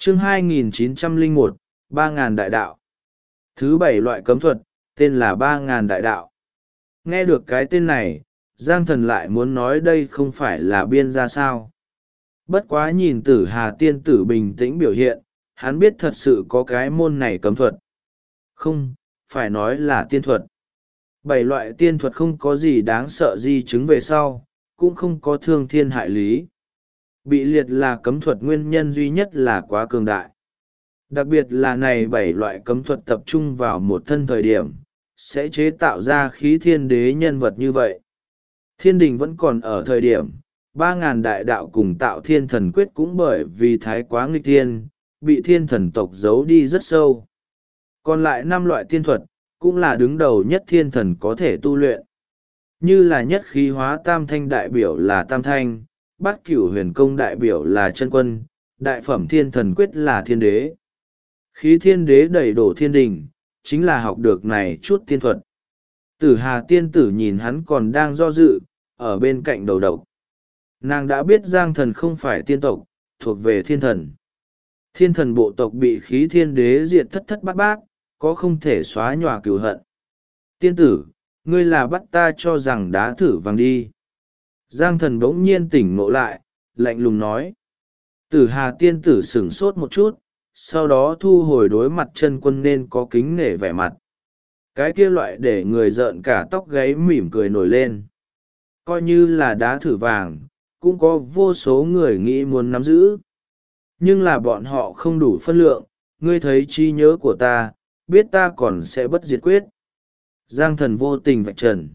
Chương 2901, 3.000 đại đạo. Thứ 7 loại cấm thuật, tên là 3.000 đại đạo. Nghe được cái tên này, Giang Thần lại muốn nói đây không phải là biên ra sao. Bất quá nhìn Tử Hà tiên tử bình tĩnh biểu hiện, hắn biết thật sự có cái môn này cấm thuật. Không, phải nói là tiên thuật. 7 loại tiên thuật không có gì đáng sợ di chứng về sau, cũng không có thương thiên hại lý. Bị liệt là cấm thuật nguyên nhân duy nhất là quá cường đại. Đặc biệt là này 7 loại cấm thuật tập trung vào một thân thời điểm, sẽ chế tạo ra khí thiên đế nhân vật như vậy. Thiên đình vẫn còn ở thời điểm, 3.000 đại đạo cùng tạo thiên thần quyết cũng bởi vì thái quá nghịch thiên, bị thiên thần tộc giấu đi rất sâu. Còn lại 5 loại tiên thuật, cũng là đứng đầu nhất thiên thần có thể tu luyện. Như là nhất khí hóa tam thanh đại biểu là tam thanh, bát cửu huyền công đại biểu là chân quân, đại phẩm thiên thần quyết là thiên đế. Khí thiên đế đẩy đổ thiên đình, chính là học được này chút tiên thuật. Tử Hà tiên tử nhìn hắn còn đang do dự, ở bên cạnh đầu độc. Nàng đã biết Giang Thần không phải tiên tộc, thuộc về thiên thần. Thiên thần bộ tộc bị khí thiên đế diệt thất thất bát bát, có không thể xóa nhòa cừu hận. Tiên tử, ngươi là bắt ta cho rằng đá thử vàng đi. Giang Thần bỗng nhiên tỉnh ngộ lại, lạnh lùng nói. Tử Hà tiên tử sửng sốt một chút, sau đó thu hồi đối mặt chân quân nên có kính nể vẻ mặt. Cái kia loại để người rợn cả tóc gáy mỉm cười nổi lên. Coi như là đá thử vàng, cũng có vô số người nghĩ muốn nắm giữ. Nhưng là bọn họ không đủ phân lượng, ngươi thấy trí nhớ của ta, biết ta còn sẽ bất diệt quyết. Giang Thần vô tình vạch trần.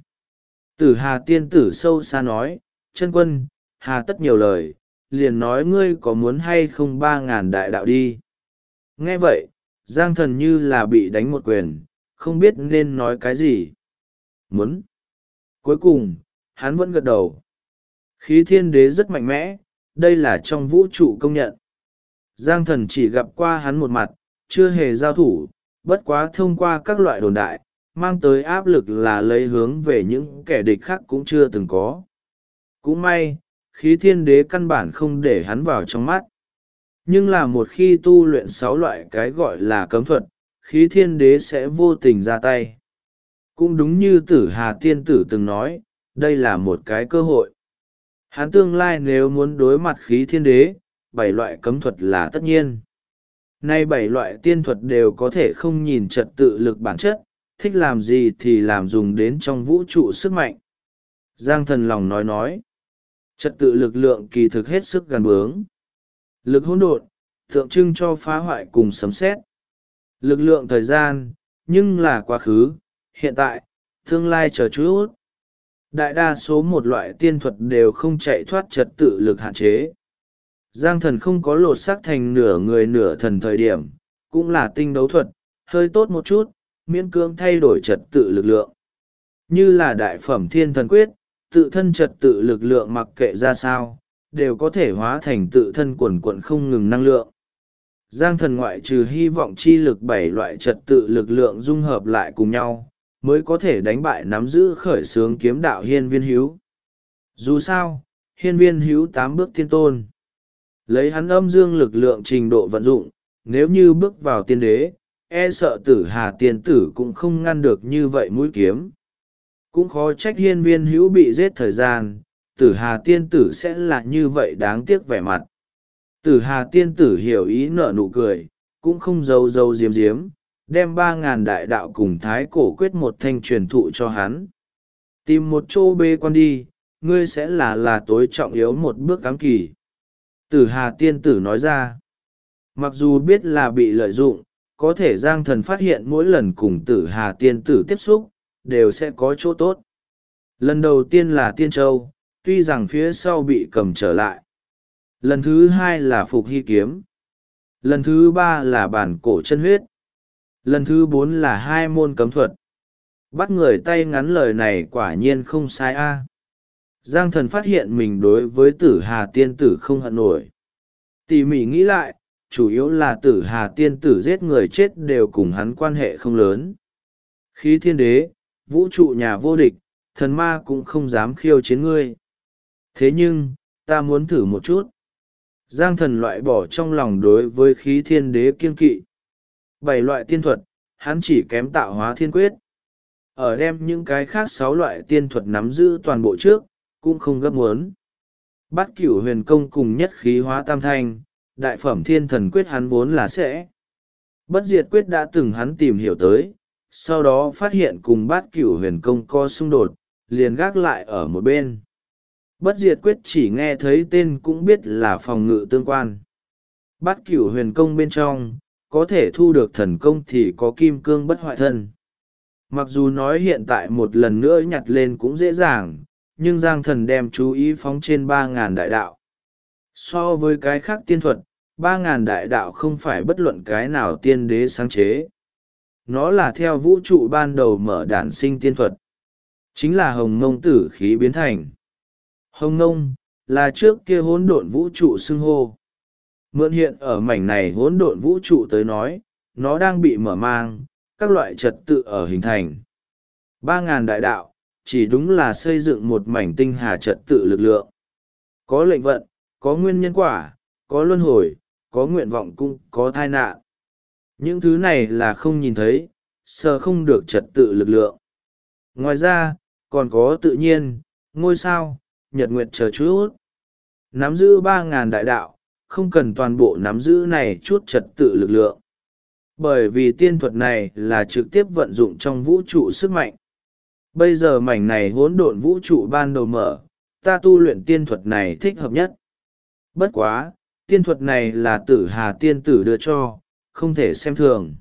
Tử Hà tiên tử sâu xa nói, chân quân, hà tất nhiều lời, liền nói ngươi có muốn hay không 3.000 đại đạo đi. Nghe vậy, Giang Thần như là bị đánh một quyền, không biết nên nói cái gì. Muốn. Cuối cùng, hắn vẫn gật đầu. Khí thiên đế rất mạnh mẽ, đây là trong vũ trụ công nhận. Giang Thần chỉ gặp qua hắn một mặt, chưa hề giao thủ, bất quá thông qua các loại đồn đại, mang tới áp lực là lấy hướng về những kẻ địch khác cũng chưa từng có. Cũng may, khí thiên đế căn bản không để hắn vào trong mắt. Nhưng là một khi tu luyện 6 loại cái gọi là cấm thuật, khí thiên đế sẽ vô tình ra tay. Cũng đúng như Tử Hà tiên tử từng nói, đây là một cái cơ hội. Hắn tương lai nếu muốn đối mặt khí thiên đế, 7 loại cấm thuật là tất nhiên. Nay 7 loại tiên thuật đều có thể không nhìn trật tự lực bản chất, thích làm gì thì làm dùng đến trong vũ trụ sức mạnh. Giang Thần lòng nói. Trật tự lực lượng kỳ thực hết sức gần bướng. Lực hỗn độn, tượng trưng cho phá hoại cùng sấm sét. Lực lượng thời gian, nhưng là quá khứ, hiện tại, tương lai chờ chút. Đại đa số một loại tiên thuật đều không chạy thoát trật tự lực hạn chế. Giang Thần không có lột xác thành nửa người nửa thần thời điểm, cũng là tinh đấu thuật, hơi tốt một chút, miễn cưỡng thay đổi trật tự lực lượng. Như là đại phẩm thiên thần quyết, tự thân trật tự lực lượng mặc kệ ra sao, đều có thể hóa thành tự thân quần quận không ngừng năng lượng. Giang Thần ngoại trừ hy vọng chi lực 7 loại trật tự lực lượng dung hợp lại cùng nhau, mới có thể đánh bại nắm giữ khởi xướng kiếm đạo hiên viên hữu. Dù sao, hiên viên hữu 8 bước tiên tôn. Lấy hắn âm dương lực lượng trình độ vận dụng, nếu như bước vào tiên đế, e sợ Tử Hà tiên tử cũng không ngăn được như vậy mũi kiếm. Cũng khó trách hiên viên hữu bị giết thời gian, Tử Hà tiên tử sẽ là như vậy đáng tiếc vẻ mặt. Tử Hà tiên tử hiểu ý nở nụ cười, cũng không giấu giấu diếm diếm, đem 3.000 đại đạo cùng thái cổ quyết một thanh truyền thụ cho hắn. Tìm một chỗ bê quan đi, ngươi sẽ là tối trọng yếu một bước cám kỳ. Tử Hà tiên tử nói ra. Mặc dù biết là bị lợi dụng, có thể Giang Thần phát hiện mỗi lần cùng Tử Hà tiên tử tiếp xúc, đều sẽ có chỗ tốt. Lần đầu tiên là Tiên Châu, tuy rằng phía sau bị cầm trở lại. Lần thứ 2 là Phục Hy Kiếm. Lần thứ 3 là Bản Cổ Chân Huyết. Lần thứ 4 là 2 môn cấm thuật. Bắt người tay ngắn lời này quả nhiên không sai a. Giang Thần phát hiện mình đối với Tử Hà tiên tử không hận nổi. Tỉ mỉ nghĩ lại, chủ yếu là Tử Hà tiên tử giết người chết đều cùng hắn quan hệ không lớn. Khí thiên đế, vũ trụ nhà vô địch, thần ma cũng không dám khiêu chiến ngươi. Thế nhưng, ta muốn thử một chút. Giang thần loại bỏ trong lòng đối với khí thiên đế kiêng kỵ. 7 loại tiên thuật, hắn chỉ kém tạo hóa thiên quyết. Ở đem những cái khác 6 loại tiên thuật nắm giữ toàn bộ trước, cũng không gấp muốn. Bát cửu huyền công cùng nhất khí hóa tam thanh, đại phẩm thiên thần quyết hắn vốn là sẽ. Bất diệt quyết đã từng hắn tìm hiểu tới, sau đó phát hiện cùng bát cửu huyền công có xung đột, liền gác lại ở một bên. Bất diệt quyết chỉ nghe thấy tên cũng biết là phòng ngự tương quan. Bát cửu huyền công bên trong, có thể thu được thần công thì có kim cương bất hoại thân. Mặc dù nói hiện tại một lần nữa nhặt lên cũng dễ dàng, nhưng Giang Thần đem chú ý phóng trên 3.000 đại đạo. So với cái khác tiên thuật, 3.000 đại đạo không phải bất luận cái nào tiên đế sáng chế. Nó là theo vũ trụ ban đầu mở đản sinh tiên thuật. Chính là hồng mông tử khí biến thành. Hồng mông, là trước kia hỗn độn vũ trụ xưng hô. Mượn hiện ở mảnh này hỗn độn vũ trụ tới nói, nó đang bị mở mang, các loại trật tự ở hình thành. 3.000 đại đạo, chỉ đúng là xây dựng một mảnh tinh hà trật tự lực lượng. Có lệnh vận, có nguyên nhân quả, có luân hồi, có nguyện vọng cũng có tai nạn. Những thứ này là không nhìn thấy, sờ không được trật tự lực lượng. Ngoài ra, còn có tự nhiên, ngôi sao, nhật nguyệt chờ chút. Nắm giữ 3.000 đại đạo, không cần toàn bộ nắm giữ này chút trật tự lực lượng. Bởi vì tiên thuật này là trực tiếp vận dụng trong vũ trụ sức mạnh. Bây giờ mảnh này hỗn độn vũ trụ ban đầu mở, ta tu luyện tiên thuật này thích hợp nhất. Bất quá, tiên thuật này là Tử Hà tiên tử đưa cho, không thể xem thường.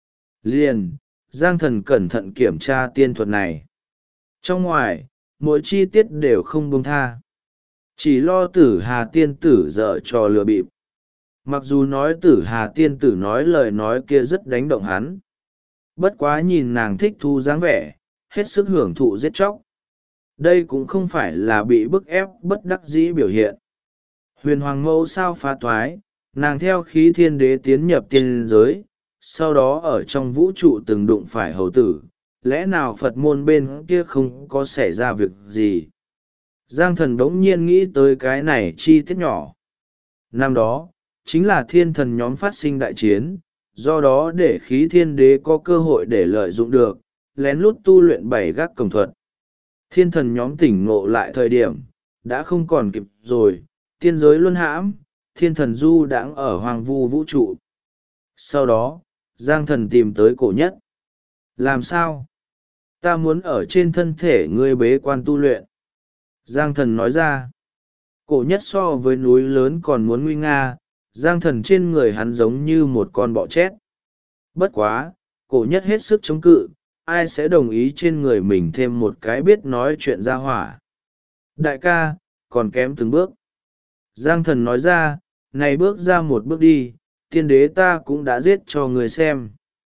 Liền, Giang Thần cẩn thận kiểm tra tiên thuật này. Trong ngoài, mỗi chi tiết đều không buông tha. Chỉ lo Tử Hà tiên tử dở trò lừa bịp. Mặc dù nói Tử Hà tiên tử nói lời nói kia rất đánh động hắn. Bất quá nhìn nàng thích thú dáng vẻ, hết sức hưởng thụ giết chóc. Đây cũng không phải là bị bức ép bất đắc dĩ biểu hiện. Huyền Hoàng Mẫu sao phá toái, nàng theo khí thiên đế tiến nhập tiên giới, sau đó ở trong vũ trụ từng đụng phải hầu tử, lẽ nào Phật môn bên kia không có xảy ra việc gì. Giang Thần bỗng nhiên nghĩ tới cái này chi tiết nhỏ. Năm đó, chính là thiên thần nhóm phát sinh đại chiến, do đó để khí thiên đế có cơ hội để lợi dụng được, lén lút tu luyện 7 gác cổng thuật. Thiên thần nhóm tỉnh ngộ lại thời điểm, đã không còn kịp rồi, tiên giới luân hãm, thiên thần du đãng ở hoàng vu vũ trụ. Sau đó, Giang Thần tìm tới Cổ Nhất. Làm sao? Ta muốn ở trên thân thể ngươi bế quan tu luyện. Giang Thần nói ra. Cổ Nhất so với núi lớn còn muốn nguy nga, Giang Thần trên người hắn giống như một con bọ chét. Bất quá, Cổ Nhất hết sức chống cự, ai sẽ đồng ý trên người mình thêm một cái biết nói chuyện ra hỏa. Đại ca, còn kém từng bước. Giang Thần nói ra, này bước ra một bước đi, tiên đế ta cũng đã giết cho người xem.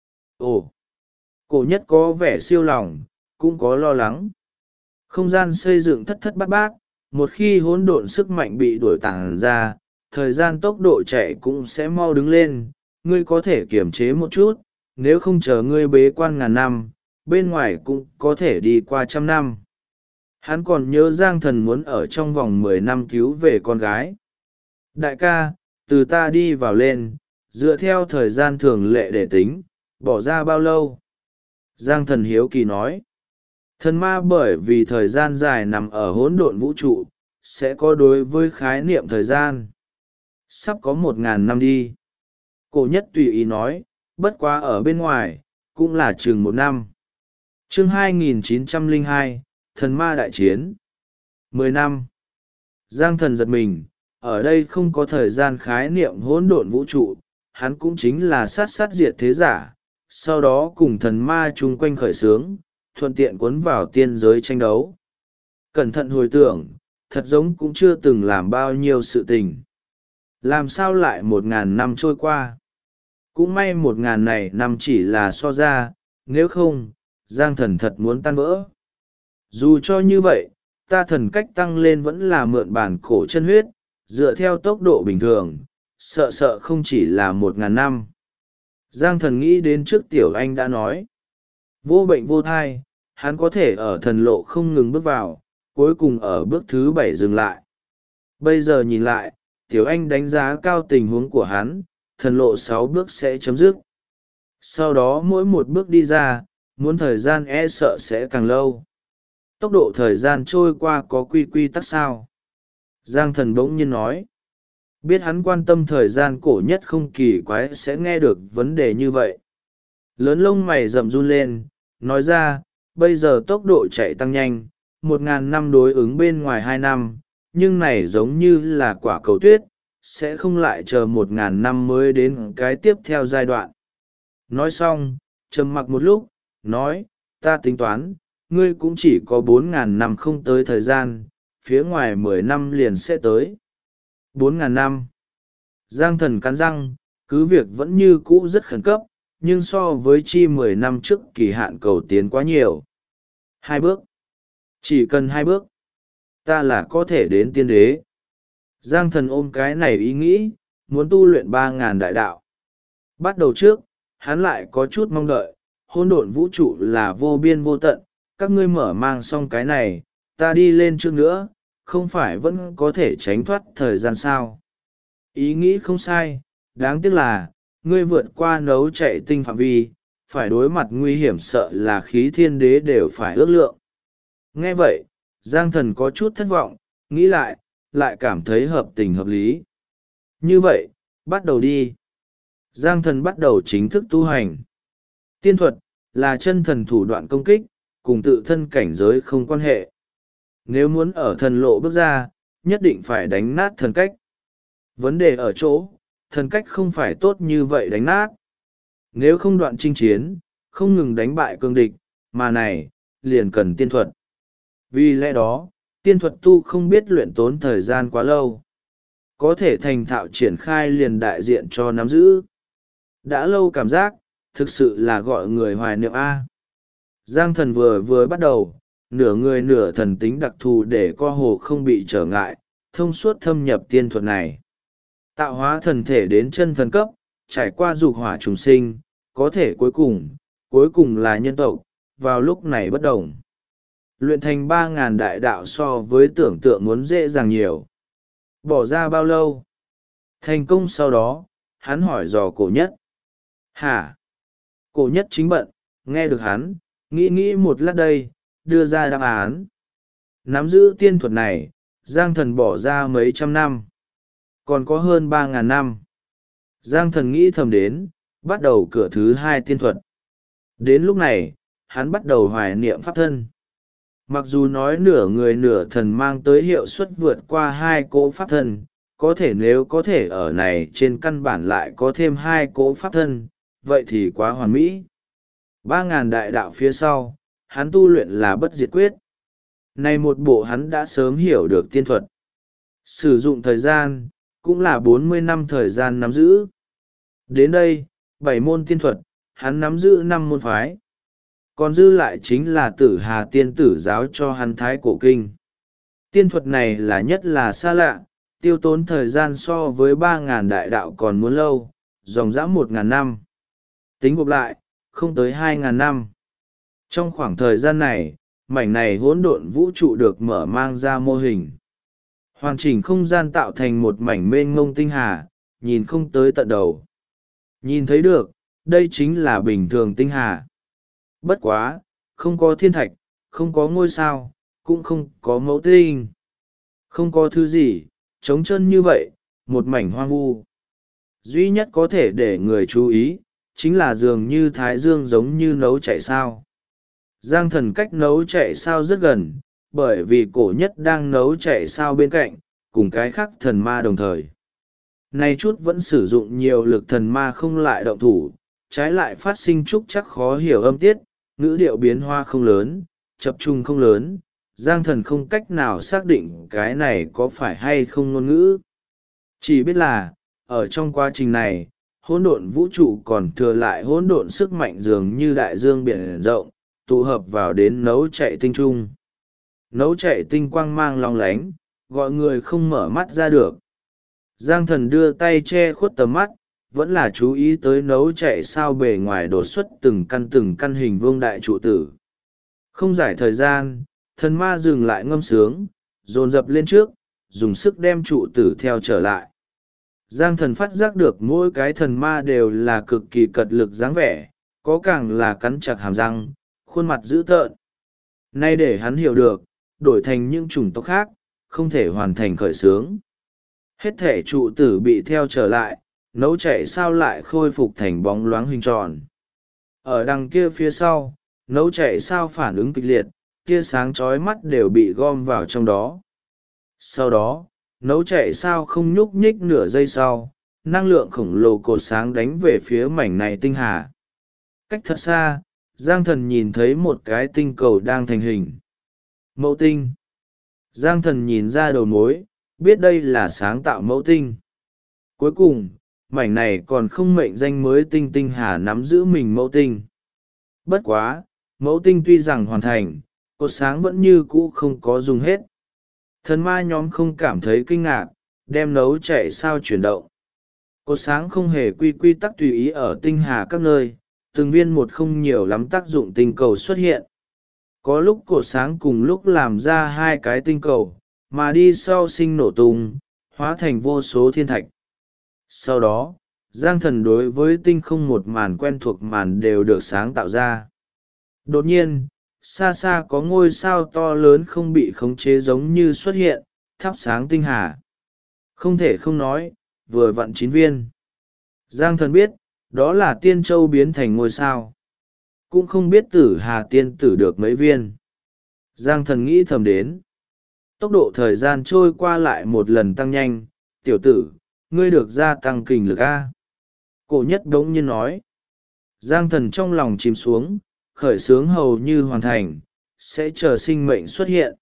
Ồ, Cổ Nhất có vẻ siêu lòng, cũng có lo lắng. Không gian xây dựng thất thất bát bát, một khi hỗn độn sức mạnh bị đuổi tàng ra, thời gian tốc độ chạy cũng sẽ mau đứng lên, ngươi có thể kiềm chế một chút, nếu không chờ ngươi bế quan ngàn năm, bên ngoài cũng có thể đi qua 100 năm. Hắn còn nhớ Giang Thần muốn ở trong vòng 10 năm cứu về con gái. Đại ca, từ ta đi vào lên, dựa theo thời gian thường lệ để tính, bỏ ra bao lâu? Giang Thần hiếu kỳ nói. Thần ma bởi vì thời gian dài nằm ở hỗn độn vũ trụ, sẽ có đối với khái niệm thời gian. Sắp có 1.000 năm đi. Cổ Nhất tùy ý nói, bất quá ở bên ngoài, cũng là chừng 1 năm. Chương 2902, Thần ma đại chiến. 10 năm. Giang Thần giật mình, ở đây không có thời gian khái niệm hỗn độn vũ trụ, hắn cũng chính là sát diệt thế giả, sau đó cùng thần ma chung quanh khởi xướng, thuận tiện cuốn vào tiên giới tranh đấu. Cẩn thận hồi tưởng, thật giống cũng chưa từng làm bao nhiêu sự tình. Làm sao lại 1.000 năm trôi qua? Cũng may 1.000 này năm chỉ là so ra, nếu không, Giang Thần thật muốn tan vỡ. Dù cho như vậy, ta thần cách tăng lên vẫn là mượn bản cổ chân huyết, dựa theo tốc độ bình thường, sợ không chỉ là 1.000 năm. Giang Thần nghĩ đến trước Tiểu Anh đã nói. Vô bệnh vô thai, hắn có thể ở thần lộ không ngừng bước vào, cuối cùng ở bước thứ 7 dừng lại. Bây giờ nhìn lại, Tiểu Anh đánh giá cao tình huống của hắn, thần lộ 6 bước sẽ chấm dứt. Sau đó mỗi một bước đi ra, muốn thời gian e sợ sẽ càng lâu. Tốc độ thời gian trôi qua có quy tắc sao? Giang thần bỗng nhiên nói. Biết hắn quan tâm thời gian cổ nhất không kỳ quái sẽ nghe được vấn đề như vậy. Lớn lông mày rậm run lên, nói ra, bây giờ tốc độ chạy tăng nhanh, 1.000 năm đối ứng bên ngoài 2 năm, nhưng này giống như là quả cầu tuyết, sẽ không lại chờ 1.000 năm mới đến cái tiếp theo giai đoạn. Nói xong, trầm mặc một lúc, nói, ta tính toán, ngươi cũng chỉ có 4.000 năm không tới thời gian, phía ngoài 10 năm liền sẽ tới. 4.000 năm. Giang thần cắn răng, cứ việc vẫn như cũ rất khẩn cấp, nhưng so với chi 10 năm trước kỳ hạn cầu tiến quá nhiều. 2 bước. Chỉ cần 2 bước. Ta là có thể đến tiên đế. Giang thần ôm cái này ý nghĩ, muốn tu luyện 3.000 đại đạo. Bắt đầu trước, hắn lại có chút mong đợi, hỗn độn vũ trụ là vô biên vô tận, các ngươi mở mang xong cái này, ta đi lên trước nữa, không phải vẫn có thể tránh thoát thời gian sao. Ý nghĩ không sai, đáng tiếc là, ngươi vượt qua nấu chạy tinh phạm vi, phải đối mặt nguy hiểm sợ là khí thiên đế đều phải ước lượng. Nghe vậy, Giang thần có chút thất vọng, nghĩ lại cảm thấy hợp tình hợp lý. Như vậy, bắt đầu đi. Giang thần bắt đầu chính thức tu hành. Tiên thuật, là chân thần thủ đoạn công kích, cùng tự thân cảnh giới không quan hệ. Nếu muốn ở thần lộ bước ra, nhất định phải đánh nát thần cách. Vấn đề ở chỗ, thần cách không phải tốt như vậy đánh nát. Nếu không đoạn chinh chiến, không ngừng đánh bại cương địch, mà này, liền cần tiên thuật. Vì lẽ đó, tiên thuật tu không biết luyện tốn thời gian quá lâu. Có thể thành thạo triển khai liền đại diện cho nắm giữ. Đã lâu cảm giác, thực sự là gọi người hoài niệm A. Giang thần vừa bắt đầu, nửa người nửa thần tính đặc thù để co hồ không bị trở ngại, thông suốt thâm nhập tiên thuật này. Tạo hóa thần thể đến chân thần cấp, trải qua dục hỏa trùng sinh, có thể cuối cùng là nhân tộc, vào lúc này bất đồng. Luyện thành 3.000 đại đạo so với tưởng tượng muốn dễ dàng nhiều. Bỏ ra bao lâu? Thành công sau đó, hắn hỏi dò cổ nhất. Hả? Cổ nhất chính bận, nghe được hắn, nghĩ một lát đây, đưa ra đáp án. Nắm giữ tiên thuật này, Giang thần bỏ ra mấy trăm năm. Còn có hơn 3.000 năm. Giang thần nghĩ thầm đến, bắt đầu cửa thứ 2 tiên thuật. Đến lúc này, hắn bắt đầu hoài niệm pháp thân. Mặc dù nói nửa người nửa thần mang tới hiệu suất vượt qua 2 cỗ pháp thân, có thể nếu có thể ở này trên căn bản lại có thêm 2 cỗ pháp thân, vậy thì quá hoàn mỹ. 3.000 đại đạo phía sau, hắn tu luyện là bất diệt quyết. Này một bộ hắn đã sớm hiểu được tiên thuật. Sử dụng thời gian, cũng là 40 năm thời gian nắm giữ. Đến đây, 7 môn tiên thuật, hắn nắm giữ 5 môn phái. Còn dư lại chính là Tử Hà tiên tử giáo cho hắn Thái Cổ Kinh. Tiên thuật này là nhất là xa lạ, tiêu tốn thời gian so với 3.000 đại đạo còn muốn lâu, dòng dã 1.000 năm. Tính gộp lại, không tới 2.000 năm. Trong khoảng thời gian này, mảnh này hỗn độn vũ trụ được mở mang ra mô hình. Hoàn chỉnh không gian tạo thành một mảnh mênh mông tinh hà, nhìn không tới tận đầu. Nhìn thấy được, đây chính là bình thường tinh hà. Bất quá, không có thiên thạch, không có ngôi sao, cũng không có mẫu tinh. Không có thứ gì, trống trơn như vậy, một mảnh hoang vu. Duy nhất có thể để người chú ý, chính là dường như thái dương giống như nấu chảy sao. Giang thần cách nấu chảy sao rất gần, bởi vì cổ nhất đang nấu chảy sao bên cạnh, cùng cái khác thần ma đồng thời. Nay chút vẫn sử dụng nhiều lực thần ma không lại động thủ, trái lại phát sinh trúc chắc khó hiểu âm tiết, ngữ điệu biến hoa không lớn, chập trung không lớn, Giang thần không cách nào xác định cái này có phải hay không ngôn ngữ. Chỉ biết là, ở trong quá trình này, hỗn độn vũ trụ còn thừa lại hỗn độn sức mạnh dường như đại dương biển rộng, tụ hợp vào đến nấu chạy tinh trung. Nấu chạy tinh quang mang long lánh, gọi người không mở mắt ra được. Giang thần đưa tay che khuất tầm mắt, vẫn là chú ý tới nấu chạy sao bề ngoài đột xuất từng căn hình vuông đại trụ tử. Không giải thời gian, thần ma dừng lại ngâm sướng, dồn dập lên trước, dùng sức đem trụ tử theo trở lại. Giang thần phát giác được mỗi cái thần ma đều là cực kỳ cật lực dáng vẻ, có càng là cắn chặt hàm răng, khuôn mặt dữ tợn. Nay để hắn hiểu được, đổi thành những chủng tộc khác, không thể hoàn thành khởi xướng. Hết thể trụ tử bị theo trở lại, nấu chảy sao lại khôi phục thành bóng loáng hình tròn. Ở đằng kia phía sau, nấu chảy sao phản ứng kịch liệt, tia sáng chói mắt đều bị gom vào trong đó. Sau đó, nấu chảy sao không nhúc nhích nửa giây sau, năng lượng khổng lồ cột sáng đánh về phía mảnh này tinh hà. Cách thật xa, Giang thần nhìn thấy một cái tinh cầu đang thành hình. Mẫu tinh. Giang thần nhìn ra đầu mối, biết đây là sáng tạo mẫu tinh. Cuối cùng, mảnh này còn không mệnh danh mới tinh tinh hà nắm giữ mình mẫu tinh. Bất quá, mẫu tinh tuy rằng hoàn thành, cột sáng vẫn như cũ không có dùng hết. Thần ma nhóm không cảm thấy kinh ngạc, đem nấu chạy sao chuyển động. Cột sáng không hề quy tắc tùy ý ở tinh hà các nơi, từng viên một không nhiều lắm tác dụng tinh cầu xuất hiện. Có lúc cột sáng cùng lúc làm ra hai cái tinh cầu, mà đi sau sinh nổ tung, hóa thành vô số thiên thạch. Sau đó, Giang thần đối với tinh không một màn quen thuộc màn đều được sáng tạo ra. Đột nhiên, xa xa có ngôi sao to lớn không bị khống chế giống như xuất hiện, thắp sáng tinh hà. Không thể không nói, vừa vặn 9 viên. Giang thần biết, đó là tiên châu biến thành ngôi sao. Cũng không biết tử hà tiên tử được mấy viên. Giang thần nghĩ thầm đến. Tốc độ thời gian trôi qua lại một lần tăng nhanh, tiểu tử, ngươi được gia tăng kình lực A. Cổ nhất đống nhiên nói. Giang thần trong lòng chìm xuống, khởi xướng hầu như hoàn thành, sẽ chờ sinh mệnh xuất hiện.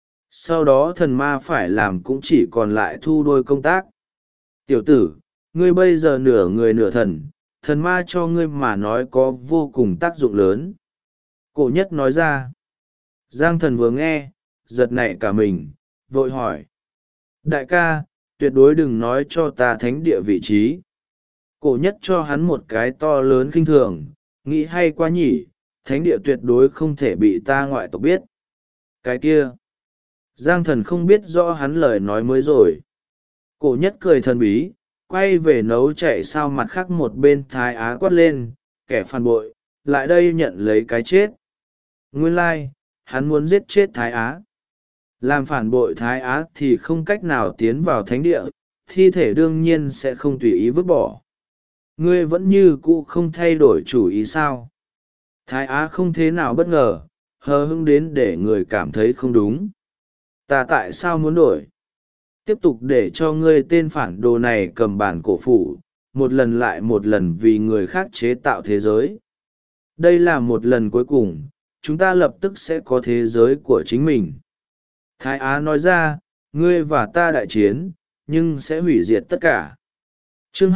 Sau đó thần ma phải làm cũng chỉ còn lại thu đôi công tác. Tiểu tử, ngươi bây giờ nửa người nửa thần, thần ma cho ngươi mà nói có vô cùng tác dụng lớn. Cổ nhất nói ra. Giang thần vừa nghe, giật nảy cả mình, vội hỏi. Đại ca, tuyệt đối đừng nói cho ta thánh địa vị trí. Cổ nhất cho hắn một cái to lớn khinh thường, nghĩ hay quá nhỉ, thánh địa tuyệt đối không thể bị ta ngoại tộc biết. Cái kia, Giang thần không biết rõ hắn lời nói mới rồi. Cổ nhất cười thần bí, quay về nấu chạy sao mặt khác một bên Thái Á quát lên, kẻ phản bội, lại đây nhận lấy cái chết. Nguyên lai, hắn muốn giết chết Thái Á. Làm phản bội Thái Á thì không cách nào tiến vào thánh địa, thi thể đương nhiên sẽ không tùy ý vứt bỏ. Ngươi vẫn như cũ không thay đổi chủ ý sao? Thái Á không thế nào bất ngờ, hờ hững đến để người cảm thấy không đúng. Ta tại sao muốn đổi? Tiếp tục để cho ngươi tên phản đồ này cầm bản cổ phủ, một lần lại một lần vì người khác chế tạo thế giới. Đây là một lần cuối cùng, chúng ta lập tức sẽ có thế giới của chính mình. Thái Á nói ra, ngươi và ta đại chiến, nhưng sẽ hủy diệt tất cả. Chương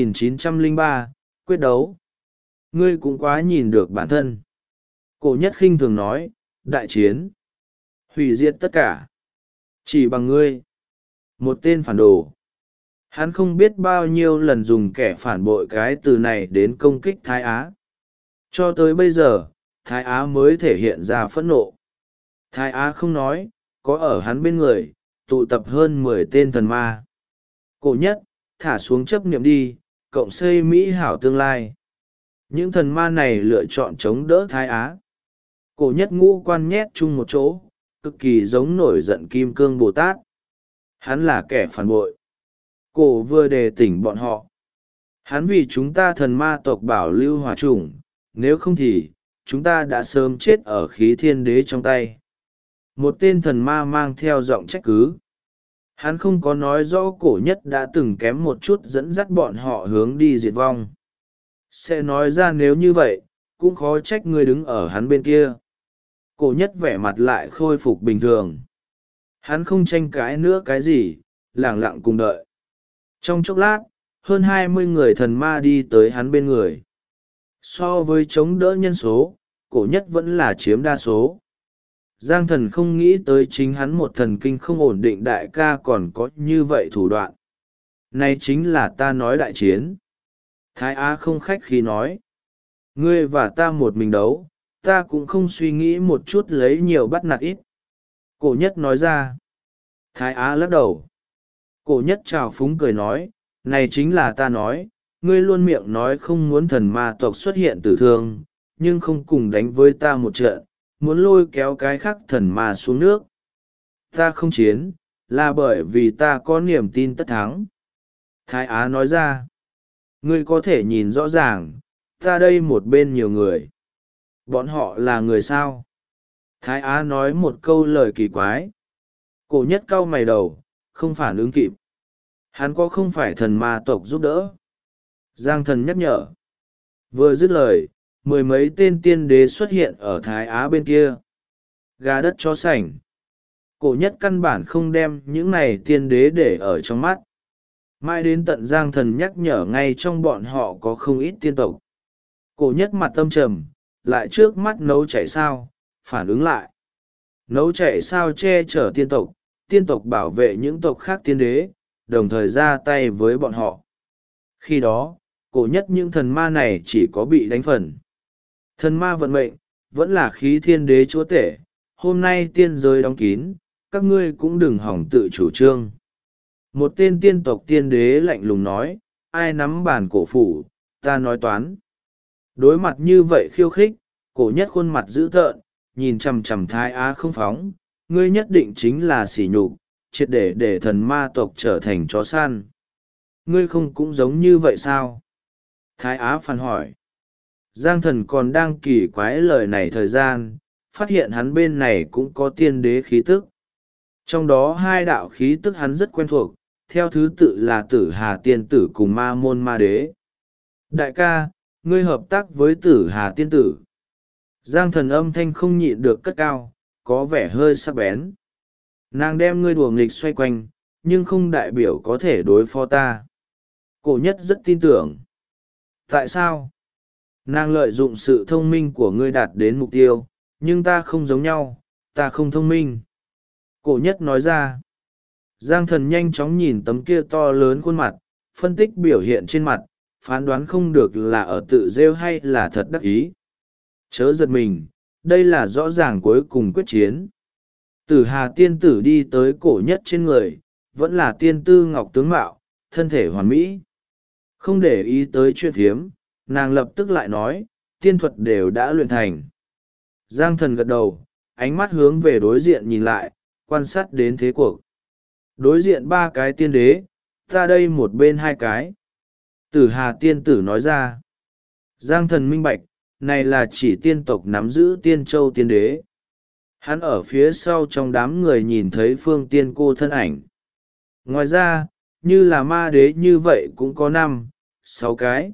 2903, quyết đấu. Ngươi cũng quá nhìn được bản thân. Cổ nhất khinh thường nói, đại chiến, hủy diệt tất cả. Chỉ bằng ngươi. Một tên phản đồ. Hắn không biết bao nhiêu lần dùng kẻ phản bội cái từ này đến công kích Thái Á. Cho tới bây giờ, Thái Á mới thể hiện ra phẫn nộ. Thái Á không nói, có ở hắn bên người, tụ tập hơn 10 tên thần ma. Cổ nhất, thả xuống chấp niệm đi, cộng xây mỹ hảo tương lai. Những thần ma này lựa chọn chống đỡ Thái Á. Cổ nhất ngũ quan nhét chung một chỗ, cực kỳ giống nổi giận Kim Cương Bồ Tát. Hắn là kẻ phản bội. Cổ vừa đề tỉnh bọn họ. Hắn vì chúng ta thần ma tộc bảo lưu hòa chủng, nếu không thì, chúng ta đã sớm chết ở khí thiên đế trong tay. Một tên thần ma mang theo giọng trách cứ. Hắn không có nói rõ cổ nhất đã từng kém một chút dẫn dắt bọn họ hướng đi diệt vong. Sẽ nói ra nếu như vậy, cũng khó trách người đứng ở hắn bên kia. Cổ nhất vẻ mặt lại khôi phục bình thường. Hắn không tranh cãi nữa cái gì, lẳng lặng cùng đợi. Trong chốc lát, hơn 20 người thần ma đi tới hắn bên người. So với chống đỡ nhân số, cổ nhất vẫn là chiếm đa số. Giang thần không nghĩ tới chính hắn một thần kinh không ổn định đại ca còn có như vậy thủ đoạn. Này chính là ta nói đại chiến. Thái Á không khách khí nói. Ngươi và ta một mình đấu, ta cũng không suy nghĩ một chút lấy nhiều bắt nạt ít. Cổ nhất nói ra. Thái Á lắc đầu. Cổ nhất trào phúng cười nói, Này chính là ta nói, ngươi luôn miệng nói không muốn thần ma tộc xuất hiện tử thương, nhưng không cùng đánh với ta một trận, muốn lôi kéo cái khác thần ma xuống nước. Ta không chiến, là bởi vì ta có niềm tin tất thắng. Thái Á nói ra, ngươi có thể nhìn rõ ràng, ta đây một bên nhiều người. Bọn họ là người sao? Thái Á nói một câu lời kỳ quái. Cổ nhất cau mày đầu, không phản ứng kịp. Hắn có không phải thần ma tộc giúp đỡ? Giang thần nhắc nhở. Vừa dứt lời, mười mấy tên tiên đế xuất hiện ở Thái Á bên kia. Gà đất chó sành. Cổ nhất căn bản không đem những này tiên đế để ở trong mắt. Mãi đến tận Giang thần nhắc nhở ngay trong bọn họ có không ít tiên tộc. Cổ nhất mặt tâm trầm, lại trước mắt nấu chảy sao, phản ứng lại. Nấu chảy sao che chở tiên tộc bảo vệ những tộc khác tiên đế, đồng thời ra tay với bọn họ. Khi đó, cổ nhất những thần ma này chỉ có bị đánh phần. Thần ma vận mệnh, vẫn là khí thiên đế chúa tể, hôm nay tiên giới đóng kín, các ngươi cũng đừng hỏng tự chủ trương. Một tên tiên tộc tiên đế lạnh lùng nói, ai nắm bản cổ phủ, ta nói toán. Đối mặt như vậy khiêu khích, cổ nhất khuôn mặt dữ tợn, nhìn chằm chằm Thái Á không phóng, ngươi nhất định chính là sỉ nhục, triệt để thần ma tộc trở thành chó săn. Ngươi không cũng giống như vậy sao? Thái Á phàn hỏi. Giang thần còn đang kỳ quái lời này thời gian, phát hiện hắn bên này cũng có tiên đế khí tức. Trong đó hai đạo khí tức hắn rất quen thuộc, theo thứ tự là Tử Hà tiên tử cùng Ma Môn Ma Đế. Đại ca, ngươi hợp tác với Tử Hà tiên tử. Giang thần âm thanh không nhịn được cất cao, có vẻ hơi sắc bén. Nàng đem ngươi đùa nghịch xoay quanh, nhưng không đại biểu có thể đối phó ta. Cổ nhất rất tin tưởng. Tại sao? Nàng lợi dụng sự thông minh của ngươi đạt đến mục tiêu, nhưng ta không giống nhau, ta không thông minh. Cổ nhất nói ra. Giang thần nhanh chóng nhìn tấm kia to lớn khuôn mặt, phân tích biểu hiện trên mặt, phán đoán không được là ở tự rêu hay là thật đắc ý. Chớ giật mình, đây là rõ ràng cuối cùng quyết chiến. Tử Hà tiên tử đi tới cổ nhất trên người, vẫn là tiên tư ngọc tướng mạo, thân thể hoàn mỹ. Không để ý tới chuyện thiếm, nàng lập tức lại nói, tiên thuật đều đã luyện thành. Giang thần gật đầu, ánh mắt hướng về đối diện nhìn lại, quan sát đến thế cuộc. Đối diện ba cái tiên đế, ta đây một bên hai cái. Tử Hà tiên tử nói ra. Giang thần minh bạch, này là chỉ tiên tộc nắm giữ tiên châu tiên đế. Hắn ở phía sau trong đám người nhìn thấy phương tiên cô thân ảnh. Ngoài ra, như là ma đế như vậy cũng có 5, 6 cái.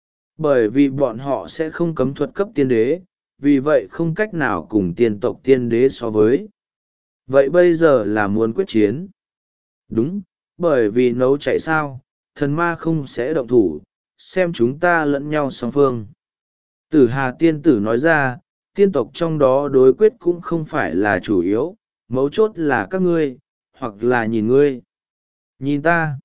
Bởi vì bọn họ sẽ không cấm thuật cấp tiên đế, vì vậy không cách nào cùng tiên tộc tiên đế so với. Vậy bây giờ là muốn quyết chiến. Đúng, bởi vì nấu chạy sao, thần ma không sẽ động thủ, xem chúng ta lẫn nhau song phương. Tử Hà tiên tử nói ra, tiên tộc trong đó đối quyết cũng không phải là chủ yếu, mấu chốt là các ngươi, hoặc là nhìn ngươi. Nhìn ta.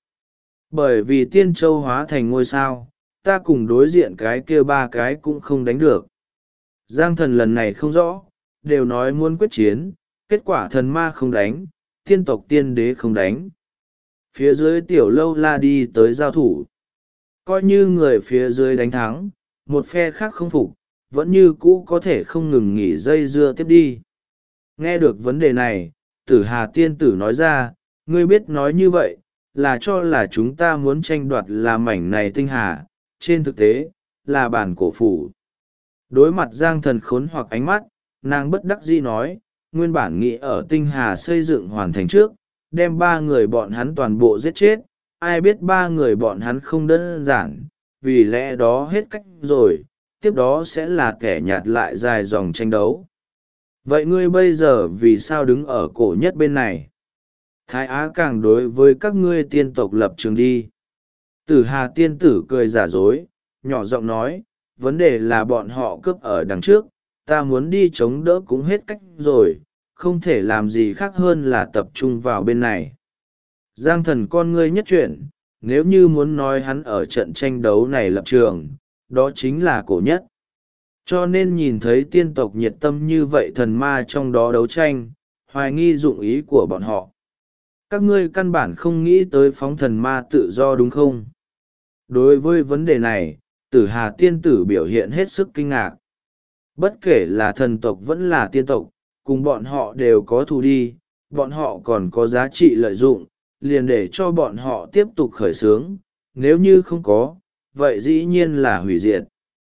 Bởi vì tiên châu hóa thành ngôi sao, ta cùng đối diện cái kia ba cái cũng không đánh được. Giang thần lần này không rõ, đều nói muốn quyết chiến, kết quả thần ma không đánh, tiên tộc tiên đế không đánh. Phía dưới tiểu lâu la đi tới giao thủ. Coi như người phía dưới đánh thắng, một phe khác không phục, vẫn như cũ có thể không ngừng nghỉ dây dưa tiếp đi. Nghe được vấn đề này, Tử Hà tiên tử nói ra, ngươi biết nói như vậy, là cho là chúng ta muốn tranh đoạt là mảnh này tinh hà, trên thực tế, là bản cổ phủ. Đối mặt Giang thần khốn hoặc ánh mắt, nàng bất đắc dĩ nói, nguyên bản nghĩ ở tinh hà xây dựng hoàn thành trước, đem 3 người bọn hắn toàn bộ giết chết, ai biết 3 người bọn hắn không đơn giản, vì lẽ đó hết cách rồi, tiếp đó sẽ là kẻ nhạt lại dài dòng tranh đấu. Vậy ngươi bây giờ vì sao đứng ở cổ nhất bên này? Thái Á càng đối với các ngươi tiên tộc lập trường đi. Tử Hà tiên tử cười giả dối, nhỏ giọng nói, vấn đề là bọn họ cướp ở đằng trước, ta muốn đi chống đỡ cũng hết cách rồi, không thể làm gì khác hơn là tập trung vào bên này. Giang thần con ngươi nhất chuyển, nếu như muốn nói hắn ở trận tranh đấu này lập trường, đó chính là cổ nhất. Cho nên nhìn thấy tiên tộc nhiệt tâm như vậy thần ma trong đó đấu tranh, hoài nghi dụng ý của bọn họ. Các ngươi căn bản không nghĩ tới phóng thần ma tự do đúng không? Đối với vấn đề này, Tử Hà tiên tử biểu hiện hết sức kinh ngạc. Bất kể là thần tộc vẫn là tiên tộc, cùng bọn họ đều có thù đi, bọn họ còn có giá trị lợi dụng, liền để cho bọn họ tiếp tục khởi xướng, nếu như không có, vậy dĩ nhiên là hủy diệt.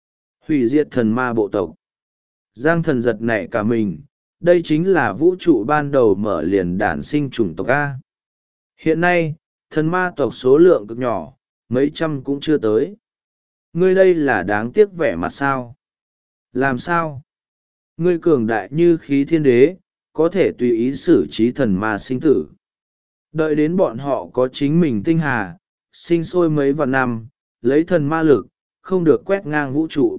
Hủy diệt thần ma bộ tộc. Giang thần giật nảy cả mình, đây chính là vũ trụ ban đầu mở liền đản sinh chủng tộc A. Hiện nay, thần ma tộc số lượng cực nhỏ, mấy trăm cũng chưa tới. Ngươi đây là đáng tiếc vẻ mặt sao? Làm sao? Ngươi cường đại như khí thiên đế, có thể tùy ý xử trí thần ma sinh tử. Đợi đến bọn họ có chính mình tinh hà, sinh sôi mấy vạn năm, lấy thần ma lực, không được quét ngang vũ trụ.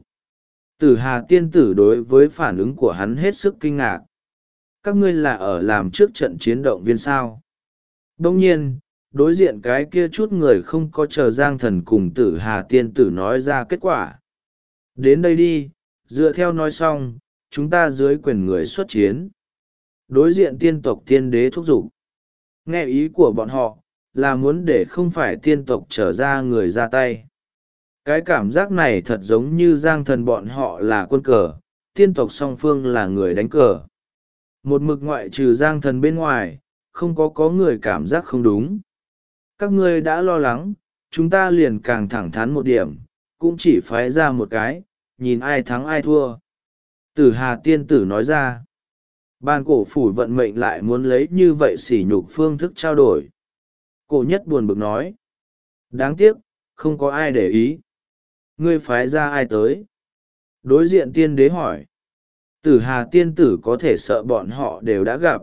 Tử Hà tiên tử đối với phản ứng của hắn hết sức kinh ngạc. Các ngươi là ở làm trước trận chiến động viên sao? Đông nhiên, đối diện cái kia chút người không có chờ Giang thần cùng Tử Hà tiên tử nói ra kết quả. Đến đây đi, dựa theo nói xong, chúng ta dưới quyền người xuất chiến. Đối diện tiên tộc tiên đế thúc giục. Nghe ý của bọn họ, là muốn để không phải tiên tộc trở ra người ra tay. Cái cảm giác này thật giống như Giang thần bọn họ là quân cờ, tiên tộc song phương là người đánh cờ. Một mực ngoại trừ Giang thần bên ngoài, không có người cảm giác không đúng. Các ngươi đã lo lắng, chúng ta liền càng thẳng thắn một điểm, cũng chỉ phái ra một cái, nhìn ai thắng ai thua. Tử Hà tiên tử nói ra. Ban cổ phủ vận mệnh lại muốn lấy như vậy sỉ nhục phương thức trao đổi. Cổ nhất buồn bực nói. Đáng tiếc, không có ai để ý. Ngươi phái ra ai tới? Đối diện tiên đế hỏi. Tử Hà tiên tử có thể sợ bọn họ đều đã gặp.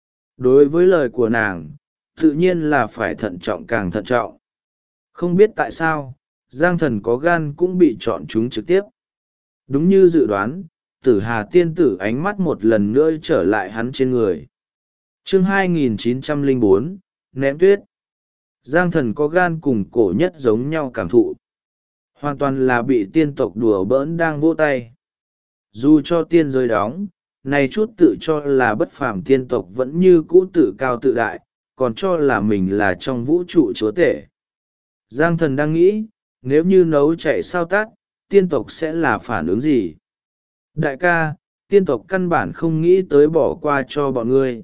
Đối với lời của nàng, tự nhiên là phải thận trọng càng thận trọng. Không biết tại sao, Giang thần có gan cũng bị chọn chúng trực tiếp. Đúng như dự đoán, Tử Hà tiên tử ánh mắt một lần nữa trở lại hắn trên người. Chương 2904, ném tuyết. Giang thần có gan cùng cổ nhất giống nhau cảm thụ. Hoàn toàn là bị tiên tộc đùa bỡn đang vỗ tay. Dù cho tiên giới đóng, này chút tự cho là bất phàm tiên tộc vẫn như cũ tự cao tự đại, còn cho là mình là trong vũ trụ chúa tể. Giang thần đang nghĩ, nếu như nấu chạy sao tát, tiên tộc sẽ là phản ứng gì? Đại ca, tiên tộc căn bản không nghĩ tới bỏ qua cho bọn ngươi.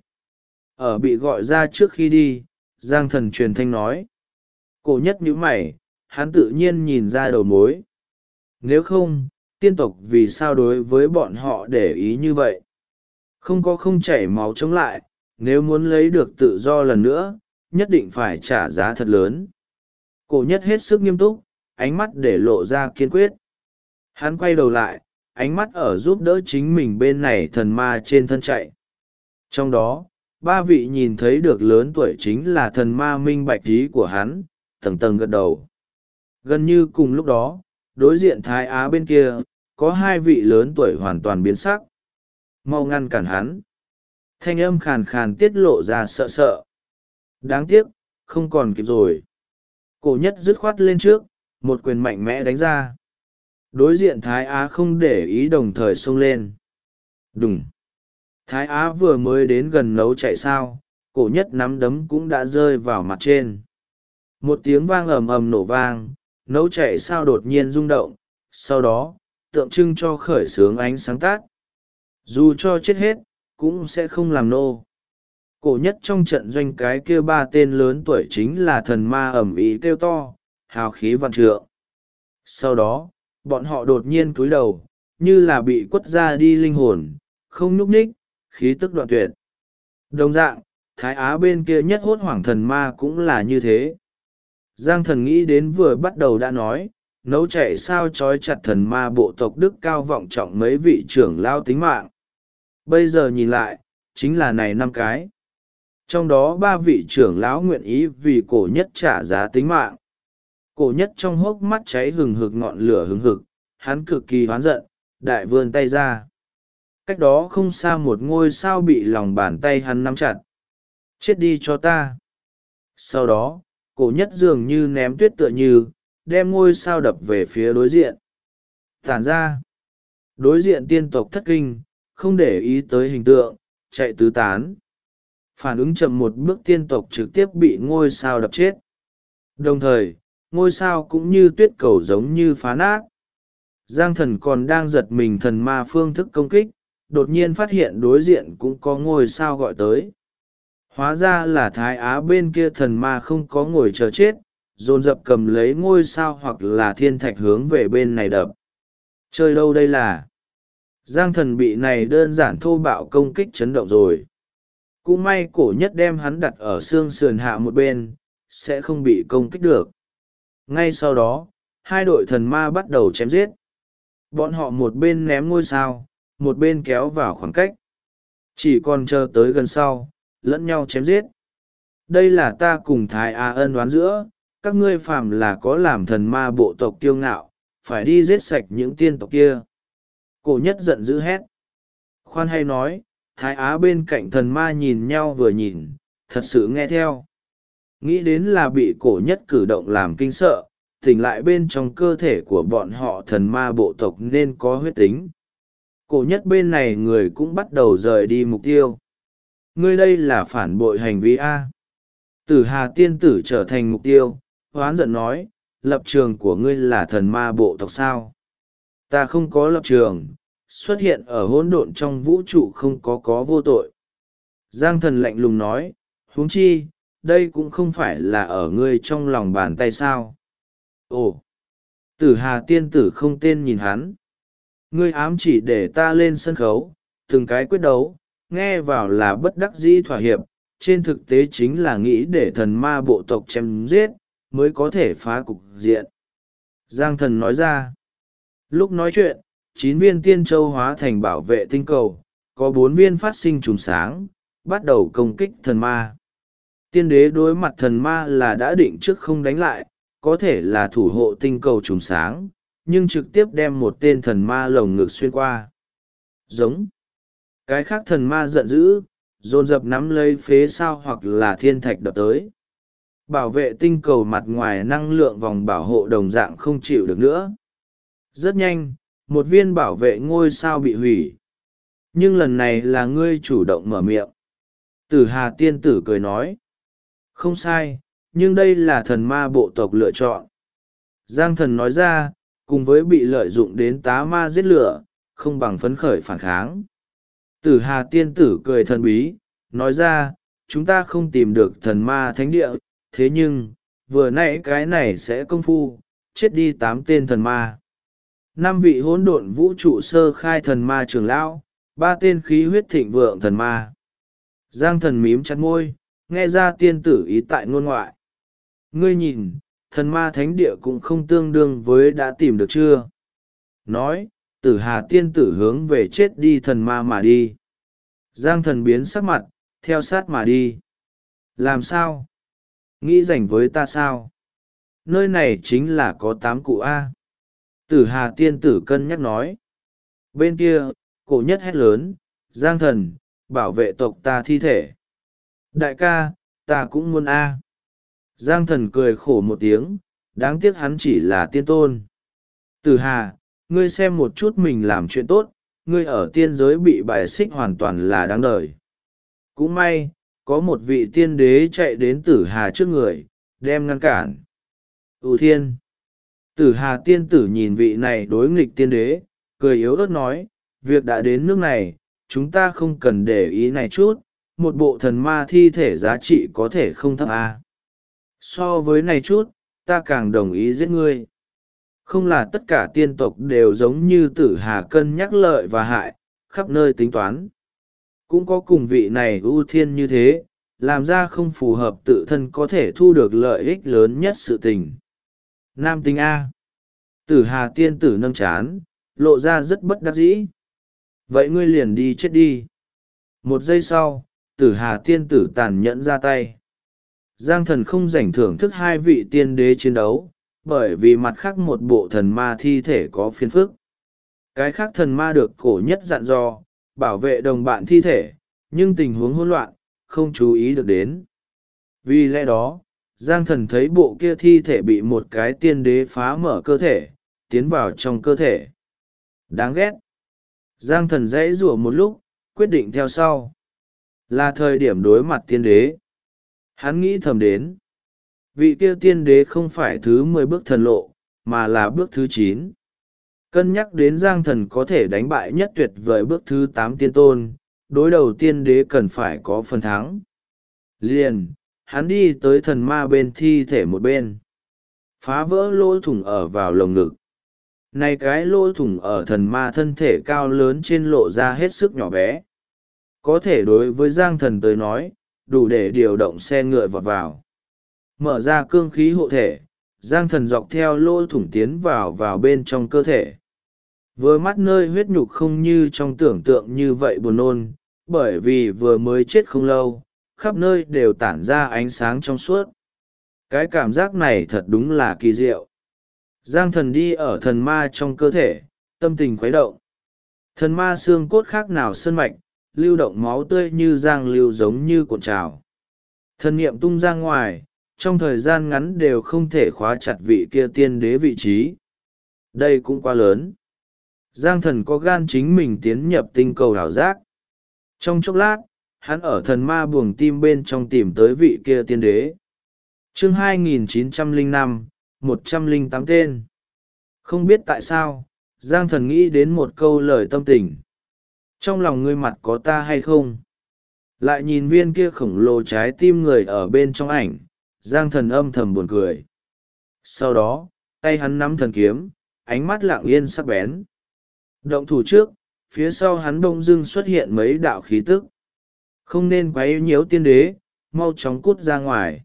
Ở bị gọi ra trước khi đi, Giang thần truyền thanh nói. Cổ nhất nhíu mày, hắn tự nhiên nhìn ra đầu mối. Nếu không, tiên tộc vì sao đối với bọn họ để ý như vậy? Không chảy máu chống lại, nếu muốn lấy được tự do lần nữa, nhất định phải trả giá thật lớn. Cổ nhất hết sức nghiêm túc, ánh mắt để lộ ra kiên quyết. Hắn quay đầu lại, ánh mắt ở giúp đỡ chính mình bên này thần ma trên thân chạy. Trong đó, ba vị nhìn thấy được lớn tuổi chính là thần ma minh bạch ý của hắn, tầng tầng gật đầu. Gần như cùng lúc đó, đối diện Thái Á bên kia, có hai vị lớn tuổi hoàn toàn biến sắc. Mau ngăn cản hắn. Thanh âm khàn khàn tiết lộ ra sợ sợ. Đáng tiếc, không còn kịp rồi. Cổ nhất dứt khoát lên trước, một quyền mạnh mẽ đánh ra. Đối diện Thái Á không để ý đồng thời xông lên. Đùng. Thái Á vừa mới đến gần nấu chạy sao, cổ nhất nắm đấm cũng đã rơi vào mặt trên. Một tiếng vang ầm ầm nổ vang, nấu chạy sao đột nhiên rung động, sau đó, tượng trưng cho khởi xướng ánh sáng tát. Dù cho chết hết, cũng sẽ không làm nô. Cổ nhất trong trận doanh cái kia ba tên lớn tuổi chính là thần ma ầm ĩ kêu to, hào khí vạn trượng. Sau đó, bọn họ đột nhiên cúi đầu, như là bị quất ra đi linh hồn, không nhúc nhích, khí tức đoạn tuyệt. Đồng dạng, Thái Á bên kia nhất hốt hoảng thần ma cũng là như thế. Giang thần nghĩ đến vừa bắt đầu đã nói, nấu chạy sao trói chặt thần ma bộ tộc đức cao vọng trọng mấy vị trưởng lao tính mạng. Bây giờ nhìn lại, chính là này 5 cái. Trong đó 3 vị trưởng lão nguyện ý vì cổ nhất trả giá tính mạng. Cổ nhất trong hốc mắt cháy hừng hực ngọn lửa hừng hực, hắn cực kỳ hoán giận, đại vươn tay ra. Cách đó không xa một ngôi sao bị lòng bàn tay hắn nắm chặt. Chết đi cho ta. Sau đó, cổ nhất dường như ném tuyết tựa như, đem ngôi sao đập về phía đối diện. Tản ra. Đối diện tiên tộc thất kinh, không để ý tới hình tượng, chạy tứ tán. Phản ứng chậm một bước tiên tộc trực tiếp bị ngôi sao đập chết. Đồng thời, ngôi sao cũng như tuyết cầu giống như phá nát. Giang thần còn đang giật mình thần ma phương thức công kích, đột nhiên phát hiện đối diện cũng có ngôi sao gọi tới. Hóa ra là Thái Á bên kia thần ma không có ngồi chờ chết, dồn dập cầm lấy ngôi sao hoặc là thiên thạch hướng về bên này đập. Chơi đâu đây là? Giang thần bị này đơn giản thô bạo công kích chấn động rồi. Cũng may cổ nhất đem hắn đặt ở xương sườn hạ một bên, sẽ không bị công kích được. Ngay sau đó, hai đội thần ma bắt đầu chém giết. Bọn họ một bên ném ngôi sao, một bên kéo vào khoảng cách. Chỉ còn chờ tới gần sau, lẫn nhau chém giết. Đây là ta cùng Thái Á ân oán giữa, các ngươi phàm là có làm thần ma bộ tộc kiêu ngạo, phải đi giết sạch những tiên tộc kia. Cổ nhất giận dữ hét. Khoan hay nói, Thái Á bên cạnh thần ma nhìn nhau vừa nhìn, thật sự nghe theo. Nghĩ đến là bị cổ nhất cử động làm kinh sợ, tỉnh lại bên trong cơ thể của bọn họ thần ma bộ tộc nên có huyết tính. Cổ nhất bên này người cũng bắt đầu rời đi mục tiêu. Ngươi đây là phản bội hành vi A. Tử Hà tiên tử trở thành mục tiêu, hoán giận nói, lập trường của ngươi là thần ma bộ tộc sao? Ta không có lập trường, xuất hiện ở hỗn độn trong vũ trụ không có vô tội. Giang thần lạnh lùng nói, huống chi, đây cũng không phải là ở ngươi trong lòng bàn tay sao. Ồ! Tử Hà tiên tử không tên nhìn hắn. Ngươi ám chỉ để ta lên sân khấu, từng cái quyết đấu, nghe vào là bất đắc dĩ thỏa hiệp, trên thực tế chính là nghĩ để thần ma bộ tộc chém giết, mới có thể phá cục diện. Giang thần nói ra. Lúc nói chuyện, 9 viên tiên châu hóa thành bảo vệ tinh cầu, có 4 viên phát sinh trùng sáng, bắt đầu công kích thần ma. Tiên đế đối mặt thần ma là đã định trước không đánh lại, có thể là thủ hộ tinh cầu trùng sáng, nhưng trực tiếp đem một tên thần ma lồng ngực xuyên qua. Giống. Cái khác thần ma giận dữ, dồn dập nắm lấy phế sao hoặc là thiên thạch đập tới. Bảo vệ tinh cầu mặt ngoài năng lượng vòng bảo hộ đồng dạng không chịu được nữa. Rất nhanh, một viên bảo vệ ngôi sao bị hủy. Nhưng lần này là ngươi chủ động mở miệng. Tử Hà tiên tử cười nói. Không sai, nhưng đây là thần ma bộ tộc lựa chọn. Giang thần nói ra, cùng với bị lợi dụng đến tá ma giết lửa, không bằng phấn khởi phản kháng. Tử Hà tiên tử cười thần bí, nói ra, chúng ta không tìm được thần ma thánh địa, thế nhưng, vừa nãy cái này sẽ công phu, chết đi 8 tên thần ma. 5 vị hỗn độn vũ trụ sơ khai thần ma trưởng lão, 3 tên khí huyết thịnh vượng thần ma. Giang thần mím chặt môi, nghe ra tiên tử ý tại ngôn ngoại. Ngươi nhìn, thần ma thánh địa cũng không tương đương với đã tìm được chưa? Nói, Tử Hà tiên tử hướng về chết đi thần ma mà đi. Giang thần biến sắc mặt, theo sát mà đi. Làm sao? Nghĩ rảnh với ta sao? Nơi này chính là có 8 cụ A. Tử Hà tiên tử cân nhắc nói. Bên kia, cổ nhất hét lớn, Giang thần, bảo vệ tộc ta thi thể. Đại ca, ta cũng muốn A. Giang thần cười khổ một tiếng, đáng tiếc hắn chỉ là tiên tôn. Tử Hà, ngươi xem một chút mình làm chuyện tốt, ngươi ở tiên giới bị bài xích hoàn toàn là đáng đời. Cũng may, có một vị tiên đế chạy đến Tử Hà trước người, đem ngăn cản. Ưu thiên. Tử Hà tiên tử nhìn vị này đối nghịch tiên đế, cười yếu ớt nói, việc đã đến nước này, chúng ta không cần để ý này chút, một bộ thần ma thi thể giá trị có thể không thấp à. So với này chút, ta càng đồng ý giết ngươi. Không là tất cả tiên tộc đều giống như Tử Hà cân nhắc lợi và hại, khắp nơi tính toán. Cũng có cùng vị này ưu thiên như thế, làm ra không phù hợp tự thân có thể thu được lợi ích lớn nhất sự tình. Nam tính A. Tử Hà tiên tử nâng chán, lộ ra rất bất đắc dĩ. Vậy ngươi liền đi chết đi. Một giây sau, Tử Hà tiên tử tàn nhẫn ra tay. Giang thần không rảnh thưởng thức 2 vị tiên đế chiến đấu, bởi vì mặt khác một bộ thần ma thi thể có phiền phức. Cái khác thần ma được cổ nhất dặn dò, bảo vệ đồng bạn thi thể, nhưng tình huống hỗn loạn, không chú ý được đến. Vì lẽ đó, Giang thần thấy bộ kia thi thể bị một cái tiên đế phá mở cơ thể, tiến vào trong cơ thể. Đáng ghét. Giang thần dãy rủa một lúc, quyết định theo sau. Là thời điểm đối mặt tiên đế. Hắn nghĩ thầm đến. vị kia tiên đế không phải thứ 10 bước thần lộ, mà là bước thứ 9. Cân nhắc đến Giang Thần có thể đánh bại nhất tuyệt vời bước thứ 8 tiên tôn, đối đầu tiên đế cần phải có phần thắng. Liền, hắn đi tới thần ma bên thi thể một bên, phá vỡ lỗ thủng ở vào lồng ngực. Này cái lỗ thủng ở thần ma thân thể cao lớn trên lộ ra hết sức nhỏ bé. Có thể đối với Giang Thần tới nói, đủ để điều động xe ngựa vọt vào. Mở ra cương khí hộ thể, Giang Thần dọc theo lỗ thủng tiến vào bên trong cơ thể. Vừa mắt nơi huyết nhục không như trong tưởng tượng như vậy buồn nôn, bởi vì vừa mới chết không lâu, khắp nơi đều tản ra ánh sáng trong suốt. Cái cảm giác này thật đúng là kỳ diệu. Giang Thần đi ở thần ma trong cơ thể, tâm tình khuấy động. Thần ma xương cốt khác nào sơn mạch, lưu động máu tươi như giang lưu giống như cuộn trào. Thần niệm tung ra ngoài, trong thời gian ngắn đều không thể khóa chặt vị kia tiên đế vị trí. Đây cũng quá lớn. Giang Thần có gan chính mình tiến nhập tinh cầu đảo giác. Trong chốc lát, hắn ở thần ma buồng tim bên trong tìm tới vị kia tiên đế. Chương 2905, 108 tên. Không biết tại sao, Giang Thần nghĩ đến một câu lời tâm tình. Trong lòng ngươi mặt có ta hay không? Lại nhìn viên kia khổng lồ trái tim người ở bên trong ảnh, Giang Thần âm thầm buồn cười. Sau đó, tay hắn nắm thần kiếm, ánh mắt lặng yên sắc bén. Động thủ trước, phía sau hắn bỗng dưng xuất hiện mấy đạo khí tức. Không nên quấy nhiễu tiên đế, mau chóng cút ra ngoài.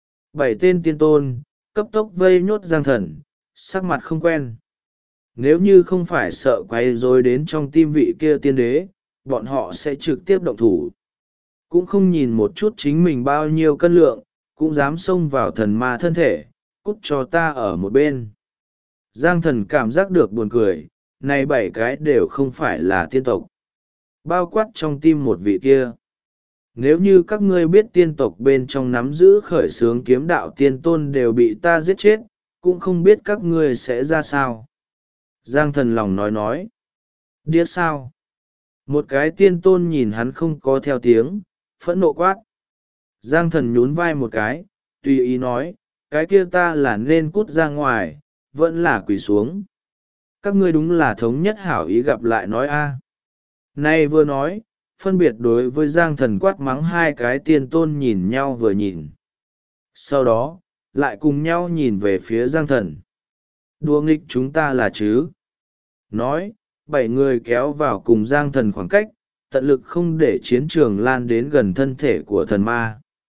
7 tên tiên tôn, cấp tốc vây nhốt Giang Thần, sắc mặt không quen. Nếu như không phải sợ quay rối đến trong tim vị kia tiên đế, bọn họ sẽ trực tiếp động thủ. Cũng không nhìn một chút chính mình bao nhiêu cân lượng, cũng dám xông vào thần ma thân thể, cút cho ta ở một bên. Giang Thần cảm giác được buồn cười, này 7 cái đều không phải là tiên tộc. Bao quát trong tim một vị kia. Nếu như các ngươi biết tiên tộc bên trong nắm giữ khởi xướng kiếm đạo tiên tôn đều bị ta giết chết, cũng không biết các ngươi sẽ ra sao. Giang Thần lòng nói. Điếc sao? Một cái tiên tôn nhìn hắn không có theo tiếng, phẫn nộ quát. Giang Thần nhún vai một cái, tùy ý nói, cái kia ta là nên cút ra ngoài, vẫn là quỳ xuống. Các ngươi đúng là thống nhất hảo ý gặp lại nói a. Nay vừa nói, phân biệt đối với Giang Thần quát mắng hai cái tiên tôn nhìn nhau vừa nhìn. Sau đó, lại cùng nhau nhìn về phía Giang Thần. Đùa nghịch chúng ta là chứ? Nói, 7 người kéo vào cùng Giang Thần khoảng cách, tận lực không để chiến trường lan đến gần thân thể của thần ma.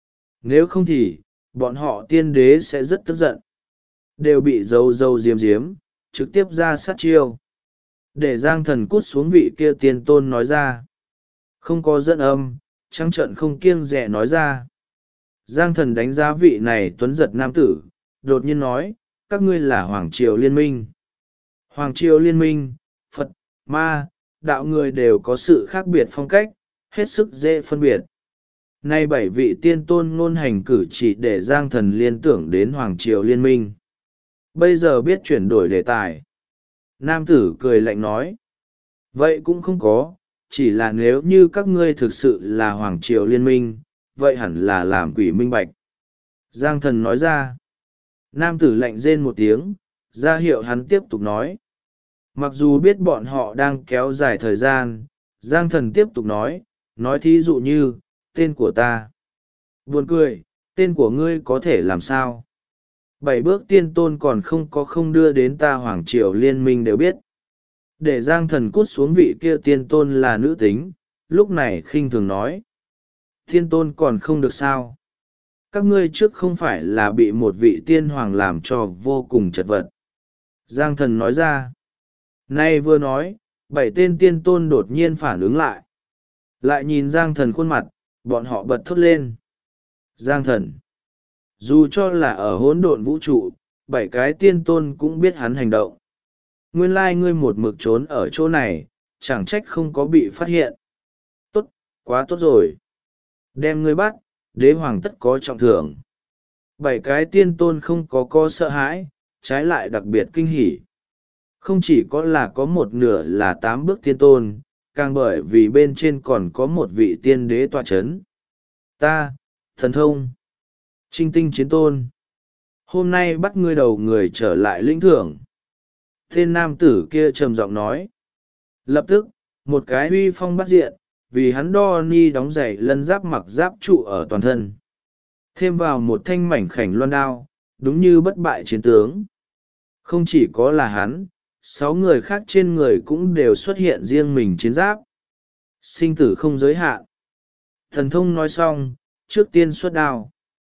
Nếu không thì, bọn họ tiên đế sẽ rất tức giận. Đều bị dâu diếm, trực tiếp ra sát chiêu. Để Giang Thần cút xuống vị kia tiên tôn nói ra. Không có dẫn âm, trắng trợn không kiêng dè nói ra. Giang Thần đánh giá vị này tuấn giật nam tử, đột nhiên nói, các ngươi là Hoàng Triều Liên minh. Hoàng Triều Liên minh, Phật, Ma, đạo người đều có sự khác biệt phong cách, hết sức dễ phân biệt. Nay 7 vị tiên tôn ngôn hành cử chỉ để Giang Thần liên tưởng đến Hoàng Triều Liên minh. Bây giờ biết chuyển đổi đề tài. Nam tử cười lạnh nói. Vậy cũng không có, chỉ là nếu như các ngươi thực sự là Hoàng Triều Liên minh, vậy hẳn là làm quỷ minh bạch. Giang Thần nói ra. Nam tử lạnh rên một tiếng, ra hiệu hắn tiếp tục nói. Mặc dù biết bọn họ đang kéo dài thời gian, Giang Thần tiếp tục nói thí dụ như, tên của ta. Buồn cười, tên của ngươi có thể làm sao? 7 bước tiên tôn còn không đưa đến ta Hoàng Triều Liên minh đều biết. Để Giang Thần cút xuống vị kia tiên tôn là nữ tính, lúc này khinh thường nói. Tiên tôn còn không được sao? Các ngươi trước không phải là bị một vị tiên hoàng làm cho vô cùng chật vật. Giang Thần nói ra. Nay vừa nói, 7 tên tiên tôn đột nhiên phản ứng lại. Lại nhìn Giang Thần khuôn mặt, bọn họ bật thốt lên. Giang Thần. Dù cho là ở hỗn độn vũ trụ, 7 cái tiên tôn cũng biết hắn hành động. Nguyên lai ngươi một mực trốn ở chỗ này, chẳng trách không có bị phát hiện. Tốt, quá tốt rồi. Đem ngươi bắt, đế hoàng tất có trọng thưởng. 7 cái tiên tôn không có sợ hãi, trái lại đặc biệt kinh hỉ. Không chỉ có một nửa là 8 bước tiên tôn, càng bởi vì bên trên còn có một vị tiên đế tọa chấn. Ta, thần thông, Trinh tinh chiến tôn. hôm nay bắt ngươi đầu người trở lại lĩnh thưởng. Tên nam tử kia trầm giọng nói. Lập tức, một cái uy phong bắt diện, vì hắn đo ni đóng giày lân giáp mặc giáp trụ ở toàn thân. Thêm vào một thanh mảnh khảnh loan đao, đúng như bất bại chiến tướng. Không chỉ có là hắn, 6 người khác trên người cũng đều xuất hiện riêng mình chiến giáp. Sinh tử không giới hạn. Thần thông nói xong, trước tiên xuất đao.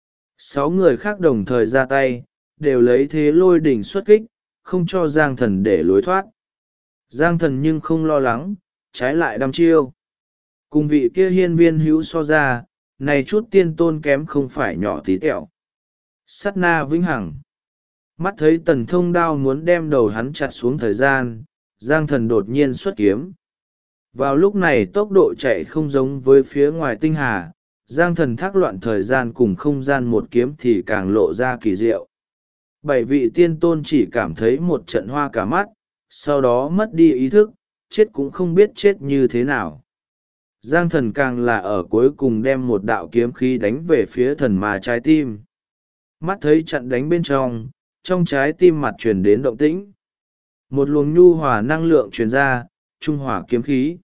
6 người khác đồng thời ra tay, đều lấy thế lôi đỉnh xuất kích, không cho Giang Thần để lối thoát. Giang Thần nhưng không lo lắng, trái lại đăm chiêu. Cùng vị kia hiên viên hữu so ra, này chút tiên tôn kém không phải nhỏ tí tẹo. Sát na vĩnh hằng. Mắt thấy Tần Thông đao muốn đem đầu hắn chặt xuống thời gian, Giang Thần đột nhiên xuất kiếm. Vào lúc này tốc độ chạy không giống với phía ngoài tinh hà, Giang Thần thác loạn thời gian cùng không gian một kiếm thì càng lộ ra kỳ diệu. 7 vị tiên tôn chỉ cảm thấy một trận hoa cả mắt, sau đó mất đi ý thức, chết cũng không biết chết như thế nào. Giang Thần càng là ở cuối cùng đem một đạo kiếm khí đánh về phía thần ma trái tim. Mắt thấy trận đánh bên trong trái tim mặt truyền đến động tĩnh. Một luồng nhu hòa năng lượng truyền ra, trung hòa kiếm khí.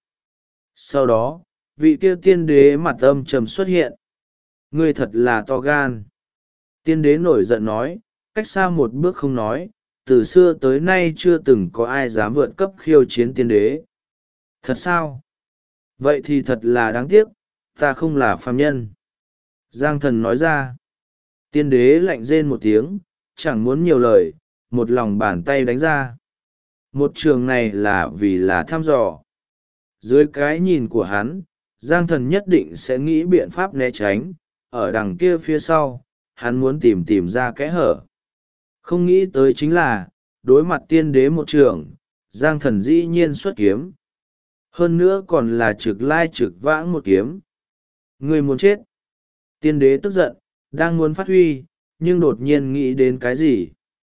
Sau đó, vị kia tiên đế mặt âm trầm xuất hiện. Ngươi thật là to gan. Tiên đế nổi giận nói, cách xa một bước không nói, từ xưa tới nay chưa từng có ai dám vượt cấp khiêu chiến tiên đế. Thật sao? Vậy thì thật là đáng tiếc, ta không là phàm nhân. Giang Thần nói ra. Tiên đế lạnh rên một tiếng, chẳng muốn nhiều lời, một lòng bàn tay đánh ra. Một trường này là vì là thăm dò. Dưới cái nhìn của hắn, Giang Thần nhất định sẽ nghĩ biện pháp né tránh, ở đằng kia phía sau, hắn muốn tìm ra kẽ hở. Không nghĩ tới chính là, đối mặt tiên đế một trường, Giang Thần dĩ nhiên xuất kiếm. Hơn nữa còn là trực lai trực vãng một kiếm. Người muốn chết. Tiên đế tức giận, đang muốn phát huy, nhưng đột nhiên nghĩ đến cái gì.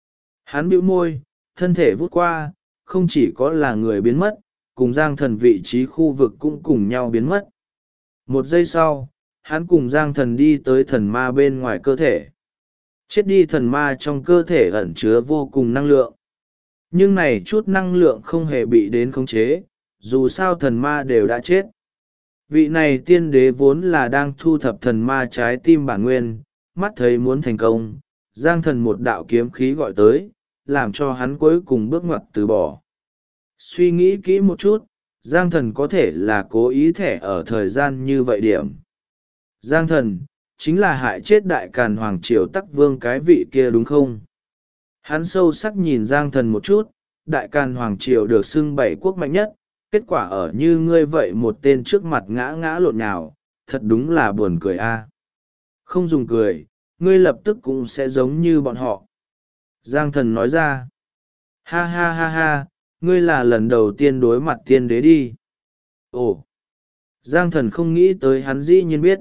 Hắn bĩu môi, thân thể vút qua, không chỉ có là người biến mất, cùng Giang Thần vị trí khu vực cũng cùng nhau biến mất. Một giây sau, hắn cùng Giang Thần đi tới thần ma bên ngoài cơ thể. Chết đi thần ma trong cơ thể ẩn chứa vô cùng năng lượng. Nhưng này chút năng lượng không hề bị đến khống chế, dù sao thần ma đều đã chết. Vị này tiên đế vốn là đang thu thập thần ma trái tim bản nguyên, mắt thấy muốn thành công, Giang Thần một đạo kiếm khí gọi tới, làm cho hắn cuối cùng bước ngoặt từ bỏ. Suy nghĩ kỹ một chút, Giang Thần có thể là cố ý thẻ ở thời gian như vậy điểm. Giang Thần, chính là hại chết đại càn hoàng triều Tắc Vương cái vị kia đúng không? Hắn sâu sắc nhìn Giang Thần một chút, đại càn hoàng triều được xưng 7 quốc mạnh nhất, kết quả ở như ngươi vậy một tên trước mặt ngã lộn nhào, thật đúng là buồn cười a. Không dùng cười, ngươi lập tức cũng sẽ giống như bọn họ. Giang Thần nói ra. Ha ha ha ha, ngươi là lần đầu tiên đối mặt tiên đế đi. Ồ! Giang Thần không nghĩ tới hắn dĩ nhiên biết.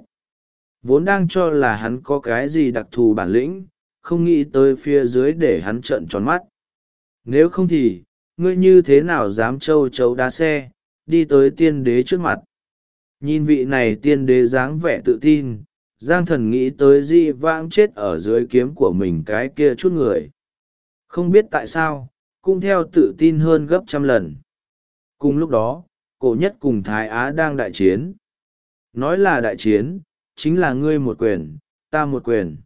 Vốn đang cho là hắn có cái gì đặc thù bản lĩnh, không nghĩ tới phía dưới để hắn trợn tròn mắt. Nếu không thì, ngươi như thế nào dám châu chấu đá xe, đi tới tiên đế trước mặt. Nhìn vị này tiên đế dáng vẻ tự tin, Giang Thần nghĩ tới di vãng chết ở dưới kiếm của mình cái kia chút người. Không biết tại sao, cũng theo tự tin hơn gấp 100 lần. Cùng lúc đó, cổ nhất cùng Thái Á đang đại chiến. Nói là đại chiến, chính là ngươi một quyền, ta một quyền.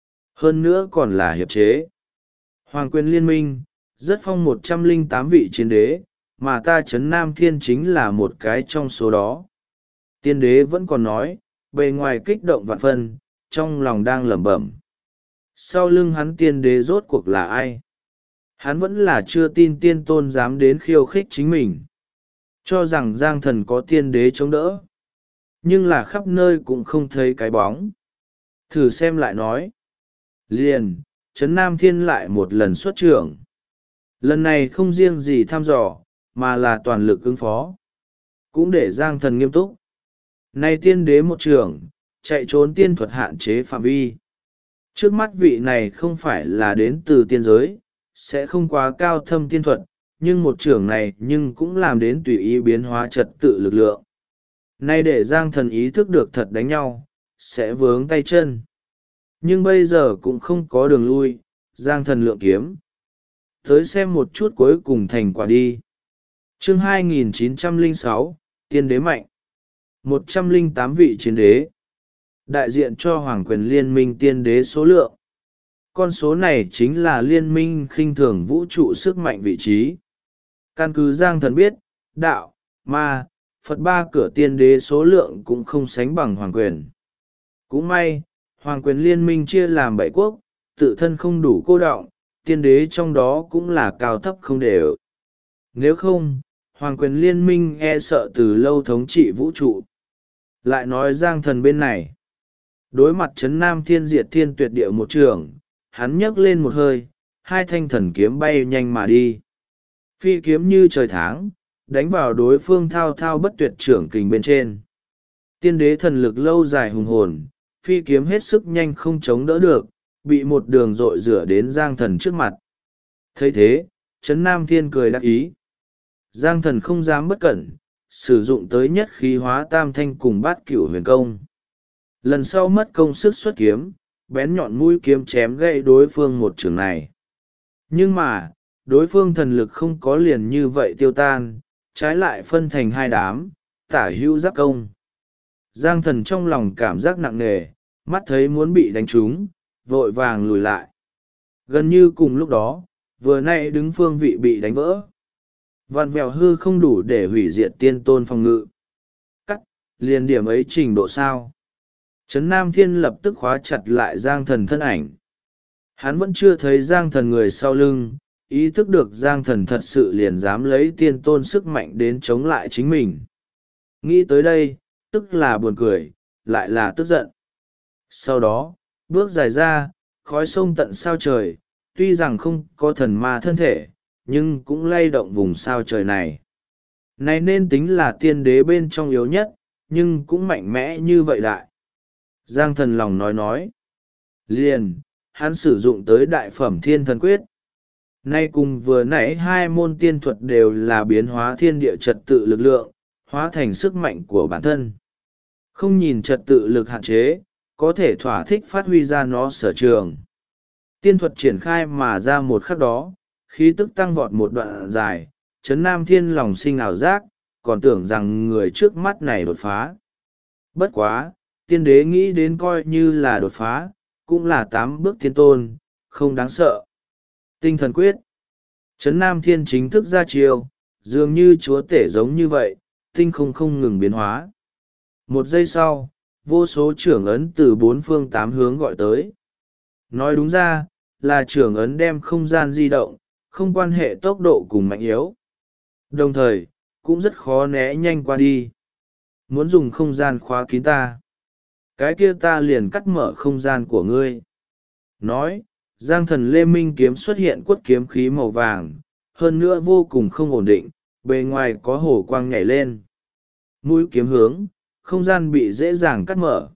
Hơn nữa còn là hiệp chế. Hoàng quyền liên minh, rất phong 108 vị chiến đế, mà ta Trấn Nam Thiên chính là một cái trong số đó. Tiên đế vẫn còn nói, bề ngoài kích động vạn phân, trong lòng đang lẩm bẩm. Sau lưng hắn tiên đế rốt cuộc là ai? Hắn vẫn là chưa tin tiên tôn dám đến khiêu khích chính mình. Cho rằng Giang Thần có tiên đế chống đỡ. Nhưng là khắp nơi cũng không thấy cái bóng. Thử xem lại nói. Liền, Trấn Nam Thiên lại một lần xuất trưởng. Lần này không riêng gì thăm dò, mà là toàn lực ứng phó. Cũng để Giang Thần nghiêm túc. Này tiên đế một trưởng, chạy trốn tiên thuật hạn chế phạm vi. Trước mắt vị này không phải là đến từ tiên giới, sẽ không quá cao thâm tiên thuật, nhưng một trưởng này nhưng cũng làm đến tùy ý biến hóa trật tự lực lượng. Nay để Giang Thần ý thức được thật đánh nhau, sẽ vướng tay chân. Nhưng bây giờ cũng không có đường lui, Giang Thần lượng kiếm. Tới xem một chút cuối cùng thành quả đi. Chương 2906, Tiên đế mạnh. 108 vị chiến đế. Đại diện cho Hoàng quyền liên minh tiên đế số lượng. Con số này chính là liên minh khinh thường vũ trụ sức mạnh vị trí. Căn cứ Giang Thần biết, đạo, ma, Phật ba cửa tiên đế số lượng cũng không sánh bằng Hoàng quyền. Cũng may, Hoàng quyền liên minh chia làm 7 quốc, tự thân không đủ cô đọng, tiên đế trong đó cũng là cao thấp không đều. Nếu không, Hoàng quyền liên minh e sợ từ lâu thống trị vũ trụ. Lại nói Giang Thần bên này. Đối mặt Trấn Nam Thiên Diệt Thiên Tuyệt Địa một trường, hắn nhấc lên một hơi, hai thanh thần kiếm bay nhanh mà đi. Phi kiếm như trời tháng, đánh vào đối phương thao thao bất tuyệt trưởng kình bên trên. Tiên đế thần lực lâu dài hùng hồn, phi kiếm hết sức nhanh không chống đỡ được, bị một đường dội rửa đến Giang Thần trước mặt. Thấy thế, Trấn Nam Thiên cười đắc ý. Giang Thần không dám bất cẩn, sử dụng tới nhất khí hóa tam thanh cùng bát cửu huyền công. Lần sau mất công sức xuất kiếm, bén nhọn mũi kiếm chém gãy đối phương một trường này. Nhưng mà, đối phương thần lực không có liền như vậy tiêu tan, trái lại phân thành hai đám, tả hữu giáp công. Giang Thần trong lòng cảm giác nặng nề, mắt thấy muốn bị đánh trúng, vội vàng lùi lại. Gần như cùng lúc đó, vừa nãy đứng phương vị bị đánh vỡ. Vạn vẹo hư không đủ để hủy diệt tiên tôn phòng ngự. Cắt, liền điểm ấy trình độ sao. Trấn Nam Thiên lập tức khóa chặt lại Giang Thần thân ảnh. Hắn vẫn chưa thấy Giang Thần người sau lưng, ý thức được Giang Thần thật sự liền dám lấy tiên tôn sức mạnh đến chống lại chính mình. Nghĩ tới đây, tức là buồn cười, lại là tức giận. Sau đó, bước dài ra, khói sông tận sao trời, tuy rằng không có thần ma thân thể, nhưng cũng lay động vùng sao trời này. Này nên tính là tiên đế bên trong yếu nhất, nhưng cũng mạnh mẽ như vậy đại. Giang Thần lòng nói. Liền, hắn sử dụng tới đại phẩm thiên thần quyết. Nay cùng vừa nãy hai môn tiên thuật đều là biến hóa thiên địa trật tự lực lượng, hóa thành sức mạnh của bản thân. Không nhìn trật tự lực hạn chế, có thể thỏa thích phát huy ra nó sở trường. Tiên thuật triển khai mà ra một khắc đó, khí tức tăng vọt một đoạn dài, Trấn Nam Thiên lòng sinh ảo giác, còn tưởng rằng người trước mắt này đột phá. Bất quá, tiên đế nghĩ đến coi như là đột phá, cũng là 8 bước tiên tôn, không đáng sợ. Tinh thần quyết. Trấn Nam Thiên chính thức ra chiêu, dường như chúa tể giống như vậy, tinh không ngừng biến hóa. Một giây sau, vô số trưởng ấn từ 4 phương 8 hướng gọi tới. Nói đúng ra, là trưởng ấn đem không gian di động, không quan hệ tốc độ cùng mạnh yếu. Đồng thời, cũng rất khó né nhanh qua đi. Muốn dùng không gian khóa kín ta. Cái kia ta liền cắt mở không gian của ngươi. Nói, Giang Thần Lê Minh kiếm xuất hiện quất kiếm khí màu vàng, hơn nữa vô cùng không ổn định, bề ngoài có hổ quang nhảy lên. Mũi kiếm hướng, không gian bị dễ dàng cắt mở.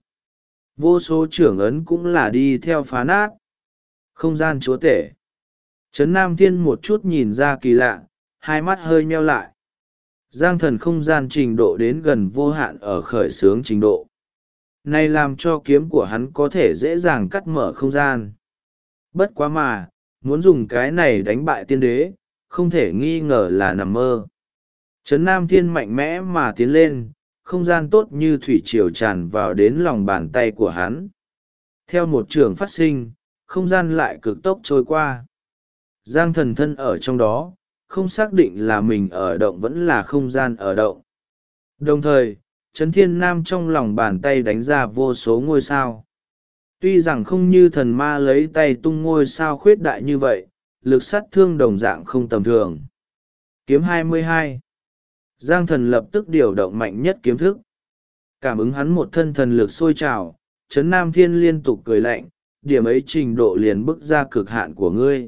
Vô số trưởng ấn cũng là đi theo phá nát. Không gian chúa tể. Trấn Nam Thiên một chút nhìn ra kỳ lạ, hai mắt hơi nheo lại. Giang Thần không gian trình độ đến gần vô hạn ở khởi xướng trình độ. Này làm cho kiếm của hắn có thể dễ dàng cắt mở không gian. Bất quá mà, muốn dùng cái này đánh bại tiên đế, không thể nghi ngờ là nằm mơ. Trấn Nam Thiên mạnh mẽ mà tiến lên, không gian tốt như thủy triều tràn vào đến lòng bàn tay của hắn. Theo một trường phát sinh, không gian lại cực tốc trôi qua. Giang Thần thân ở trong đó, không xác định là mình ở động vẫn là không gian ở động. Đồng thời, Trấn Thiên Nam trong lòng bàn tay đánh ra vô số ngôi sao. Tuy rằng không như thần ma lấy tay tung ngôi sao khuyết đại như vậy, lực sát thương đồng dạng không tầm thường. Kiếm 22. Giang Thần lập tức điều động mạnh nhất kiếm thức. Cảm ứng hắn một thân thần lực sôi trào, Trấn Nam Thiên liên tục cười lạnh, điểm ấy trình độ liền bức ra cực hạn của ngươi.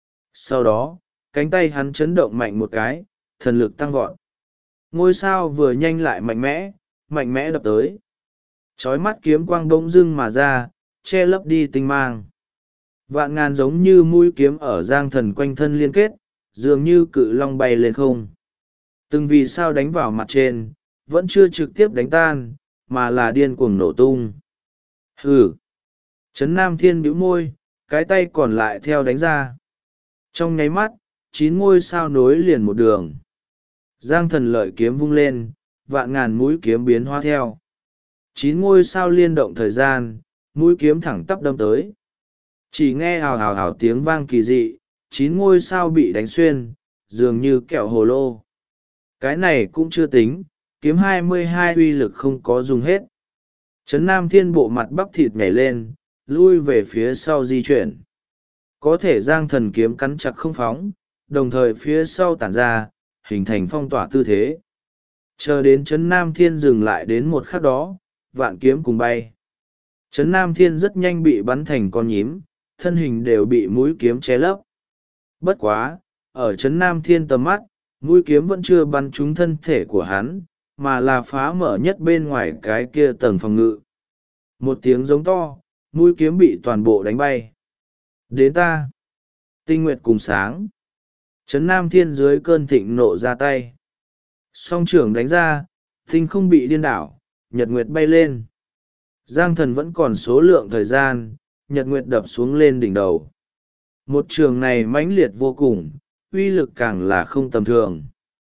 Sau đó, cánh tay hắn chấn động mạnh một cái, thần lực tăng vọt. Ngôi sao vừa nhanh lại mạnh mẽ đập tới. Chói mắt kiếm quang bỗng dưng mà ra, che lấp đi tinh mang. Vạn ngàn giống như mũi kiếm ở Giang Thần quanh thân liên kết, dường như cự long bay lên không. Từng vì sao đánh vào mặt trên, vẫn chưa trực tiếp đánh tan, mà là điên cuồng nổ tung. Hừ! Trấn Nam Thiên bĩu môi, cái tay còn lại theo đánh ra. Trong nháy mắt, 9 ngôi sao nối liền một đường. Giang Thần lợi kiếm vung lên, vạn ngàn mũi kiếm biến hóa theo. 9 ngôi sao liên động thời gian, mũi kiếm thẳng tắp đâm tới. Chỉ nghe hào hào hào tiếng vang kỳ dị, 9 ngôi sao bị đánh xuyên, dường như kẹo hồ lô. Cái này cũng chưa tính, kiếm 22 uy lực không có dùng hết. Trấn Nam Thiên bộ mặt bắp thịt nhảy lên, lui về phía sau di chuyển. Có thể Giang Thần kiếm cắn chặt không phóng, đồng thời phía sau tản ra, hình thành phong tỏa tư thế. Chờ đến Trấn Nam Thiên dừng lại đến một khắc đó, vạn kiếm cùng bay. Trấn Nam Thiên rất nhanh bị bắn thành con nhím, thân hình đều bị mũi kiếm che lấp. Bất quá, ở Trấn Nam Thiên tầm mắt, mũi kiếm vẫn chưa bắn trúng thân thể của hắn, mà là phá mở nhất bên ngoài cái kia tầng phòng ngự. Một tiếng giống to, mũi kiếm bị toàn bộ đánh bay. Đến ta! Tinh nguyệt cùng sáng. Trấn Nam Thiên dưới cơn thịnh nộ ra tay. Song trưởng đánh ra, tinh không bị điên đảo, nhật nguyệt bay lên. Giang Thần vẫn còn số lượng thời gian, nhật nguyệt đập xuống lên đỉnh đầu. Một trường này mãnh liệt vô cùng, uy lực càng là không tầm thường.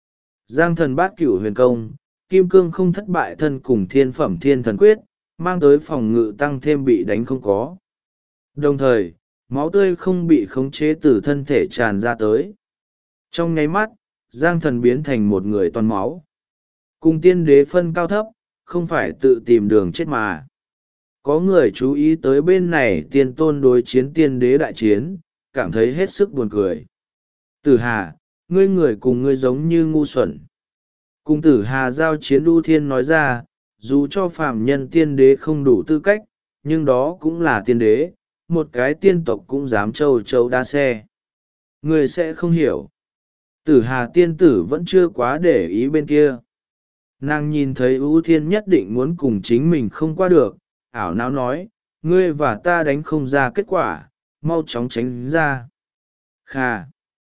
Giang Thần bát cửu huyền công, kim cương không thất bại thân cùng thiên phẩm thiên thần quyết, mang tới phòng ngự tăng thêm bị đánh không có. Đồng thời, máu tươi không bị khống chế từ thân thể tràn ra tới. Trong nháy mắt, Giang Thần biến thành một người toàn máu. Cùng tiên đế phân cao thấp, không phải tự tìm đường chết mà. Có người chú ý tới bên này tiên tôn đối chiến tiên đế đại chiến, cảm thấy hết sức buồn cười. Tử Hà, ngươi người cùng ngươi giống như ngu xuẩn. Cùng Tử Hà giao chiến U Thiên nói ra, dù cho phàm nhân tiên đế không đủ tư cách, nhưng đó cũng là tiên đế, một cái tiên tộc cũng dám trâu trâu đa xe. Ngươi sẽ không hiểu. Tử Hà tiên tử vẫn chưa quá để ý bên kia. Nàng nhìn thấy U Thiên nhất định muốn cùng chính mình không qua được, ảo não nói, ngươi và ta đánh không ra kết quả, mau chóng tránh ra. Khà!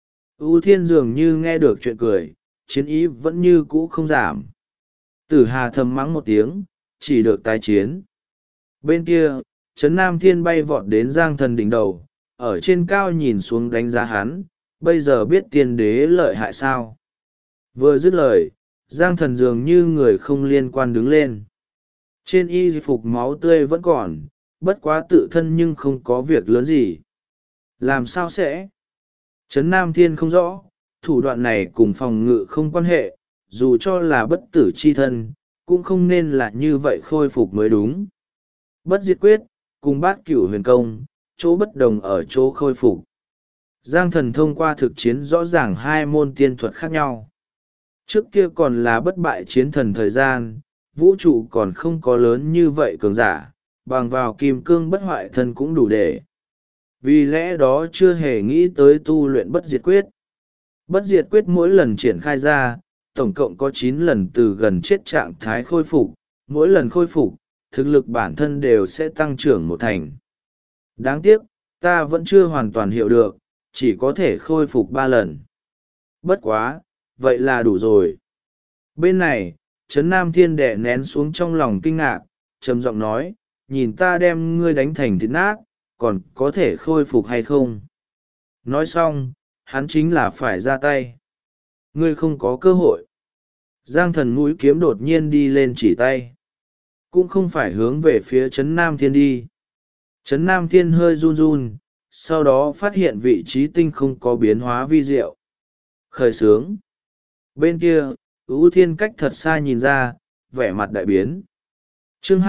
U Thiên dường như nghe được chuyện cười, chiến ý vẫn như cũ không giảm. Tử Hà thầm mắng một tiếng, chỉ được tái chiến. Bên kia, Trấn Nam Thiên bay vọt đến Giang Thần đỉnh đầu, ở trên cao nhìn xuống đánh giá hắn, bây giờ biết tiên đế lợi hại sao. Vừa dứt lời, Giang Thần dường như người không liên quan đứng lên. Trên y phục máu tươi vẫn còn, bất quá tự thân nhưng không có việc lớn gì. Làm sao sẽ? Trấn Nam Thiên không rõ, thủ đoạn này cùng phòng ngự không quan hệ, dù cho là bất tử chi thân, cũng không nên là như vậy khôi phục mới đúng. Bất diệt quyết, cùng bát cửu huyền công, chỗ bất đồng ở chỗ khôi phục. Giang Thần thông qua thực chiến rõ ràng hai môn tiên thuật khác nhau. Trước kia còn là bất bại chiến thần thời gian, vũ trụ còn không có lớn như vậy cường giả, bằng vào kim cương bất hoại thân cũng đủ để. Vì lẽ đó chưa hề nghĩ tới tu luyện bất diệt quyết. Bất diệt quyết mỗi lần triển khai ra, tổng cộng có 9 lần từ gần chết trạng thái khôi phục, mỗi lần khôi phục, thực lực bản thân đều sẽ tăng trưởng một thành. Đáng tiếc, ta vẫn chưa hoàn toàn hiểu được, chỉ có thể khôi phục 3 lần. Bất quá, vậy là đủ rồi. Bên này, Trấn Nam Thiên đè nén xuống trong lòng kinh ngạc, trầm giọng nói, nhìn ta đem ngươi đánh thành thịt nát, còn có thể khôi phục hay không? Nói xong, hắn chính là phải ra tay. Ngươi không có cơ hội. Giang Thần mũi kiếm đột nhiên đi lên chỉ tay. Cũng không phải hướng về phía Trấn Nam Thiên đi. Trấn Nam Thiên hơi run run, sau đó phát hiện vị trí tinh không có biến hóa vi diệu. Khởi sướng. Bên kia, U Thiên cách thật xa nhìn ra, vẻ mặt đại biến. Chương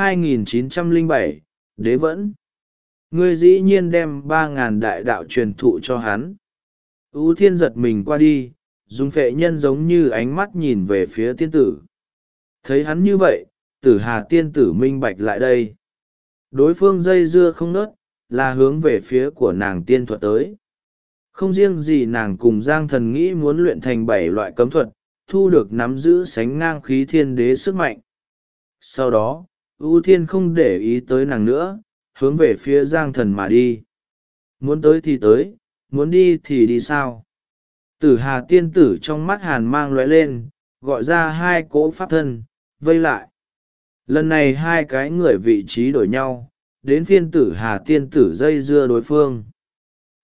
2907, Đế Vẫn. Ngươi dĩ nhiên đem 3.000 đại đạo truyền thụ cho hắn. U Thiên giật mình qua đi, dùng phệ nhân giống như ánh mắt nhìn về phía tiên tử. Thấy hắn như vậy, Tử Hà tiên tử minh bạch lại đây. Đối phương dây dưa không nớt, là hướng về phía của nàng tiên thuật tới. Không riêng gì nàng cùng Giang Thần nghĩ muốn luyện thành 7 loại cấm thuật, thu được nắm giữ sánh ngang khí thiên đế sức mạnh. Sau đó, U Thiên không để ý tới nàng nữa, hướng về phía Giang Thần mà đi. Muốn tới thì tới, muốn đi thì đi sao? Tử Hà tiên tử trong mắt hàn mang lóe lên, gọi ra 2 cỗ pháp thân, vây lại. Lần này 2 cái người vị trí đổi nhau, đến phiên Tử Hà tiên tử dây dưa đối phương.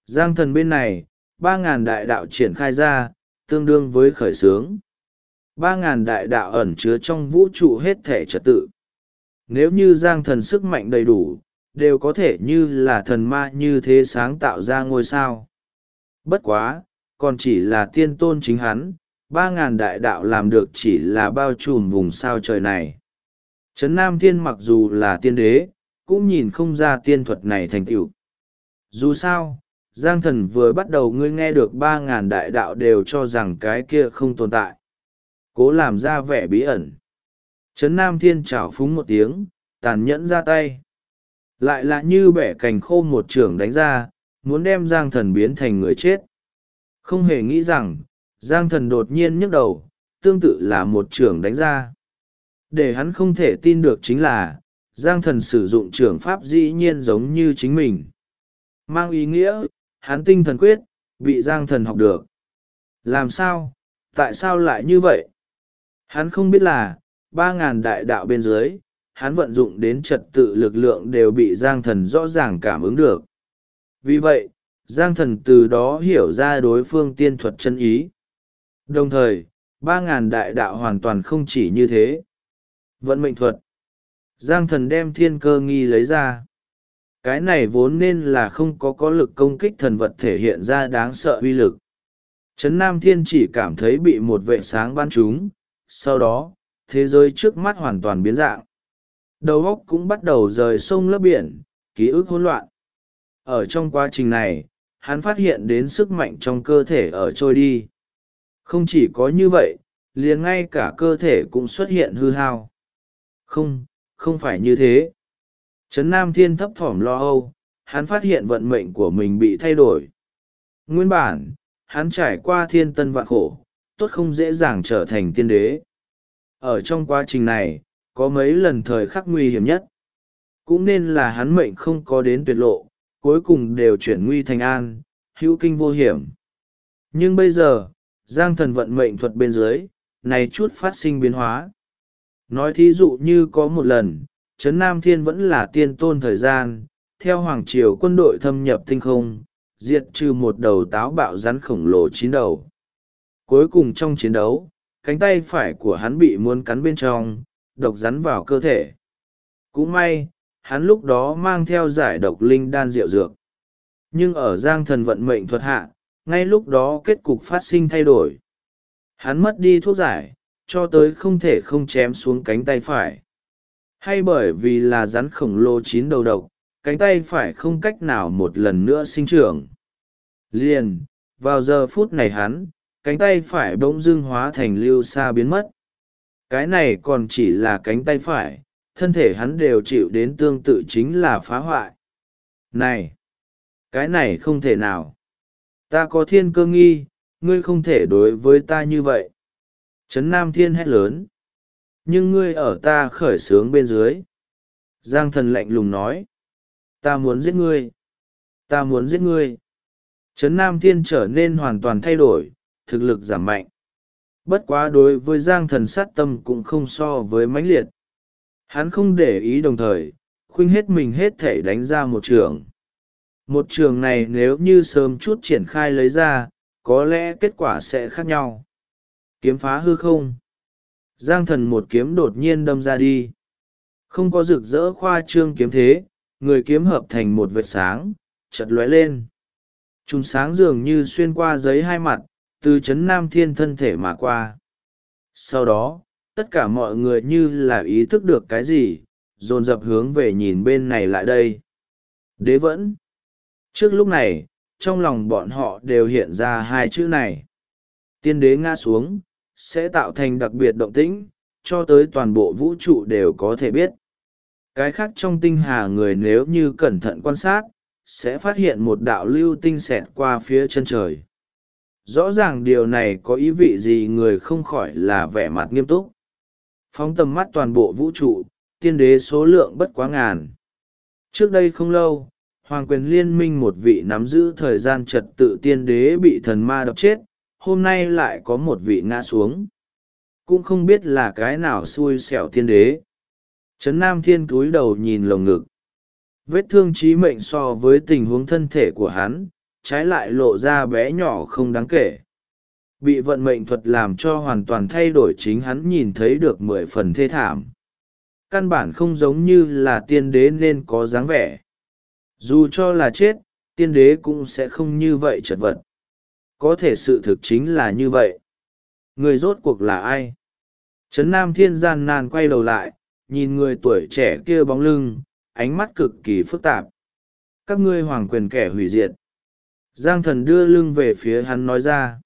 Giang thần bên này, 3.000 đại đạo triển khai ra, tương đương với khởi xướng. 3.000 đại đạo ẩn chứa trong vũ trụ hết thể trật tự. Nếu như giang thần sức mạnh đầy đủ, đều có thể như là thần ma như thế sáng tạo ra ngôi sao. Bất quá, còn chỉ là tiên tôn chính hắn, 3.000 đại đạo làm được chỉ là bao trùm vùng sao trời này. Trấn Nam Thiên mặc dù là tiên đế, cũng nhìn không ra tiên thuật này thành tựu. Dù sao, Giang thần vừa bắt đầu ngươi nghe được 3.000 đại đạo đều cho rằng cái kia không tồn tại. Cố làm ra vẻ bí ẩn. Trấn Nam Thiên trào phúng một tiếng, tàn nhẫn ra tay. Lại là như bẻ cành khô một chưởng đánh ra, muốn đem Giang thần biến thành người chết. Không hề nghĩ rằng, Giang thần đột nhiên nhức đầu, tương tự là một chưởng đánh ra. Để hắn không thể tin được chính là, Giang thần sử dụng chưởng pháp dĩ nhiên giống như chính mình. Mang ý nghĩa, hắn tinh thần quyết, bị Giang thần học được. Làm sao? Tại sao lại như vậy? Hắn không biết là, 3.000 đại đạo bên dưới, hắn vận dụng đến trật tự lực lượng đều bị Giang thần rõ ràng cảm ứng được. Vì vậy, Giang thần từ đó hiểu ra đối phương tiên thuật chân ý. Đồng thời, 3.000 đại đạo hoàn toàn không chỉ như thế. Vận mệnh thuật. Giang thần đem thiên cơ nghi lấy ra. Cái này vốn nên là không có lực công kích thần vật thể hiện ra đáng sợ uy lực. Trấn Nam Thiên chỉ cảm thấy bị một vệ sáng bắn trúng, sau đó, thế giới trước mắt hoàn toàn biến dạng. Đầu óc cũng bắt đầu rời sông lấp biển, ký ức hỗn loạn. Ở trong quá trình này, hắn phát hiện đến sức mạnh trong cơ thể ở trôi đi. Không chỉ có như vậy, liền ngay cả cơ thể cũng xuất hiện hư hao. Không phải như thế. Trấn Nam Thiên thấp thỏm lo âu, hắn phát hiện vận mệnh của mình bị thay đổi. Nguyên bản, hắn trải qua thiên tân vạn khổ, tốt không dễ dàng trở thành tiên đế. Ở trong quá trình này, có mấy lần thời khắc nguy hiểm nhất. Cũng nên là hắn mệnh không có đến tuyệt lộ, cuối cùng đều chuyển nguy thành an, hữu kinh vô hiểm. Nhưng bây giờ, Giang thần vận mệnh thuật bên dưới, này chút phát sinh biến hóa. Nói thí dụ như có một lần, Trấn Nam Thiên vẫn là tiên tôn thời gian, theo Hoàng Triều quân đội thâm nhập tinh không, diệt trừ một đầu táo bạo rắn khổng lồ 9 đầu. Cuối cùng trong chiến đấu, cánh tay phải của hắn bị muốn cắn bên trong, độc rắn vào cơ thể. Cũng may, hắn lúc đó mang theo giải độc linh đan rượu dược. Nhưng ở Giang thần vận mệnh thuật hạ, ngay lúc đó kết cục phát sinh thay đổi. Hắn mất đi thuốc giải, cho tới không thể không chém xuống cánh tay phải. Hay bởi vì là rắn khổng lồ 9 đầu độc, cánh tay phải không cách nào một lần nữa sinh trưởng. Liền, vào giờ phút này hắn, cánh tay phải bỗng dưng hóa thành lưu sa biến mất. Cái này còn chỉ là cánh tay phải, thân thể hắn đều chịu đến tương tự chính là phá hoại. Này! Cái này không thể nào! Ta có thiên cơ nghi, ngươi không thể đối với ta như vậy. Trấn Nam Thiên hét lớn. Nhưng ngươi ở ta khởi xướng bên dưới. Giang thần lạnh lùng nói. Ta muốn giết ngươi. Ta muốn giết ngươi. Trấn Nam Thiên trở nên hoàn toàn thay đổi, thực lực giảm mạnh. Bất quá đối với Giang thần sát tâm cũng không so với mãnh liệt. Hắn không để ý đồng thời, khuynh hết mình hết thể đánh ra một trường. Một trường này nếu như sớm chút triển khai lấy ra, có lẽ kết quả sẽ khác nhau. Kiếm phá hư không. Giang thần một kiếm đột nhiên đâm ra đi. Không có rực rỡ khoa trương kiếm thế, người kiếm hợp thành một vệt sáng, chợt lóe lên. Chùm sáng dường như xuyên qua giấy hai mặt, từ Trấn Nam Thiên thân thể mà qua. Sau đó, tất cả mọi người như là ý thức được cái gì, dồn dập hướng về nhìn bên này lại đây. Đế vẫn. Trước lúc này, trong lòng bọn họ đều hiện ra hai chữ này. Tiên đế ngã xuống, sẽ tạo thành đặc biệt động tĩnh, cho tới toàn bộ vũ trụ đều có thể biết. Cái khác trong tinh hà người nếu như cẩn thận quan sát, sẽ phát hiện một đạo lưu tinh xẹt qua phía chân trời. Rõ ràng điều này có ý vị gì người không khỏi là vẻ mặt nghiêm túc. Phóng tầm mắt toàn bộ vũ trụ, tiên đế số lượng bất quá ngàn. Trước đây không lâu, Hoàng quyền liên minh một vị nắm giữ thời gian trật tự tiên đế bị thần ma đập chết, hôm nay lại có một vị ngã xuống. Cũng không biết là cái nào xui xẻo tiên đế. Trấn Nam Thiên cúi đầu nhìn lồng ngực. Vết thương chí mệnh so với tình huống thân thể của hắn, trái lại lộ ra bé nhỏ không đáng kể. Bị vận mệnh thuật làm cho hoàn toàn thay đổi, chính hắn nhìn thấy được 10 phần thê thảm. Căn bản không giống như là tiên đế nên có dáng vẻ. Dù cho là chết, tiên đế cũng sẽ không như vậy chật vật. Có thể sự thực chính là như vậy. Người rốt cuộc là ai? Trấn Nam Thiên gian nan quay đầu lại, nhìn người tuổi trẻ kia bóng lưng, ánh mắt cực kỳ phức tạp. Các ngươi hoàng quyền kẻ hủy diệt. Giang Thần đưa lưng về phía hắn nói ra.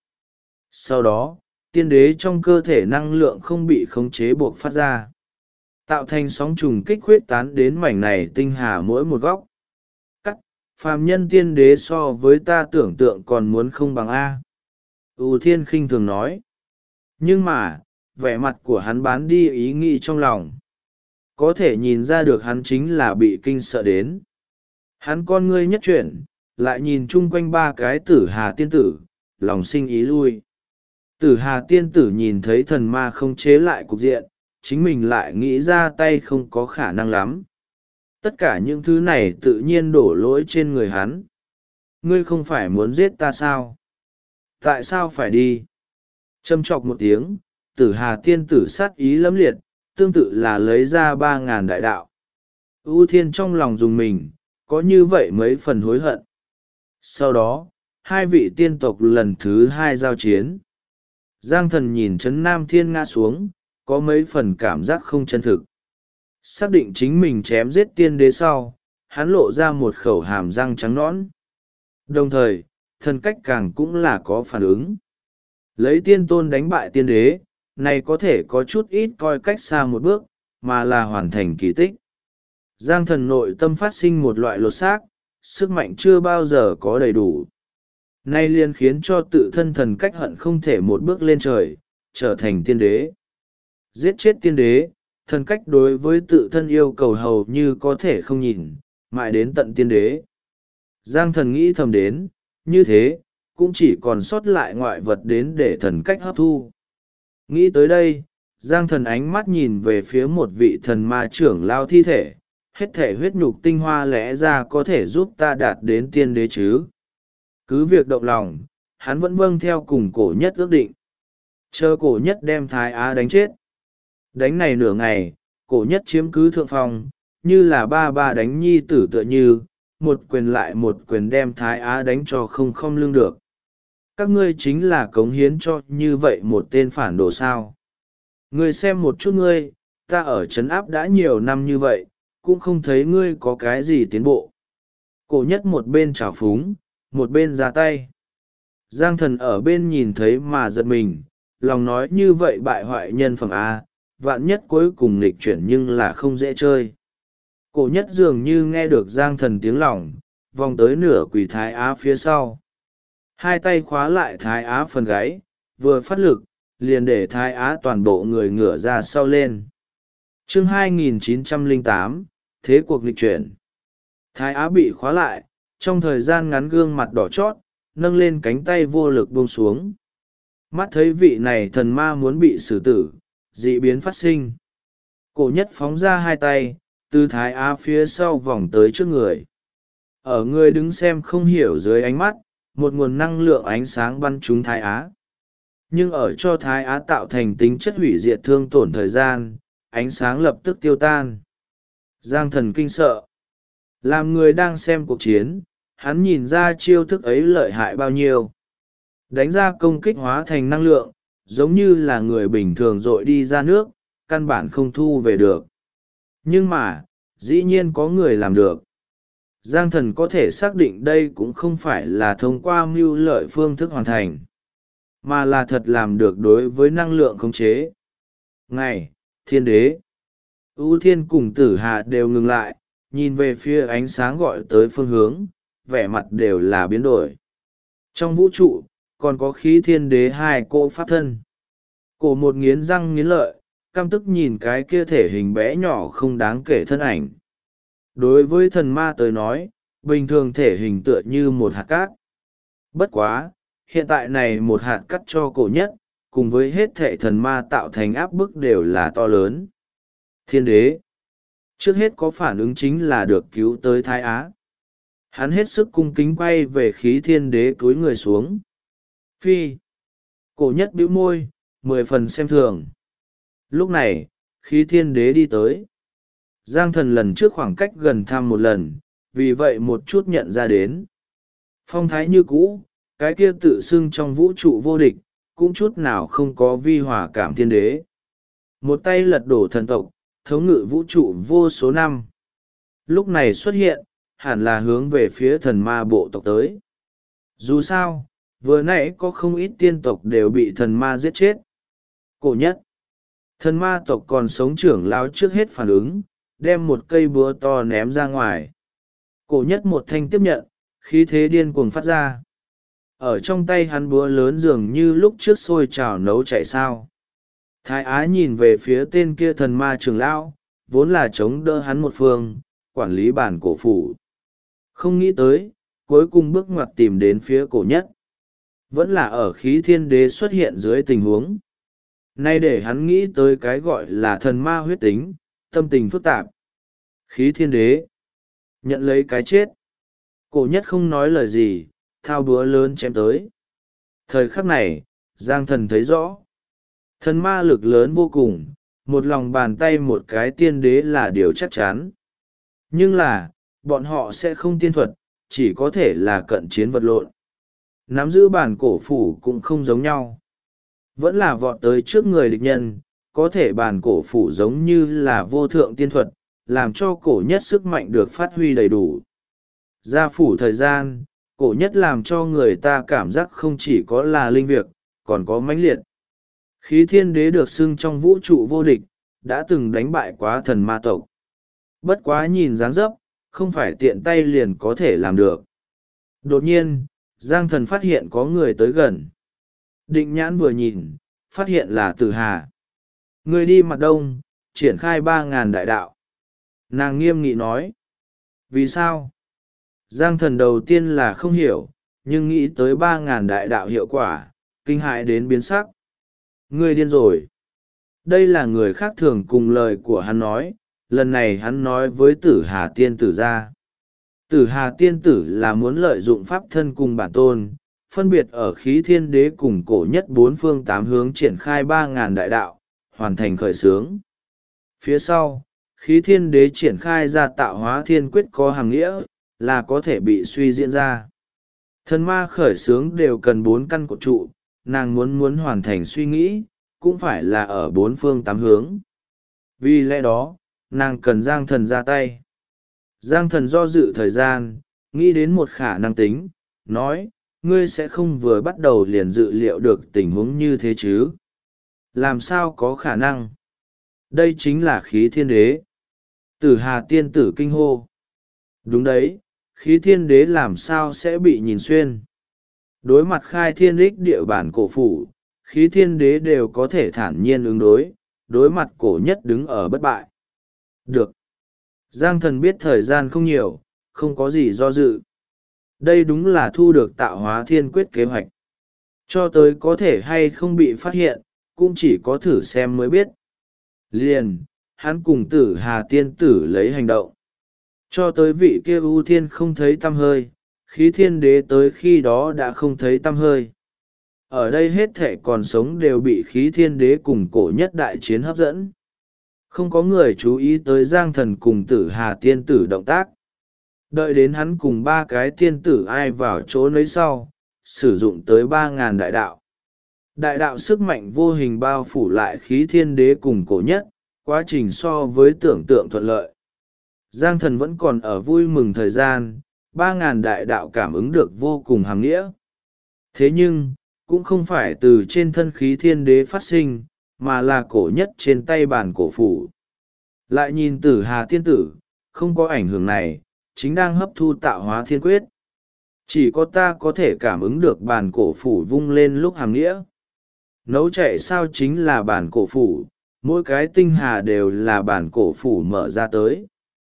Sau đó, tiên đế trong cơ thể năng lượng không bị khống chế buộc phát ra, tạo thành sóng trùng kích huyết tán đến mảnh này tinh hà mỗi một góc. Cắt, phàm nhân tiên đế so với ta tưởng tượng còn muốn không bằng A. U Thiên khinh thường nói. Nhưng mà, vẻ mặt của hắn bán đi ý nghĩ trong lòng. Có thể nhìn ra được hắn chính là bị kinh sợ đến. Hắn con ngươi nhất chuyển, lại nhìn chung quanh ba cái tử hà tiên tử, lòng sinh ý lui. Tử hà tiên tử nhìn thấy thần ma không chế lại cục diện, chính mình lại nghĩ ra tay không có khả năng lắm. Tất cả những thứ này tự nhiên đổ lỗi trên người hắn. Ngươi không phải muốn giết ta sao? Tại sao phải đi? Châm chọc một tiếng, tử hà tiên tử sát ý lẫm liệt, tương tự là lấy ra 3.000 đại đạo. U Thiên trong lòng dùng mình, có như vậy mấy phần hối hận. Sau đó, hai vị tiên tộc lần thứ hai giao chiến. Giang Thần nhìn Trấn Nam Thiên ngã xuống, có mấy phần cảm giác không chân thực. Xác định chính mình chém giết tiên đế sau, hắn lộ ra một khẩu hàm răng trắng nõn. Đồng thời, thần cách càng cũng là có phản ứng. Lấy tiên tôn đánh bại tiên đế, này có thể có chút ít coi cách xa một bước, mà là hoàn thành kỳ tích. Giang Thần nội tâm phát sinh một loại lột xác, sức mạnh chưa bao giờ có đầy đủ. Nay liền khiến cho tự thân thần cách hận không thể một bước lên trời, trở thành tiên đế. Giết chết tiên đế, thần cách đối với tự thân yêu cầu hầu như có thể không nhìn, mãi đến tận tiên đế. Giang Thần nghĩ thầm đến, như thế, cũng chỉ còn sót lại ngoại vật đến để thần cách hấp thu. Nghĩ tới đây, Giang Thần ánh mắt nhìn về phía một vị thần ma trưởng lao thi thể, hết thể huyết nhục tinh hoa lẽ ra có thể giúp ta đạt đến tiên đế chứ. Cứ việc động lòng, hắn vẫn vâng theo cùng cổ nhất ước định. Chờ cổ nhất đem Thái Á đánh chết. Đánh này nửa ngày, cổ nhất chiếm cứ thượng phong, như là ba đánh nhi tử tựa như, một quyền lại một quyền đem Thái Á đánh cho không lưng được. Các ngươi chính là cống hiến cho như vậy một tên phản đồ sao. Ngươi xem một chút ngươi, ta ở trấn áp đã nhiều năm như vậy, cũng không thấy ngươi có cái gì tiến bộ. Cổ nhất một bên trào phúng, một bên ra tay. Giang Thần ở bên nhìn thấy mà giật mình, lòng nói như vậy bại hoại nhân phẩm A, vạn nhất cuối cùng nghịch chuyển nhưng là không dễ chơi. Cổ nhất dường như nghe được Giang Thần tiếng lòng, vòng tới nửa quỳ Thái Á phía sau. Hai tay khóa lại Thái Á phần gáy, vừa phát lực, liền để Thái Á toàn bộ người ngửa ra sau lên. Chương 2908, Thế cuộc nghịch chuyển. Thái Á bị khóa lại, trong thời gian ngắn gương mặt đỏ chót, nâng lên cánh tay vô lực buông xuống. Mắt thấy vị này thần ma muốn bị xử tử, dị biến phát sinh. Cổ nhất phóng ra hai tay, từ Thái Á phía sau vòng tới trước người. Ở người đứng xem không hiểu dưới ánh mắt, một nguồn năng lượng ánh sáng bắn trúng Thái Á. Nhưng ở cho Thái Á tạo thành tính chất hủy diệt thương tổn thời gian, ánh sáng lập tức tiêu tan. Giang Thần kinh sợ. Làm người đang xem cuộc chiến, hắn nhìn ra chiêu thức ấy lợi hại bao nhiêu. Đánh ra công kích hóa thành năng lượng, giống như là người bình thường dội đi ra nước, căn bản không thu về được. Nhưng mà, dĩ nhiên có người làm được. Giang Thần có thể xác định đây cũng không phải là thông qua mưu lợi phương thức hoàn thành, mà là thật làm được đối với năng lượng khống chế. Ngày, thiên đế, U Thiên cùng Tử Hà đều ngừng lại, nhìn về phía ánh sáng gọi tới phương hướng, vẻ mặt đều là biến đổi. Trong vũ trụ, còn có khí thiên đế hai cỗ pháp thân. Cổ một nghiến răng nghiến lợi, căm tức nhìn cái kia thể hình bé nhỏ không đáng kể thân ảnh. Đối với thần ma tới nói, bình thường thể hình tựa như một hạt cát. Bất quá, hiện tại này một hạt cắt cho cổ nhất, cùng với hết thể thần ma tạo thành áp bức đều là to lớn. Thiên đế. Trước hết có phản ứng chính là được cứu tới Thái Á. Hắn hết sức cung kính quay về khí thiên đế cúi người xuống. Phi. Cổ nhất bĩu môi, 10 phần xem thường. Lúc này, khí thiên đế đi tới. Giang thần lần trước khoảng cách gần thăm một lần, vì vậy một chút nhận ra đến. Phong thái như cũ, cái kia tự xưng trong vũ trụ vô địch, cũng chút nào không có vi hòa cảm thiên đế. Một tay lật đổ thần tộc, thống ngự vũ trụ vô số năm. Lúc này xuất hiện, hẳn là hướng về phía thần ma bộ tộc tới. Dù sao, vừa nãy có không ít tiên tộc đều bị thần ma giết chết. Cổ nhất, thần ma tộc còn sống trưởng lão trước hết phản ứng, đem một cây búa to ném ra ngoài. Cổ nhất một thanh tiếp nhận, khí thế điên cuồng phát ra. Ở trong tay hắn búa lớn dường như lúc trước sôi trào nấu chảy sao. Thái Á nhìn về phía tên kia thần ma trưởng lão, vốn là chống đỡ hắn một phương, quản lý bản cổ phủ. Không nghĩ tới, cuối cùng bước ngoặt tìm đến phía cổ nhất. Vẫn là ở khí thiên đế xuất hiện dưới tình huống. Nay để hắn nghĩ tới cái gọi là thần ma huyết tính, tâm tình phức tạp. Khí thiên đế. Nhận lấy cái chết. Cổ nhất không nói lời gì, thao búa lớn chém tới. Thời khắc này, Giang thần thấy rõ. Thần ma lực lớn vô cùng, một lòng bàn tay một cái tiên đế là điều chắc chắn. Nhưng là, bọn họ sẽ không tiên thuật, chỉ có thể là cận chiến vật lộn. Nắm giữ bản cổ phủ cũng không giống nhau. Vẫn là vọt tới trước người địch nhân, có thể bản cổ phủ giống như là vô thượng tiên thuật, làm cho cổ nhất sức mạnh được phát huy đầy đủ. Gia phủ thời gian, cổ nhất làm cho người ta cảm giác không chỉ có là linh việc, còn có mãnh liệt. Khí thiên đế được xưng trong vũ trụ vô địch, đã từng đánh bại quá thần ma tộc. Bất quá nhìn dáng dấp, không phải tiện tay liền có thể làm được. Đột nhiên, Giang thần phát hiện có người tới gần. Định nhãn vừa nhìn, phát hiện là Tử Hà. Người đi mặt đông, triển khai 3.000 đại đạo. Nàng nghiêm nghị nói. Vì sao? Giang thần đầu tiên là không hiểu, nhưng nghĩ tới 3.000 đại đạo hiệu quả, kinh hại đến biến sắc. Ngươi điên rồi. Đây là người khác thường cùng lời của hắn nói, lần này hắn nói với Tử Hà tiên tử ra. Tử Hà tiên tử là muốn lợi dụng pháp thân cùng bản tôn, phân biệt ở khí thiên đế cùng cổ nhất 4 phương 8 hướng triển khai 3.000 đại đạo, hoàn thành khởi xướng. Phía sau, khí thiên đế triển khai ra tạo hóa thiên quyết có hàng nghĩa, là có thể bị suy diễn ra. Thần ma khởi xướng đều cần 4 căn cột trụ, nàng muốn hoàn thành suy nghĩ, cũng phải là ở 4 phương 8 hướng. Vì lẽ đó, nàng cần Giang thần ra tay. Giang thần do dự thời gian, nghĩ đến một khả năng tính, nói, ngươi sẽ không vừa bắt đầu liền dự liệu được tình huống như thế chứ. Làm sao có khả năng? Đây chính là khí thiên đế. Tử Hà tiên tử kinh hô. Đúng đấy, khí thiên đế làm sao sẽ bị nhìn xuyên. Đối mặt khai thiên ích địa bản cổ phủ, khí thiên đế đều có thể thản nhiên ứng đối mặt cổ nhất đứng ở bất bại. Được. Giang thần biết thời gian không nhiều, không có gì do dự. Đây đúng là thu được tạo hóa thiên quyết kế hoạch. Cho tới có thể hay không bị phát hiện, cũng chỉ có thử xem mới biết. Liền, hắn cùng Tử Hà tiên tử lấy hành động. Cho tới vị kia ưu thiên không thấy tăm hơi, khí thiên đế tới khi đó đã không thấy tăm hơi. Ở đây hết thệ còn sống đều bị khí thiên đế cùng cổ nhất đại chiến hấp dẫn. Không có người chú ý tới Giang thần cùng Tử Hà tiên tử động tác. Đợi đến hắn cùng 3 cái tiên tử ai vào chỗ nấy sau, sử dụng tới 3.000 đại đạo. Đại đạo sức mạnh vô hình bao phủ lại khí thiên đế cùng cổ nhất, quá trình so với tưởng tượng thuận lợi. Giang thần vẫn còn ở vui mừng thời gian, 3.000 đại đạo cảm ứng được vô cùng hàm nghĩa. Thế nhưng, cũng không phải từ trên thân khí thiên đế phát sinh, mà là cổ nhất trên tay bàn cổ phủ. Lại nhìn Tử Hà tiên tử, không có ảnh hưởng này, chính đang hấp thu tạo hóa thiên quyết. Chỉ có ta có thể cảm ứng được bàn cổ phủ vung lên lúc hàm nghĩa. Nấu chạy sao chính là bàn cổ phủ, mỗi cái tinh hà đều là bàn cổ phủ mở ra tới.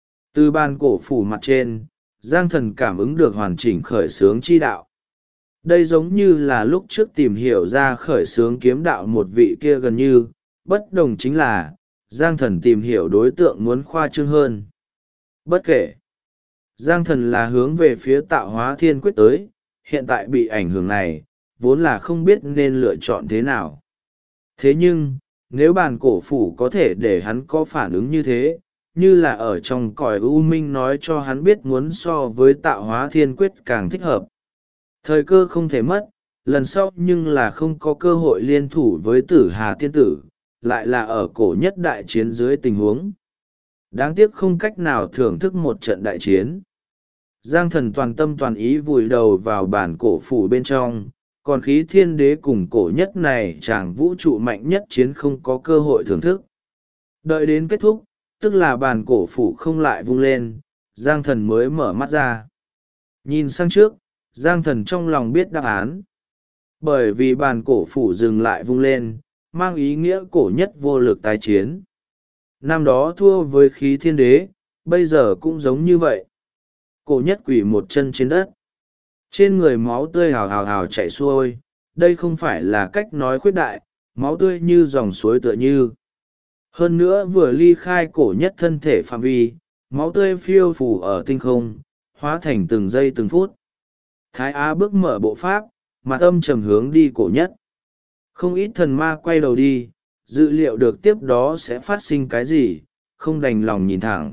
Từ bàn cổ phủ mặt trên, Giang thần cảm ứng được hoàn chỉnh khởi xướng chi đạo. Đây giống như là lúc trước tìm hiểu ra khởi xướng kiếm đạo một vị kia gần như, bất đồng chính là, Giang thần tìm hiểu đối tượng muốn khoa trương hơn. Bất kể, Giang thần là hướng về phía tạo hóa thiên quyết tới, hiện tại bị ảnh hưởng này, vốn là không biết nên lựa chọn thế nào. Thế nhưng, nếu bàn cổ phủ có thể để hắn có phản ứng như thế, như là ở trong cõi u minh nói cho hắn biết muốn so với tạo hóa thiên quyết càng thích hợp. Thời cơ không thể mất, lần sau nhưng là không có cơ hội liên thủ với Tử Hà tiên tử, lại là ở cổ nhất đại chiến dưới tình huống. Đáng tiếc không cách nào thưởng thức một trận đại chiến. Giang thần toàn tâm toàn ý vùi đầu vào bản cổ phủ bên trong, còn khí thiên đế cùng cổ nhất này chàng vũ trụ mạnh nhất chiến không có cơ hội thưởng thức. Đợi đến kết thúc, tức là bản cổ phủ không lại vung lên, Giang thần mới mở mắt ra. Nhìn sang trước, Giang thần trong lòng biết đáp án. Bởi vì bản cổ phủ dừng lại vung lên, mang ý nghĩa cổ nhất vô lực tái chiến. Năm đó thua với khí thiên đế, bây giờ cũng giống như vậy. Cổ nhất quỳ một chân trên đất. Trên người máu tươi hào hào hào chảy xuôi, đây không phải là cách nói khuyết đại, máu tươi như dòng suối tựa như. Hơn nữa vừa ly khai cổ nhất thân thể phạm vi, máu tươi phiêu phù ở tinh không, hóa thành từng giây từng phút. Thái Á bước mở bộ pháp, mặt âm trầm hướng đi cổ nhất. Không ít thần ma quay đầu đi, dự liệu được tiếp đó sẽ phát sinh cái gì, không đành lòng nhìn thẳng.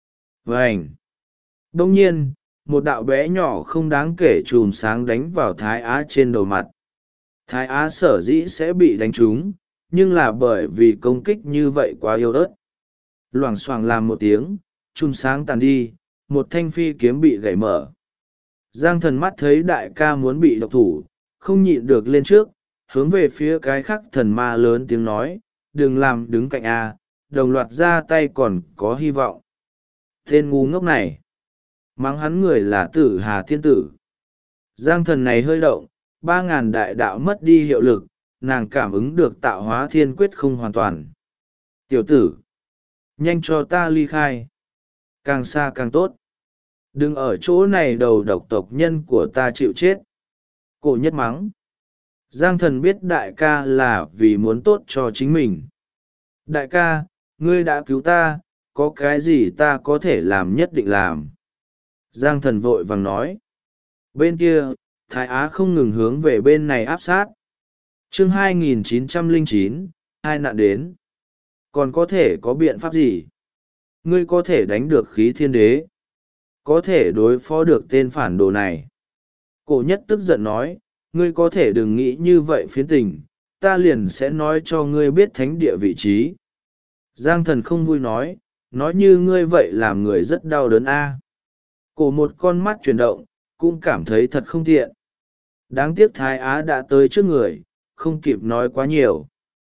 Vânh! Đông nhiên, một đạo bé nhỏ không đáng kể chùm sáng đánh vào Thái Á trên đầu mặt. Thái Á sở dĩ sẽ bị đánh trúng, nhưng là bởi vì công kích như vậy quá yếu ớt. Loảng xoảng làm một tiếng, chùm sáng tàn đi, một thanh phi kiếm bị gãy mở. Giang thần mắt thấy đại ca muốn bị độc thủ, không nhịn được lên trước, hướng về phía cái khắc thần ma lớn tiếng nói, đừng làm đứng cạnh A, đồng loạt ra tay còn có hy vọng. Tên ngu ngốc này, mắng hắn người là Tử Hà tiên tử. Giang thần này hơi động, 3.000 đại đạo mất đi hiệu lực, nàng cảm ứng được tạo hóa thiên quyết không hoàn toàn. Tiểu tử, nhanh cho ta ly khai. Càng xa càng tốt. Đừng ở chỗ này đầu độc tộc nhân của ta chịu chết. Cổ nhất mắng. Giang thần biết đại ca là vì muốn tốt cho chính mình. Đại ca, ngươi đã cứu ta, có cái gì ta có thể làm nhất định làm. Giang thần vội vàng nói. Bên kia, Thái Á không ngừng hướng về bên này áp sát. Chương 2909, hai nạn đến. Còn có thể có biện pháp gì? Ngươi có thể đánh được khí thiên đế. Có thể đối phó được tên phản đồ này. Cổ nhất tức giận nói, ngươi có thể đừng nghĩ như vậy phiến tình, ta liền sẽ nói cho ngươi biết thánh địa vị trí. Giang thần không vui nói như ngươi vậy làm người rất đau đớn a. Cổ một con mắt chuyển động, cũng cảm thấy thật không tiện. Đáng tiếc Thái Á đã tới trước người, không kịp nói quá nhiều.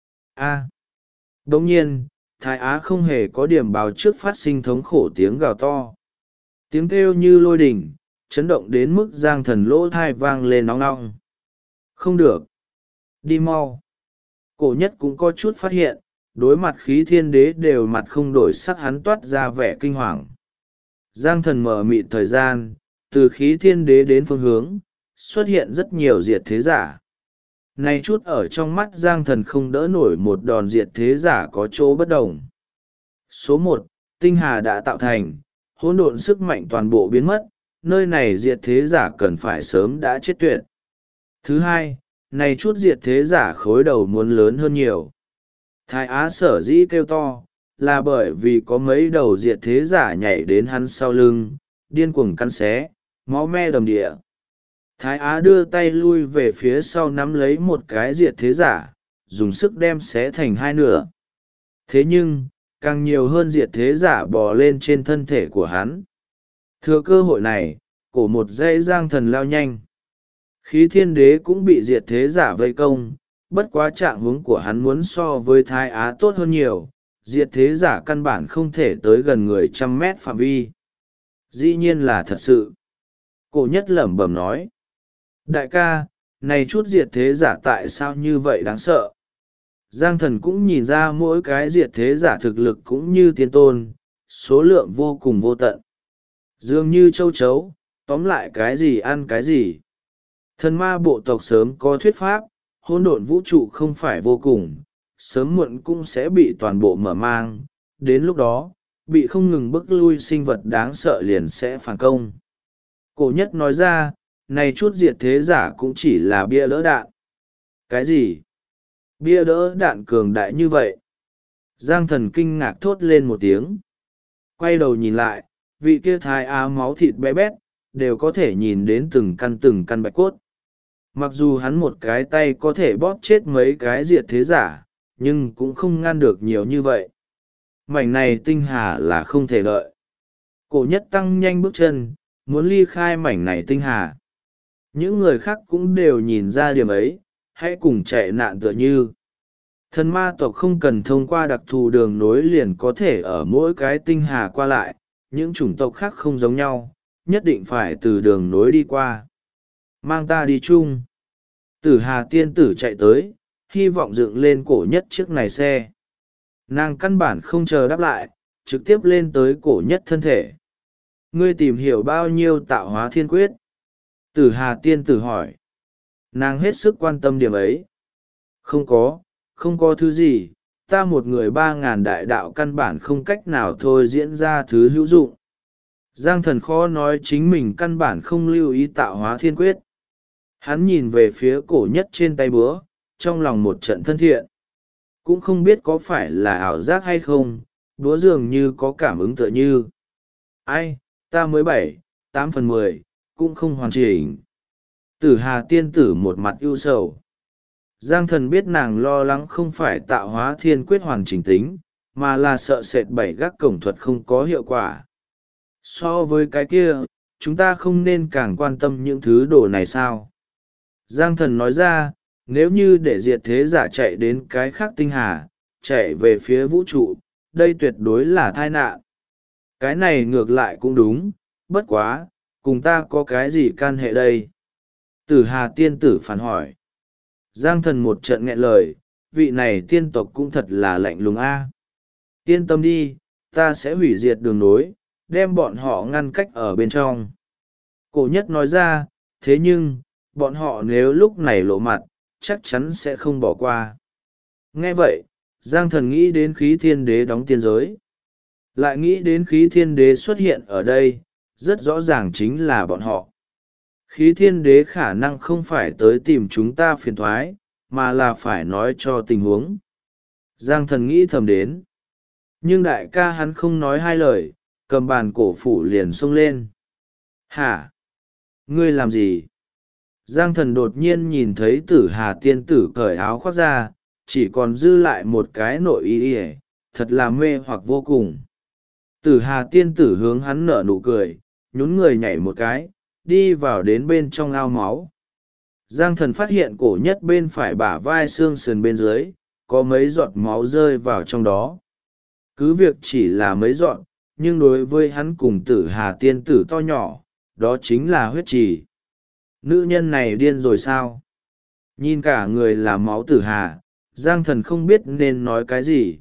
Đồng nhiên, Thái Á không hề có điểm báo trước phát sinh thống khổ tiếng gào to. Tiếng kêu như lôi đình, chấn động đến mức Giang thần lỗ thai vang lên nóng nóng. Không được. Đi mau. Cổ nhất cũng có chút phát hiện, đối mặt khí thiên đế đều mặt không đổi sắc hắn toát ra vẻ kinh hoàng. Giang thần mở mịt thời gian, từ khí thiên đế đến phương hướng, xuất hiện rất nhiều diệt thế giả. Này chút ở trong mắt Giang thần không đỡ nổi một đòn diệt thế giả có chỗ bất đồng. Số 1, tinh hà đã tạo thành, hỗn độn sức mạnh toàn bộ biến mất, nơi này diệt thế giả cần phải sớm đã chết tuyệt. Thứ hai, này chút diệt thế giả khối đầu muốn lớn hơn nhiều. Thái Á sở dĩ kêu to, là bởi vì có mấy đầu diệt thế giả nhảy đến hắn sau lưng, điên cuồng cắn xé, máu me đầm địa. Thái Á đưa tay lui về phía sau nắm lấy một cái diệt thế giả, dùng sức đem xé thành hai nửa. Thế nhưng, càng nhiều hơn diệt thế giả bò lên trên thân thể của hắn. Thừa cơ hội này, cổ một dây Giang thần lao nhanh. Khí thiên đế cũng bị diệt thế giả vây công, bất quá trạng huống của hắn muốn so với Thái Á tốt hơn nhiều, diệt thế giả căn bản không thể tới gần người 100 mét phạm vi. Dĩ nhiên là thật sự. Cổ nhất lẩm bẩm nói. Đại ca, này chút diệt thế giả tại sao như vậy đáng sợ? Giang thần cũng nhìn ra mỗi cái diệt thế giả thực lực cũng như tiên tôn, số lượng vô cùng vô tận. Dường như châu chấu, tóm lại cái gì ăn cái gì. Thần ma bộ tộc sớm có thuyết pháp, hỗn độn vũ trụ không phải vô cùng, sớm muộn cũng sẽ bị toàn bộ mở mang. Đến lúc đó, bị không ngừng bức lui sinh vật đáng sợ liền sẽ phản công. Cổ nhất nói ra, này chút diệt thế giả cũng chỉ là bia đỡ đạn. Cái gì? Bia đỡ đạn cường đại như vậy? Giang Thần kinh ngạc thốt lên một tiếng. Quay đầu nhìn lại, vị kia thai á máu thịt bé bét, đều có thể nhìn đến từng căn bạch cốt. Mặc dù hắn một cái tay có thể bóp chết mấy cái diệt thế giả, nhưng cũng không ngăn được nhiều như vậy. Mảnh này tinh hà là không thể lợi. Cổ nhất tăng nhanh bước chân, muốn ly khai mảnh này tinh hà. Những người khác cũng đều nhìn ra điểm ấy, hãy cùng chạy nạn tựa như. Thần ma tộc không cần thông qua đặc thù đường nối liền có thể ở mỗi cái tinh hà qua lại, những chủng tộc khác không giống nhau, nhất định phải từ đường nối đi qua. Mang ta đi chung. Tử Hà tiên tử chạy tới, hy vọng dựng lên cổ nhất chiếc này xe. Nàng căn bản không chờ đáp lại, trực tiếp lên tới cổ nhất thân thể. Ngươi tìm hiểu bao nhiêu tạo hóa thiên quyết? Tử Hà tiên tử hỏi. Nàng hết sức quan tâm điểm ấy. Không có thứ gì, ta một người 3.000 đại đạo căn bản không cách nào thôi diễn ra thứ hữu dụng. Giang Thần khó nói chính mình căn bản không lưu ý tạo hóa thiên quyết. Hắn nhìn về phía cổ nhất trên tay búa, trong lòng một trận thân thiện. Cũng không biết có phải là ảo giác hay không, búa dường như có cảm ứng tựa như. Ai, ta mới 7-8/10, cũng không hoàn chỉnh. Tử Hà tiên tử một mặt ưu sầu. Giang Thần biết nàng lo lắng không phải tạo hóa thiên quyết hoàn chỉnh tính, mà là sợ sệt bảy gác cổng thuật không có hiệu quả. So với cái kia, chúng ta không nên càng quan tâm những thứ đồ này sao? Giang Thần nói ra, nếu như để diệt thế giả chạy đến cái khác tinh hà, chạy về phía vũ trụ, đây tuyệt đối là tai nạn. Cái này ngược lại cũng đúng, bất quá, cùng ta có cái gì can hệ đây? Tử Hà tiên tử phản hỏi. Giang Thần một trận nghẹn lời, vị này tiên tộc cũng thật là lạnh lùng a. Yên tâm đi, ta sẽ hủy diệt đường nối, đem bọn họ ngăn cách ở bên trong. Cổ nhất nói ra, thế nhưng, bọn họ nếu lúc này lộ mặt, chắc chắn sẽ không bỏ qua. Nghe vậy, Giang Thần nghĩ đến khí thiên đế đóng tiên giới. Lại nghĩ đến khí thiên đế xuất hiện ở đây, rất rõ ràng chính là bọn họ. Khí thiên đế khả năng không phải tới tìm chúng ta phiền thoái, mà là phải nói cho tình huống. Giang Thần nghĩ thầm đến. Nhưng đại ca hắn không nói hai lời, cầm bàn cổ phủ liền xông lên. Hả? Ngươi làm gì? Giang Thần đột nhiên nhìn thấy Tử Hà tiên tử cởi áo khoác ra, chỉ còn dư lại một cái nội y ỉa, thật là mê hoặc vô cùng. Tử Hà tiên tử hướng hắn nở nụ cười, nhún người nhảy một cái, đi vào đến bên trong ao máu. Giang Thần phát hiện cổ nhất bên phải bả vai xương sườn bên dưới, có mấy giọt máu rơi vào trong đó. Cứ việc chỉ là mấy giọt, nhưng đối với hắn cùng Tử Hà tiên tử to nhỏ, đó chính là huyết trì. Nữ nhân này điên rồi sao? Nhìn cả người là máu Tử Hà, Giang Thần không biết nên nói cái gì.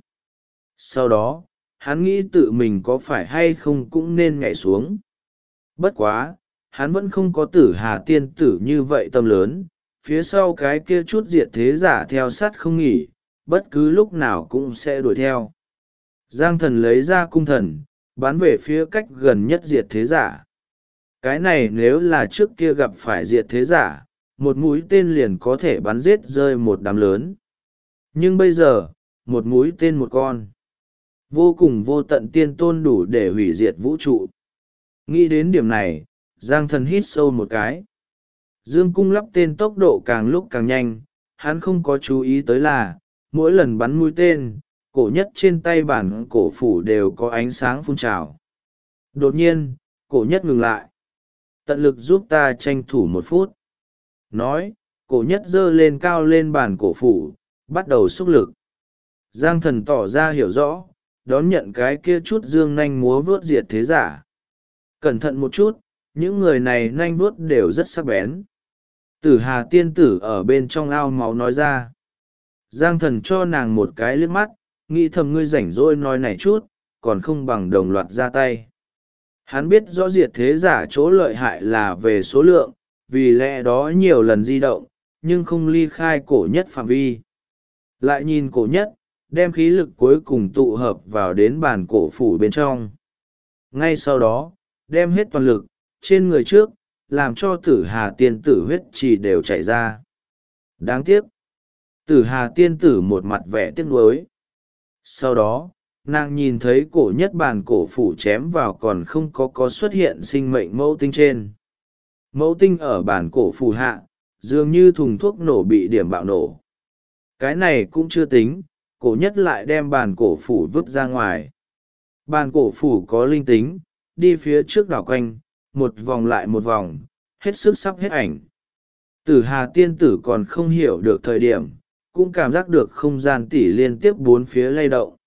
Sau đó, hắn nghĩ tự mình có phải hay không cũng nên nhảy xuống. Bất quá, hắn vẫn không có Tử Hà tiên tử như vậy tâm lớn, phía sau cái kia chút diệt thế giả theo sát không nghỉ, bất cứ lúc nào cũng sẽ đuổi theo. Giang Thần lấy ra cung thần, bắn về phía cách gần nhất diệt thế giả. Cái này nếu là trước kia gặp phải diệt thế giả, một mũi tên liền có thể bắn giết rơi một đám lớn. Nhưng bây giờ, một mũi tên một con. Vô cùng vô tận tiên tôn đủ để hủy diệt vũ trụ. Nghĩ đến điểm này, Giang Thần hít sâu một cái. Dương cung lắp tên tốc độ càng lúc càng nhanh, hắn không có chú ý tới là, mỗi lần bắn mũi tên, cổ nhất trên tay bản cổ phủ đều có ánh sáng phun trào. Đột nhiên, cổ nhất ngừng lại. Tận lực giúp ta tranh thủ 1 phút. Nói, cổ nhất giơ lên cao lên bản cổ phủ, bắt đầu xúc lực. Giang Thần tỏ ra hiểu rõ, đón nhận cái kia chút dương nanh múa vuốt diệt thế giả. Cẩn thận một chút, những người này nanh vuốt đều rất sắc bén. Tử Hà tiên tử ở bên trong ao máu nói ra. Giang Thần cho nàng một cái liếc mắt, nghĩ thầm ngươi rảnh rỗi nói này chút, còn không bằng đồng loạt ra tay. Hắn biết rõ diệt thế giả chỗ lợi hại là về số lượng, vì lẽ đó nhiều lần di động, nhưng không ly khai cổ nhất phạm vi. Lại nhìn cổ nhất, đem khí lực cuối cùng tụ hợp vào đến bản cổ phủ bên trong. Ngay sau đó, đem hết toàn lực, trên người trước, làm cho Tử Hà tiên tử huyết trì đều chảy ra. Đáng tiếc, Tử Hà tiên tử một mặt vẻ tiếc nuối. Sau đó, nàng nhìn thấy cổ nhất bản cổ phủ chém vào còn không có xuất hiện sinh mệnh mẫu tinh trên. Mẫu tinh ở bản cổ phủ hạ, dường như thùng thuốc nổ bị điểm bạo nổ. Cái này cũng chưa tính, cổ nhất lại đem bản cổ phủ vứt ra ngoài. Bản cổ phủ có linh tính, đi phía trước đảo quanh, một vòng lại một vòng, hết sức sắp hết ảnh. Tử Hà tiên tử còn không hiểu được thời điểm, cũng cảm giác được không gian tỉ liên tiếp bốn phía lay động.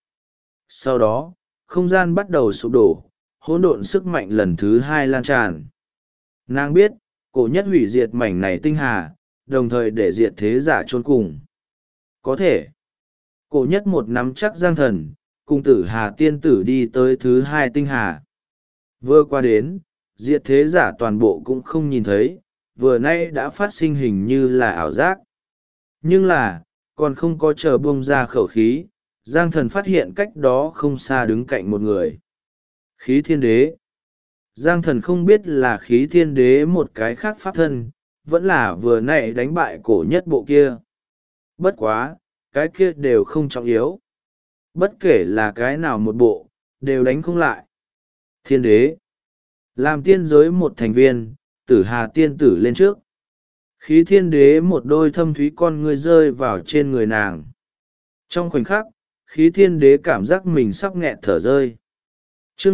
Sau đó, không gian bắt đầu sụp đổ, hỗn độn sức mạnh lần thứ hai lan tràn. Nàng biết, cổ nhất hủy diệt mảnh này tinh hà, đồng thời để diệt thế giả chôn cùng. Có thể, cổ nhất một nắm chắc Giang Thần, cùng Tử Hà tiên tử đi tới thứ hai tinh hà. Vừa qua đến, diệt thế giả toàn bộ cũng không nhìn thấy, vừa nay đã phát sinh hình như là ảo giác. Nhưng là, còn không có chờ buông ra khẩu khí, Giang Thần phát hiện cách đó không xa đứng cạnh một người. Khí Thiên Đế. Giang Thần không biết là Khí Thiên Đế một cái khác pháp thân, vẫn là vừa nãy đánh bại cổ nhất bộ kia. Bất quá, cái kia đều không trọng yếu. Bất kể là cái nào một bộ, đều đánh không lại. Thiên Đế. Làm tiên giới một thành viên, Tử Hà tiên tử lên trước. Khí Thiên Đế một đôi thâm thúy con ngươi rơi vào trên người nàng. Trong khoảnh khắc, Khí Thiên Đế cảm giác mình sắp nghẹn thở rơi. Chương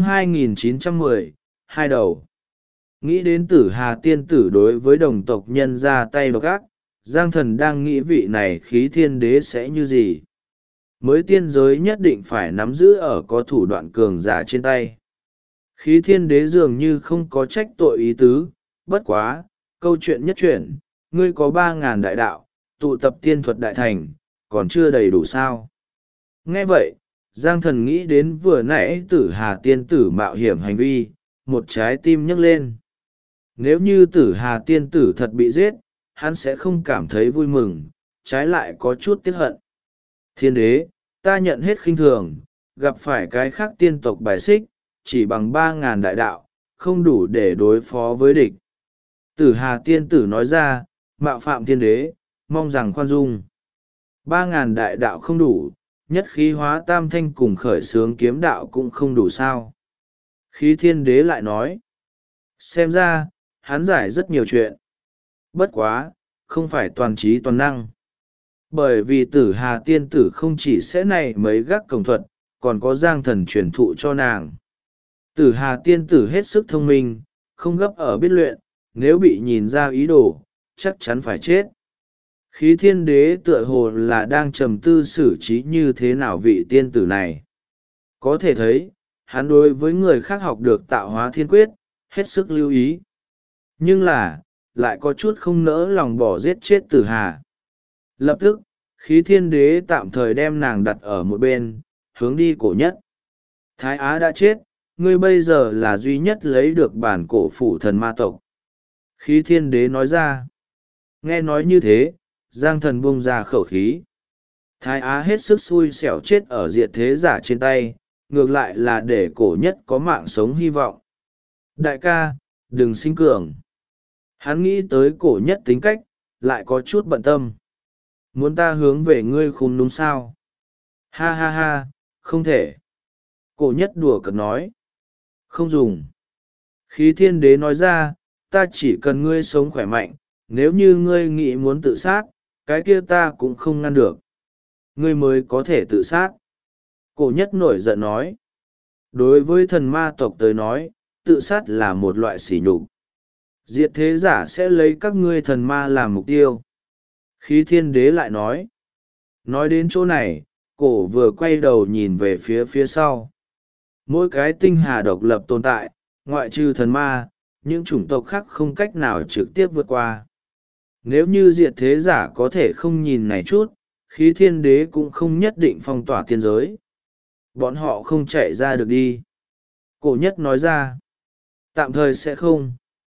2910, hai đầu. Nghĩ đến Tử Hà tiên tử đối với đồng tộc nhân ra tay độc ác, Giang Thần đang nghĩ vị này Khí Thiên Đế sẽ như gì. Mới tiên giới nhất định phải nắm giữ ở có thủ đoạn cường giả trên tay. Khí Thiên Đế dường như không có trách tội ý tứ, bất quá, câu chuyện nhất chuyển, ngươi có 3.000 đại đạo, tụ tập tiên thuật đại thành, còn chưa đầy đủ sao. Nghe vậy, Giang Thần nghĩ đến vừa nãy Tử Hà tiên tử mạo hiểm hành vi, một trái tim nhấc lên. Nếu như Tử Hà tiên tử thật bị giết, hắn sẽ không cảm thấy vui mừng, trái lại có chút tiếc hận. Thiên Đế, ta nhận hết khinh thường, gặp phải cái khác tiên tộc bài xích, chỉ bằng 3.000 đại đạo, không đủ để đối phó với địch. Tử Hà tiên tử nói ra, mạo phạm Thiên Đế, mong rằng khoan dung. 3.000 đại đạo không đủ, nhất khí hóa tam thanh cùng khởi xướng kiếm đạo cũng không đủ sao. Khí Thiên Đế lại nói, xem ra, hắn giải rất nhiều chuyện. Bất quá, không phải toàn trí toàn năng. Bởi vì Tử Hà tiên tử không chỉ sẽ này mấy gác cổng thuật, còn có Giang Thần truyền thụ cho nàng. Tử Hà tiên tử hết sức thông minh, không gấp ở biết luyện, nếu bị nhìn ra ý đồ, chắc chắn phải chết. Khí Thiên Đế tựa hồ là đang trầm tư xử trí như thế nào vị tiên tử này. Có thể thấy, hắn đối với người khác học được tạo hóa thiên quyết, hết sức lưu ý. Nhưng là, lại có chút không nỡ lòng bỏ giết chết Tử Hà. Lập tức, Khí Thiên Đế tạm thời đem nàng đặt ở một bên, hướng đi cổ nhất. Thái Á đã chết, ngươi bây giờ là duy nhất lấy được bản cổ phủ thần ma tộc. Khí Thiên Đế nói ra. Nghe nói như thế, Giang Thần buông ra khẩu khí. Thái Á hết sức xui xẻo chết ở diệt thế giả trên tay, ngược lại là để cổ nhất có mạng sống hy vọng. Đại ca, đừng sinh cường. Hắn nghĩ tới cổ nhất tính cách, lại có chút bận tâm. Muốn ta hướng về ngươi khung đúng sao? Ha ha ha, không thể. Cổ nhất đùa cợt nói. Không dùng. Khí Thiên Đế nói ra, ta chỉ cần ngươi sống khỏe mạnh, nếu như ngươi nghĩ muốn tự sát, cái kia ta cũng không ngăn được. Ngươi mới có thể tự sát. Cổ nhất nổi giận nói. Đối với thần ma tộc tới nói, tự sát là một loại sỉ nhục. Diệt thế giả sẽ lấy các ngươi thần ma làm mục tiêu. Khí Thiên Đế lại nói. Nói đến chỗ này, cổ vừa quay đầu nhìn về phía sau. Mỗi cái tinh hà độc lập tồn tại, ngoại trừ thần ma, những chủng tộc khác không cách nào trực tiếp vượt qua. Nếu như diệt thế giả có thể không nhìn này chút, Khí Thiên Đế cũng không nhất định phong tỏa tiên giới. Bọn họ không chạy ra được đi. Cổ nhất nói ra. Tạm thời sẽ không.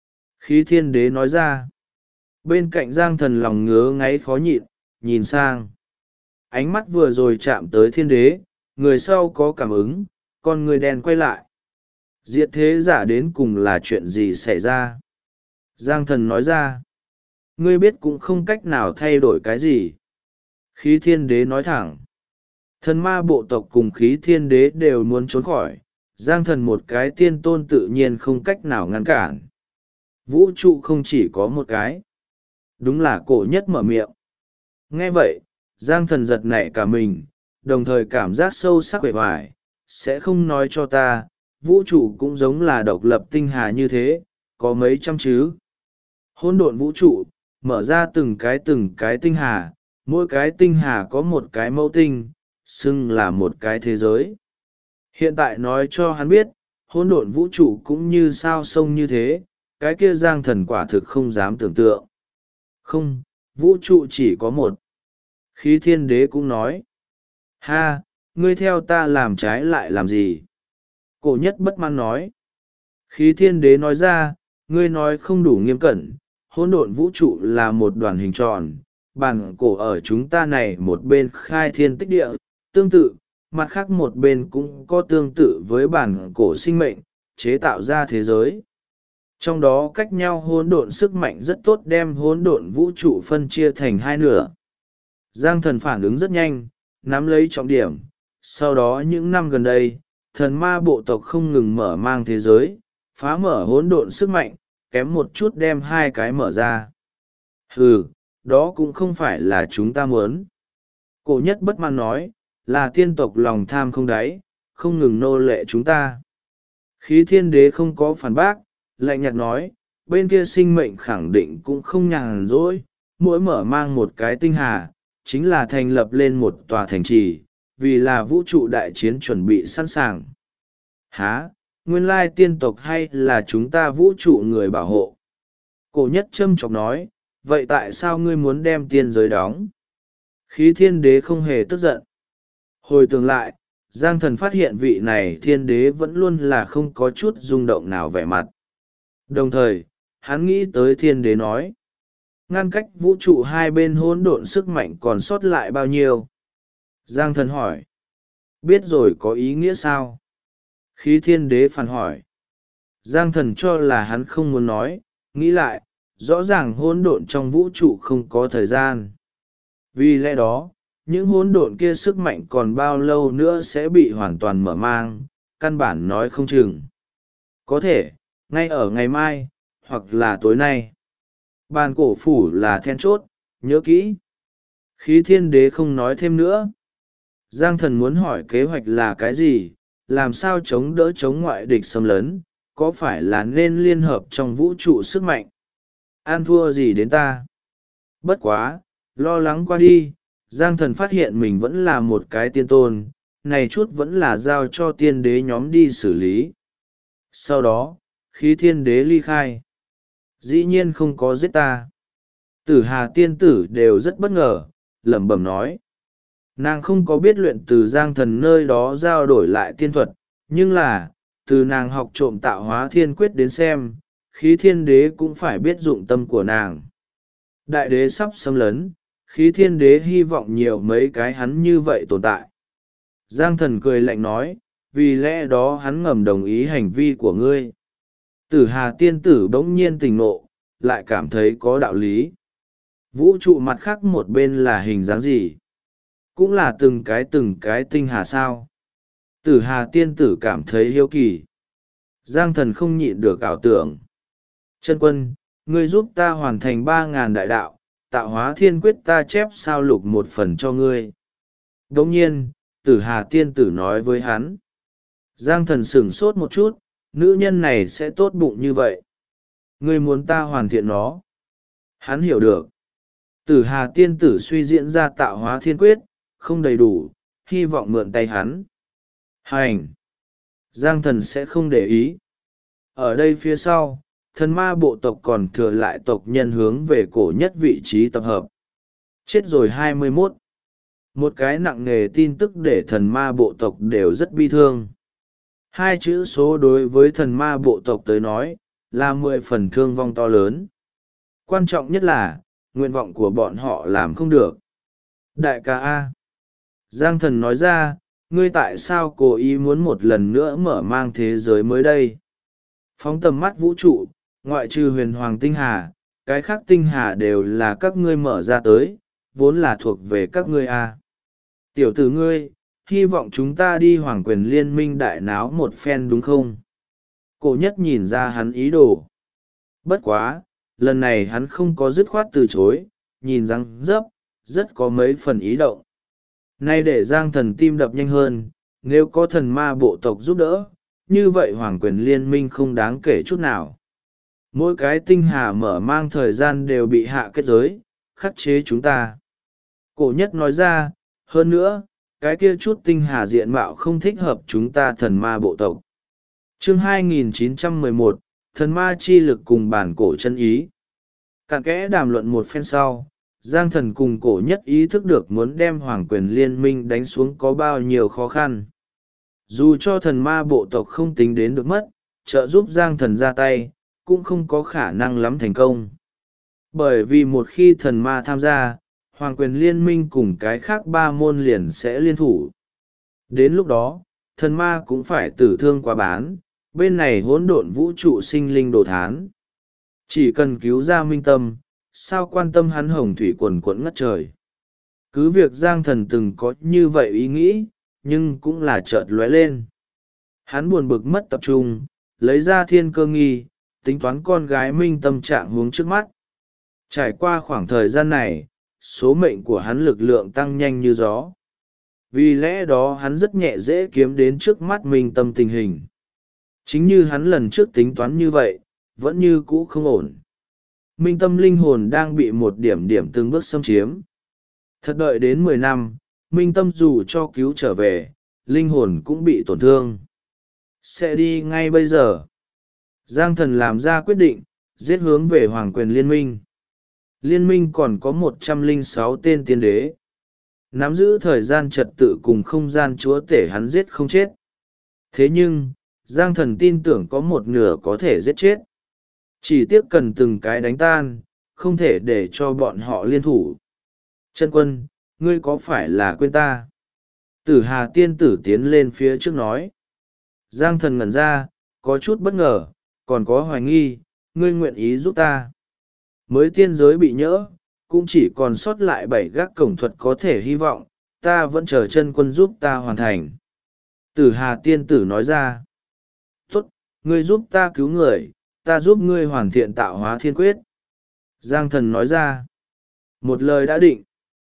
Khí Thiên Đế nói ra. Bên cạnh Giang Thần lòng ngứa ngáy khó nhịn, nhìn sang. Ánh mắt vừa rồi chạm tới thiên đế, người sau có cảm ứng, con người đen quay lại. Diệt thế giả đến cùng là chuyện gì xảy ra? Giang thần nói ra. Ngươi biết cũng không cách nào thay đổi cái gì. Khí thiên đế nói thẳng. Thần ma bộ tộc cùng khí thiên đế đều muốn trốn khỏi. Giang thần một cái tiên tôn tự nhiên không cách nào ngăn cản. Vũ trụ không chỉ có một cái. Đúng là cổ nhất mở miệng. Nghe vậy, Giang thần giật nảy cả mình, đồng thời cảm giác sâu sắc vẻ vải. Sẽ không nói cho ta, vũ trụ cũng giống là độc lập tinh hà như thế, có mấy trăm chứ. Hỗn độn vũ trụ, mở ra từng cái tinh hà, mỗi cái tinh hà có một cái mẫu tinh, xưng là một cái thế giới. Hiện tại nói cho hắn biết, hỗn độn vũ trụ cũng như sao sông như thế, cái kia Giang thần quả thực không dám tưởng tượng. Không, vũ trụ chỉ có một. Khí thiên đế cũng nói. Ha, ngươi theo ta làm trái lại làm gì? Cổ nhất bất mãn nói. Khí thiên đế nói ra, ngươi nói không đủ nghiêm cẩn, hỗn độn vũ trụ là một đoàn hình tròn, bản cổ ở chúng ta này một bên khai thiên tích địa, tương tự, mặt khác một bên cũng có tương tự với bản cổ sinh mệnh, chế tạo ra thế giới. Trong đó cách nhau hỗn độn sức mạnh rất tốt đem hỗn độn vũ trụ phân chia thành hai nửa. Giang thần phản ứng rất nhanh, nắm lấy trọng điểm, sau đó những năm gần đây, thần ma bộ tộc không ngừng mở mang thế giới, phá mở hỗn độn sức mạnh, kém một chút đem hai cái mở ra. Đó cũng không phải là chúng ta muốn. Cổ nhất bất mãn nói, là tiên tộc lòng tham không đáy, không ngừng nô lệ chúng ta. Khí thiên đế không có phản bác, lạnh nhạt nói, bên kia sinh mệnh khẳng định cũng không nhàn rỗi, mỗi mở mang một cái tinh hà, chính là thành lập lên một tòa thành trì, vì là vũ trụ đại chiến chuẩn bị sẵn sàng. Hả? Nguyên lai tiên tộc hay là chúng ta vũ trụ người bảo hộ? Cổ nhất châm chọc nói, vậy tại sao ngươi muốn đem tiên giới đóng? Khí thiên đế không hề tức giận. Hồi tưởng lại, Giang thần phát hiện vị này thiên đế vẫn luôn là không có chút rung động nào vẻ mặt. Đồng thời, hắn nghĩ tới thiên đế nói. Ngăn cách vũ trụ hai bên hỗn độn sức mạnh còn sót lại bao nhiêu? Giang thần hỏi. Biết rồi có ý nghĩa sao? Khí thiên đế phản hỏi. Giang thần cho là hắn không muốn nói, nghĩ lại, rõ ràng hỗn độn trong vũ trụ không có thời gian. Vì lẽ đó, những hỗn độn kia sức mạnh còn bao lâu nữa sẽ bị hoàn toàn mở mang, căn bản nói không chừng. Có thể, ngay ở ngày mai, hoặc là tối nay. Bàn cổ phủ là then chốt, nhớ kỹ. Khí thiên đế không nói thêm nữa. Giang thần muốn hỏi kế hoạch là cái gì, làm sao chống đỡ chống ngoại địch xâm lấn, có phải là nên liên hợp trong vũ trụ sức mạnh? An thua gì đến ta? Bất quá, lo lắng qua đi, Giang thần phát hiện mình vẫn là một cái tiên tôn, này chút vẫn là giao cho tiên đế nhóm đi xử lý. Sau đó, khí thiên đế ly khai. Dĩ nhiên không có giết ta. Tử Hà tiên tử đều rất bất ngờ, lẩm bẩm nói. Nàng không có biết luyện từ Giang thần nơi đó giao đổi lại tiên thuật, nhưng là, từ nàng học trộm tạo hóa thiên quyết đến xem, khí thiên đế cũng phải biết dụng tâm của nàng. Đại đế sắp xâm lấn, khí thiên đế hy vọng nhiều mấy cái hắn như vậy tồn tại. Giang thần cười lạnh nói, vì lẽ đó hắn ngầm đồng ý hành vi của ngươi. Tử Hà tiên tử bỗng nhiên tỉnh ngộ, lại cảm thấy có đạo lý. Vũ trụ mặt khác một bên là hình dáng gì? Cũng là từng cái tinh hà sao? Tử Hà tiên tử cảm thấy hiếu kỳ. Giang thần không nhịn được ảo tưởng. Chân quân, ngươi giúp ta hoàn thành 3.000 đại đạo, tạo hóa thiên quyết ta chép sao lục một phần cho ngươi. Đồng nhiên, Tử Hà tiên tử nói với hắn. Giang thần sửng sốt một chút, nữ nhân này sẽ tốt bụng như vậy. Ngươi muốn ta hoàn thiện nó. Hắn hiểu được. Tử Hà tiên tử suy diễn ra tạo hóa thiên quyết, không đầy đủ, hy vọng mượn tay hắn. Hành! Giang thần sẽ không để ý. Ở đây phía sau, thần ma bộ tộc còn thừa lại tộc nhân hướng về cổ nhất vị trí tập hợp. Chết rồi 21. Một cái nặng nề tin tức để thần ma bộ tộc đều rất bi thương. Hai chữ số đối với thần ma bộ tộc tới nói, là 10 phần thương vong to lớn. Quan trọng nhất là, nguyện vọng của bọn họ làm không được. Đại ca A. Giang thần nói ra, ngươi tại sao cố ý muốn một lần nữa mở mang thế giới mới đây? Phóng tầm mắt vũ trụ, ngoại trừ huyền hoàng tinh hà, cái khác tinh hà đều là các ngươi mở ra tới, vốn là thuộc về các ngươi à. Tiểu tử ngươi, hy vọng chúng ta đi hoàng quyền liên minh đại náo một phen đúng không? Cổ nhất nhìn ra hắn ý đồ. Bất quá, lần này hắn không có dứt khoát từ chối, nhìn răng dấp, rất có mấy phần ý động. Nay để Giang thần tim đập nhanh hơn, nếu có thần ma bộ tộc giúp đỡ, như vậy hoàng quyền liên minh không đáng kể chút nào. Mỗi cái tinh hà mở mang thời gian đều bị hạ kết giới, khắc chế chúng ta. Cổ nhất nói ra, hơn nữa, cái kia chút tinh hà diện mạo không thích hợp chúng ta thần ma bộ tộc. Chương 2911, thần ma chi lực cùng bản cổ chân ý. Cặn kẽ đàm luận một phen sau, Giang thần cùng cổ nhất ý thức được muốn đem hoàng quyền liên minh đánh xuống có bao nhiêu khó khăn. Dù cho thần ma bộ tộc không tính đến được mất, trợ giúp Giang thần ra tay, cũng không có khả năng lắm thành công. Bởi vì một khi thần ma tham gia, hoàng quyền liên minh cùng cái khác ba môn liền sẽ liên thủ. Đến lúc đó, thần ma cũng phải tử thương quá bán, bên này hỗn độn vũ trụ sinh linh đồ thán. Chỉ cần cứu ra minh tâm, sao quan tâm hắn hồng thủy quần quẫn ngất trời. Cứ việc Giang thần từng có như vậy ý nghĩ, nhưng cũng là chợt lóe lên. Hắn buồn bực mất tập trung, lấy ra thiên cơ nghi, tính toán con gái minh tâm trạng hướng trước mắt. Trải qua khoảng thời gian này, số mệnh của hắn lực lượng tăng nhanh như gió. Vì lẽ đó hắn rất nhẹ dễ kiếm đến trước mắt minh tâm tình hình. Chính như hắn lần trước tính toán như vậy, vẫn như cũ không ổn. Minh tâm linh hồn đang bị một điểm điểm từng bước xâm chiếm. Thật đợi đến 10 năm, minh tâm dù cho cứu trở về, linh hồn cũng bị tổn thương. Sẽ đi ngay bây giờ. Giang thần làm ra quyết định, giết hướng về hoàng quyền liên minh. Liên minh còn có 106 tên tiên đế. Nắm giữ thời gian trật tự cùng không gian chúa tể hắn giết không chết. Thế nhưng, Giang thần tin tưởng có một nửa có thể giết chết. Chỉ tiếc cần từng cái đánh tan, không thể để cho bọn họ liên thủ. Chân quân, ngươi có phải là quên ta? Tử Hà tiên tử tiến lên phía trước nói. Giang thần ngẩn ra, có chút bất ngờ, còn có hoài nghi, ngươi nguyện ý giúp ta. Mới tiên giới bị nhỡ, cũng chỉ còn sót lại 7 gác cổng thuật có thể hy vọng, ta vẫn chờ chân quân giúp ta hoàn thành. Tử Hà tiên tử nói ra. Tốt, ngươi giúp ta cứu người, ta giúp ngươi hoàn thiện tạo hóa thiên quyết. Giang thần nói ra. Một lời đã định.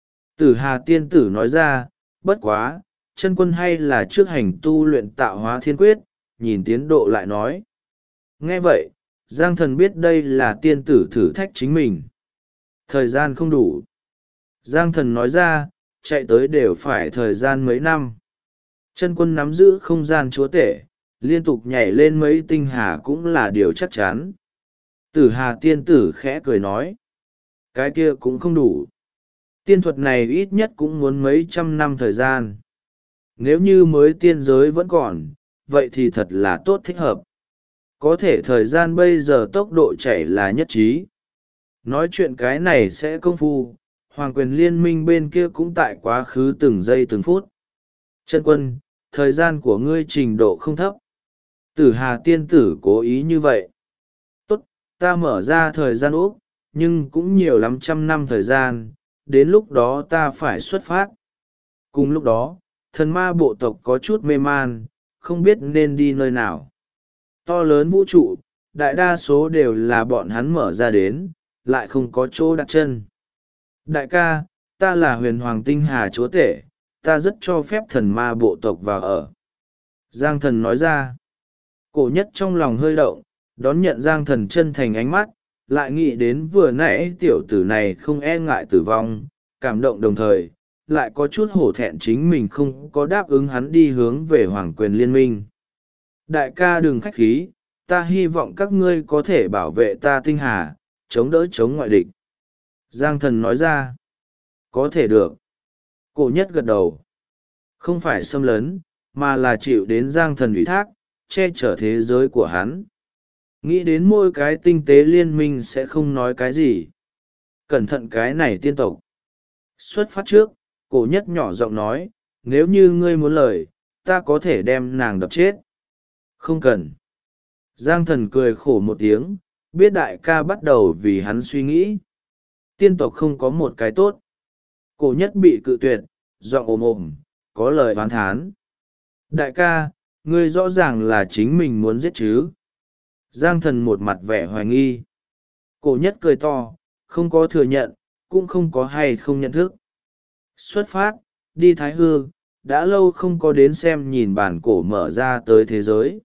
Tử Hà tiên tử nói ra, bất quá, chân quân hay là trước hành tu luyện tạo hóa thiên quyết, nhìn tiến độ lại nói. Nghe vậy, Giang thần biết đây là tiên tử thử thách chính mình. Thời gian không đủ. Giang thần nói ra, chạy tới đều phải thời gian mấy năm. Chân quân nắm giữ không gian chúa tể, liên tục nhảy lên mấy tinh hà cũng là điều chắc chắn. Tử Hà tiên tử khẽ cười nói. Cái kia cũng không đủ. Tiên thuật này ít nhất cũng muốn mấy trăm năm thời gian. Nếu như mới tiên giới vẫn còn, vậy thì thật là tốt thích hợp. Có thể thời gian bây giờ tốc độ chạy là nhất trí. Nói chuyện cái này sẽ công phu, hoàng quyền liên minh bên kia cũng tại quá khứ từng giây từng phút. Chân quân, thời gian của ngươi trình độ không thấp. Tử Hà tiên tử cố ý như vậy. Tốt, ta mở ra thời gian úc, nhưng cũng nhiều lắm trăm năm thời gian, đến lúc đó ta phải xuất phát. Cùng lúc đó, thần ma bộ tộc có chút mê man, không biết nên đi nơi nào. To lớn vũ trụ, đại đa số đều là bọn hắn mở ra đến, lại không có chỗ đặt chân. Đại ca, ta là huyền hoàng tinh hà chúa tể, ta rất cho phép thần ma bộ tộc vào ở. Giang thần nói ra. Cổ nhất trong lòng hơi động, đón nhận Giang thần chân thành ánh mắt, lại nghĩ đến vừa nãy tiểu tử này không e ngại tử vong, cảm động đồng thời, lại có chút hổ thẹn chính mình không có đáp ứng hắn đi hướng về hoàng quyền liên minh. Đại ca đừng khách khí, ta hy vọng các ngươi có thể bảo vệ ta tinh hà, chống đỡ chống ngoại địch. Giang thần nói ra. Có thể được. Cổ nhất gật đầu. Không phải xâm lấn, mà là chịu đến Giang thần ủy thác, che chở thế giới của hắn. Nghĩ đến mỗi cái tinh tế liên minh sẽ không nói cái gì. Cẩn thận cái này tiên tộc. Xuất phát trước, cổ nhất nhỏ giọng nói, nếu như ngươi muốn lời, ta có thể đem nàng đập chết. Không cần. Giang Thần cười khổ một tiếng, biết đại ca bắt đầu vì hắn suy nghĩ. Tiên tộc không có một cái tốt. Cổ nhất bị cự tuyệt, giọng ồm ồm, có lời oán thán. Đại ca, ngươi rõ ràng là chính mình muốn giết chứ. Giang Thần một mặt vẻ hoài nghi. Cổ nhất cười to, không có thừa nhận, cũng không có hay không nhận thức. Xuất phát, đi Thái Hư, đã lâu không có đến xem nhìn bản cổ mở ra tới thế giới.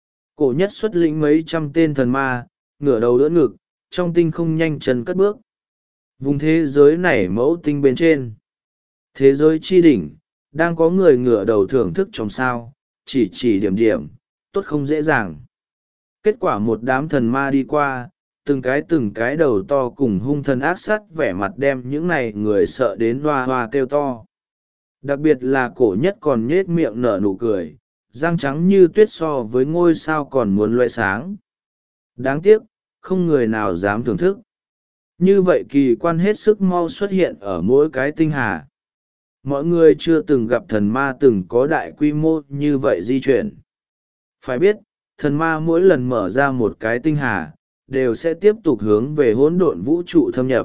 Cổ nhất xuất lĩnh mấy trăm tên thần ma, ngửa đầu đỡ ngực, trong tinh không nhanh chân cất bước. Vùng thế giới này mẫu tinh bên trên. Thế giới chi đỉnh, đang có người ngửa đầu thưởng thức trong sao, chỉ điểm điểm, tốt không dễ dàng. Kết quả một đám thần ma đi qua, từng cái đầu to cùng hung thần ác sát vẻ mặt đem những này người sợ đến hoa hoa kêu to. Đặc biệt là cổ nhất còn nhết miệng nở nụ cười, răng trắng như tuyết so với ngôi sao còn muốn loe sáng. Đáng tiếc, không người nào dám thưởng thức. Như vậy kỳ quan hết sức mau xuất hiện ở mỗi cái tinh hà. Mọi người chưa từng gặp thần ma từng có đại quy mô như vậy di chuyển. Phải biết, thần ma mỗi lần mở ra một cái tinh hà, đều sẽ tiếp tục hướng về hỗn độn vũ trụ thâm nhập.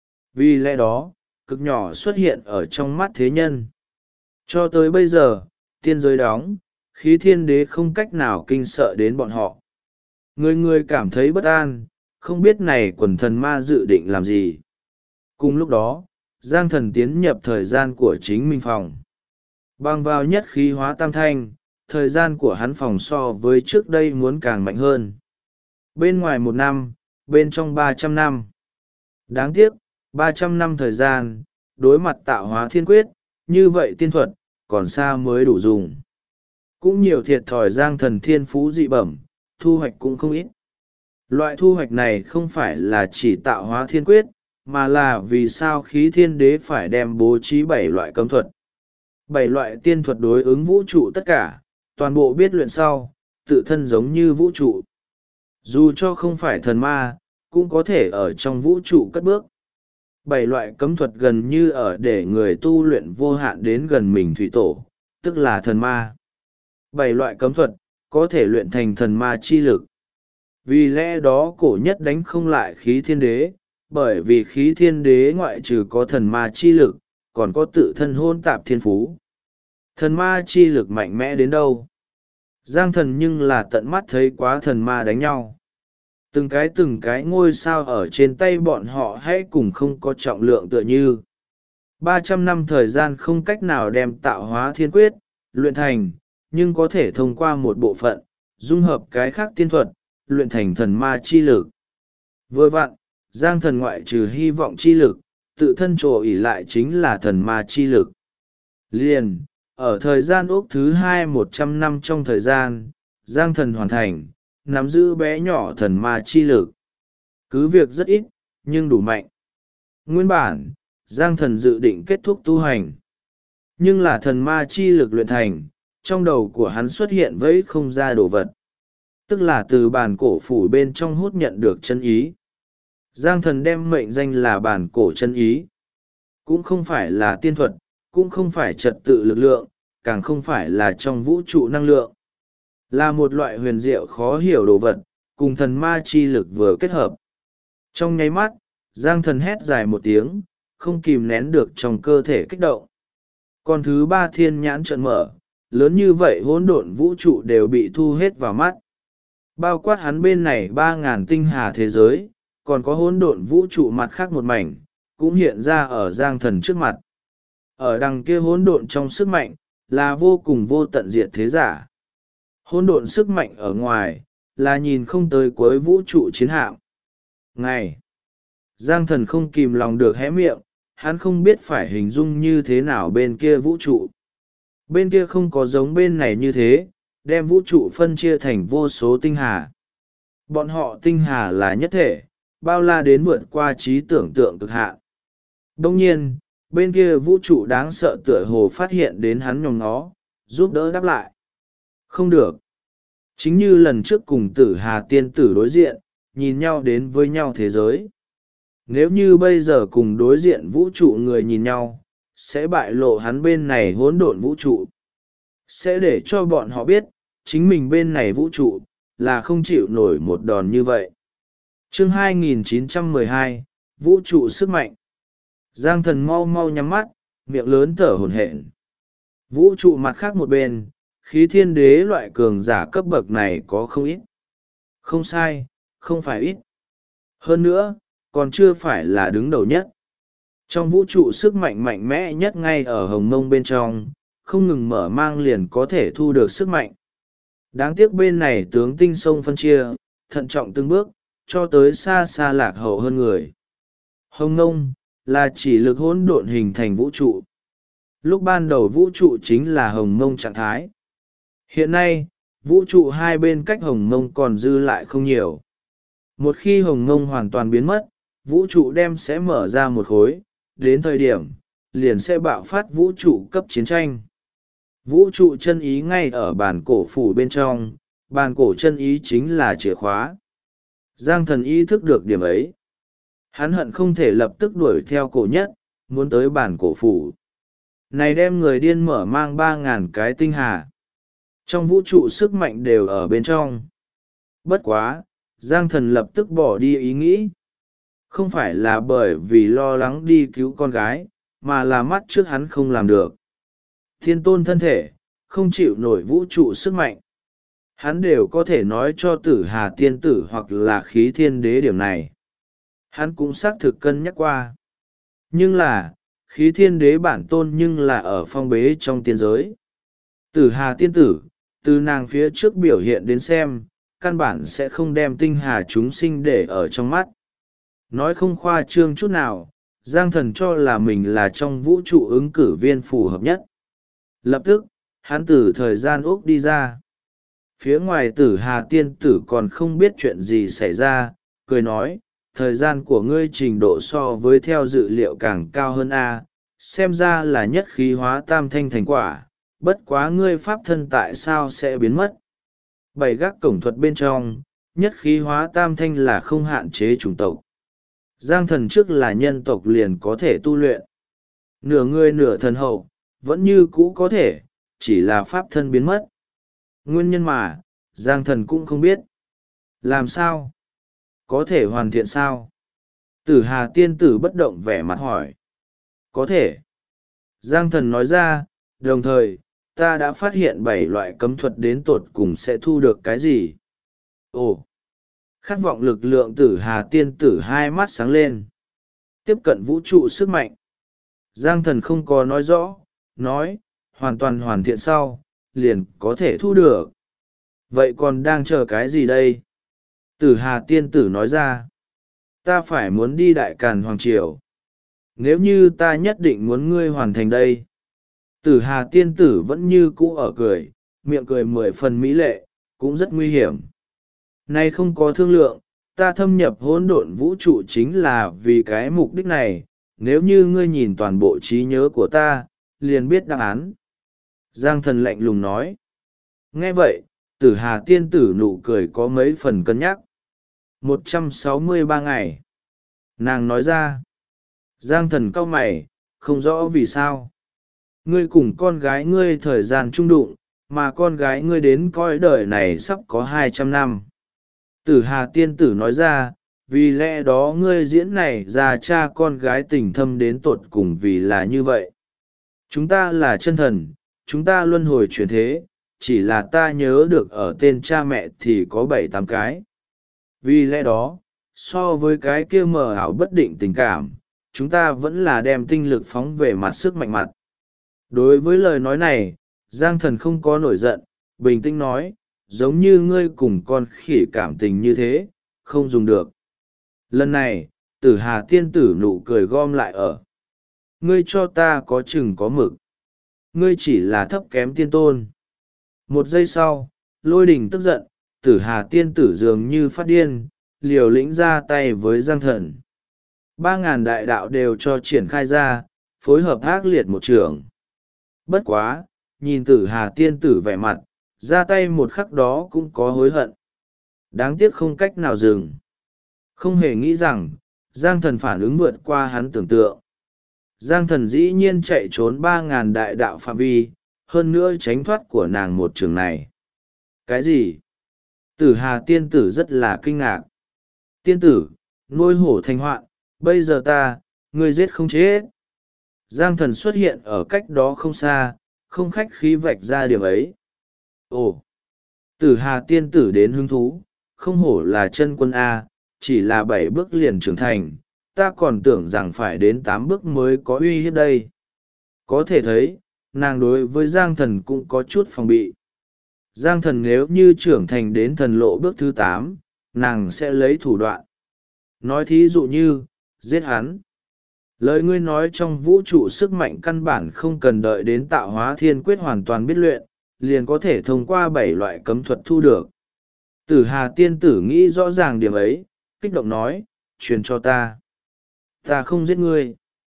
Vì lẽ đó, cực nhỏ xuất hiện ở trong mắt thế nhân. Cho tới bây giờ, tiên giới đóng, khí thiên đế không cách nào kinh sợ đến bọn họ. Người người cảm thấy bất an, không biết này quần thần ma dự định làm gì. Cùng lúc đó, Giang Thần tiến nhập thời gian của chính mình phòng. Bằng vào nhất khí hóa tam thanh, thời gian của hắn phòng so với trước đây muốn càng mạnh hơn. Bên ngoài 1 năm, bên trong 300 năm. Đáng tiếc, 300 năm thời gian, đối mặt tạo hóa thiên quyết, như vậy tiên thuật, còn xa mới đủ dùng. Cũng nhiều thiệt thòi Giang Thần thiên phú dị bẩm, thu hoạch cũng không ít. Loại thu hoạch này không phải là chỉ tạo hóa thiên quyết, mà là vì sao khí thiên đế phải đem bố trí 7 loại cấm thuật. 7 loại tiên thuật đối ứng vũ trụ tất cả, toàn bộ biết luyện sau, tự thân giống như vũ trụ. Dù cho không phải thần ma, cũng có thể ở trong vũ trụ cất bước. 7 loại cấm thuật gần như ở để người tu luyện vô hạn đến gần mình thủy tổ, tức là thần ma. 7 loại cấm thuật, có thể luyện thành thần ma chi lực. Vì lẽ đó cổ nhất đánh không lại khí thiên đế, bởi vì khí thiên đế ngoại trừ có thần ma chi lực, còn có tự thân hôn tạp thiên phú. Thần ma chi lực mạnh mẽ đến đâu? Giang Thần nhưng là tận mắt thấy quá thần ma đánh nhau. Từng cái ngôi sao ở trên tay bọn họ hãy cùng không có trọng lượng tựa như. 300 năm thời gian không cách nào đem tạo hóa thiên quyết, luyện thành, nhưng có thể thông qua một bộ phận, dung hợp cái khác tiên thuật, luyện thành thần ma chi lực. Vừa vặn, Giang Thần ngoại trừ hy vọng chi lực, tự thân trổ ỉ lại chính là thần ma chi lực. Liền, ở thời gian ốc thứ 100 năm trong thời gian, Giang Thần hoàn thành, nắm giữ bé nhỏ thần ma chi lực. Cứ việc rất ít, nhưng đủ mạnh. Nguyên bản, Giang Thần dự định kết thúc tu hành. Nhưng là thần ma chi lực luyện thành, trong đầu của hắn xuất hiện với không ra đồ vật. Tức là từ bản cổ phủ bên trong hút nhận được chân ý. Giang Thần đem mệnh danh là bản cổ chân ý. Cũng không phải là tiên thuật, cũng không phải trật tự lực lượng, càng không phải là trong vũ trụ năng lượng. Là một loại huyền diệu khó hiểu đồ vật, cùng thần ma chi lực vừa kết hợp. Trong nháy mắt, Giang Thần hét dài một tiếng, không kìm nén được trong cơ thể kích động. Còn thứ 3 thiên nhãn trợn mở, lớn như vậy hỗn độn vũ trụ đều bị thu hết vào mắt. Bao quát hắn bên này 3.000 tinh hà thế giới, còn có hỗn độn vũ trụ mặt khác một mảnh, cũng hiện ra ở Giang Thần trước mặt. Ở đằng kia hỗn độn trong sức mạnh, là vô cùng vô tận diệt thế giả. Hỗn độn sức mạnh ở ngoài, là nhìn không tới cuối vũ trụ chiến hạm. Ngày, Giang Thần không kìm lòng được hé miệng, hắn không biết phải hình dung như thế nào bên kia vũ trụ. Bên kia không có giống bên này như thế, đem vũ trụ phân chia thành vô số tinh hà. Bọn họ tinh hà là nhất thể, bao la đến vượt qua trí tưởng tượng cực hạn. Đồng nhiên, bên kia vũ trụ đáng sợ tựa hồ phát hiện đến hắn nhòm nó, giúp đỡ đáp lại. Không được. Chính như lần trước cùng Tử Hà tiên tử đối diện, nhìn nhau đến với nhau thế giới. Nếu như bây giờ cùng đối diện vũ trụ người nhìn nhau, sẽ bại lộ hắn bên này hỗn độn vũ trụ, sẽ để cho bọn họ biết chính mình bên này vũ trụ là không chịu nổi một đòn như vậy. Chương 2912, Vũ trụ sức mạnh. Giang Thần mau mau nhắm mắt, miệng lớn thở hổn hển. Vũ trụ mặt khác một bên, khí thiên đế loại cường giả cấp bậc này có không ít. Không sai, không phải ít. Hơn nữa, còn chưa phải là đứng đầu nhất. Trong vũ trụ sức mạnh mạnh mẽ nhất ngay ở hồng mông bên trong, không ngừng mở mang liền có thể thu được sức mạnh. Đáng tiếc bên này tướng tinh sông phân chia, thận trọng từng bước, cho tới xa xa lạc hậu hơn người. Hồng mông là chỉ lực hỗn độn hình thành vũ trụ. Lúc ban đầu vũ trụ chính là hồng mông trạng thái. Hiện nay, vũ trụ hai bên cách hồng mông còn dư lại không nhiều. Một khi hồng mông hoàn toàn biến mất, vũ trụ đem sẽ mở ra một khối, đến thời điểm, liền sẽ bạo phát vũ trụ cấp chiến tranh. Vũ trụ chân ý ngay ở bản cổ phủ bên trong, bản cổ chân ý chính là chìa khóa. Giang Thần ý thức được điểm ấy. Hắn hận không thể lập tức đuổi theo cổ nhất, muốn tới bản cổ phủ. Này đem người điên mở mang 3.000 cái tinh hà. Trong vũ trụ sức mạnh đều ở bên trong. Bất quá, Giang Thần lập tức bỏ đi ý nghĩ. Không phải là bởi vì lo lắng đi cứu con gái, mà là mắt trước hắn không làm được. Thiên tôn thân thể, không chịu nổi vũ trụ sức mạnh. Hắn đều có thể nói cho Tử Hà tiên tử hoặc là khí thiên đế điểm này. Hắn cũng xác thực cân nhắc qua. Nhưng là, khí thiên đế bản tôn nhưng là ở phong bế trong tiên giới. Tử Hà tiên tử, từ nàng phía trước biểu hiện đến xem, căn bản sẽ không đem tinh hà chúng sinh để ở trong mắt. Nói không khoa trương chút nào, Giang Thần cho là mình là trong vũ trụ ứng cử viên phù hợp nhất. Lập tức, hắn từ thời gian úc đi ra. Phía ngoài Tử Hà tiên tử còn không biết chuyện gì xảy ra, cười nói, thời gian của ngươi trình độ so với theo dự liệu càng cao hơn a, xem ra là nhất khí hóa tam thanh thành quả, bất quá ngươi pháp thân tại sao sẽ biến mất. Bảy gác cổng thuật bên trong, nhất khí hóa tam thanh là không hạn chế chủng tộc. Giang Thần trước là nhân tộc liền có thể tu luyện. Nửa người nửa thần hậu, vẫn như cũ có thể, chỉ là pháp thân biến mất. Nguyên nhân mà, Giang Thần cũng không biết. Làm sao? Có thể hoàn thiện sao? Tử Hà tiên tử bất động vẻ mặt hỏi. Có thể. Giang Thần nói ra, đồng thời, ta đã phát hiện 7 loại cấm thuật đến tột cùng sẽ thu được cái gì. Ồ! Khát vọng lực lượng Tử Hà tiên tử hai mắt sáng lên. Tiếp cận vũ trụ sức mạnh. Giang Thần không có nói rõ, nói, hoàn toàn hoàn thiện sau, liền có thể thu được. Vậy còn đang chờ cái gì đây? Tử Hà tiên tử nói ra, ta phải muốn đi Đại Càn Hoàng Triều. Nếu như ta nhất định muốn ngươi hoàn thành đây. Tử Hà tiên tử vẫn như cũ ở cười, miệng cười 10 phần mỹ lệ, cũng rất nguy hiểm. Nay không có thương lượng, ta thâm nhập hỗn độn vũ trụ chính là vì cái mục đích này, nếu như ngươi nhìn toàn bộ trí nhớ của ta, liền biết đáp án. Giang Thần lạnh lùng nói. Nghe vậy, Tử Hà tiên tử nụ cười có mấy phần cân nhắc. 163 ngày. Nàng nói ra. Giang Thần cau mày, không rõ vì sao. Ngươi cùng con gái ngươi thời gian chung đụng, mà con gái ngươi đến coi đời này sắp có 200 năm. Tử Hà tiên tử nói ra, vì lẽ đó ngươi diễn này ra cha con gái tình thâm đến tột cùng vì là như vậy. Chúng ta là chân thần, chúng ta luân hồi chuyển thế, chỉ là ta nhớ được ở tên cha mẹ thì có 7-8 cái. Vì lẽ đó, so với cái kia mờ ảo bất định tình cảm, chúng ta vẫn là đem tinh lực phóng về mặt sức mạnh mặt. Đối với lời nói này, Giang Thần không có nổi giận, bình tĩnh nói, giống như ngươi cùng con khỉ cảm tình như thế, không dùng được. Lần này, Tử Hà tiên tử nụ cười gom lại ở. Ngươi cho ta có chừng có mực. Ngươi chỉ là thấp kém tiên tôn. Một giây sau, Lôi Đình tức giận, Tử Hà tiên tử dường như phát điên, liều lĩnh ra tay với Giang Thần. 3.000 đại đạo đều cho triển khai ra, phối hợp ác liệt một trường. Bất quá, nhìn Tử Hà tiên tử vẻ mặt, ra tay một khắc đó cũng có hối hận. Đáng tiếc không cách nào dừng. Không hề nghĩ rằng, Giang Thần phản ứng vượt qua hắn tưởng tượng. Giang thần dĩ nhiên chạy trốn 3.000 đại đạo phạm vi, hơn nữa tránh thoát của nàng một trường này. Cái gì? Tử Hà tiên tử rất là kinh ngạc. Tiên tử, nuôi hổ thành hoạn, bây giờ ngươi giết không chết. Giang thần xuất hiện ở cách đó không xa, không khách khí vạch ra điểm ấy. Ồ! Tử Hà tiên tử đến hứng thú, không hổ là chân quân A, chỉ là 7 bước liền trưởng thành, ta còn tưởng rằng phải đến 8 bước mới có uy hiếp đây. Có thể thấy, nàng đối với Giang thần cũng có chút phòng bị. Giang thần nếu như trưởng thành đến thần lộ bước thứ 8, nàng sẽ lấy thủ đoạn. Nói thí dụ như, giết hắn. Lời ngươi nói trong vũ trụ sức mạnh căn bản không cần đợi đến tạo hóa thiên quyết hoàn toàn biết luyện, liền có thể thông qua 7 loại cấm thuật thu được. Tử Hà tiên tử nghĩ rõ ràng điểm ấy, kích động nói, truyền cho ta. Ta không giết ngươi.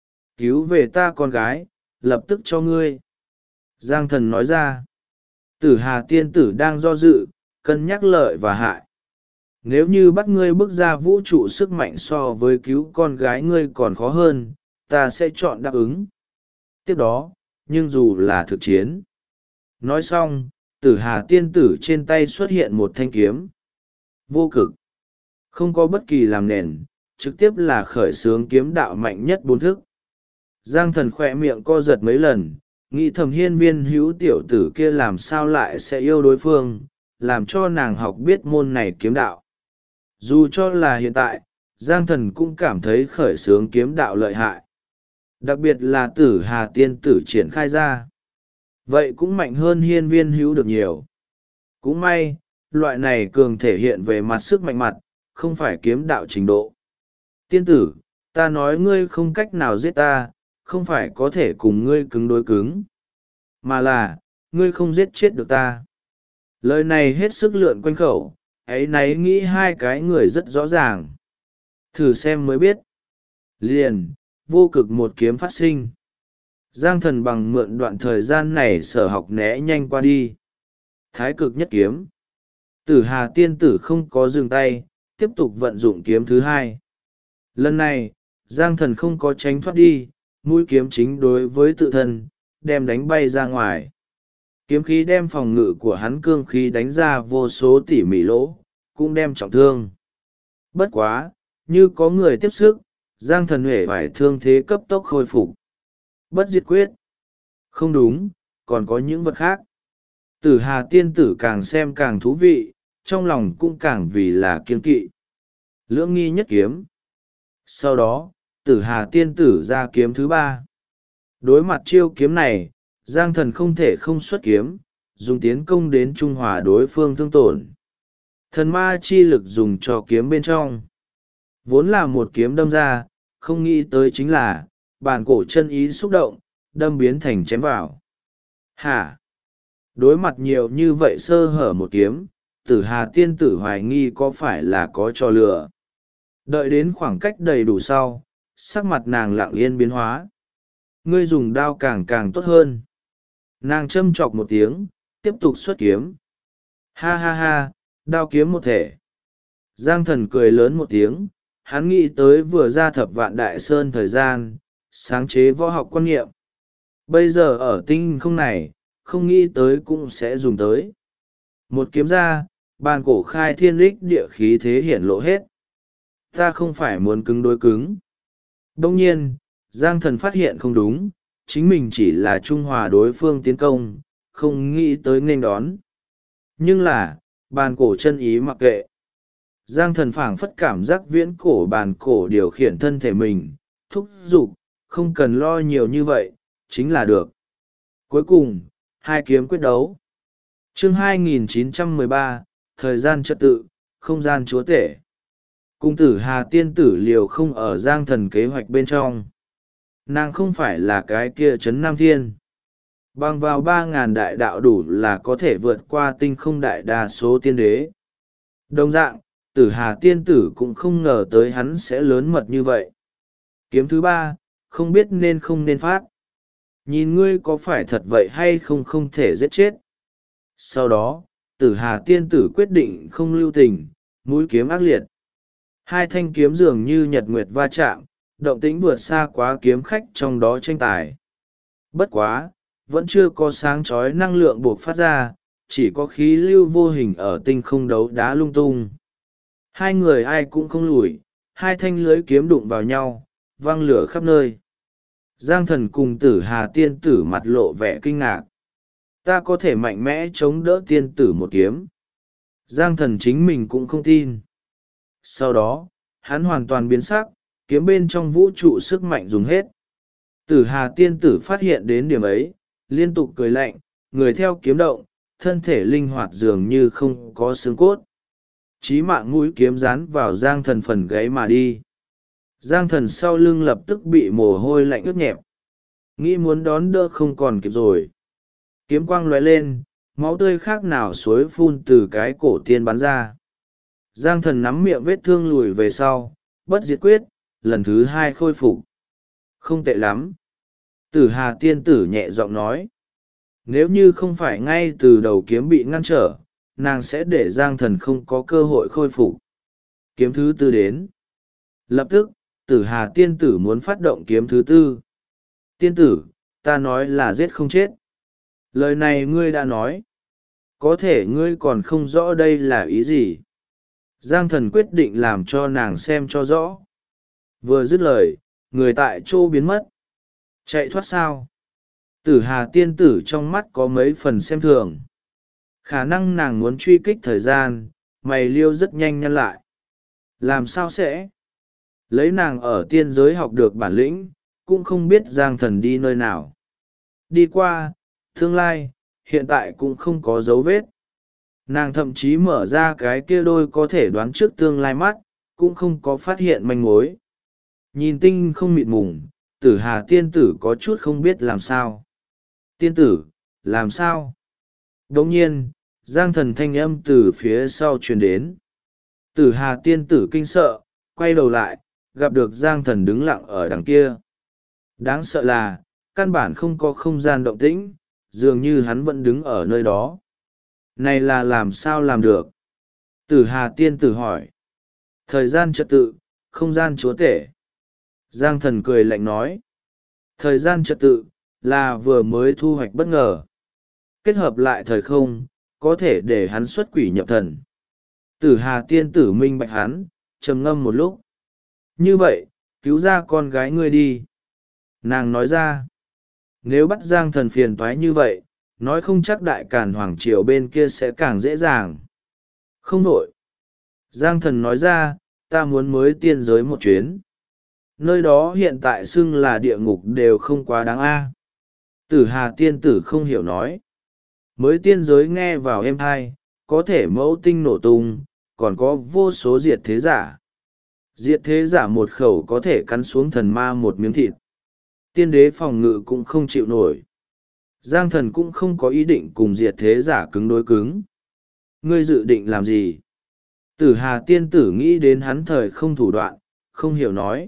Cứu về ta con gái, lập tức cho ngươi. Giang thần nói ra. Tử Hà tiên tử đang do dự, cân nhắc lợi và hại. Nếu như bắt ngươi bước ra vũ trụ sức mạnh so với cứu con gái ngươi còn khó hơn, ta sẽ chọn đáp ứng. Tiếp đó, nhưng dù là thực chiến. Nói xong, Tử Hà tiên tử trên tay xuất hiện một thanh kiếm. Vô cực. Không có bất kỳ làm nền, trực tiếp là khởi xướng kiếm đạo mạnh nhất 4 thức. Giang thần khỏe miệng co giật mấy lần, nghĩ thầm hiên viên hữu tiểu tử kia làm sao lại sẽ yêu đối phương, làm cho nàng học biết môn này kiếm đạo. Dù cho là hiện tại, Giang thần cũng cảm thấy khởi xướng kiếm đạo lợi hại. Đặc biệt là Tử Hà tiên tử triển khai ra. Vậy cũng mạnh hơn hiên viên hữu được nhiều. Cũng may, loại này cường thể hiện về mặt sức mạnh mặt, không phải kiếm đạo trình độ. Tiên tử, ta nói ngươi không cách nào giết ta, không phải có thể cùng ngươi cứng đối cứng, mà là, ngươi không giết chết được ta. Lời này hết sức lượn quanh khẩu, ấy nấy nghĩ hai cái người rất rõ ràng. Thử xem mới biết. Liền, vô cực một kiếm phát sinh. Giang thần bằng mượn đoạn thời gian này sở học né nhanh qua đi. Thái cực nhất kiếm. Tử Hà tiên tử không có dừng tay, tiếp tục vận dụng kiếm thứ 2. Lần này, Giang thần không có tránh thoát đi, mũi kiếm chính đối với tự thân, đem đánh bay ra ngoài. Kiếm khí đem phòng ngự của hắn cương khí đánh ra vô số tỉ mỉ lỗ, cũng đem trọng thương. Bất quá, như có người tiếp sức, Giang thần huệ phải thương thế cấp tốc khôi phục. Bất diệt quyết. Không đúng, còn có những vật khác. Tử Hà tiên tử càng xem càng thú vị, trong lòng cũng càng vì là kiên kỵ. Lưỡng nghi nhất kiếm. Sau đó, Tử Hà tiên tử ra kiếm thứ 3. Đối mặt chiêu kiếm này, Giang thần không thể không xuất kiếm, dùng tiến công đến trung hòa đối phương thương tổn. Thần ma chi lực dùng cho kiếm bên trong. Vốn là một kiếm đâm ra, không nghĩ tới chính là, bàn cổ chân ý xúc động, đâm biến thành chém vào. Hả? Đối mặt nhiều như vậy sơ hở một kiếm, Tử Hà tiên tử hoài nghi có phải là có trò lừa. Đợi đến khoảng cách đầy đủ sau, sắc mặt nàng lặng yên biến hóa. Ngươi dùng đao càng càng tốt hơn. Nàng châm chọc một tiếng, tiếp tục xuất kiếm. Ha ha ha, đao kiếm một thể. Giang thần cười lớn một tiếng, hắn nghĩ tới vừa ra Thập Vạn Đại Sơn thời gian, sáng chế võ học quan niệm. Bây giờ ở tinh không này, không nghĩ tới cũng sẽ dùng tới. Một kiếm ra, bàn cổ khai thiên lích địa khí thế hiển lộ hết. Ta không phải muốn cứng đối cứng. Đông nhiên, Giang thần phát hiện không đúng, chính mình chỉ là trung hòa đối phương tiến công, không nghĩ tới nên đón. Nhưng là, bàn cổ chân ý mặc kệ. Giang thần phảng phất cảm giác viễn cổ bàn cổ điều khiển thân thể mình, thúc giục, không cần lo nhiều như vậy, chính là được. Cuối cùng, hai kiếm quyết đấu. Chương 2913, thời gian trật tự, không gian chúa tể. Cung Tử Hà tiên tử liều không ở Giang thần kế hoạch bên trong. Nàng không phải là cái kia trấn Nam Thiên. Bằng vào 3.000 đại đạo đủ là có thể vượt qua tinh không đại đa số tiên đế. Đồng dạng, Tử Hà tiên tử cũng không ngờ tới hắn sẽ lớn mật như vậy. Kiếm thứ 3, không biết nên không nên phát. Nhìn ngươi có phải thật vậy hay không, không thể giết chết. Sau đó, Tử Hà tiên tử quyết định không lưu tình, mũi kiếm ác liệt. Hai thanh kiếm dường như nhật nguyệt va chạm, động tĩnh vượt xa quá kiếm khách trong đó tranh tài. Bất quá, vẫn chưa có sáng chói năng lượng buộc phát ra, chỉ có khí lưu vô hình ở tinh không đấu đá lung tung. Hai người ai cũng không lùi, hai thanh lưới kiếm đụng vào nhau, văng lửa khắp nơi. Giang Thần cùng Tử Hà tiên tử mặt lộ vẻ kinh ngạc. Ta có thể mạnh mẽ chống đỡ tiên tử một kiếm. Giang Thần chính mình cũng không tin. Sau đó, hắn hoàn toàn biến sắc, kiếm bên trong vũ trụ sức mạnh dùng hết. Tử Hà tiên tử phát hiện đến điểm ấy, liên tục cười lạnh, người theo kiếm động, thân thể linh hoạt dường như không có xương cốt. Chí mạng mũi kiếm dán vào Giang Thần phần gáy mà đi. Giang Thần sau lưng lập tức bị mồ hôi lạnh ướt nhẹp. Nghĩ muốn đón đỡ không còn kịp rồi. Kiếm quang lóe lên, máu tươi khác nào suối phun từ cái cổ tiên bắn ra. Giang Thần nắm miệng vết thương lùi về sau, bất diệt quyết, lần thứ hai khôi phục. Không tệ lắm. Tử Hà tiên tử nhẹ giọng nói. Nếu như không phải ngay từ đầu kiếm bị ngăn trở, nàng sẽ để Giang Thần không có cơ hội khôi phục. Kiếm thứ tư đến. Lập tức, Tử Hà tiên tử muốn phát động kiếm thứ tư. Tiên tử, ta nói là giết không chết. Lời này ngươi đã nói. Có thể ngươi còn không rõ đây là ý gì. Giang Thần quyết định làm cho nàng xem cho rõ. Vừa dứt lời, người tại chỗ biến mất. Chạy thoát sao? Tử Hà tiên tử trong mắt có mấy phần xem thường. Khả năng nàng muốn truy kích thời gian, mày liêu rất nhanh nhăn lại. Làm sao sẽ? Lấy nàng ở tiên giới học được bản lĩnh, cũng không biết Giang Thần đi nơi nào. Đi qua, tương lai, hiện tại cũng không có dấu vết. Nàng thậm chí mở ra cái kia đôi có thể đoán trước tương lai mắt, cũng không có phát hiện manh mối. Nhìn tinh không mịt mùng, Tử Hà tiên tử có chút không biết làm sao. Tiên tử, làm sao? Đồng nhiên, Giang Thần thanh âm từ phía sau truyền đến. Tử Hà tiên tử kinh sợ, quay đầu lại, gặp được Giang Thần đứng lặng ở đằng kia. Đáng sợ là, căn bản không có không gian động tĩnh, dường như hắn vẫn đứng ở nơi đó. Này là làm sao làm được? Tử Hà tiên tử hỏi. Thời gian trật tự, không gian chúa tể. Giang Thần cười lạnh nói. Thời gian trật tự, là vừa mới thu hoạch bất ngờ. Kết hợp lại thời không, có thể để hắn xuất quỷ nhập thần. Tử Hà tiên tử minh bạch hắn, trầm ngâm một lúc. Như vậy, cứu ra con gái ngươi đi. Nàng nói ra. Nếu bắt Giang Thần phiền toái như vậy, nói không chắc đại càn hoàng triều bên kia sẽ càng dễ dàng. Không nổi. Giang Thần nói ra, ta muốn mới tiên giới một chuyến. Nơi đó hiện tại xưng là địa ngục đều không quá đáng a. Tử Hà tiên tử không hiểu nói. Mới tiên giới nghe vào êm hai, có thể mẫu tinh nổ tung, còn có vô số diệt thế giả. Diệt thế giả một khẩu có thể cắn xuống thần ma một miếng thịt. Tiên đế phòng ngự cũng không chịu nổi. Giang Thần cũng không có ý định cùng diệt thế giả cứng đối cứng. Ngươi dự định làm gì? Tử Hà tiên tử nghĩ đến hắn thời không thủ đoạn, không hiểu nói.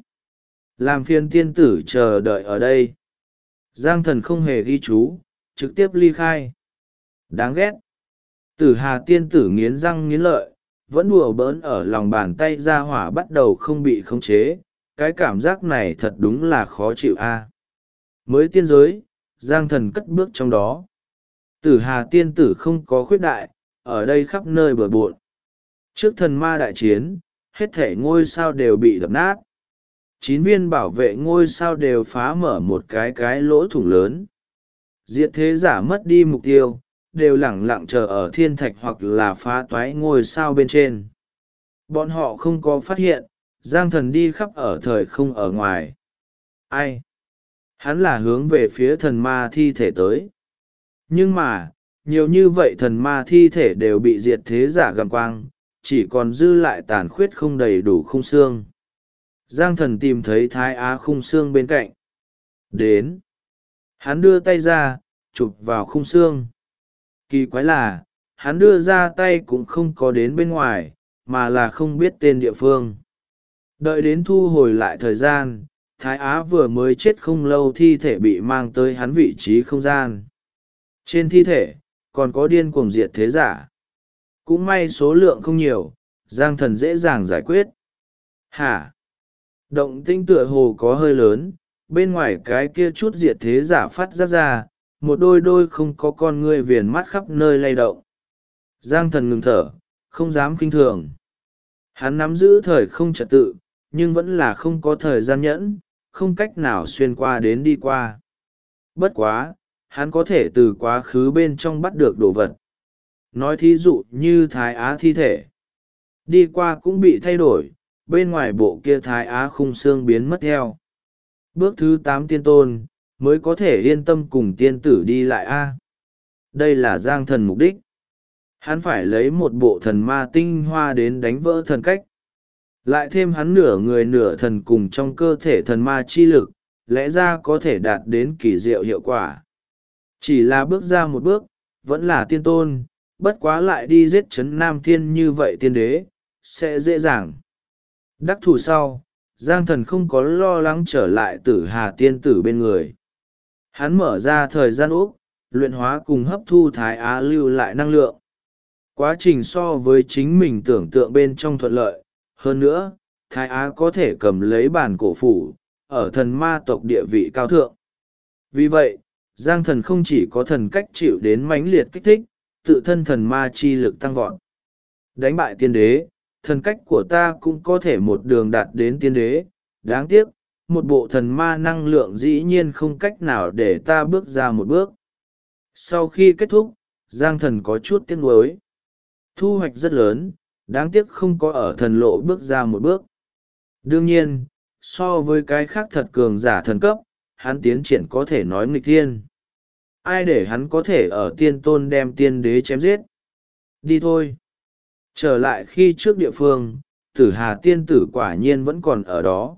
Làm phiền tiên tử chờ đợi ở đây. Giang Thần không hề ghi chú, trực tiếp ly khai. Đáng ghét. Tử Hà tiên tử nghiến răng nghiến lợi, vẫn đùa bỡn ở lòng bàn tay ra hỏa bắt đầu không bị khống chế. Cái cảm giác này thật đúng là khó chịu a. Mới tiên giới, Giang Thần cất bước trong đó. Tử Hà tiên tử không có khuyết đại, ở đây khắp nơi bừa bộn. Trước thần ma đại chiến, hết thể ngôi sao đều bị đập nát. 9 viên bảo vệ ngôi sao đều phá mở một cái lỗ thủng lớn. Diệt thế giả mất đi mục tiêu, đều lẳng lặng chờ ở thiên thạch hoặc là phá toái ngôi sao bên trên. Bọn họ không có phát hiện, Giang Thần đi khắp ở thời không ở ngoài. Ai? Hắn là hướng về phía thần ma thi thể tới. Nhưng mà, nhiều như vậy thần ma thi thể đều bị diệt thế giả gặm quang, chỉ còn dư lại tàn khuyết không đầy đủ khung xương. Giang Thần tìm thấy Thái Á khung xương bên cạnh. Đến. Hắn đưa tay ra, chụp vào khung xương. Kỳ quái là, hắn đưa ra tay cũng không có đến bên ngoài, mà là không biết tên địa phương. Đợi đến thu hồi lại thời gian, Thái Á vừa mới chết không lâu thi thể bị mang tới hắn vị trí không gian. Trên thi thể, còn có điên cuồng diệt thế giả. Cũng may số lượng không nhiều, Giang Thần dễ dàng giải quyết. Hả? Động tĩnh tựa hồ có hơi lớn, bên ngoài cái kia chút diệt thế giả phát ra, một đôi đôi không có con ngươi viền mắt khắp nơi lay động. Giang thần ngừng thở, không dám kinh thường. Hắn nắm giữ thời không trật tự, nhưng vẫn là không có thời gian nhẫn, không cách nào xuyên qua đến đi qua. Bất quá, hắn có thể từ quá khứ bên trong bắt được đồ vật. Nói thí dụ như Thái Á thi thể. Đi qua cũng bị thay đổi, bên ngoài bộ kia Thái Á khung xương biến mất theo. Bước thứ 8 tiên tôn, mới có thể yên tâm cùng tiên tử đi lại a. Đây là Giang thần mục đích. Hắn phải lấy một bộ thần ma tinh hoa đến đánh vỡ thần cách. Lại thêm hắn nửa người nửa thần cùng trong cơ thể thần ma chi lực, lẽ ra có thể đạt đến kỳ diệu hiệu quả. Chỉ là bước ra một bước, vẫn là tiên tôn, bất quá lại đi giết chấn Nam Thiên như vậy tiên đế, sẽ dễ dàng. Đắc thủ sau, Giang thần không có lo lắng trở lại Tử Hà tiên tử bên người. Hắn mở ra thời gian úc, luyện hóa cùng hấp thu Thái Á lưu lại năng lượng. Quá trình so với chính mình tưởng tượng bên trong thuận lợi. Hơn nữa, Thái Á có thể cầm lấy bản cổ phủ, ở thần ma tộc địa vị cao thượng. Vì vậy, Giang thần không chỉ có thần cách chịu đến mãnh liệt kích thích, tự thân thần ma chi lực tăng vọt. Đánh bại tiên đế, thần cách của ta cũng có thể một đường đạt đến tiên đế. Đáng tiếc, một bộ thần ma năng lượng dĩ nhiên không cách nào để ta bước ra một bước. Sau khi kết thúc, Giang thần có chút tiếc nuối. Thu hoạch rất lớn, đáng tiếc không có ở thần lộ bước ra một bước. Đương nhiên, so với cái khác thật cường giả thần cấp, hắn tiến triển có thể nói nghịch thiên. Ai để hắn có thể ở tiên tôn đem tiên đế chém giết. Đi thôi. Trở lại khi trước địa phương, Tử Hà tiên tử quả nhiên vẫn còn ở đó.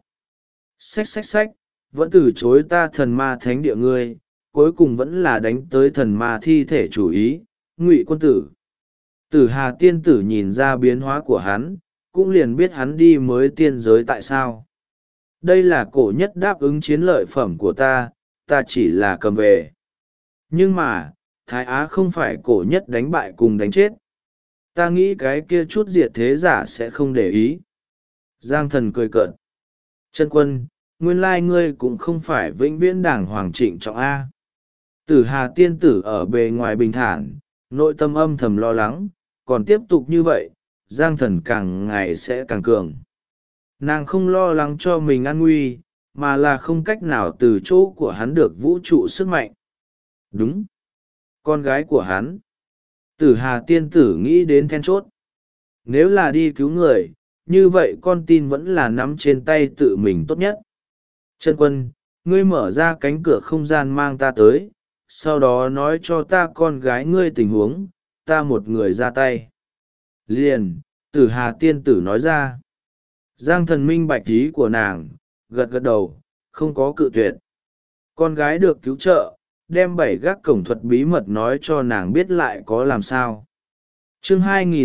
Xách, vẫn từ chối ta thần ma thánh địa ngươi, cuối cùng vẫn là đánh tới thần ma thi thể chủ ý, Ngụy quân tử. Tử Hà tiên tử nhìn ra biến hóa của hắn, cũng liền biết hắn đi mới tiên giới tại sao. Đây là cổ nhất đáp ứng chiến lợi phẩm của ta, ta chỉ là cầm về. Nhưng mà, Thái Á không phải cổ nhất đánh bại cùng đánh chết. Ta nghĩ cái kia chút diệt thế giả sẽ không để ý. Giang thần cười cợt. Chân quân, nguyên lai ngươi cũng không phải vĩnh viễn đảng hoàng trịnh trọng A. Tử Hà tiên tử ở bề ngoài bình thản, nội tâm âm thầm lo lắng, còn tiếp tục như vậy, Giang thần càng ngày sẽ càng cường. Nàng không lo lắng cho mình an nguy, mà là không cách nào từ chỗ của hắn được vũ trụ sức mạnh. Đúng. Con gái của hắn. Tử Hà tiên tử nghĩ đến then chốt. Nếu là đi cứu người, như vậy con tin vẫn là nắm trên tay tự mình tốt nhất. Chân quân, ngươi mở ra cánh cửa không gian mang ta tới, sau đó nói cho ta con gái ngươi tình huống, ta một người ra tay. Liền, Tử Hà tiên tử nói ra. Giang thần minh bạch ý của nàng, gật gật đầu, không có cự tuyệt. Con gái được cứu trợ, đem 7 gác cổng thuật bí mật nói cho nàng biết lại có làm sao. Chương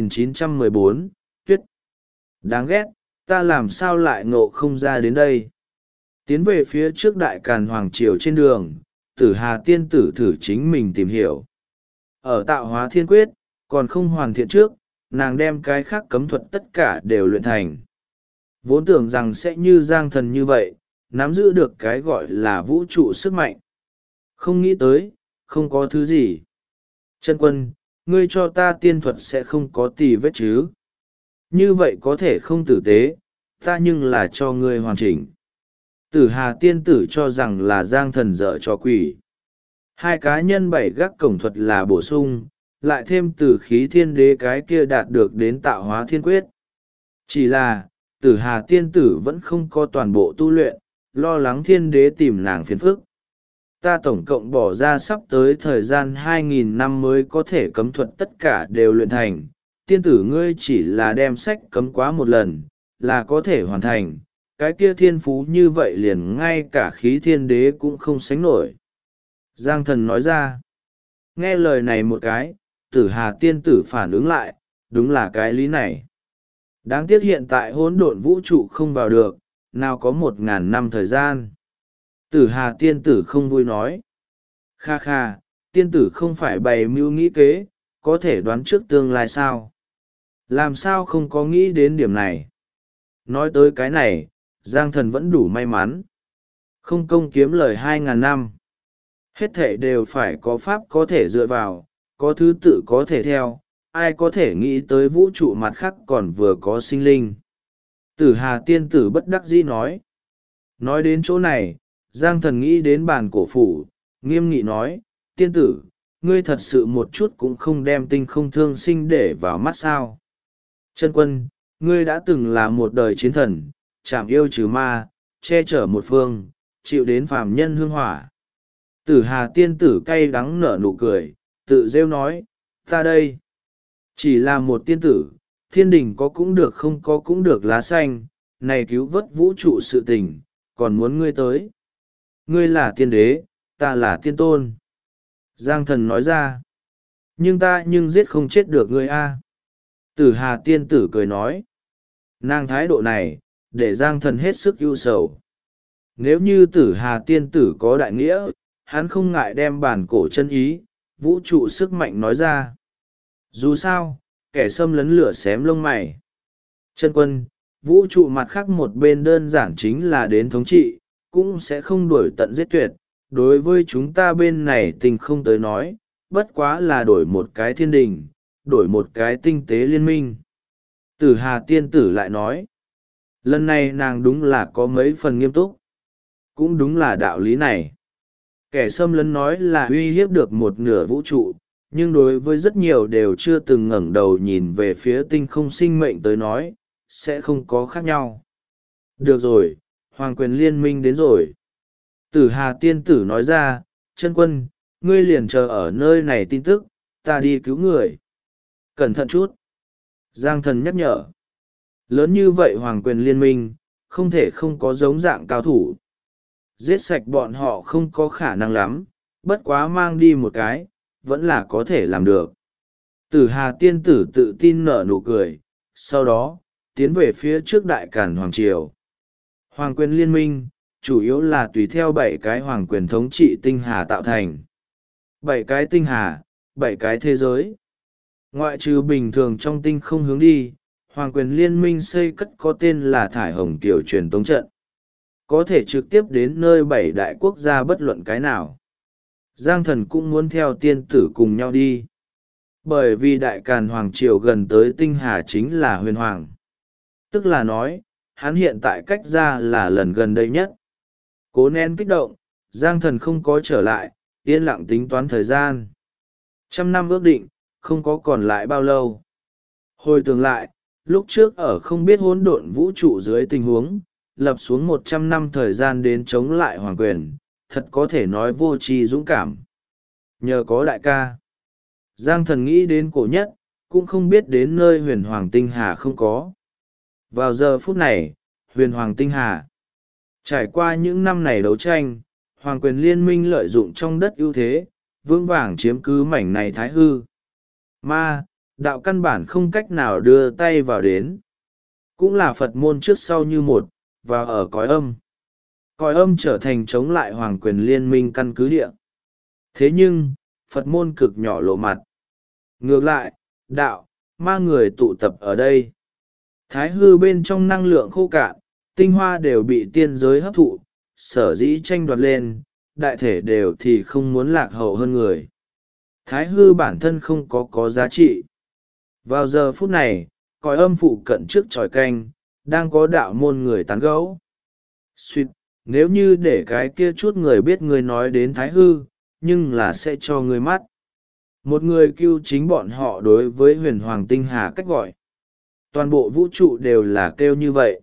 2914, Tuyết. Đáng ghét, ta làm sao lại ngộ không ra đến đây. Tiến về phía trước đại càn hoàng triều trên đường, Tử Hà tiên tử thử chính mình tìm hiểu. Ở tạo hóa thiên quyết, còn không hoàn thiện trước, nàng đem cái khác cấm thuật tất cả đều luyện thành. Vốn tưởng rằng sẽ như Giang thần như vậy, nắm giữ được cái gọi là vũ trụ sức mạnh. Không nghĩ tới, không có thứ gì. Chân quân, ngươi cho ta tiên thuật sẽ không có tì vết chứ. Như vậy có thể không tử tế, ta nhưng là cho ngươi hoàn chỉnh. Tử Hà tiên tử cho rằng là Giang thần dở cho quỷ. 2 cá nhân 7 gác cổng thuật là bổ sung, lại thêm tử khí thiên đế cái kia đạt được đến tạo hóa thiên quyết. Chỉ là, Tử Hà tiên tử vẫn không có toàn bộ tu luyện, lo lắng thiên đế tìm nàng phiền phức. Ta tổng cộng bỏ ra sắp tới thời gian 2.000 năm mới có thể cấm thuật tất cả đều luyện thành. Tiên tử ngươi chỉ là đem sách cấm quá một lần, là có thể hoàn thành. Cái kia thiên phú như vậy liền ngay cả khí thiên đế cũng không sánh nổi. Giang thần nói ra. Nghe lời này một cái, Tử Hà tiên tử phản ứng lại, đúng là cái lý này. Đáng tiếc hiện tại hỗn độn vũ trụ không vào được, nào có 1.000 năm thời gian. Tử Hà tiên tử không vui nói. Kha kha, tiên tử không phải bày mưu nghĩ kế, có thể đoán trước tương lai sao? Làm sao không có nghĩ đến điểm này? Nói tới cái này, Giang Thần vẫn đủ may mắn. Không công kiếm lời 2.000 năm. Hết thể đều phải có pháp có thể dựa vào, có thứ tự có thể theo, ai có thể nghĩ tới vũ trụ mặt khác còn vừa có sinh linh. Tử Hà tiên tử bất đắc dĩ nói. Nói đến chỗ này, Giang Thần nghĩ đến bàn cổ phủ, nghiêm nghị nói, tiên tử, ngươi thật sự một chút cũng không đem tinh không thương sinh để vào mắt sao. Chân quân, ngươi đã từng là một đời chiến thần, chảm yêu trừ ma, che chở một phương, chịu đến phàm nhân hương hỏa. Tử Hà tiên tử cay đắng nở nụ cười, tự rêu nói, ta đây chỉ là một tiên tử, thiên đình có cũng được không có cũng được lá xanh, này cứu vớt vũ trụ sự tình, còn muốn ngươi tới. Ngươi là tiên đế, ta là tiên tôn. Giang Thần nói ra, nhưng ta giết không chết được ngươi a. Tử Hà tiên tử cười nói, nàng thái độ này, để Giang Thần hết sức ưu sầu. Nếu như Tử Hà tiên tử có đại nghĩa, hắn không ngại đem bản cổ chân ý, vũ trụ sức mạnh nói ra. Dù sao, kẻ xâm lấn lửa xém lông mày. Chân quân, vũ trụ mặt khác một bên đơn giản chính là đến thống trị, cũng sẽ không đuổi tận giết tuyệt. Đối với chúng ta bên này tình không tới nói, bất quá là đổi một cái thiên đình, đổi một cái tinh tế liên minh. Tử Hà tiên tử lại nói, lần này nàng đúng là có mấy phần nghiêm túc. Cũng đúng là đạo lý này. Kẻ xâm lấn nói là uy hiếp được một nửa vũ trụ, nhưng đối với rất nhiều đều chưa từng ngẩng đầu nhìn về phía tinh không sinh mệnh tới nói, sẽ không có khác nhau. Được rồi, Hoàng quyền liên minh đến rồi. Tử Hà tiên tử nói ra, chân quân, ngươi liền chờ ở nơi này tin tức, ta đi cứu người. Cẩn thận chút. Giang Thần nhắc nhở. Lớn như vậy Hoàng quyền liên minh, không thể không có giống dạng cao thủ. Giết sạch bọn họ không có khả năng lắm, bất quá mang đi một cái, vẫn là có thể làm được. Tử Hà tiên tử tự tin nở nụ cười, sau đó, tiến về phía trước đại cản Hoàng Triều. Hoàng quyền liên minh, chủ yếu là tùy theo 7 cái hoàng quyền thống trị tinh hà tạo thành. 7 cái tinh hà, 7 cái thế giới. Ngoại trừ bình thường trong tinh không hướng đi, hoàng quyền liên minh xây cất có tên là Thải Hồng Kiều truyền tống trận. Có thể trực tiếp đến nơi 7 đại quốc gia bất luận cái nào. Giang Thần cũng muốn theo tiên tử cùng nhau đi. Bởi vì đại càn hoàng triều gần tới tinh hà chính là huyền hoàng. Tức là nói, hắn hiện tại cách ra là lần gần đây nhất. Cố nén kích động, Giang Thần không có trở lại, yên lặng tính toán thời gian. 100 năm ước định, không có còn lại bao lâu. Hồi tưởng lại, lúc trước ở không biết hỗn độn vũ trụ dưới tình huống, lập xuống 100 năm thời gian đến chống lại hoàng quyền, thật có thể nói vô tri dũng cảm. Nhờ có đại ca, Giang Thần nghĩ đến cổ nhất, cũng không biết đến nơi huyền hoàng tinh hà không có. Vào giờ phút này, huyền hoàng tinh hà. Trải qua những năm này đấu tranh, hoàng quyền liên minh lợi dụng trong đất ưu thế, vững vàng chiếm cứ mảnh này thái hư. Ma, đạo căn bản không cách nào đưa tay vào đến. Cũng là Phật môn trước sau như một, và ở cõi âm. Cõi âm trở thành chống lại hoàng quyền liên minh căn cứ địa. Thế nhưng, Phật môn cực nhỏ lộ mặt. Ngược lại, đạo, ma người tụ tập ở đây. Thái hư bên trong năng lượng khô cạn, tinh hoa đều bị tiên giới hấp thụ, sở dĩ tranh đoạt lên, đại thể đều thì không muốn lạc hậu hơn người. Thái hư bản thân không có giá trị. Vào giờ phút này, cõi âm phụ cận trước tròi canh, đang có đạo môn người tán gẫu. Xuyệt, nếu như để cái kia chút người biết người nói đến thái hư, nhưng là sẽ cho người mắt. Một người cứu chính bọn họ đối với huyền hoàng tinh hà cách gọi. Toàn bộ vũ trụ đều là kêu như vậy.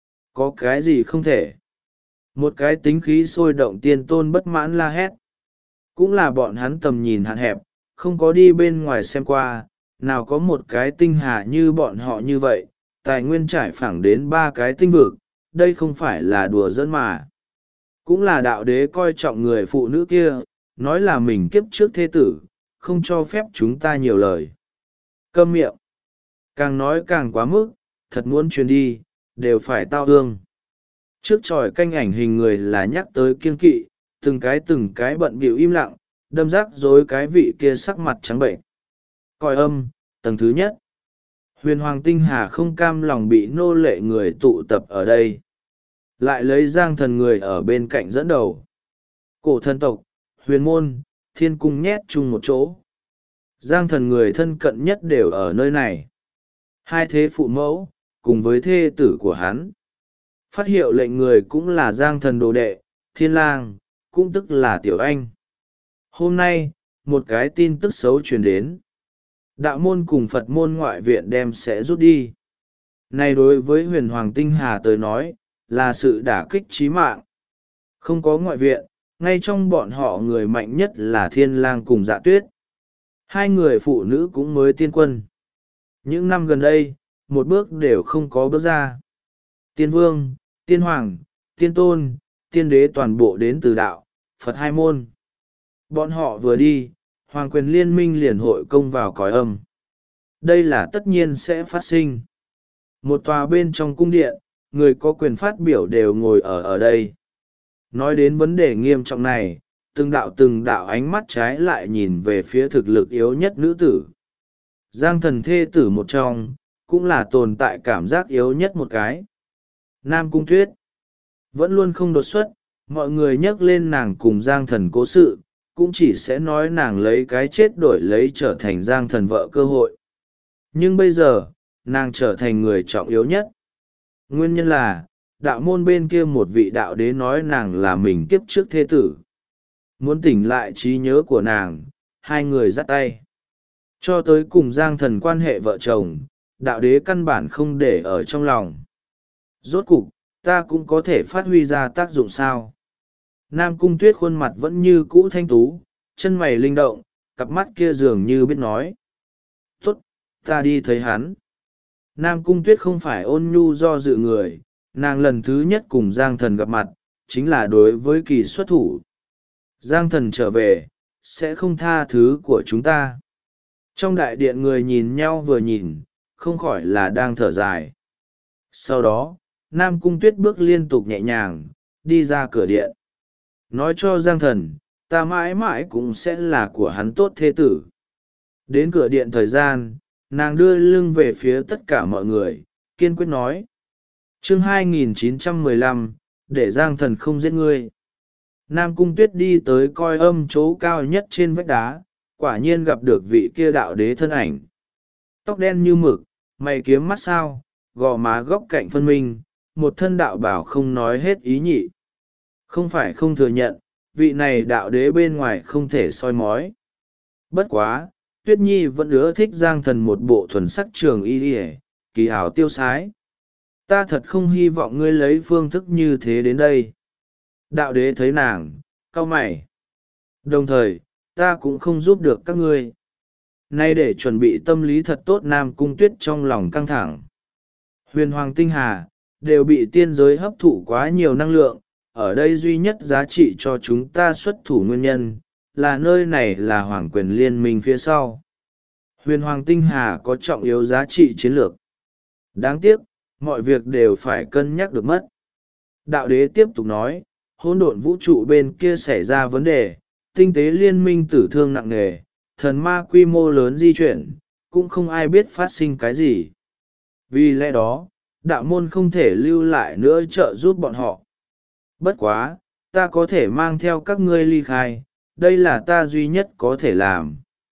Có cái gì không thể? Một cái tính khí sôi động tiên tôn bất mãn la hét. Cũng là bọn hắn tầm nhìn hạn hẹp, không có đi bên ngoài xem qua, nào có một cái tinh hà như bọn họ như vậy, tài nguyên trải phẳng đến 3 cái tinh vực, đây không phải là đùa giỡn mà. Cũng là đạo đế coi trọng người phụ nữ kia, nói là mình kiếp trước thế tử, không cho phép chúng ta nhiều lời. Câm miệng. Càng nói càng quá mức, thật muốn truyền đi, đều phải tao ương. Trước tròi canh ảnh hình người là nhắc tới kiên kỵ, từng cái bận bịu im lặng, đâm rắc rối cái vị kia sắc mặt trắng bệnh. Còi âm, tầng thứ nhất. Huyền Hoàng Tinh Hà không cam lòng bị nô lệ người tụ tập ở đây. lại lấy Giang Thần người ở bên cạnh dẫn đầu. Cổ thần tộc, huyền môn, thiên cung nhét chung một chỗ. Giang Thần người thân cận nhất đều ở nơi này. Hai thế phụ mẫu, cùng với thê tử của hắn. Phát hiệu lệnh người cũng là Giang Thần đồ đệ, Thiên Lang, cũng tức là Tiểu Anh. Hôm nay, một cái tin tức xấu truyền đến. Đạo môn cùng Phật môn ngoại viện đem sẽ rút đi. Này đối với huyền hoàng tinh hà tới nói, là sự đả kích chí mạng. Không có ngoại viện, ngay trong bọn họ người mạnh nhất là Thiên Lang cùng Dạ Tuyết. Hai người phụ nữ cũng mới tiên quân. Những năm gần đây, một bước đều không có bước ra. Tiên vương, tiên hoàng, tiên tôn, tiên đế toàn bộ đến từ đạo, Phật hai môn. Bọn họ vừa đi, hoàng quyền liên minh liền hội công vào cõi âm. Đây là tất nhiên sẽ phát sinh. Một tòa bên trong cung điện, người có quyền phát biểu đều ngồi ở đây. Nói đến vấn đề nghiêm trọng này, từng đạo ánh mắt trái lại nhìn về phía thực lực yếu nhất nữ tử. Giang Thần thê tử một trong, cũng là tồn tại cảm giác yếu nhất một cái. Nam Cung Tuyết vẫn luôn không đột xuất, mọi người nhắc lên nàng cùng Giang Thần cố sự, cũng chỉ sẽ nói nàng lấy cái chết đổi lấy trở thành Giang Thần vợ cơ hội. Nhưng bây giờ, nàng trở thành người trọng yếu nhất. Nguyên nhân là, đạo môn bên kia một vị đạo đế nói nàng là mình kiếp trước thế tử. Muốn tỉnh lại trí nhớ của nàng, hai người dắt tay. Cho tới cùng Giang Thần quan hệ vợ chồng, đạo đế căn bản không để ở trong lòng. Rốt cục, ta cũng có thể phát huy ra tác dụng sao? Nam Cung Tuyết khuôn mặt vẫn như cũ thanh tú, chân mày linh động, cặp mắt kia dường như biết nói. Tốt, ta đi thấy hắn. Nam Cung Tuyết không phải ôn nhu do dự người, nàng lần thứ nhất cùng Giang Thần gặp mặt, chính là đối với kỳ xuất thủ. Giang Thần trở về, sẽ không tha thứ của chúng ta. Trong đại điện người nhìn nhau vừa nhìn, không khỏi là đang thở dài. Sau đó, Nam Cung Tuyết bước liên tục nhẹ nhàng, đi ra cửa điện. Nói cho Giang Thần, ta mãi mãi cũng sẽ là của hắn tốt thế tử. Đến cửa điện thời gian, nàng đưa lưng về phía tất cả mọi người, kiên quyết nói. Chương 2915, để Giang Thần không giết ngươi. Nam Cung Tuyết đi tới coi âm chỗ cao nhất trên vách đá, quả nhiên gặp được vị kia đạo đế thân ảnh. Tóc đen như mực, mày kiếm mắt sao, gò má góc cạnh phân minh, một thân đạo bảo không nói hết ý nhị. Không phải không thừa nhận, vị này đạo đế bên ngoài không thể soi mói. Bất quá, Tuyết Nhi vẫn ưa thích Giang Thần một bộ thuần sắc trường y kỳ hảo tiêu sái. Ta thật không hy vọng ngươi lấy phương thức như thế đến đây. Đạo đế thấy nàng, cau mày. Đồng thời, ta cũng không giúp được các ngươi. Nay để chuẩn bị tâm lý thật tốt, Nam Cung Tuyết trong lòng căng thẳng. Huyền Hoàng Tinh Hà, đều bị tiên giới hấp thụ quá nhiều năng lượng. Ở đây duy nhất giá trị cho chúng ta xuất thủ nguyên nhân, là nơi này là hoàng quyền liên minh phía sau. Huyền Hoàng Tinh Hà có trọng yếu giá trị chiến lược. Đáng tiếc, mọi việc đều phải cân nhắc được mất. Đạo đế tiếp tục nói, hỗn độn vũ trụ bên kia xảy ra vấn đề, tinh tế liên minh tử thương nặng nề, thần ma quy mô lớn di chuyển, cũng không ai biết phát sinh cái gì. Vì lẽ đó, đạo môn không thể lưu lại nữa trợ giúp bọn họ. Bất quá, ta có thể mang theo các ngươi ly khai, đây là ta duy nhất có thể làm.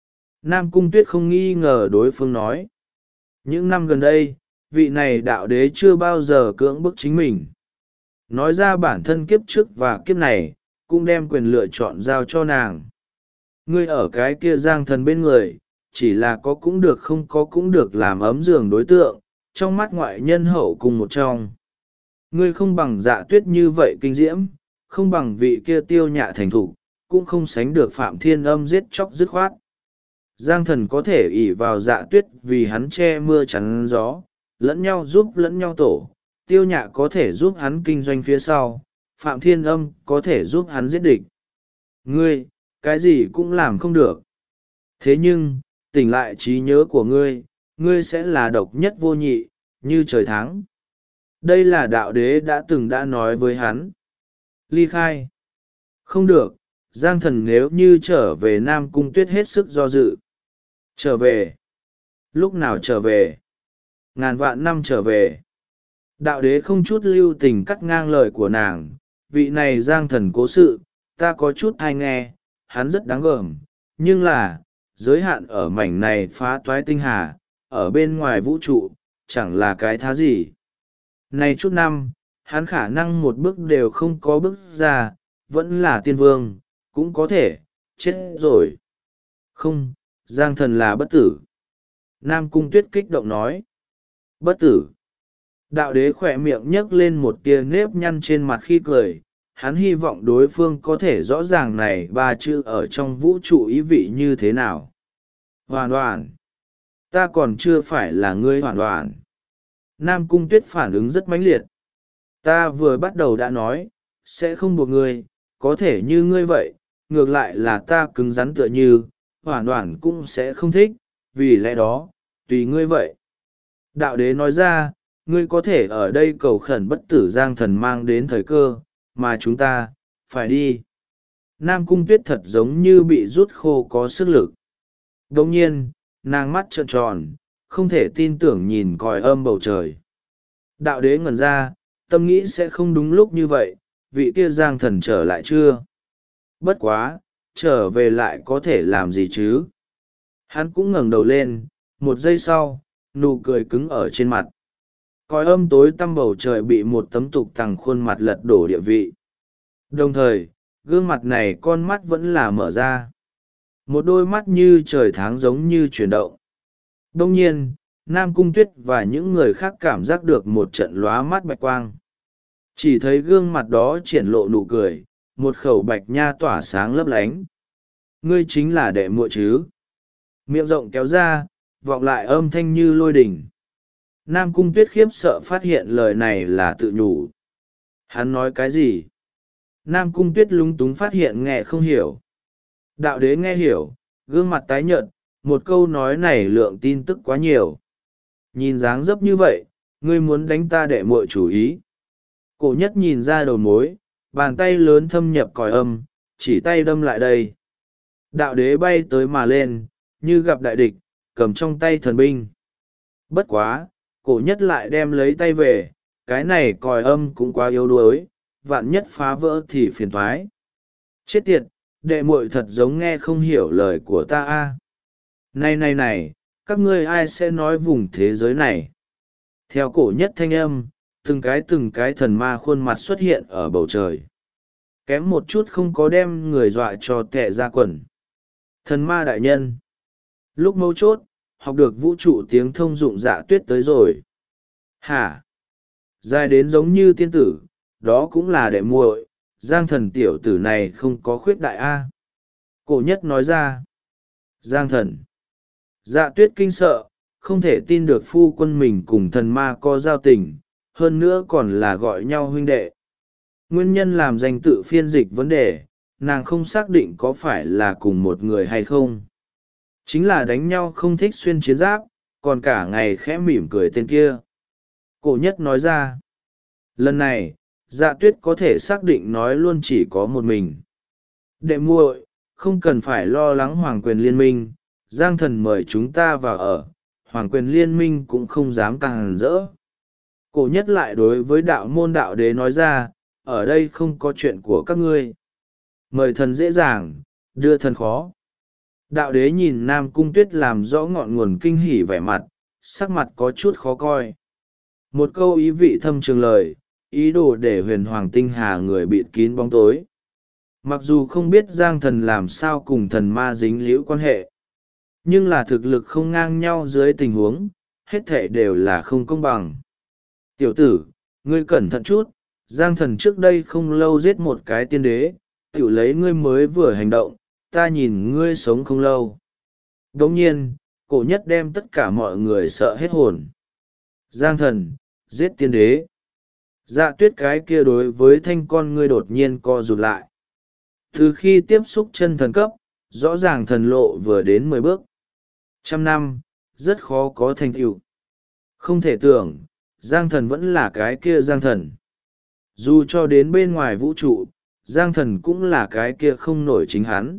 Nam Cung Tuyết không nghi ngờ đối phương nói. Những năm gần đây, vị này đạo đế chưa bao giờ cưỡng bức chính mình. Nói ra bản thân kiếp trước và kiếp này, cũng đem quyền lựa chọn giao cho nàng. Ngươi ở cái kia Giang Thần bên người, chỉ là có cũng được không có cũng được làm ấm giường đối tượng, trong mắt ngoại nhân hậu cùng một trong. Ngươi không bằng Dạ Tuyết như vậy kinh diễm, không bằng vị kia Tiêu Nhạ thành thục, cũng không sánh được Phạm Thiên Âm giết chóc dứt khoát. Giang Thần có thể ỷ vào Dạ Tuyết vì hắn che mưa chắn gió, lẫn nhau giúp lẫn nhau tổ. Tiêu Nhạ có thể giúp hắn kinh doanh phía sau, Phạm Thiên Âm có thể giúp hắn giết địch. Ngươi, cái gì cũng làm không được. Thế nhưng, tỉnh lại trí nhớ của ngươi, ngươi sẽ là độc nhất vô nhị, như trời thắng. Đây là đạo đế đã nói với hắn. Ly khai. Không được, Giang Thần nếu như trở về Nam Cung Tuyết hết sức do dự. Trở về. Lúc nào trở về? Ngàn vạn năm trở về. Đạo đế không chút lưu tình cắt ngang lời của nàng. Vị này giang thần cố sự, ta có chút hay nghe, hắn rất đáng gờm, nhưng là, giới hạn ở mảnh này phá toái tinh hà, ở bên ngoài vũ trụ, chẳng là cái thá gì. Này chút năm, hắn khả năng một bước đều không có bước ra, vẫn là tiên vương, cũng có thể, chết rồi. Không, giang thần là bất tử. Nam Cung Tuyết kích động nói. Bất tử. Đạo đế khỏe miệng nhấc lên một tia nếp nhăn trên mặt khi cười. Hắn hy vọng đối phương có thể rõ ràng này ba chữ ở trong vũ trụ ý vị như thế nào. Hoàn toàn. Ta còn chưa phải là ngươi hoàn toàn. Nam Cung Tuyết phản ứng rất mãnh liệt. Ta vừa bắt đầu đã nói, sẽ không buộc ngươi, có thể như ngươi vậy, ngược lại là ta cứng rắn tựa như, hoàn toàn cũng sẽ không thích, vì lẽ đó, tùy ngươi vậy. Đạo đế nói ra, ngươi có thể ở đây cầu khẩn bất tử giang thần mang đến thời cơ, mà chúng ta, phải đi. Nam Cung Tuyết thật giống như bị rút khô có sức lực. Đồng nhiên, nàng mắt trợn tròn, không thể tin tưởng nhìn còi âm bầu trời. Đạo đế ngẩn ra, tâm nghĩ sẽ không đúng lúc như vậy, vị kia giang thần trở lại chưa? Bất quá, trở về lại có thể làm gì chứ? Hắn cũng ngẩng đầu lên, một giây sau, nụ cười cứng ở trên mặt. Còi âm tối tăm bầu trời bị một tấm tục tằng khuôn mặt lật đổ địa vị. Đồng thời, gương mặt này con mắt vẫn là mở ra. Một đôi mắt như trời tháng giống như chuyển động. Đông nhiên, Nam Cung Tuyết và những người khác cảm giác được một trận lóa mắt bạch quang. Chỉ thấy gương mặt đó triển lộ nụ cười, một khẩu bạch nha tỏa sáng lấp lánh. Ngươi chính là đệ muội chứ? Miệng rộng kéo ra, vọng lại âm thanh như lôi đình. Nam Cung Tuyết khiếp sợ phát hiện lời này là tự nhủ. Hắn nói cái gì? Nam Cung Tuyết lúng túng phát hiện nghe không hiểu. Đạo đế nghe hiểu, gương mặt tái nhợt, một câu nói này lượng tin tức quá nhiều. Nhìn dáng dấp như vậy, ngươi muốn đánh ta đệ muội chủ ý. Cổ nhất nhìn ra đầu mối, bàn tay lớn thâm nhập còi âm, chỉ tay đâm lại đây. Đạo đế bay tới mà lên, như gặp đại địch, cầm trong tay thần binh. Bất quá, cổ nhất lại đem lấy tay về, cái này còi âm cũng quá yếu đuối, vạn nhất phá vỡ thì phiền thoái. Chết tiệt, đệ muội thật giống nghe không hiểu lời của ta a. Này, các ngươi ai sẽ nói vùng thế giới này? Theo cổ nhất thanh âm, từng cái thần ma khuôn mặt xuất hiện ở bầu trời. Kém một chút không có đem người dọa cho tệ ra quần. Thần ma đại nhân. Lúc mấu chốt, học được vũ trụ tiếng thông dụng Dạ Tuyết tới rồi. Hả? Dài đến giống như tiên tử, đó cũng là đệ muội, giang thần tiểu tử này không có khuyết đại A. Cổ nhất nói ra. Giang thần. Dạ Tuyết kinh sợ, không thể tin được phu quân mình cùng thần ma có giao tình, hơn nữa còn là gọi nhau huynh đệ. Nguyên nhân làm danh tự phiên dịch vấn đề, nàng không xác định có phải là cùng một người hay không. Chính là đánh nhau không thích xuyên chiến giáp, còn cả ngày khẽ mỉm cười tên kia. Cổ nhất nói ra. Lần này, Dạ Tuyết có thể xác định nói luôn chỉ có một mình. Đệ muội, không cần phải lo lắng hoàng quyền liên minh, giang thần mời chúng ta vào ở, hoàng quyền liên minh cũng không dám càng rỡ. Cổ nhất lại đối với đạo môn đạo đế nói ra, ở đây không có chuyện của các ngươi. Mời thần dễ dàng, đưa thần khó. Đạo đế nhìn Nam Cung Tuyết làm rõ ngọn nguồn kinh hỉ vẻ mặt, sắc mặt có chút khó coi. Một câu ý vị thâm trường lời, ý đồ để huyền hoàng tinh hà người bịt kín bóng tối. Mặc dù không biết giang thần làm sao cùng thần ma dính liễu quan hệ, nhưng là thực lực không ngang nhau dưới tình huống, hết thể đều là không công bằng. Tiểu tử, ngươi cẩn thận chút, giang thần trước đây không lâu giết một cái tiên đế, tiểu lấy ngươi mới vừa hành động, ta nhìn ngươi sống không lâu. Đồng nhiên, cổ nhất đem tất cả mọi người sợ hết hồn. Giang thần, giết tiên đế. Dạ Tuyết cái kia đối với thanh con ngươi đột nhiên co rụt lại. Từ khi tiếp xúc chân thần cấp, rõ ràng thần lộ vừa đến 10 bước. 100 năm, rất khó có thành tựu. Không thể tưởng, giang thần vẫn là cái kia giang thần. Dù cho đến bên ngoài vũ trụ, giang thần cũng là cái kia không nổi chính hắn.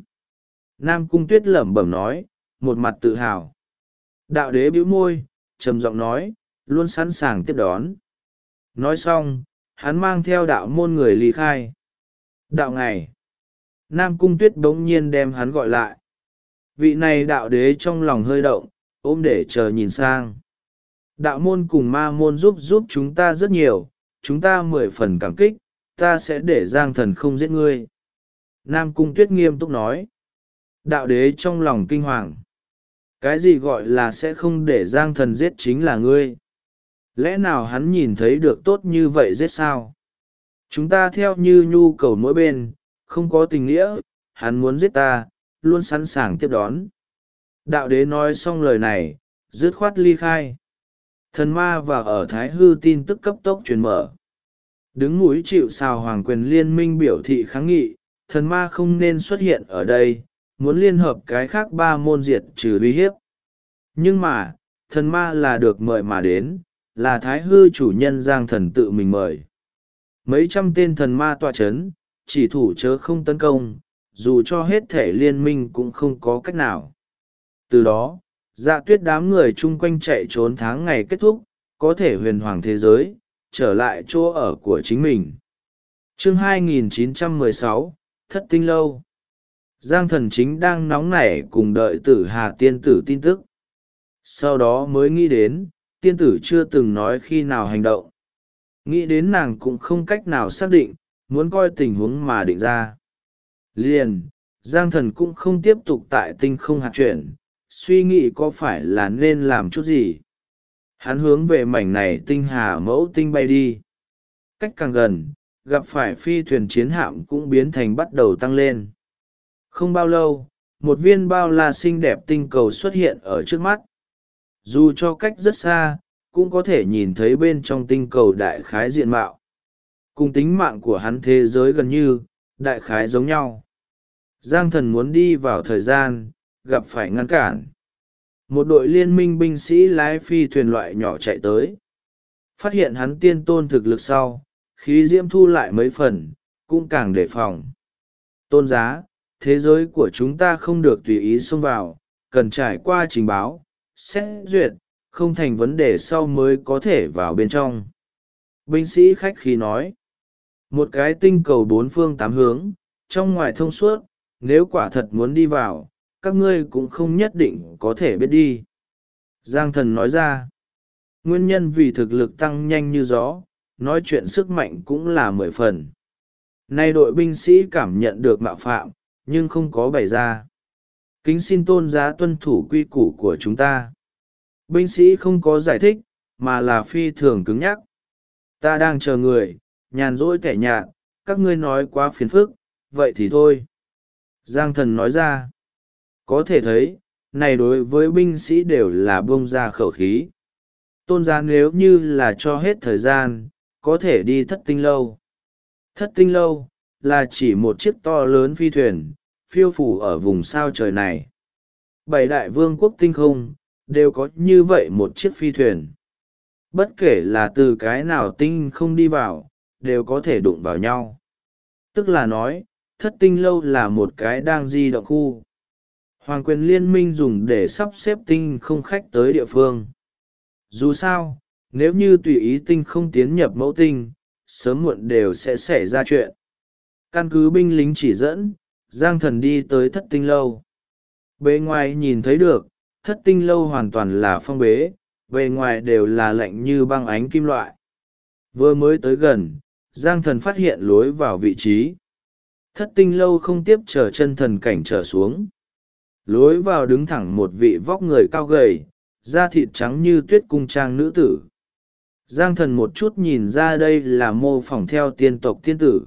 Nam Cung Tuyết lẩm bẩm nói, một mặt tự hào. Đạo đế bĩu môi, trầm giọng nói, luôn sẵn sàng tiếp đón. Nói xong hắn mang theo đạo môn người ly khai. Đạo ngày, Nam Cung Tuyết bỗng nhiên đem hắn gọi lại. Vị này đạo đế trong lòng hơi động, ôm để chờ nhìn sang. Đạo môn cùng ma môn giúp chúng ta rất nhiều, chúng ta 10 phần cảm kích, ta sẽ để Giang Thần không giết ngươi. Nam Cung Tuyết nghiêm túc nói. Đạo đế trong lòng kinh hoàng. Cái gì gọi là sẽ không để Giang Thần giết chính là ngươi? Lẽ nào hắn nhìn thấy được tốt như vậy giết sao? Chúng ta theo như nhu cầu mỗi bên, không có tình nghĩa, hắn muốn giết ta, luôn sẵn sàng tiếp đón. Đạo đế nói xong lời này, dứt khoát ly khai. Thần ma và ở Thái Hư tin tức cấp tốc truyền mở. Đứng mũi chịu sào hoàng quyền liên minh biểu thị kháng nghị, thần ma không nên xuất hiện ở đây, muốn liên hợp cái khác 3 môn diệt trừ uy hiếp. Nhưng mà, thần ma là được mời mà đến, là Thái Hư chủ nhân Giang Thần tự mình mời. Mấy trăm tên thần ma tọa chấn, chỉ thủ chớ không tấn công, dù cho hết thể liên minh cũng không có cách nào. Từ đó, Dạ Tuyết đám người chung quanh chạy trốn tháng ngày kết thúc, có thể huyền hoàng thế giới, trở lại chỗ ở của chính mình. Chương 2916, Thất Tinh Lâu. Giang Thần chính đang nóng nảy cùng đợi Tử Hà tiên tử tin tức. Sau đó mới nghĩ đến, tiên tử chưa từng nói khi nào hành động. Nghĩ đến nàng cũng không cách nào xác định, muốn coi tình huống mà định ra. Liền, Giang Thần cũng không tiếp tục tại tinh không hạt chuyển, suy nghĩ có phải là nên làm chút gì. Hắn hướng về mảnh này tinh hà mẫu tinh bay đi. Cách càng gần, gặp phải phi thuyền chiến hạm cũng biến thành bắt đầu tăng lên. Không bao lâu, một viên bao la xinh đẹp tinh cầu xuất hiện ở trước mắt. Dù cho cách rất xa, cũng có thể nhìn thấy bên trong tinh cầu đại khái diện mạo. Cùng tính mạng của hắn thế giới gần như, đại khái giống nhau. Giang Thần muốn đi vào thời gian, gặp phải ngăn cản. Một đội liên minh binh sĩ lái phi thuyền loại nhỏ chạy tới. Phát hiện hắn tiên tôn thực lực sau, khí diễm thu lại mấy phần, cũng càng đề phòng. Tôn giá, thế giới của chúng ta không được tùy ý xông vào, cần trải qua trình báo, xét duyệt, không thành vấn đề sau mới có thể vào bên trong. Binh sĩ khách khí nói. Một cái tinh cầu 4 phương 8 hướng, trong ngoài thông suốt, nếu quả thật muốn đi vào, các ngươi cũng không nhất định có thể biết đi. Giang Thần nói ra. Nguyên nhân vì thực lực tăng nhanh như gió, nói chuyện sức mạnh cũng là 10 phần. Nay đội binh sĩ cảm nhận được mạo phạm, nhưng không có bày ra. Kính xin tôn giá tuân thủ quy củ của chúng ta. Binh sĩ không có giải thích, mà là phi thường cứng nhắc. Ta đang chờ người, nhàn rỗi tẻ nhạt, các ngươi nói quá phiền phức, vậy thì thôi. Giang Thần nói ra. Có thể thấy, này đối với binh sĩ đều là buông ra khẩu khí. Tôn giá nếu như là cho hết thời gian, có thể đi Thất Tinh Lâu. Thất Tinh Lâu, là chỉ một chiếc to lớn phi thuyền, phiêu phủ ở vùng sao trời này. 7 đại vương quốc tinh không, đều có như vậy một chiếc phi thuyền. Bất kể là từ cái nào tinh không đi vào, đều có thể đụng vào nhau. Tức là nói, Thất Tinh Lâu là một cái đang di động khu. Hoàng quyền liên minh dùng để sắp xếp tinh không khách tới địa phương. Dù sao, nếu như tùy ý tinh không tiến nhập mẫu tinh, sớm muộn đều sẽ xảy ra chuyện. Căn cứ binh lính chỉ dẫn, Giang Thần đi tới Thất Tinh Lâu. Bề ngoài nhìn thấy được, Thất Tinh Lâu hoàn toàn là phong bế, bề ngoài đều là lạnh như băng ánh kim loại. Vừa mới tới gần, Giang Thần phát hiện lối vào vị trí. Thất Tinh Lâu không tiếp chờ chân thần cảnh trở xuống. Lối vào đứng thẳng một vị vóc người cao gầy, da thịt trắng như tuyết cung trang nữ tử. Giang Thần một chút nhìn ra đây là mô phỏng theo tiên tộc tiên tử.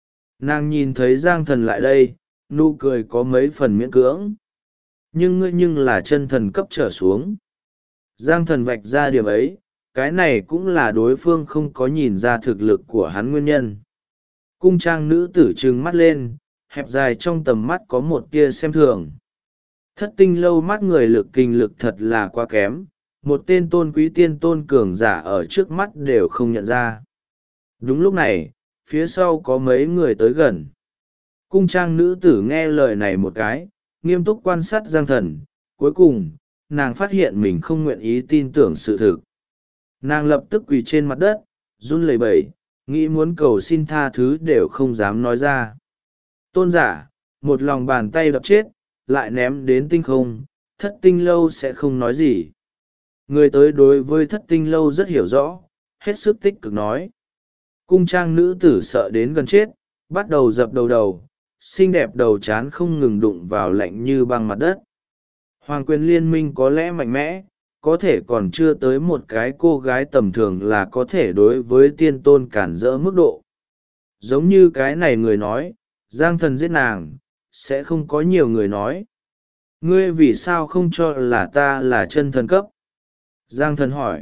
Nàng nhìn thấy Giang Thần lại đây, nụ cười có mấy phần miễn cưỡng. Nhưng ngươi nhưng là chân thần cấp trở xuống. Giang Thần vạch ra điểm ấy, cái này cũng là đối phương không có nhìn ra thực lực của hắn nguyên nhân. Cung trang nữ tử trừng mắt lên, hẹp dài trong tầm mắt có một tia xem thường. Thất Tinh Lâu mắt người lực kinh lực thật là quá kém, một tên tôn quý tiên tôn cường giả ở trước mắt đều không nhận ra. Đúng lúc này, phía sau có mấy người tới gần. Cung trang nữ tử nghe lời này một cái, nghiêm túc quan sát Giang Thần, cuối cùng, nàng phát hiện mình không nguyện ý tin tưởng sự thực. Nàng lập tức quỳ trên mặt đất, run lẩy bẩy, nghĩ muốn cầu xin tha thứ đều không dám nói ra. Tôn giả, một lòng bàn tay đập chết, lại ném đến tinh không, thất tinh lâu sẽ không nói gì. Người tới đối với thất tinh lâu rất hiểu rõ, hết sức tích cực nói. Cung trang nữ tử sợ đến gần chết, bắt đầu dập đầu, xinh đẹp đầu trán không ngừng đụng vào lạnh như băng mặt đất. Hoàng quyền liên minh có lẽ mạnh mẽ, có thể còn chưa tới một cái cô gái tầm thường là có thể đối với tiên tôn cản rỡ mức độ. Giống như cái này người nói, Giang Thần giết nàng, sẽ không có nhiều người nói. Ngươi vì sao không cho là ta là chân thần cấp? Giang Thần hỏi.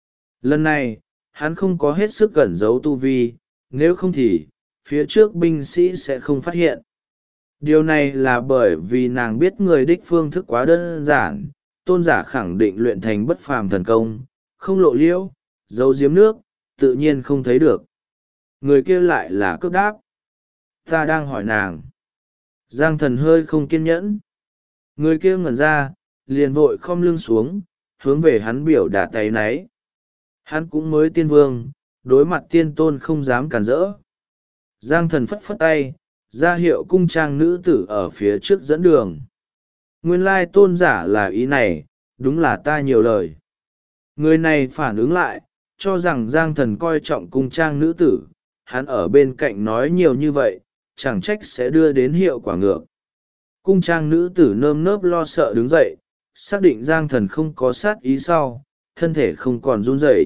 Lần này, hắn không có hết sức cẩn giấu tu vi, nếu không thì, phía trước binh sĩ sẽ không phát hiện. Điều này là bởi vì nàng biết người đích phương thức quá đơn giản, tôn giả khẳng định luyện thành bất phàm thần công, không lộ liễu, giấu giếm nước, tự nhiên không thấy được. Người kia lại là cướp đáp. Ta đang hỏi nàng. Giang Thần hơi không kiên nhẫn. Người kia ngẩn ra, liền vội khom lưng xuống, hướng về hắn biểu đạt áy náy. Hắn cũng mới tiên vương, đối mặt tiên tôn không dám cản rỡ. Giang Thần phất phất tay, ra hiệu cung trang nữ tử ở phía trước dẫn đường. Nguyên lai tôn giả là ý này, đúng là ta nhiều lời. Người này phản ứng lại, cho rằng Giang Thần coi trọng cung trang nữ tử, hắn ở bên cạnh nói nhiều như vậy, chẳng trách sẽ đưa đến hiệu quả ngược. Cung trang nữ tử nơm nớp lo sợ đứng dậy, xác định Giang Thần không có sát ý sau, thân thể không còn run rẩy.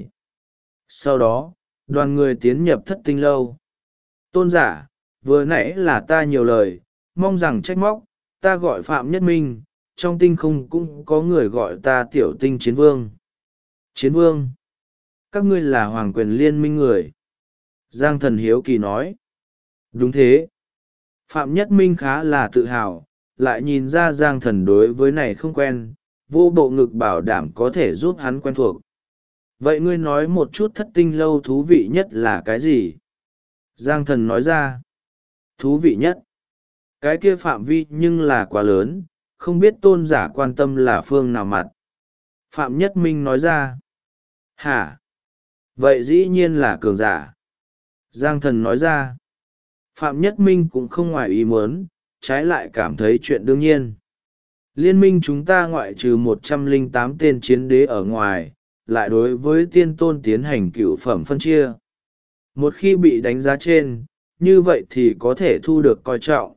Sau đó, đoàn người tiến nhập thất tinh lâu. Tôn giả, vừa nãy là ta nhiều lời, mong rằng trách móc, ta gọi Phạm Nhất Minh, trong tinh không cũng có người gọi ta tiểu tinh chiến vương. Chiến vương? Các ngươi là hoàng quyền liên minh người. Giang Thần hiếu kỳ nói. Đúng thế. Phạm Nhất Minh khá là tự hào, lại nhìn ra Giang Thần đối với này không quen, vô bộ ngực bảo đảm có thể giúp hắn quen thuộc. Vậy ngươi nói một chút thất tinh lâu thú vị nhất là cái gì? Giang Thần nói ra. Thú vị nhất. Cái kia phạm vi nhưng là quá lớn, không biết tôn giả quan tâm là phương nào mặt. Phạm Nhất Minh nói ra. Hả? Vậy dĩ nhiên là cường giả. Giang Thần nói ra. Phạm Nhất Minh cũng không ngoài ý muốn, trái lại cảm thấy chuyện đương nhiên. Liên minh chúng ta ngoại trừ 108 tên chiến đế ở ngoài, lại đối với tiên tôn tiến hành cựu phẩm phân chia. Một khi bị đánh giá trên, như vậy thì có thể thu được coi trọng.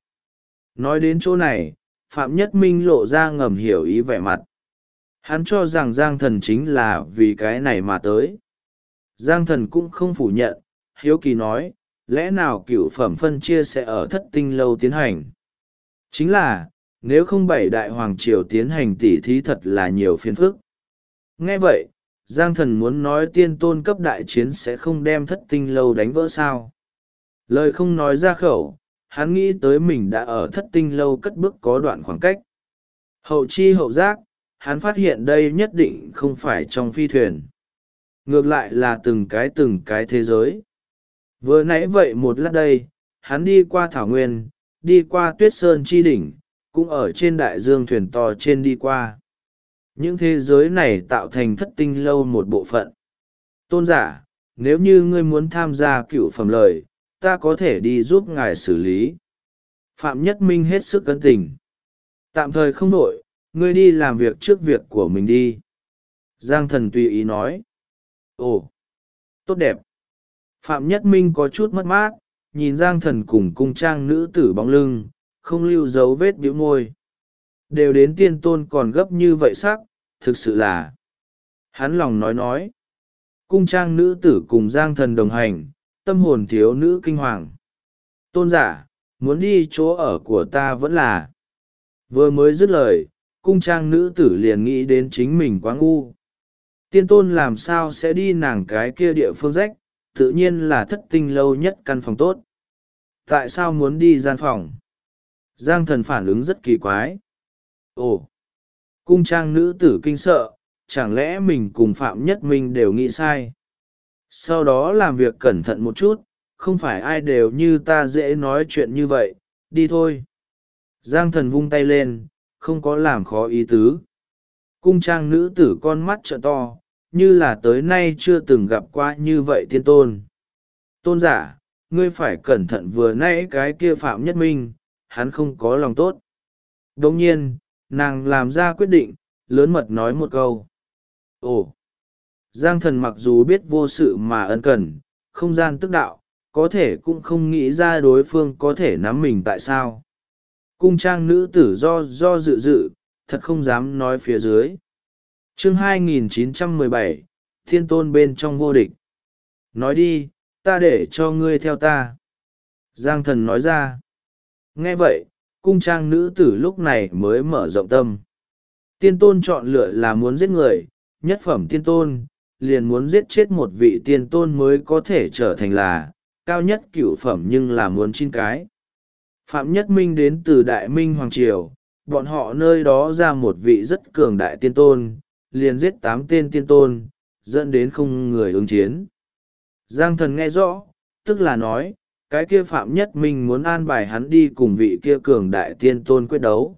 Nói đến chỗ này, Phạm Nhất Minh lộ ra ngầm hiểu ý vẻ mặt. Hắn cho rằng Giang Thần chính là vì cái này mà tới. Giang Thần cũng không phủ nhận, hiếu kỳ nói, lẽ nào cựu phẩm phân chia sẽ ở thất tinh lâu tiến hành? Chính là, nếu không bảy đại hoàng triều tiến hành tỉ thí thật là nhiều phiền phức. Nghe vậy, Giang Thần muốn nói tiên tôn cấp đại chiến sẽ không đem thất tinh lâu đánh vỡ sao. Lời không nói ra khẩu, hắn nghĩ tới mình đã ở thất tinh lâu cất bước có đoạn khoảng cách. Hậu chi hậu giác, hắn phát hiện đây nhất định không phải trong phi thuyền. Ngược lại là từng cái thế giới. Vừa nãy vậy một lát đây, hắn đi qua Thảo Nguyên, đi qua Tuyết Sơn Chi Đỉnh, cũng ở trên đại dương thuyền to trên đi qua. Những thế giới này tạo thành thất tinh lâu một bộ phận. Tôn giả, nếu như ngươi muốn tham gia cựu phẩm lời, ta có thể đi giúp ngài xử lý. Phạm Nhất Minh hết sức cẩn tình. Tạm thời không đổi, ngươi đi làm việc trước việc của mình đi. Giang Thần tùy ý nói. Ồ, tốt đẹp. Phạm Nhất Minh có chút mất mát, nhìn Giang Thần cùng cung trang nữ tử bóng lưng, không lưu dấu vết bĩu môi. Đều đến tiên tôn còn gấp như vậy sắc, thực sự là. Hắn lòng nói. Cung trang nữ tử cùng Giang Thần đồng hành, tâm hồn thiếu nữ kinh hoàng. Tôn giả, muốn đi chỗ ở của ta vẫn là. Vừa mới dứt lời, cung trang nữ tử liền nghĩ đến chính mình quá ngu. Tiên tôn làm sao sẽ đi nàng cái kia địa phương rách, tự nhiên là thất tinh lâu nhất căn phòng tốt. Tại sao muốn đi gian phòng? Giang Thần phản ứng rất kỳ quái. Ồ! Cung trang nữ tử kinh sợ, chẳng lẽ mình cùng Phạm Nhất Minh đều nghĩ sai? Sau đó làm việc cẩn thận một chút, không phải ai đều như ta dễ nói chuyện như vậy, đi thôi. Giang Thần vung tay lên, không có làm khó ý tứ. Cung trang nữ tử con mắt trợ to, như là tới nay chưa từng gặp qua như vậy tiên tôn. Tôn giả, ngươi phải cẩn thận, vừa nãy cái kia Phạm Nhất Minh, hắn không có lòng tốt. Đồng nhiên, nàng làm ra quyết định, lớn mật nói một câu. Ồ! Giang thần mặc dù biết vô sự mà ân cần, không gian tức đạo, có thể cũng không nghĩ ra đối phương có thể nắm mình tại sao. Cung trang nữ tử do dự, thật không dám nói phía dưới. Chương 2917, Thiên tôn bên trong vô địch. Nói đi, ta để cho ngươi theo ta. Giang thần nói ra. Nghe vậy, cung trang nữ tử lúc này mới mở rộng tâm. Tiên tôn chọn lựa là muốn giết người, nhất phẩm tiên tôn, liền muốn giết chết một vị tiên tôn mới có thể trở thành là, cao nhất cửu phẩm nhưng là muốn 9 cái. Phạm Nhất Minh đến từ Đại Minh Hoàng Triều, bọn họ nơi đó ra một vị rất cường đại tiên tôn, liền giết 8 tên tiên tôn, dẫn đến không người ứng chiến. Giang thần nghe rõ, tức là nói, cái kia Phạm Nhất Minh muốn an bài hắn đi cùng vị kia cường đại tiên tôn quyết đấu.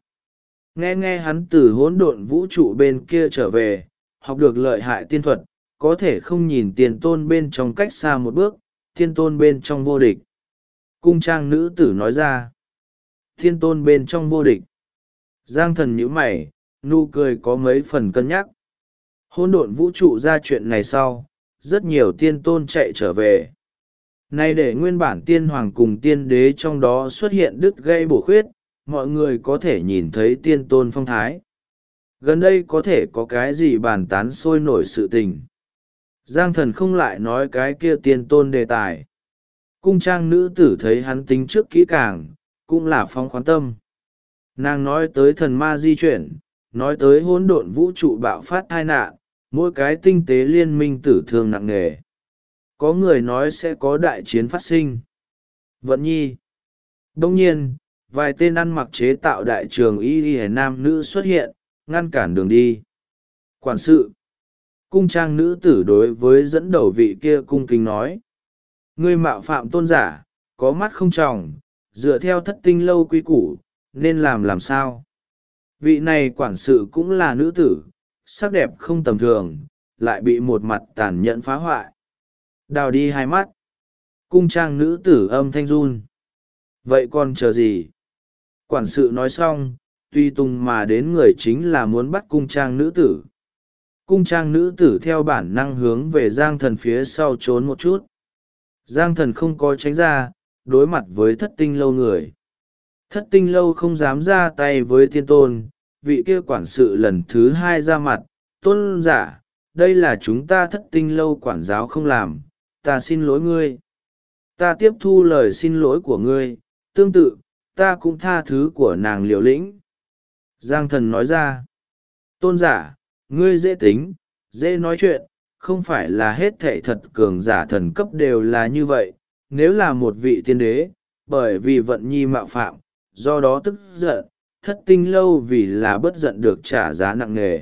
Nghe hắn từ hỗn độn vũ trụ bên kia trở về, học được lợi hại tiên thuật, có thể không nhìn tiên tôn bên trong cách xa một bước, tiên tôn bên trong vô địch. Cung trang nữ tử nói ra, tiên tôn bên trong vô địch. Giang thần nhíu mày, nụ cười có mấy phần cân nhắc. Hỗn độn vũ trụ ra chuyện này sau, rất nhiều tiên tôn chạy trở về. Nay để nguyên bản tiên hoàng cùng tiên đế trong đó xuất hiện đứt gây bổ khuyết, mọi người có thể nhìn thấy tiên tôn phong thái. Gần đây có thể có cái gì bàn tán sôi nổi sự tình. Giang thần không lại nói cái kia tiên tôn đề tài. Cung trang nữ tử thấy hắn tính trước kỹ càng, cũng là phóng khoáng tâm. Nàng nói tới thần ma di chuyển, nói tới hỗn độn vũ trụ bạo phát tai nạn, mỗi cái tinh tế liên minh tử thương nặng nề. Có người nói sẽ có đại chiến phát sinh. Vận nhi. Đông nhiên, vài tên ăn mặc chế tạo đại trường y nam nữ xuất hiện, ngăn cản đường đi. Quản sự. Cung trang nữ tử đối với dẫn đầu vị kia cung kính nói. Ngươi mạo phạm tôn giả, có mắt không tròng, dựa theo thất tinh lâu quy củ, nên làm sao? Vị này quản sự cũng là nữ tử, sắc đẹp không tầm thường, lại bị một mặt tàn nhẫn phá hoại. Đào đi hai mắt. Cung trang nữ tử âm thanh run. Vậy còn chờ gì? Quản sự nói xong, tuy tung mà đến người chính là muốn bắt cung trang nữ tử. Cung trang nữ tử theo bản năng hướng về Giang thần phía sau trốn một chút. Giang thần không có tránh ra, đối mặt với thất tinh lâu người. Thất tinh lâu không dám ra tay với tiên tôn, vị kia quản sự lần thứ 2 ra mặt. Tôn giả, đây là chúng ta thất tinh lâu quản giáo không làm, ta xin lỗi ngươi. Ta tiếp thu lời xin lỗi của ngươi, tương tự, ta cũng tha thứ của nàng Liều Lĩnh. Giang thần nói ra, tôn giả, ngươi dễ tính, dễ nói chuyện, không phải là hết thệ thật cường giả thần cấp đều là như vậy. Nếu là một vị tiên đế, bởi vì vận nhi mạo phạm, do đó tức giận, thất tinh lâu vì là bất giận được trả giá nặng nề.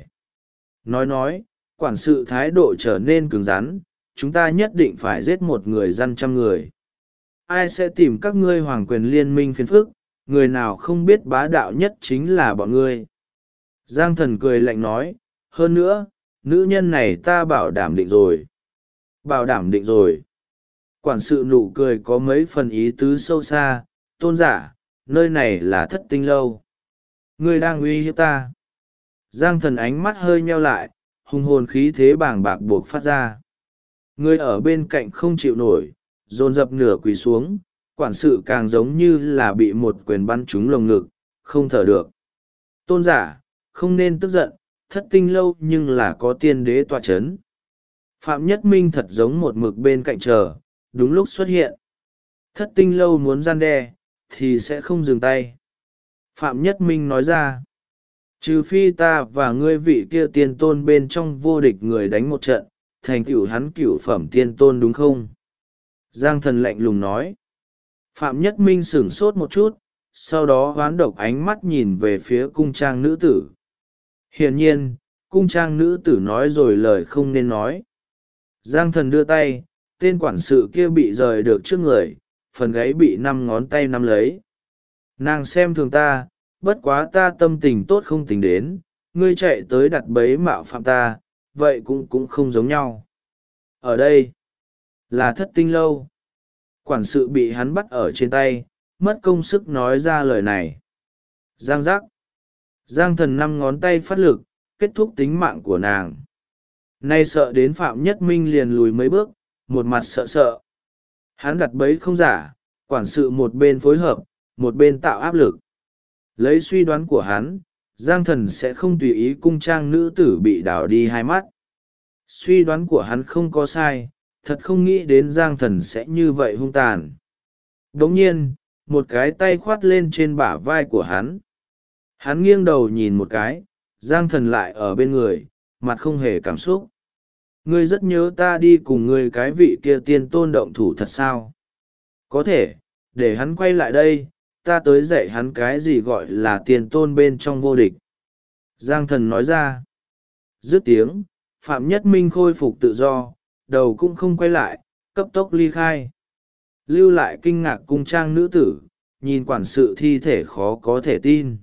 Nói, quản sự thái độ trở nên cứng rắn, chúng ta nhất định phải giết một người dân 100 người. Ai sẽ tìm các ngươi hoàng quyền liên minh phiền phức, người nào không biết bá đạo nhất chính là bọn ngươi. Giang thần cười lạnh nói, hơn nữa, nữ nhân này ta bảo đảm định rồi. Bảo đảm định rồi. Quản sự nụ cười có mấy phần ý tứ sâu xa, tôn giả, nơi này là thất tinh lâu. Ngươi đang uy hiếp ta. Giang thần ánh mắt hơi nheo lại, hùng hồn khí thế bàng bạc buộc phát ra. Người ở bên cạnh không chịu nổi, dồn dập nửa quỳ xuống, quản sự càng giống như là bị một quyền bắn trúng lồng ngực, không thở được. Tôn giả, không nên tức giận, thất tinh lâu nhưng là có tiên đế tọa chấn. Phạm Nhất Minh thật giống một mực bên cạnh chờ, đúng lúc xuất hiện. Thất tinh lâu muốn gian đe, thì sẽ không dừng tay. Phạm Nhất Minh nói ra, trừ phi ta và ngươi vị kia tiên tôn bên trong vô địch người đánh một trận, thành cửu hắn cửu phẩm tiên tôn đúng không? Giang thần lạnh lùng nói. Phạm Nhất Minh sửng sốt một chút, sau đó hoán độc ánh mắt nhìn về phía cung trang nữ tử. Hiển nhiên, cung trang nữ tử nói rồi lời không nên nói. Giang thần đưa tay, tên quản sự kia bị rời được trước người, phần gáy bị 5 ngón tay nắm lấy. Nàng xem thường ta, bất quá ta tâm tình tốt không tính đến, ngươi chạy tới đặt bẫy mạo phạm ta, vậy cũng không giống nhau. Ở đây là Thất Tinh Lâu. Quản sự bị hắn bắt ở trên tay, mất công sức nói ra lời này. Giang giác. Giang Thần 5 ngón tay phát lực, kết thúc tính mạng của nàng. Nay sợ đến Phạm Nhất Minh liền lùi mấy bước, một mặt sợ sợ. Hắn đặt bẫy không giả, quản sự một bên phối hợp, một bên tạo áp lực. Lấy suy đoán của hắn, Giang Thần sẽ không tùy ý cung trang nữ tử bị đảo đi hai mắt. Suy đoán của hắn không có sai, thật không nghĩ đến Giang Thần sẽ như vậy hung tàn. Đồng nhiên, một cái tay khoát lên trên bả vai của hắn. Hắn nghiêng đầu nhìn một cái, Giang Thần lại ở bên người, mặt không hề cảm xúc. Ngươi rất nhớ ta đi cùng ngươi cái vị kia tiên tôn động thủ thật sao? Có thể, để hắn quay lại đây, ta tới dạy hắn cái gì gọi là tiên tôn bên trong vô địch. Giang Thần nói ra. Dứt tiếng, Phạm Nhất Minh khôi phục tự do, đầu cũng không quay lại, cấp tốc ly khai. Lưu lại kinh ngạc cung trang nữ tử, nhìn quản sự thi thể khó có thể tin.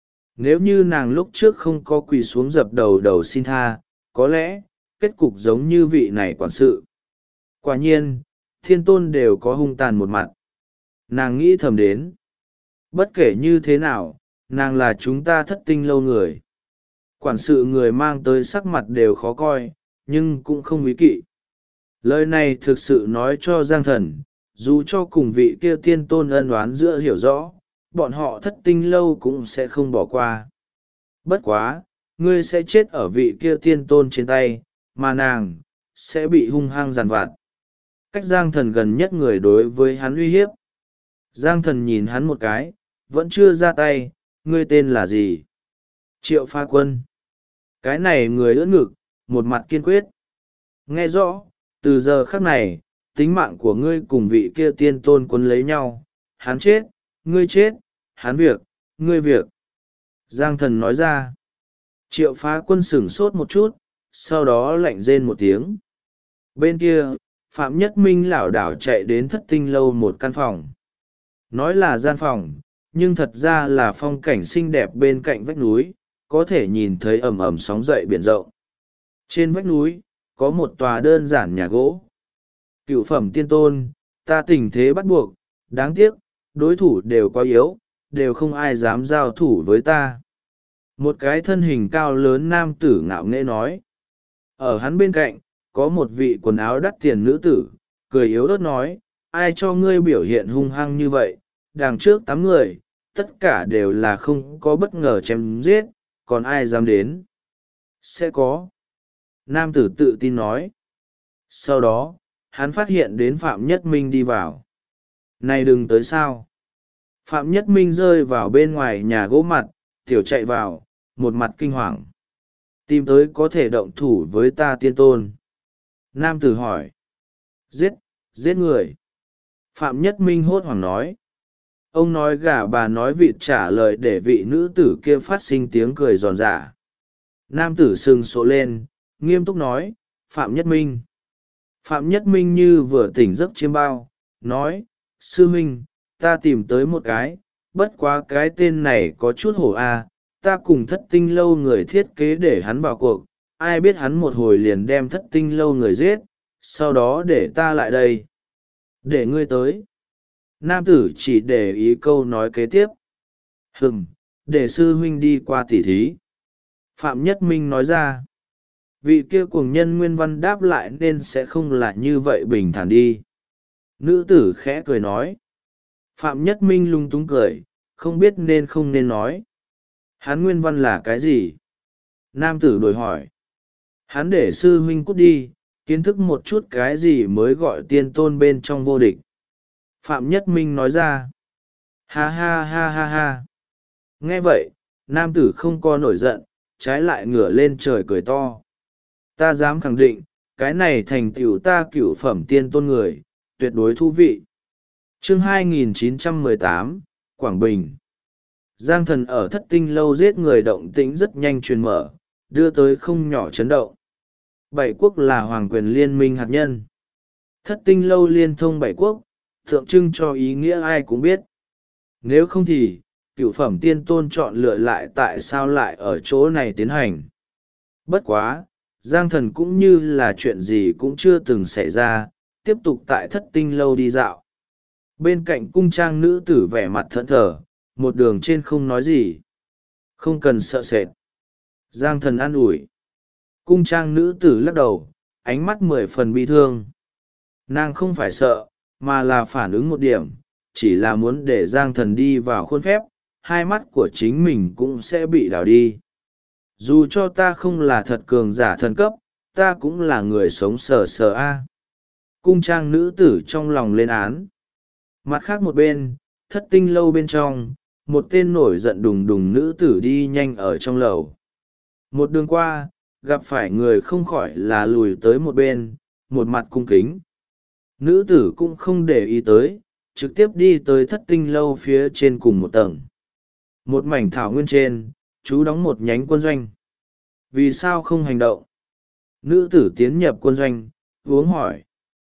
Nếu như nàng lúc trước không có quỳ xuống dập đầu xin tha, có lẽ, kết cục giống như vị này quản sự. Quả nhiên, thiên tôn đều có hung tàn một mặt. Nàng nghĩ thầm đến. Bất kể như thế nào, nàng là chúng ta Thất Tinh Lâu người. Quản sự người mang tới sắc mặt đều khó coi, nhưng cũng không ý kỵ. Lời này thực sự nói cho Giang Thần, dù cho cùng vị kia tiên tôn ân oán giữa hiểu rõ, bọn họ Thất Tinh Lâu cũng sẽ không bỏ qua. Bất quá, ngươi sẽ chết ở vị kia tiên tôn trên tay, mà nàng sẽ bị hung hăng giàn vặt. Cách Giang Thần gần nhất người đối với hắn uy hiếp. Giang Thần nhìn hắn một cái, vẫn chưa ra tay. Ngươi tên là gì? Triệu Pha Quân. Cái này người ưỡn ngực, một mặt kiên quyết. Nghe rõ, từ giờ khắc này, tính mạng của ngươi cùng vị kia tiên tôn quân lấy nhau. Hắn chết, ngươi chết, hắn việc, ngươi việc. Giang Thần nói ra. Triệu Phá Quân sửng sốt một chút, sau đó lạnh rên một tiếng. Bên kia, Phạm Nhất Minh lảo đảo chạy đến Thất Tinh Lâu một căn phòng. Nói là gian phòng, nhưng thật ra là phong cảnh xinh đẹp bên cạnh vách núi, có thể nhìn thấy ầm ầm sóng dậy biển rộng. Trên vách núi, có một tòa đơn giản nhà gỗ. Cựu phẩm tiên tôn, ta tình thế bắt buộc, đáng tiếc, đối thủ đều quá yếu, đều không ai dám giao thủ với ta. Một cái thân hình cao lớn nam tử ngạo nghễ nói. Ở hắn bên cạnh, có một vị quần áo đắt tiền nữ tử, cười yếu ớt nói, ai cho ngươi biểu hiện hung hăng như vậy, đằng trước 8 người, tất cả đều là không có bất ngờ chém giết, còn ai dám đến? Sẽ có. Nam tử tự tin nói. Sau đó, hắn phát hiện đến Phạm Nhất Minh đi vào. Này đừng tới sao. Phạm Nhất Minh rơi vào bên ngoài nhà gỗ mặt, tiểu chạy vào, một mặt kinh hoàng. Tìm tới có thể động thủ với ta tiên tôn. Nam tử hỏi. Giết người. Phạm Nhất Minh hốt hoảng nói. Ông nói gà bà nói vịt trả lời để vị nữ tử kia phát sinh tiếng cười giòn giả. Nam tử sừng sộ lên, nghiêm túc nói, Phạm Nhất Minh. Phạm Nhất Minh như vừa tỉnh giấc chiêm bao, nói, sư huynh, ta tìm tới một cái, bất quá cái tên này có chút hổ ta cùng Thất Tinh Lâu người thiết kế để hắn vào cuộc, ai biết hắn một hồi liền đem Thất Tinh Lâu người giết, sau đó để ta lại đây. Để ngươi tới. Nam tử chỉ để ý câu nói kế tiếp. Để sư huynh đi qua tỉ thí. Phạm Nhất Minh nói ra. Vị kia cuồng nhân Nguyên Văn đáp lại nên sẽ không là như vậy bình thản đi. Nữ tử khẽ cười nói. Phạm Nhất Minh lung túng cười, không biết nên không nên nói. Hắn Nguyên Văn là cái gì? Nam tử đổi hỏi. Hắn để sư huynh cút đi, kiến thức một chút cái gì mới gọi tiên tôn bên trong vô địch. Phạm Nhất Minh nói ra. Ha ha ha ha ha. Nghe vậy, nam tử không có nổi giận, trái lại ngửa lên trời cười to. Ta dám khẳng định, cái này thành tựu ta cửu phẩm tiên tôn người, tuyệt đối thú vị. Chương 2918, Quảng Bình. Giang Thần ở Thất Tinh Lâu giết người động tĩnh rất nhanh truyền mở, đưa tới không nhỏ chấn động. 7 quốc là hoàng quyền liên minh hạt nhân. Thất Tinh Lâu liên thông 7 quốc, tượng trưng cho ý nghĩa ai cũng biết. Nếu không thì, cửu phẩm tiên tôn chọn lựa lại tại sao lại ở chỗ này tiến hành. Bất quá, Giang Thần cũng như là chuyện gì cũng chưa từng xảy ra, tiếp tục tại Thất Tinh lâu đi dạo. Bên cạnh cung trang nữ tử vẻ mặt thẫn thờ, một đường trên không nói gì. Không cần sợ sệt. Giang Thần an ủi. Cung trang nữ tử lắc đầu, ánh mắt 10 phần bi thương. Nàng không phải sợ, mà là phản ứng một điểm, chỉ là muốn để Giang Thần đi vào khuôn phép, hai mắt của chính mình cũng sẽ bị đảo đi. Dù cho ta không là thật cường giả thần cấp, ta cũng là người sống sờ sờ a. Cung trang nữ tử trong lòng lên án. Mặt khác một bên, Thất Tinh lâu bên trong, một tên nổi giận đùng đùng nữ tử đi nhanh ở trong lầu. Một đường qua, gặp phải người không khỏi là lùi tới một bên, một mặt cung kính. Nữ tử cũng không để ý tới, trực tiếp đi tới Thất Tinh lâu phía trên cùng một tầng. Một mảnh thảo nguyên trên, chú đóng một nhánh quân doanh. Vì sao không hành động? Nữ tử tiến nhập quân doanh, uống hỏi.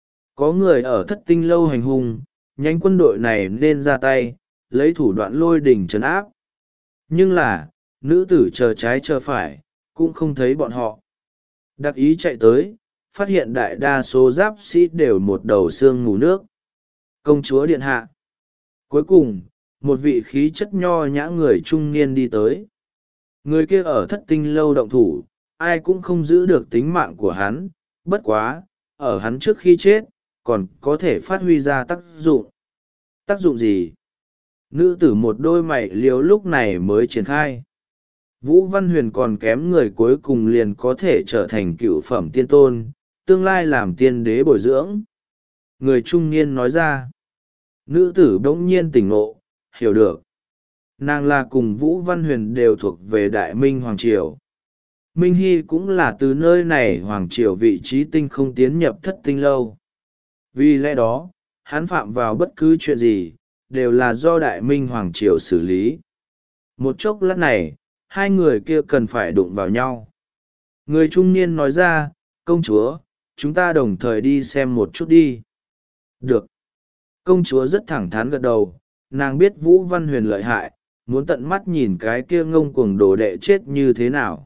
Có người ở Thất Tinh lâu hành hung, nhánh quân đội này nên ra tay, lấy thủ đoạn lôi đỉnh trấn áp. Nhưng là, nữ tử chờ trái chờ phải, cũng không thấy bọn họ. Đặc ý chạy tới, phát hiện đại đa số giáp sĩ đều một đầu xương mù nước. Công chúa điện hạ. Cuối cùng, một vị khí chất nho nhã người trung niên đi tới. Người kia ở Thất Tinh lâu động thủ, ai cũng không giữ được tính mạng của hắn, bất quá, ở hắn trước khi chết, còn có thể phát huy ra tác dụng. Tác dụng gì? Nữ tử một đôi mày liếu lúc này mới triển khai. Vũ Văn Huyền còn kém người cuối cùng liền có thể trở thành cựu phẩm tiên tôn, tương lai làm tiên đế bồi dưỡng. Người trung niên nói ra. Nữ tử bỗng nhiên tỉnh ngộ, hiểu được. Nàng là cùng Vũ Văn Huyền đều thuộc về Đại Minh Hoàng Triều. Minh Hy cũng là từ nơi này Hoàng Triều vị trí tinh không tiến nhập Thất Tinh lâu. Vì lẽ đó, hắn phạm vào bất cứ chuyện gì, đều là do Đại Minh Hoàng Triều xử lý. Một chốc lát này, hai người kia cần phải đụng vào nhau. Người trung niên nói ra, công chúa, chúng ta đồng thời đi xem một chút đi. Được. Công chúa rất thẳng thắn gật đầu, nàng biết Vũ Văn Huyền lợi hại, muốn tận mắt nhìn cái kia ngông cuồng đồ đệ chết như thế nào.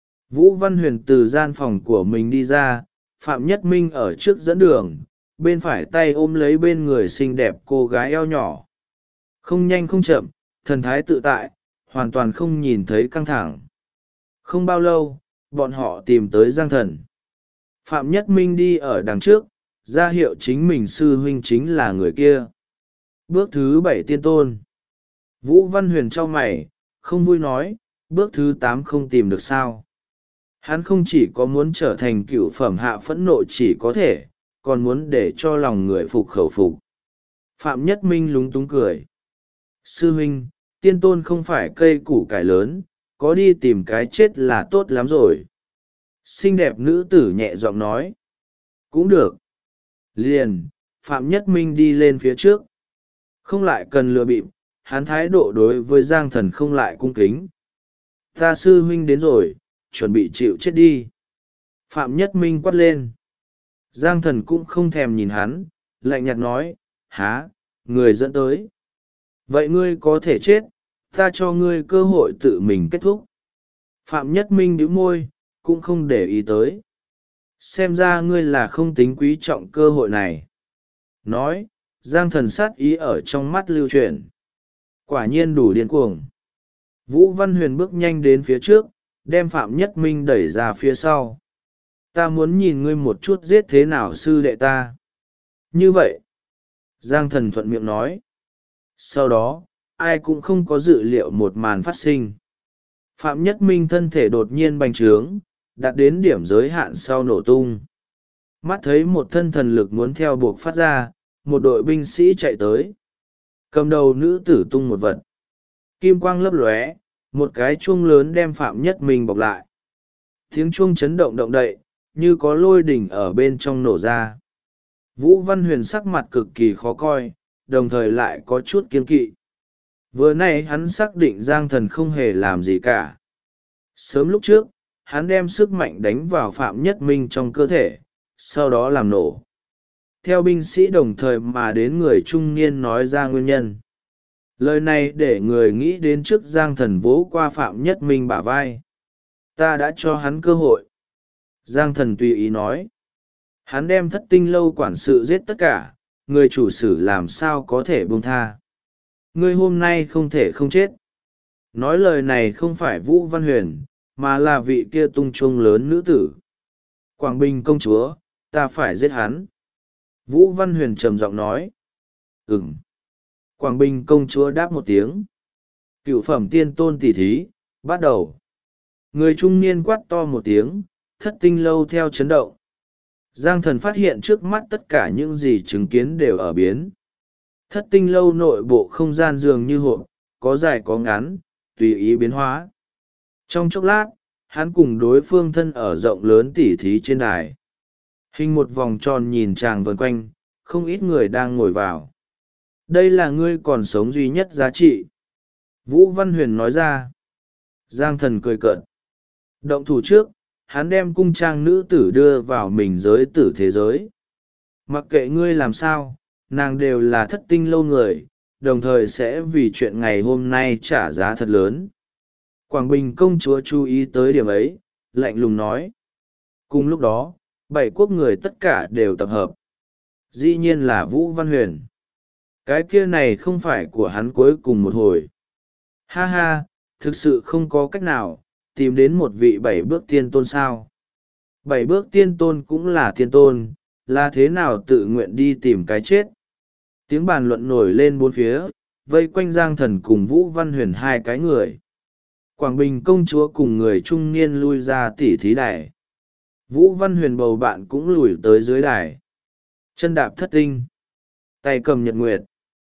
Vũ Văn Huyền từ gian phòng của mình đi ra, Phạm Nhất Minh ở trước dẫn đường, bên phải tay ôm lấy bên người xinh đẹp cô gái eo nhỏ. Không nhanh không chậm, thần thái tự tại, hoàn toàn không nhìn thấy căng thẳng. Không bao lâu, bọn họ tìm tới Giang Thần. Phạm Nhất Minh đi ở đằng trước, ra hiệu chính mình sư huynh chính là người kia. Bước thứ 7 tiên tôn. Vũ Văn Huyền trao mày, không vui nói, bước thứ 8 không tìm được sao. Hắn không chỉ có muốn trở thành cựu phẩm hạ phẫn nộ chỉ có thể, còn muốn để cho lòng người phục khẩu phục. Phạm Nhất Minh lúng túng cười. Sư huynh, tiên tôn không phải cây củ cải lớn, có đi tìm cái chết là tốt lắm rồi. Xinh đẹp nữ tử nhẹ giọng nói. Cũng được. Liền, Phạm Nhất Minh đi lên phía trước. Không lại cần lừa bịp, hắn thái độ đối với Giang Thần không lại cung kính. Ta sư huynh đến rồi, chuẩn bị chịu chết đi. Phạm Nhất Minh quát lên. Giang Thần cũng không thèm nhìn hắn, lạnh nhạt nói, há, người dẫn tới. Vậy ngươi có thể chết, ta cho ngươi cơ hội tự mình kết thúc. Phạm Nhất Minh nhíu môi, cũng không để ý tới. Xem ra ngươi là không tính quý trọng cơ hội này. Nói, Giang Thần sát ý ở trong mắt lưu chuyển. Quả nhiên đủ điên cuồng. Vũ Văn Huyền bước nhanh đến phía trước, đem Phạm Nhất Minh đẩy ra phía sau. Ta muốn nhìn ngươi một chút giết thế nào sư đệ ta. Như vậy, Giang Thần thuận miệng nói. Sau đó, ai cũng không có dự liệu một màn phát sinh. Phạm Nhất Minh thân thể đột nhiên bành trướng, đạt đến điểm giới hạn sau nổ tung. Mắt thấy một thân thần lực muốn theo buộc phát ra, một đội binh sĩ chạy tới. Cầm đầu nữ tử tung một vật. Kim quang lấp lóe, một cái chuông lớn đem Phạm Nhất Minh bọc lại. Tiếng chuông chấn động động đậy, như có lôi đỉnh ở bên trong nổ ra. Vũ Văn Huyền sắc mặt cực kỳ khó coi, đồng thời lại có chút kiên kỵ. Vừa nay hắn xác định Giang Thần không hề làm gì cả. Sớm lúc trước, hắn đem sức mạnh đánh vào Phạm Nhất Minh trong cơ thể, sau đó làm nổ. Theo binh sĩ đồng thời mà đến người trung niên nói ra nguyên nhân. Lời này để người nghĩ đến trước Giang Thần vỗ qua Phạm Nhất Minh bả vai. Ta đã cho hắn cơ hội. Giang thần tùy ý nói. Hắn đem Thất Tinh lâu quản sự giết tất cả, người chủ sử làm sao có thể buông tha. Ngươi hôm nay không thể không chết. Nói lời này không phải Vũ Văn Huyền, mà là vị kia tung chuông lớn nữ tử. Quảng Bình công chúa, ta phải giết hắn. Vũ Văn Huyền trầm giọng nói. Ừm. Quảng Bình công chúa đáp một tiếng. Cựu phẩm tiên tôn tỷ thí, bắt đầu. Người trung niên quát to một tiếng, Thất Tinh lâu theo chấn động. Giang thần phát hiện trước mắt tất cả những gì chứng kiến đều ở biến. Thất Tinh lâu nội bộ không gian dường như hộp, có dài có ngắn, tùy ý biến hóa. Trong chốc lát, hắn cùng đối phương thân ở rộng lớn tỉ thí trên đài. Hình một vòng tròn nhìn tràng vần quanh, không ít người đang ngồi vào. Đây là ngươi còn sống duy nhất giá trị. Vũ Văn Huyền nói ra. Giang thần cười cợt. Động thủ trước, hắn đem cung trang nữ tử đưa vào mình giới tử thế giới. Mặc kệ ngươi làm sao, nàng đều là Thất Tinh lâu người, đồng thời sẽ vì chuyện ngày hôm nay trả giá thật lớn. Quảng Bình công chúa chú ý tới điểm ấy, lạnh lùng nói. Cùng lúc đó, 7 quốc người tất cả đều tập hợp. Dĩ nhiên là Vũ Văn Huyền. Cái kia này không phải của hắn cuối cùng một hồi. Ha ha, thực sự không có cách nào, tìm đến một vị 7 bước tiên tôn sao. 7 bước tiên tôn cũng là tiên tôn, là thế nào tự nguyện đi tìm cái chết. Tiếng bàn luận nổi lên bốn phía, vây quanh Giang thần cùng Vũ Văn Huyền hai cái người. Quảng Bình công chúa cùng người trung niên lui ra tỉ thí đài. Vũ Văn Huyền bầu bạn cũng lùi tới dưới đài. Chân đạp thất tinh, tay cầm nhật nguyệt.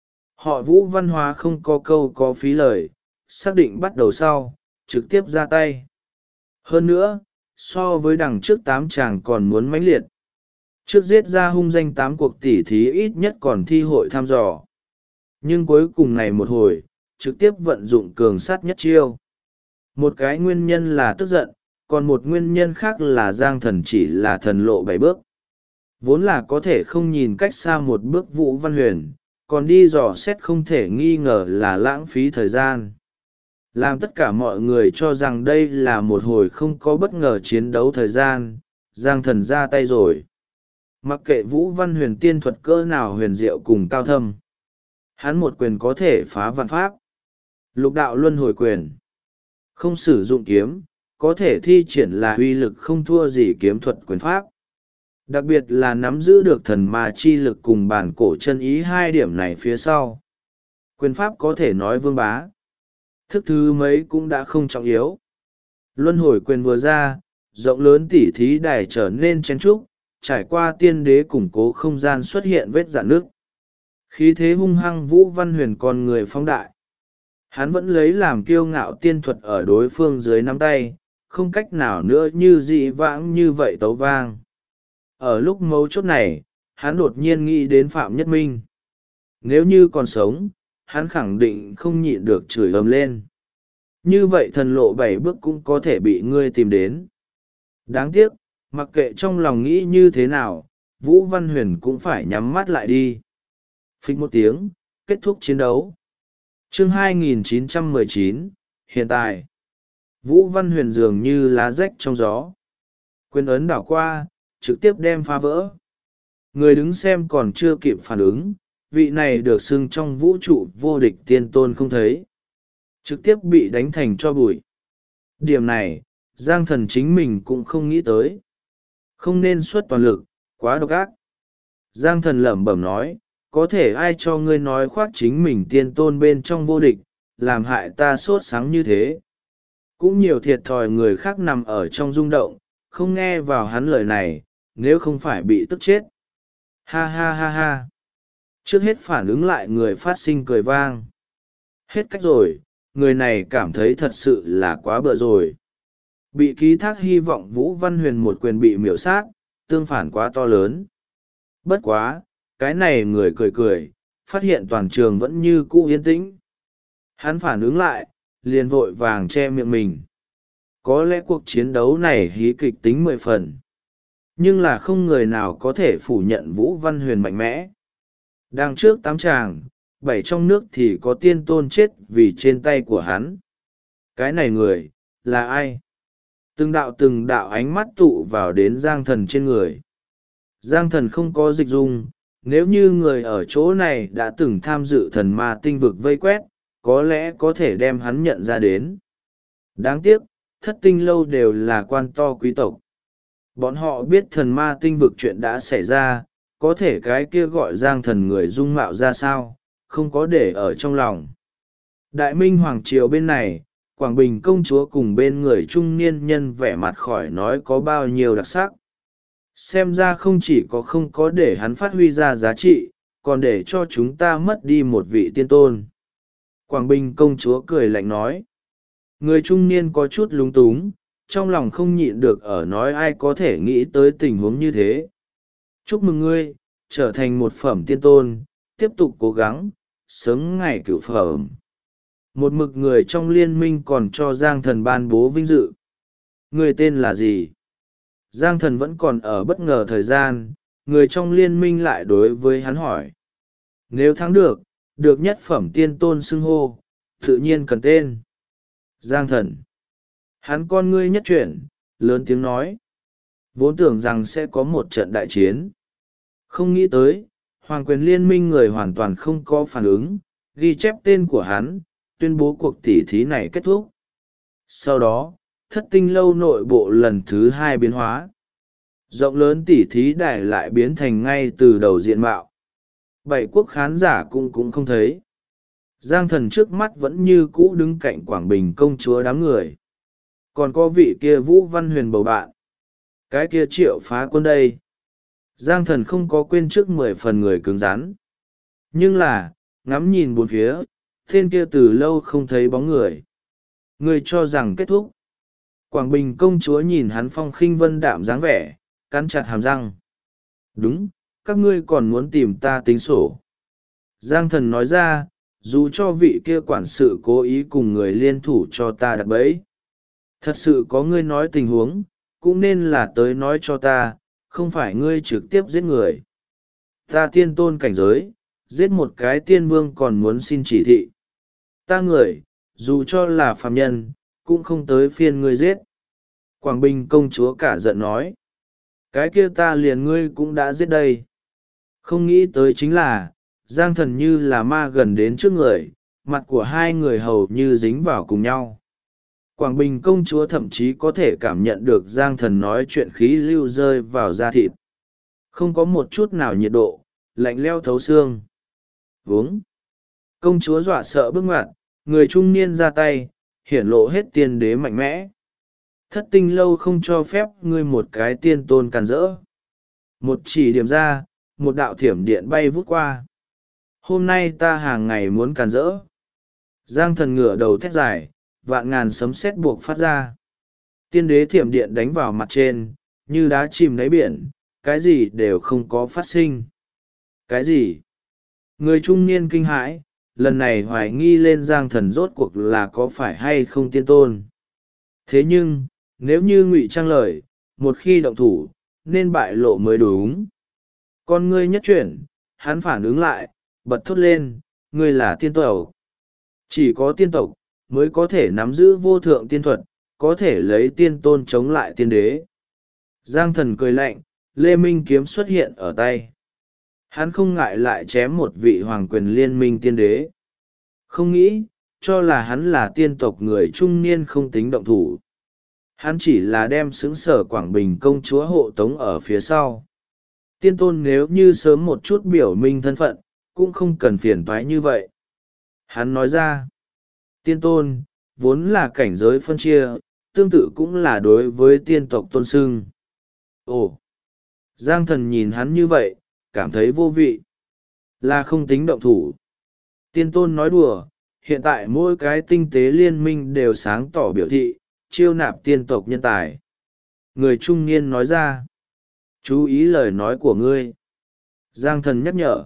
Họ Vũ văn hóa không có câu có phí lời, xác định bắt đầu sau, trực tiếp ra tay. Hơn nữa, so với đằng trước 8 chàng còn muốn mãnh liệt. Trước giết ra hung danh 8 cuộc tỉ thí ít nhất còn thi hội thăm dò. Nhưng cuối cùng này một hồi, trực tiếp vận dụng cường sát nhất chiêu. Một cái nguyên nhân là tức giận, còn một nguyên nhân khác là Giang thần chỉ là thần lộ 7 bước. Vốn là có thể không nhìn cách xa một bước Vũ Văn Huyền, còn đi dò xét không thể nghi ngờ là lãng phí thời gian. Làm tất cả mọi người cho rằng đây là một hồi không có bất ngờ chiến đấu thời gian, Giang thần ra tay rồi. Mặc kệ Vũ Văn Huyền tiên thuật cỡ nào huyền diệu cùng cao thâm, hắn một quyền có thể phá vạn pháp. Lục đạo luân hồi quyền. Không sử dụng kiếm, có thể thi triển là uy lực không thua gì kiếm thuật quyền pháp. Đặc biệt là nắm giữ được thần ma chi lực cùng bản cổ chân ý hai điểm này phía sau. Quyền pháp có thể nói vương bá. Thức thứ mấy cũng đã không trọng yếu. Luân hồi quyền vừa ra, rộng lớn tỉ thí đài trở nên chen trúc, trải qua tiên đế củng cố không gian xuất hiện vết rạn nước. Khí thế hung hăng Vũ Văn Huyền con người phóng đại. Hắn vẫn lấy làm kiêu ngạo tiên thuật ở đối phương dưới nắm tay, không cách nào nữa như dị vãng như vậy tấu vang. Ở lúc mấu chốt này, hắn đột nhiên nghĩ đến Phạm Nhất Minh. Nếu như còn sống, hắn khẳng định không nhịn được chửi ầm lên. Như vậy thần lộ 7 bước cũng có thể bị ngươi tìm đến. Đáng tiếc, mặc kệ trong lòng nghĩ như thế nào, Vũ Văn Huyền cũng phải nhắm mắt lại đi. Phích một tiếng, kết thúc chiến đấu. Chương 2919, hiện tại, Vũ Văn Huyền dường như lá rách trong gió. Quyền ấn đảo qua, trực tiếp đem phá vỡ. Người đứng xem còn chưa kịp phản ứng, vị này được xưng trong vũ trụ vô địch tiên tôn không thấy. Trực tiếp bị đánh thành cho bụi. Điểm này, Giang thần chính mình cũng không nghĩ tới. Không nên xuất toàn lực, quá độc ác. Giang thần lẩm bẩm nói, có thể ai cho ngươi nói khoác chính mình tiên tôn bên trong vô địch, làm hại ta sốt sáng như thế. Cũng nhiều thiệt thòi người khác nằm ở trong rung động, không nghe vào hắn lời này, nếu không phải bị tức chết. Ha ha ha ha. Trước hết phản ứng lại người phát sinh cười vang. Hết cách rồi, người này cảm thấy thật sự là quá bựa rồi. Bị ký thác hy vọng Vũ Văn Huyền một quyền bị miểu sát, tương phản quá to lớn. Bất quá, cái này người cười cười, phát hiện toàn trường vẫn như cũ yên tĩnh. Hắn phản ứng lại, liền vội vàng che miệng mình. Có lẽ cuộc chiến đấu này hí kịch tính 10 phần. Nhưng là không người nào có thể phủ nhận Vũ Văn Huyền mạnh mẽ. Đằng trước 8 chàng, 7 trong nước thì có tiên tôn chết vì trên tay của hắn. Cái này người, là ai? từng đạo ánh mắt tụ vào đến Giang Thần trên người. Giang Thần không có dịch dung, nếu như người ở chỗ này đã từng tham dự thần ma tinh vực vây quét, có lẽ có thể đem hắn nhận ra đến. Đáng tiếc, Thất Tinh Lâu đều là quan to quý tộc. Bọn họ biết thần ma tinh vực chuyện đã xảy ra, có thể cái kia gọi Giang Thần người dung mạo ra sao, không có để ở trong lòng. Đại Minh Hoàng Triều bên này, Quảng Bình công chúa cùng bên người trung niên nhân vẻ mặt khỏi nói có bao nhiêu đặc sắc. Xem ra không chỉ có không có để hắn phát huy ra giá trị, còn để cho chúng ta mất đi một vị tiên tôn. Quảng Bình công chúa cười lạnh nói. Người trung niên có chút lúng túng, trong lòng không nhịn được ở nói ai có thể nghĩ tới tình huống như thế. Chúc mừng ngươi, trở thành một phẩm tiên tôn, tiếp tục cố gắng, sớm ngày cửu phẩm. Một mực người trong liên minh còn cho Giang Thần ban bố vinh dự. Người tên là gì? Giang Thần vẫn còn ở bất ngờ thời gian, người trong liên minh lại đối với hắn hỏi. Nếu thắng được nhất phẩm tiên tôn xưng hô, tự nhiên cần tên. Giang Thần. Hắn con ngươi nhất chuyển, lớn tiếng nói. Vốn tưởng rằng sẽ có một trận đại chiến. Không nghĩ tới, Hoàng quyền liên minh người hoàn toàn không có phản ứng, ghi chép tên của hắn, tuyên bố cuộc tỉ thí này kết thúc. Sau đó, Thất Tinh Lâu nội bộ lần thứ 2 biến hóa. Rộng lớn tỉ thí đài lại biến thành ngay từ đầu diện mạo. 7 quốc khán giả cũng không thấy. Giang Thần trước mắt vẫn như cũ đứng cạnh Quảng Bình công chúa đám người. Còn có vị kia Vũ Văn Huyền bầu bạn. Cái kia Triệu Phá Quân đây. Giang Thần không có quên trước 10 phần người cứng rắn. Nhưng là, ngắm nhìn bốn phía, tên kia từ lâu không thấy bóng người. Người cho rằng kết thúc. Quảng Bình công chúa nhìn hắn phong khinh vân đạm dáng vẻ, cắn chặt hàm răng. Đúng, các ngươi còn muốn tìm ta tính sổ. Giang Thần nói ra, dù cho vị kia quản sự cố ý cùng người liên thủ cho ta đặt bẫy. Thật sự có ngươi nói tình huống, cũng nên là tới nói cho ta, không phải ngươi trực tiếp giết người. Ta tiên tôn cảnh giới, giết một cái tiên vương còn muốn xin chỉ thị. Ta người, dù cho là phàm nhân, cũng không tới phiên ngươi giết. Quảng Bình công chúa cả giận nói. Cái kia ta liền ngươi cũng đã giết đây. Không nghĩ tới chính là, Giang Thần như là ma gần đến trước người, mặt của hai người hầu như dính vào cùng nhau. Quảng Bình công chúa thậm chí có thể cảm nhận được Giang Thần nói chuyện khí lưu rơi vào da thịt. Không có một chút nào nhiệt độ, lạnh leo thấu xương. Vướng. Công chúa dọa sợ bước ngoặt, người trung niên ra tay, hiển lộ hết tiên đế mạnh mẽ. Thất Tinh Lâu không cho phép ngươi một cái tiên tôn càn rỡ. Một chỉ điểm ra, một đạo thiểm điện bay vút qua. Hôm nay ta hàng ngày muốn càn rỡ. Giang Thần ngửa đầu thét dài, vạn ngàn sấm sét buộc phát ra. Tiên đế thiểm điện đánh vào mặt trên, như đá chìm đáy biển, cái gì đều không có phát sinh. Cái gì? Người trung niên kinh hãi, lần này hoài nghi lên Giang Thần rốt cuộc là có phải hay không tiên tôn. Thế nhưng, nếu như ngụy trang lời, một khi động thủ, nên bại lộ mới đúng. Con ngươi nhất chuyển, hắn phản ứng lại, bật thốt lên, ngươi là tiên tộc. Chỉ có tiên tộc, mới có thể nắm giữ vô thượng tiên thuật, có thể lấy tiên tôn chống lại tiên đế. Giang Thần cười lạnh, Lê Minh kiếm xuất hiện ở tay. Hắn không ngại lại chém một vị hoàng quyền liên minh tiên đế. Không nghĩ, cho là hắn là tiên tộc người trung niên không tính động thủ. Hắn chỉ là đem xứng sở Quảng Bình công chúa hộ tống ở phía sau. Tiên tôn nếu như sớm một chút biểu minh thân phận, cũng không cần phiền toái như vậy. Hắn nói ra, tiên tôn, vốn là cảnh giới phân chia, tương tự cũng là đối với tiên tộc tôn xưng. Ồ! Giang Thần nhìn hắn như vậy, cảm thấy vô vị. Là không tính động thủ. Tiên tôn nói đùa, hiện tại mỗi cái tinh tế liên minh đều sáng tỏ biểu thị, chiêu nạp tiên tộc nhân tài. Người trung niên nói ra, chú ý lời nói của ngươi. Giang Thần nhắc nhở.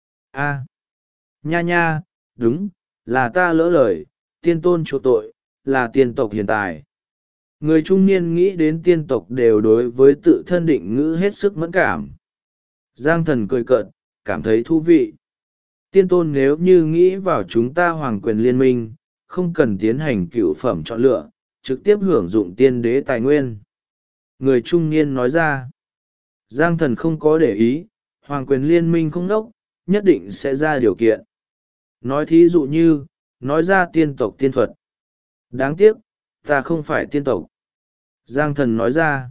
A, nha nha, đúng, là ta lỡ lời, tiên tôn chỗ tội, là tiên tộc hiện tại. Người trung niên nghĩ đến tiên tộc đều đối với tự thân định ngữ hết sức mẫn cảm. Giang Thần cười cợt, cảm thấy thú vị. Tiên tôn nếu như nghĩ vào chúng ta hoàng quyền liên minh, không cần tiến hành cựu phẩm chọn lựa, trực tiếp hưởng dụng tiên đế tài nguyên. Người trung niên nói ra. Giang thần không có để ý, hoàng quyền liên minh không đốc, nhất định sẽ ra điều kiện. Nói thí dụ như, nói ra tiên tộc tiên thuật. Đáng tiếc, ta không phải tiên tộc. Giang thần nói ra.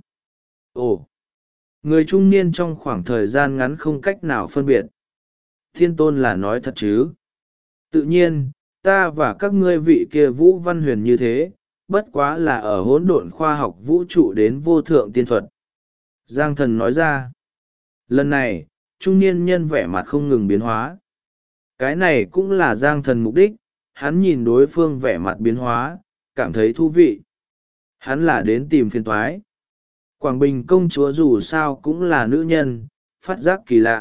Ồ! Người trung niên trong khoảng thời gian ngắn không cách nào phân biệt. Thiên tôn là nói thật chứ? Tự nhiên, ta và các ngươi vị kia Vũ Văn Huyền như thế, bất quá là ở hỗn độn khoa học vũ trụ đến vô thượng tiên thuật. Giang thần nói ra. Lần này, trung niên nhân vẻ mặt không ngừng biến hóa. Cái này cũng là Giang thần mục đích, hắn nhìn đối phương vẻ mặt biến hóa, cảm thấy thú vị. Hắn là đến tìm phiền toái. Quảng Bình công chúa dù sao cũng là nữ nhân, phát giác kỳ lạ.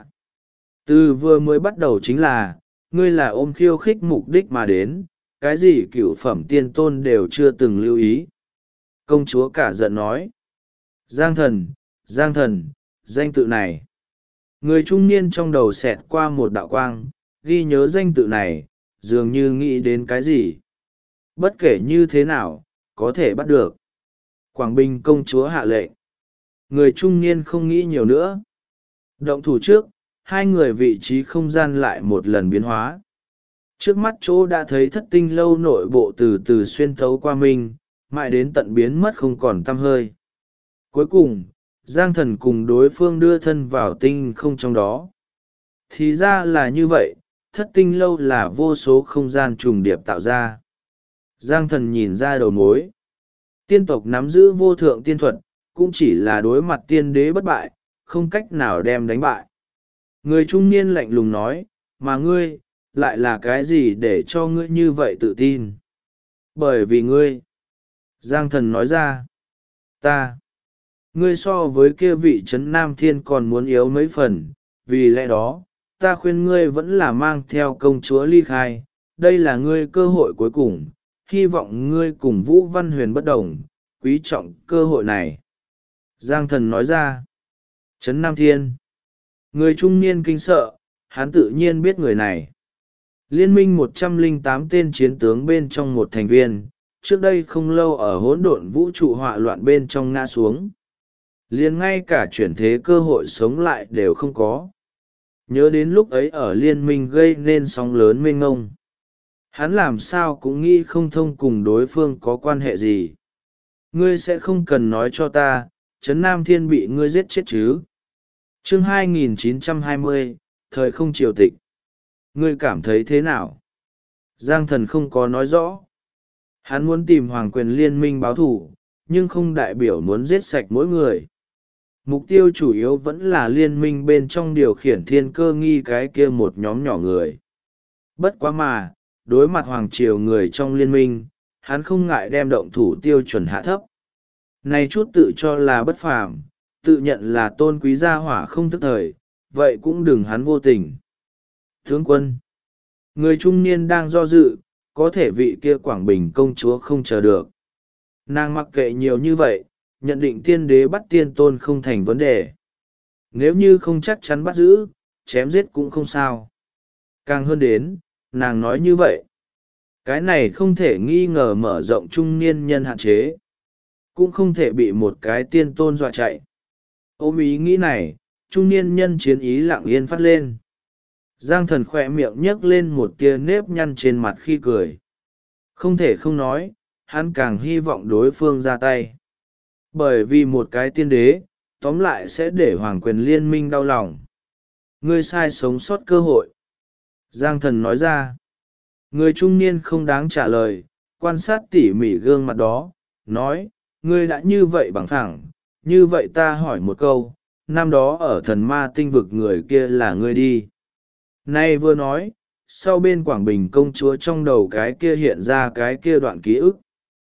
Từ vừa mới bắt đầu chính là, ngươi là ôm khiêu khích mục đích mà đến, cái gì cửu phẩm tiên tôn đều chưa từng lưu ý. Công chúa cả giận nói. Giang thần, danh tự này. Người trung niên trong đầu xẹt qua một đạo quang, ghi nhớ danh tự này, dường như nghĩ đến cái gì. Bất kể như thế nào, có thể bắt được. Quảng Bình công chúa hạ lệnh. Người trung niên không nghĩ nhiều nữa. Động thủ trước, hai người vị trí không gian lại một lần biến hóa. Trước mắt chỗ đã thấy thất tinh lâu nội bộ từ từ xuyên thấu qua mình, mãi đến tận biến mất không còn tăm hơi. Cuối cùng, Giang thần cùng đối phương đưa thân vào tinh không trong đó. Thì ra là như vậy, thất tinh lâu là vô số không gian trùng điệp tạo ra. Giang thần nhìn ra đầu mối. Tiên tộc nắm giữ vô thượng tiên thuật, cũng chỉ là đối mặt tiên đế bất bại, không cách nào đem đánh bại. Người trung niên lạnh lùng nói, mà ngươi, lại là cái gì để cho ngươi như vậy tự tin? Bởi vì ngươi. Giang thần nói ra. Ngươi so với kia vị trấn Nam Thiên còn muốn yếu mấy phần, vì lẽ đó, ta khuyên ngươi vẫn là mang theo công chúa ly khai, đây là ngươi cơ hội cuối cùng, hy vọng ngươi cùng Vũ Văn Huyền bất đồng, quý trọng cơ hội này. Giang thần nói ra. Trấn Nam Thiên. Người trung niên kinh sợ, hắn tự nhiên biết người này. Liên minh 108 tên chiến tướng bên trong một thành viên, trước đây không lâu ở hỗn độn vũ trụ họa loạn bên trong ngã xuống. Liền ngay cả chuyển thế cơ hội sống lại đều không có. Nhớ đến lúc ấy ở liên minh gây nên sóng lớn mênh ngông. Hắn làm sao cũng nghĩ không thông cùng đối phương có quan hệ gì. Ngươi sẽ không cần nói cho ta, Trấn Nam Thiên bị ngươi giết chết chứ? Chương 2920, thời không triều tịch. Ngươi cảm thấy thế nào? Giang thần không có nói rõ. Hắn muốn tìm hoàng quyền liên minh báo thù, nhưng không đại biểu muốn giết sạch mỗi người. Mục tiêu chủ yếu vẫn là liên minh bên trong điều khiển thiên cơ nghi cái kia một nhóm nhỏ người. Bất quá mà, đối mặt hoàng triều người trong liên minh, hắn không ngại đem động thủ tiêu chuẩn hạ thấp. Này chút tự cho là bất phàm, tự nhận là tôn quý gia hỏa không thức thời, vậy cũng đừng hắn vô tình. Tướng quân, người trung niên đang do dự, có thể vị kia Quảng Bình công chúa không chờ được. Nàng mặc kệ nhiều như vậy, nhận định tiên đế bắt tiên tôn không thành vấn đề. Nếu như không chắc chắn bắt giữ, chém giết cũng không sao. Càng hơn đến, nàng nói như vậy. Cái này không thể nghi ngờ mở rộng trung niên nhân hạn chế. Cũng không thể bị một cái tiên tôn dọa chạy. Ôm ý nghĩ này, trung niên nhân chiến ý lặng yên phát lên. Giang thần khỏe miệng nhấc lên một tia nếp nhăn trên mặt khi cười. Không thể không nói, hắn càng hy vọng đối phương ra tay. Bởi vì một cái tiên đế, tóm lại sẽ để hoàng quyền liên minh đau lòng. Ngươi sai sống sót cơ hội. Giang thần nói ra. Người trung niên không đáng trả lời, quan sát tỉ mỉ gương mặt đó, nói, ngươi đã như vậy bằng thẳng, như vậy ta hỏi một câu, năm đó ở thần ma tinh vực người kia là ngươi đi. Nay vừa nói, sau bên Quảng Bình công chúa trong đầu cái kia hiện ra cái kia đoạn ký ức.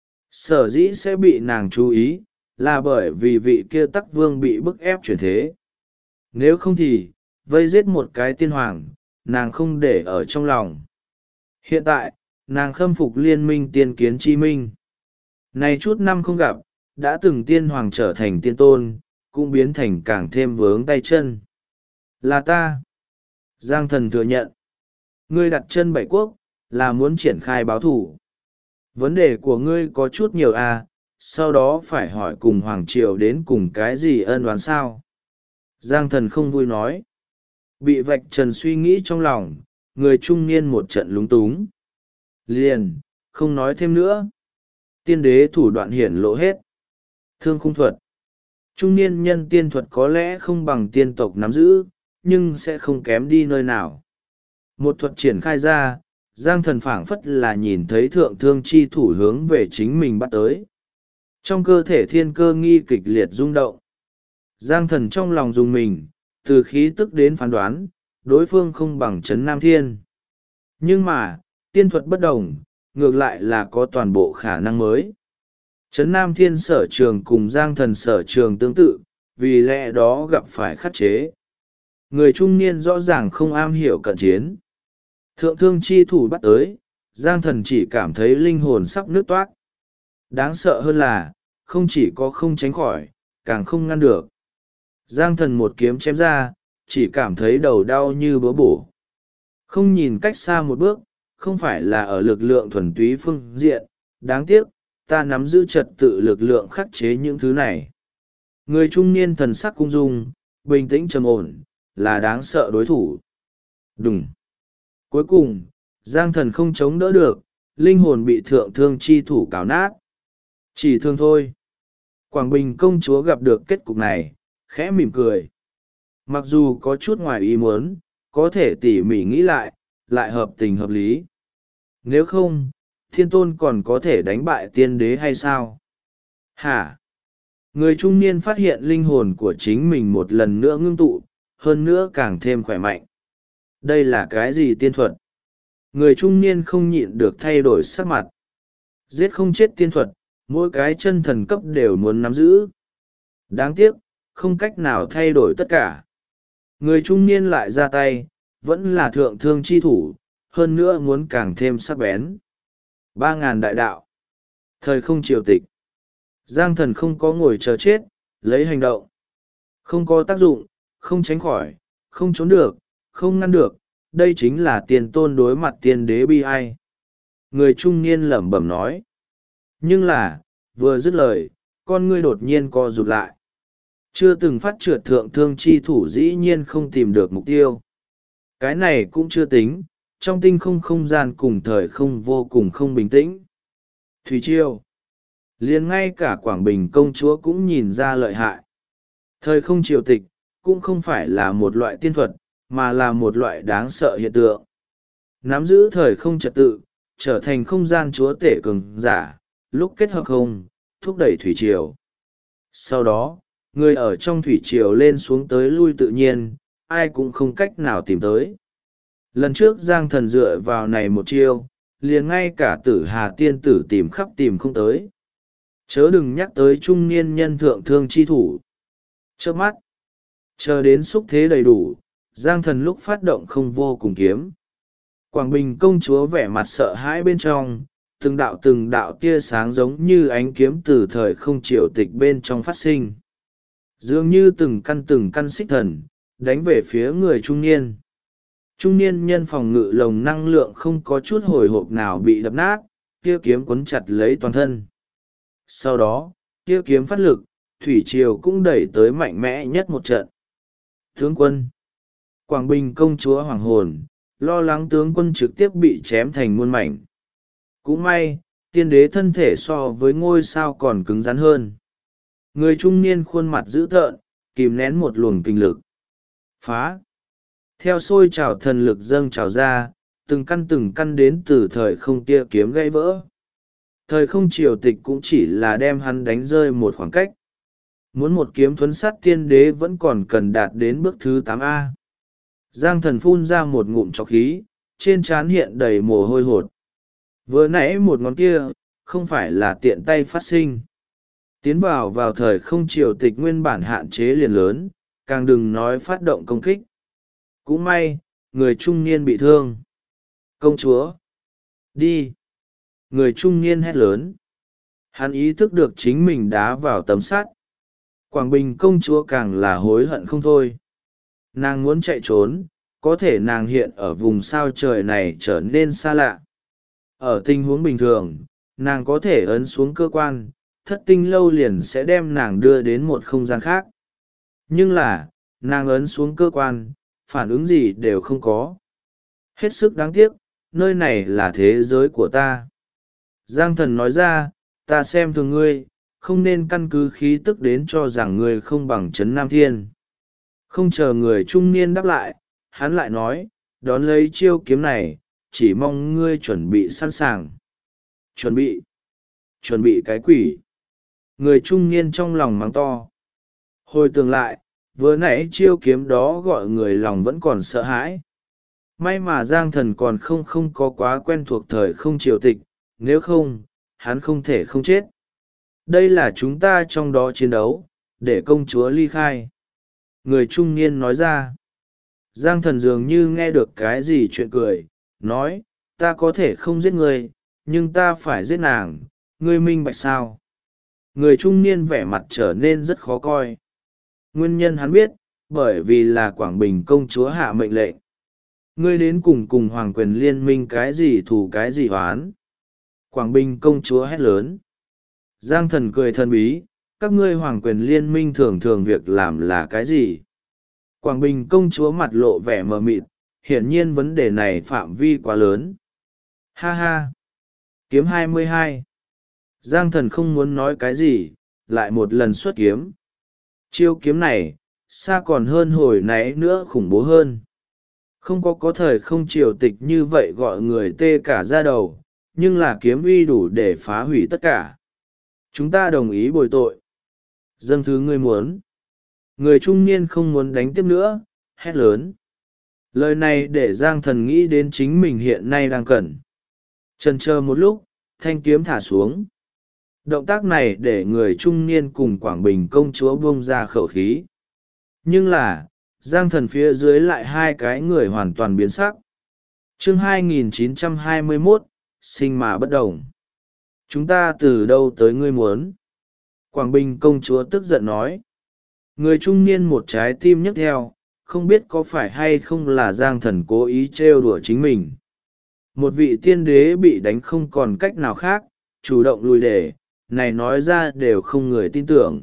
Sở dĩ sẽ bị nàng chú ý, là bởi vì vị kia tắc vương bị bức ép chuyển thế. Nếu không thì, vây giết một cái tiên hoàng, nàng không để ở trong lòng. Hiện tại, nàng khâm phục liên minh tiên kiến chi minh. Này chút năm không gặp, đã từng tiên hoàng trở thành tiên tôn, cũng biến thành càng thêm vướng tay chân. Là ta. Giang thần thừa nhận. Ngươi đặt chân bảy quốc, là muốn triển khai báo thủ. Vấn đề của ngươi có chút nhiều à, sau đó phải hỏi cùng hoàng triều đến cùng cái gì ân oán sao? Giang Thần không vui nói. Bị vạch trần suy nghĩ trong lòng, người trung niên một trận lúng túng. Liền, không nói thêm nữa. Tiên đế thủ đoạn hiển lộ hết. Thương khung thuật. Trung niên nhân tiên thuật có lẽ không bằng tiên tộc nắm giữ, nhưng sẽ không kém đi nơi nào. Một thuật triển khai ra, Giang Thần phảng phất là nhìn thấy thượng thương chi thủ hướng về chính mình bắt tới. Trong cơ thể thiên cơ nghi kịch liệt rung động. Giang Thần trong lòng dùng mình, từ khí tức đến phán đoán, đối phương không bằng Trấn Nam Thiên. Nhưng mà, tiên thuật bất đồng, ngược lại là có toàn bộ khả năng mới. Trấn Nam Thiên sở trường cùng Giang Thần sở trường tương tự, vì lẽ đó gặp phải khắc chế. Người trung niên rõ ràng không am hiểu cận chiến. Thượng thương chi thủ bắt tới, Giang Thần chỉ cảm thấy linh hồn sắp nứt toát. Đáng sợ hơn là, không chỉ có không tránh khỏi, càng không ngăn được. Giang Thần một kiếm chém ra, chỉ cảm thấy đầu đau như búa bổ. Không nhìn cách xa một bước, không phải là ở lực lượng thuần túy phương diện, đáng tiếc, ta nắm giữ trật tự lực lượng khắc chế những thứ này. Người trung niên thần sắc cung dung, bình tĩnh trầm ổn, là đáng sợ đối thủ. Đùng. Cuối cùng, Giang Thần không chống đỡ được, linh hồn bị thượng thương chi thủ cào nát. Chỉ thương thôi. Quảng Bình công chúa gặp được kết cục này, khẽ mỉm cười. Mặc dù có chút ngoài ý muốn, có thể tỉ mỉ nghĩ lại hợp tình hợp lý. Nếu không, thiên tôn còn có thể đánh bại tiên đế hay sao? Hả? Người trung niên phát hiện linh hồn của chính mình một lần nữa ngưng tụ, hơn nữa càng thêm khỏe mạnh. Đây là cái gì tiên thuật? Người trung niên không nhịn được thay đổi sắc mặt. Giết không chết tiên thuật, mỗi cái chân thần cấp đều muốn nắm giữ. Đáng tiếc, không cách nào thay đổi tất cả. Người trung niên lại ra tay, vẫn là thượng thương chi thủ, hơn nữa muốn càng thêm sắc bén. 3.000 đại đạo. Thời không triều tịch. Giang Thần không có ngồi chờ chết, lấy hành động. Không có tác dụng, không tránh khỏi, không trốn được, không ngăn được, đây chính là tiền tôn đối mặt tiên đế bi ai. Người trung niên lẩm bẩm nói. Nhưng là, vừa dứt lời, con ngươi đột nhiên co rụt lại. Chưa từng phát trượt thượng thương chi thủ dĩ nhiên không tìm được mục tiêu. Cái này cũng chưa tính, trong tinh không không gian cùng thời không vô cùng không bình tĩnh. Thủy Triều. Liền ngay cả Quảng Bình công chúa cũng nhìn ra lợi hại. Thời không triều tịch, cũng không phải là một loại tiên thuật, mà là một loại đáng sợ hiện tượng. Nắm giữ thời không trật tự, trở thành không gian chúa tể cường giả, lúc kết hợp không, thúc đẩy thủy triều. Sau đó, người ở trong thủy triều lên xuống tới lui tự nhiên, ai cũng không cách nào tìm tới. Lần trước Giang Thần dựa vào này một chiêu, liền ngay cả Tử Hà tiên tử tìm khắp tìm không tới. Chớ đừng nhắc tới trung niên nhân thượng thương chi thủ. Chớp mắt, chờ đến xúc thế đầy đủ, Giang Thần lúc phát động không vô cùng kiếm. Quảng Bình công chúa vẻ mặt sợ hãi bên trong, từng đạo tia sáng giống như ánh kiếm từ thời không triều tịch bên trong phát sinh. Dường như từng căn xích thần, đánh về phía người trung niên. Trung niên nhân phòng ngự lồng năng lượng không có chút hồi hộp nào bị đập nát, tia kiếm quấn chặt lấy toàn thân. Sau đó, tia kiếm phát lực, thủy triều cũng đẩy tới mạnh mẽ nhất một trận. Tướng quân. Quảng Bình công chúa hoàng hồn, lo lắng tướng quân trực tiếp bị chém thành muôn mảnh. Cũng may, tiên đế thân thể so với ngôi sao còn cứng rắn hơn. Người trung niên khuôn mặt dữ tợn, kìm nén một luồng kinh lực. Phá! Theo sôi trào thần lực dâng trào ra, từng căn đến từ thời không tia kiếm gãy vỡ. Thời không triều tịch cũng chỉ là đem hắn đánh rơi một khoảng cách. Muốn một kiếm thuấn sát tiên đế vẫn còn cần đạt đến bước thứ 8A. Giang Thần phun ra một ngụm trọc khí, trên trán hiện đầy mồ hôi hột. Vừa nãy một ngón kia, không phải là tiện tay phát sinh. Tiến vào thời không triều tịch nguyên bản hạn chế liền lớn, càng đừng nói phát động công kích. Cũng may, người trung niên bị thương. Công chúa! Đi! Người trung niên hét lớn. Hắn ý thức được chính mình đá vào tấm sắt. Quảng Bình công chúa càng là hối hận không thôi. Nàng muốn chạy trốn, có thể nàng hiện ở vùng sao trời này trở nên xa lạ. Ở tình huống bình thường, nàng có thể ấn xuống cơ quan, Thất tinh lâu liền sẽ đem nàng đưa đến một không gian khác. Nhưng là, nàng ấn xuống cơ quan, phản ứng gì đều không có. Hết sức đáng tiếc, nơi này là thế giới của ta. Giang thần nói ra, ta xem thường ngươi, không nên căn cứ khí tức đến cho rằng ngươi không bằng Trấn Nam Thiên. Không chờ người trung niên đáp lại, hắn lại nói, đón lấy chiêu kiếm này, chỉ mong ngươi chuẩn bị sẵn sàng. Chuẩn bị cái quỷ. Người trung niên trong lòng mắng to. Hồi tưởng lại, vừa nãy chiêu kiếm đó gọi người lòng vẫn còn sợ hãi. May mà Giang thần còn không có quá quen thuộc thời không triều tịch, nếu không, hắn không thể không chết. Đây là chúng ta trong đó chiến đấu, để công chúa ly khai. Người trung niên nói ra. Giang thần dường như nghe được cái gì chuyện cười, nói, ta có thể không giết ngươi, nhưng ta phải giết nàng, ngươi minh bạch sao? Người trung niên vẻ mặt trở nên rất khó coi. Nguyên nhân hắn biết, bởi vì là Quảng Bình công chúa hạ mệnh lệnh. Ngươi đến cùng hoàng quyền liên minh cái gì thù cái gì hoán. Quảng Bình công chúa hét lớn. Giang thần cười thần bí, các ngươi hoàng quyền liên minh thường thường việc làm là cái gì? Quảng Bình công chúa mặt lộ vẻ mờ mịt, hiển nhiên vấn đề này phạm vi quá lớn. Ha ha! Kiếm 22. Giang thần không muốn nói cái gì, lại một lần xuất kiếm. Chiêu kiếm này, xa còn hơn hồi nãy nữa khủng bố hơn. Không có thời không triều tịch như vậy gọi người tê cả da đầu, nhưng là kiếm uy đủ để phá hủy tất cả. Chúng ta đồng ý bồi tội. Dâng thứ ngươi muốn. Người trung niên không muốn đánh tiếp nữa, hét lớn. Lời này để Giang thần nghĩ đến chính mình hiện nay đang cần. Chần chờ một lúc, thanh kiếm thả xuống. Động tác này để người trung niên cùng Quảng Bình công chúa buông ra khẩu khí. Nhưng là, Giang thần phía dưới lại hai cái người hoàn toàn biến sắc. Chương 2921, sinh mà bất đồng. Chúng ta từ đâu tới ngươi muốn? Quảng Bình công chúa tức giận nói. Người trung niên một trái tim nhấc theo, không biết có phải hay không là Giang thần cố ý trêu đùa chính mình. Một vị tiên đế bị đánh không còn cách nào khác, chủ động lùi để, này nói ra đều không người tin tưởng.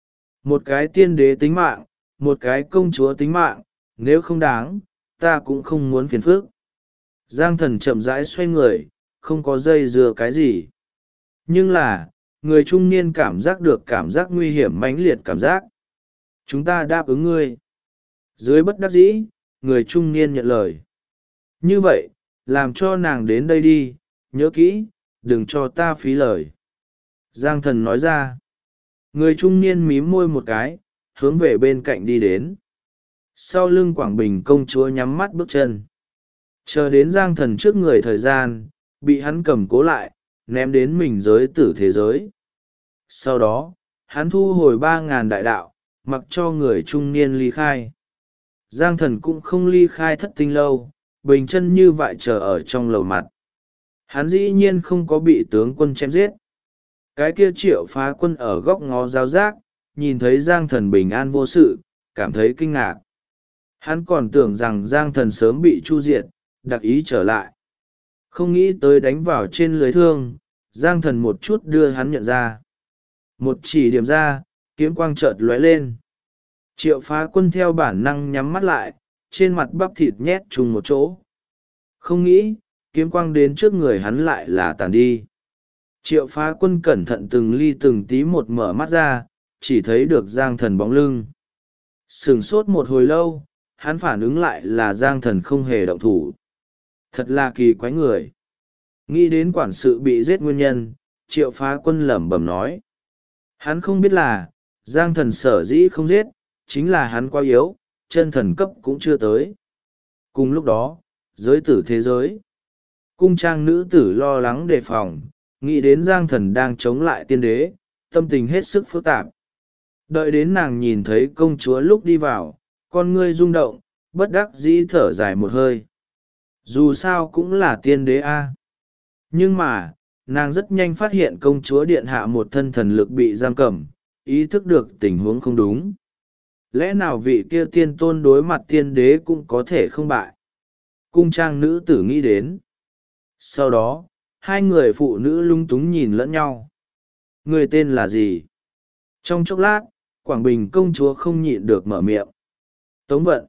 Một cái tiên đế tính mạng, một cái công chúa tính mạng, nếu không đáng, ta cũng không muốn phiền phức. Giang thần chậm rãi xoay người, không có dây dưa cái gì. Nhưng là, người trung niên cảm giác được cảm giác nguy hiểm mãnh liệt cảm giác. Chúng ta đáp ứng ngươi. Dưới bất đắc dĩ, người trung niên nhận lời. Như vậy, làm cho nàng đến đây đi, nhớ kỹ, đừng cho ta phí lời. Giang thần nói ra. Người trung niên mím môi một cái, hướng về bên cạnh đi đến. Sau lưng Quảng Bình công chúa nhắm mắt bước chân. Chờ đến Giang thần trước người thời gian, bị hắn cầm cố lại, ném đến mình giới tử thế giới. Sau đó, hắn thu hồi 3.000 đại đạo, mặc cho người trung niên ly khai. Giang thần cũng không ly khai thất tinh lâu, bình chân như vậy chờ ở trong lầu mặt. Hắn dĩ nhiên không có bị tướng quân chém giết. Cái kia Triệu Phá Quân ở góc ngó giáo giác, nhìn thấy Giang thần bình an vô sự, cảm thấy kinh ngạc. Hắn còn tưởng rằng Giang thần sớm bị chu diệt, đặc ý trở lại. Không nghĩ tới đánh vào trên lưới thương, Giang thần một chút đưa hắn nhận ra. Một chỉ điểm ra, kiếm quang chợt lóe lên. Triệu Phá Quân theo bản năng nhắm mắt lại, trên mặt bắp thịt nhét chung một chỗ. Không nghĩ, kiếm quang đến trước người hắn lại là tàn đi. Triệu Phá Quân cẩn thận từng ly từng tí một mở mắt ra, chỉ thấy được Giang thần bóng lưng. Sửng sốt một hồi lâu, hắn phản ứng lại là Giang thần không hề động thủ. Thật là kỳ quái người. Nghĩ đến quản sự bị giết nguyên nhân, Triệu Phá Quân lẩm bẩm nói. Hắn không biết là, Giang thần sở dĩ không giết, chính là hắn quá yếu, chân thần cấp cũng chưa tới. Cùng lúc đó, giới tử thế giới. Cung trang nữ tử lo lắng đề phòng, nghĩ đến Giang thần đang chống lại tiên đế, tâm tình hết sức phức tạp. Đợi đến nàng nhìn thấy công chúa lúc đi vào, con ngươi rung động, bất đắc dĩ thở dài một hơi. Dù sao cũng là tiên đế a. Nhưng mà, nàng rất nhanh phát hiện công chúa điện hạ một thân thần lực bị giam cầm, ý thức được tình huống không đúng. Lẽ nào vị kia tiên tôn đối mặt tiên đế cũng có thể không bại? Cung trang nữ tử nghĩ đến. Sau đó, hai người phụ nữ lung túng nhìn lẫn nhau. Người tên là gì? Trong chốc lát, Quảng Bình công chúa không nhịn được mở miệng. Tống Vận.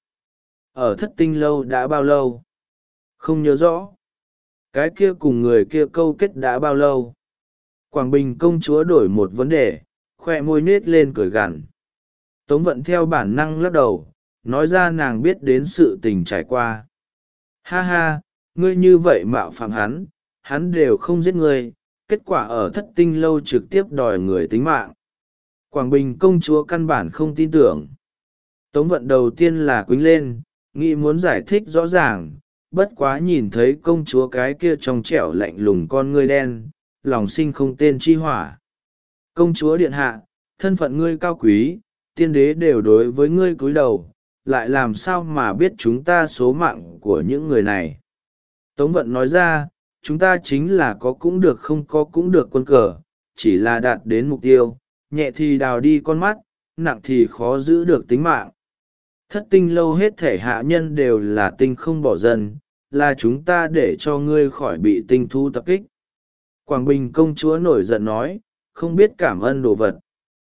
Ở Thất Tinh Lâu đã bao lâu? Không nhớ rõ. Cái kia cùng người kia câu kết đã bao lâu? Quảng Bình công chúa đổi một vấn đề, khoe môi nết lên cười gằn. Tống Vận theo bản năng lắc đầu, nói ra nàng biết đến sự tình trải qua. Ha ha, ngươi như vậy mạo phạm hắn, hắn đều không giết ngươi, kết quả ở Thất Tinh Lâu trực tiếp đòi người tính mạng. Quảng Bình công chúa căn bản không tin tưởng. Tống Vận đầu tiên là quýnh lên, nghĩ muốn giải thích rõ ràng, bất quá nhìn thấy công chúa cái kia trong trẻo lạnh lùng con ngươi đen, lòng sinh không tên chi hỏa. Công chúa điện hạ, thân phận ngươi cao quý, tiên đế đều đối với ngươi cúi đầu, lại làm sao mà biết chúng ta số mạng của những người này? Tống Vận nói ra, chúng ta chính là có cũng được không có cũng được quân cờ, chỉ là đạt đến mục tiêu, nhẹ thì đào đi con mắt, nặng thì khó giữ được tính mạng. Thất Tinh Lâu hết thể hạ nhân đều là tinh không bỏ dân, là chúng ta để cho ngươi khỏi bị tinh thu tập kích. Quảng Bình công chúa nổi giận nói, không biết cảm ơn đồ vật.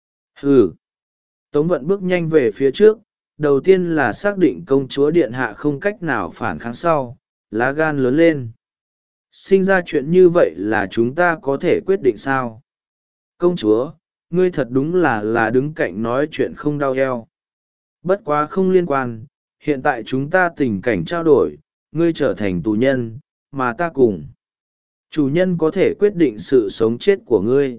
Hừ. Tống Vận bước nhanh về phía trước, đầu tiên là xác định công chúa điện hạ không cách nào phản kháng sau, lá gan lớn lên. Sinh ra chuyện như vậy là chúng ta có thể quyết định sao? Công chúa, ngươi thật đúng là đứng cạnh nói chuyện không đau eo. Bất quá không liên quan, hiện tại chúng ta tình cảnh trao đổi, ngươi trở thành tù nhân, mà ta cùng. Chủ nhân có thể quyết định sự sống chết của ngươi.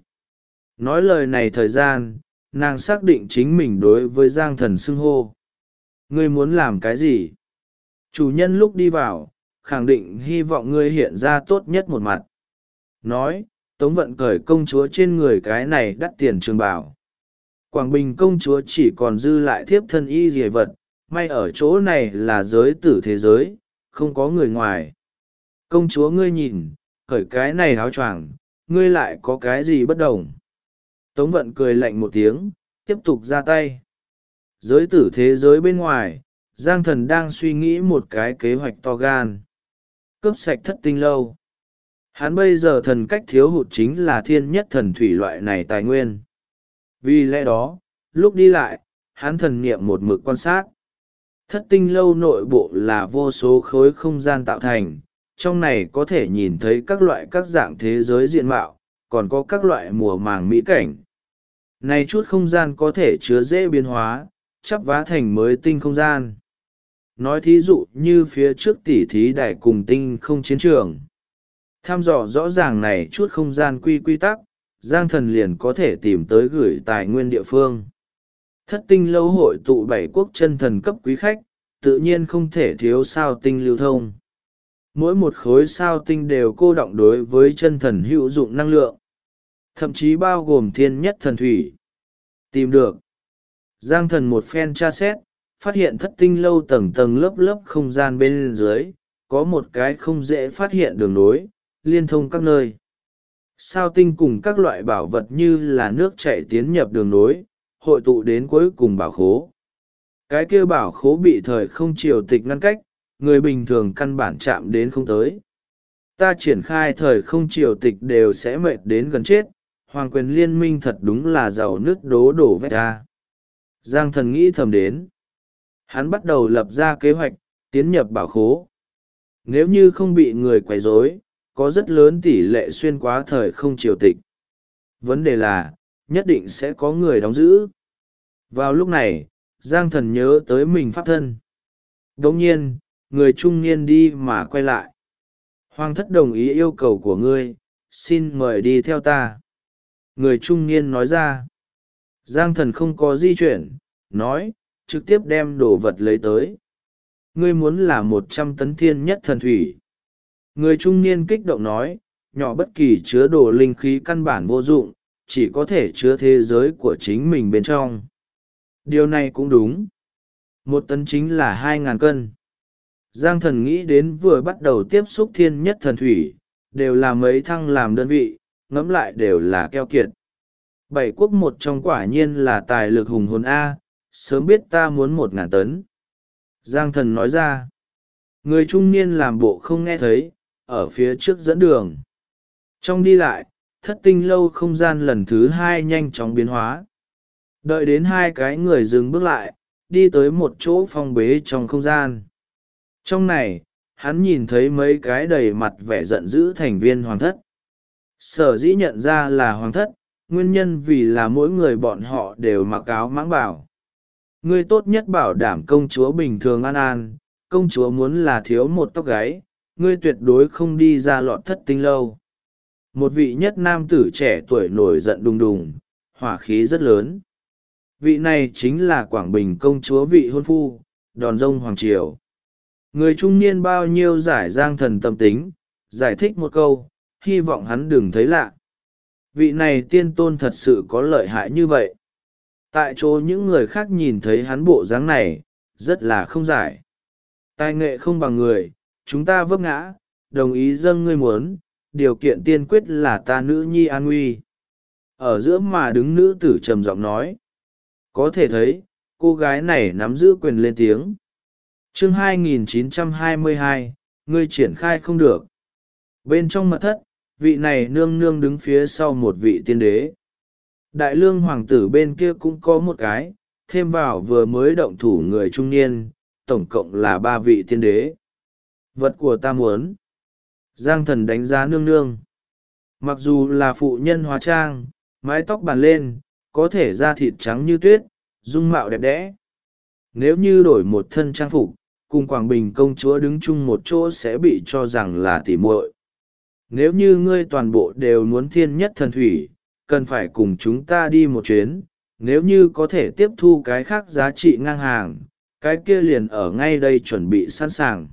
Nói lời này thời gian, nàng xác định chính mình đối với Giang Thần xưng hô. Ngươi muốn làm cái gì? Chủ nhân lúc đi vào, khẳng định hy vọng ngươi hiện ra tốt nhất một mặt. Nói, Tống Vận cởi công chúa trên người cái này đắt tiền trường bảo. Quảng Bình công chúa chỉ còn dư lại thiếp thân y dề vật, may ở chỗ này là giới tử thế giới, không có người ngoài. Công chúa ngươi nhìn, cởi cái này áo choàng, ngươi lại có cái gì bất đồng? Tống Vận cười lạnh một tiếng, tiếp tục ra tay. Giới tử thế giới bên ngoài, Giang Thần đang suy nghĩ một cái kế hoạch to gan. Cướp sạch Thất Tinh Lâu. Hắn bây giờ thần cách thiếu hụt chính là thiên nhất thần thủy loại này tài nguyên. Vì lẽ đó, lúc đi lại, hắn thần niệm một mực quan sát. Thất Tinh Lâu nội bộ là vô số khối không gian tạo thành, trong này có thể nhìn thấy các loại các dạng thế giới diện mạo, còn có các loại mùa màng mỹ cảnh. Này chút không gian có thể chứa dễ biến hóa, chắp vá thành mới tinh không gian. Nói thí dụ như phía trước tỉ thí đài cùng tinh không chiến trường. Tham dò rõ ràng này chút không gian quy tắc, Giang Thần liền có thể tìm tới gửi tài nguyên địa phương. Thất Tinh Lâu hội tụ 7 quốc chân thần cấp quý khách, tự nhiên không thể thiếu sao tinh lưu thông. Mỗi một khối sao tinh đều cô đọng đối với chân thần hữu dụng năng lượng, thậm chí bao gồm thiên nhất thần thủy. Tìm được. Giang Thần một phen tra xét, phát hiện Thất Tinh Lâu tầng tầng lớp lớp không gian bên dưới, có một cái không dễ phát hiện đường nối, liên thông các nơi. Sao tinh cùng các loại bảo vật như là nước chảy tiến nhập đường nối, hội tụ đến cuối cùng bảo khố. Cái kia bảo khố bị thời không triều tịch ngăn cách, người bình thường căn bản chạm đến không tới. Ta triển khai thời không triều tịch đều sẽ mệt đến gần chết, hoàng quyền liên minh thật đúng là giàu nước đố đổ vét ra. Giang Thần nghĩ thầm đến. Hắn bắt đầu lập ra kế hoạch, tiến nhập bảo khố. Nếu như không bị người quấy rối, có rất lớn tỷ lệ xuyên qua thời không triều tịch. Vấn đề là, nhất định sẽ có người đóng giữ. Vào lúc này, Giang Thần nhớ tới mình pháp thân. Đồng nhiên, người trung niên đi mà quay lại. Hoàng thất đồng ý yêu cầu của ngươi, xin mời đi theo ta. Người trung niên nói ra. Giang Thần không có di chuyển, nói, trực tiếp đem đồ vật lấy tới. Ngươi muốn là 100 tấn thiên nhất thần thủy. Người trung niên kích động nói, nhỏ bất kỳ chứa đồ linh khí căn bản vô dụng, chỉ có thể chứa thế giới của chính mình bên trong. Điều này cũng đúng. 1 tấn chính là 2.000 cân. Giang Thần nghĩ đến vừa bắt đầu tiếp xúc thiên nhất thần thủy, đều là mấy thăng làm đơn vị, ngẫm lại đều là keo kiệt. 7 quốc một trong quả nhiên là tài lực hùng hồn A, sớm biết ta muốn 1.000 tấn. Giang Thần nói ra. Người trung niên làm bộ không nghe thấy, ở phía trước dẫn đường. Trong đi lại, thất tinh lâu không gian lần thứ hai nhanh chóng biến hóa. Đợi đến hai cái người dừng bước lại, đi tới một chỗ phong bế trong không gian. Trong này, hắn nhìn thấy mấy cái đầy mặt vẻ giận dữ thành viên hoàng thất. Sở dĩ nhận ra là hoàng thất, nguyên nhân vì là mỗi người bọn họ đều mặc áo mãng bảo. Ngươi tốt nhất bảo đảm công chúa bình thường an an, công chúa muốn là thiếu một tóc gáy, ngươi tuyệt đối không đi ra lọt thất tinh lâu. Một vị nhất nam tử trẻ tuổi nổi giận đùng đùng, hỏa khí rất lớn. Vị này chính là Quảng Bình công chúa vị hôn phu, đòn rông hoàng triều. Người trung niên bao nhiêu giải Giang Thần tâm tính, giải thích một câu, hy vọng hắn đừng thấy lạ. Vị này tiên tôn thật sự có lợi hại như vậy. Tại chỗ những người khác nhìn thấy hắn bộ dáng này, rất là không giải. Tài nghệ không bằng người, chúng ta vấp ngã, đồng ý dâng ngươi muốn, điều kiện tiên quyết là ta nữ nhi an nguy. Ở giữa mà đứng nữ tử trầm giọng nói. Có thể thấy, cô gái này nắm giữ quyền lên tiếng. Chương 2922, ngươi triển khai không được. Bên trong mật thất, vị này nương nương đứng phía sau một vị tiên đế. Đại lương hoàng tử bên kia cũng có một cái, thêm vào vừa mới động thủ người trung niên, tổng cộng là 3 vị tiên đế. Vật của ta muốn. Giang Thần đánh giá nương nương. Mặc dù là phụ nhân hóa trang, mái tóc bàn lên, có thể da thịt trắng như tuyết, dung mạo đẹp đẽ. Nếu như đổi một thân trang phục, cùng Quảng Bình công chúa đứng chung một chỗ sẽ bị cho rằng là tỉ muội. Nếu như ngươi toàn bộ đều muốn thiên nhất thần thủy, cần phải cùng chúng ta đi một chuyến, nếu như có thể tiếp thu cái khác giá trị ngang hàng, cái kia liền ở ngay đây chuẩn bị sẵn sàng.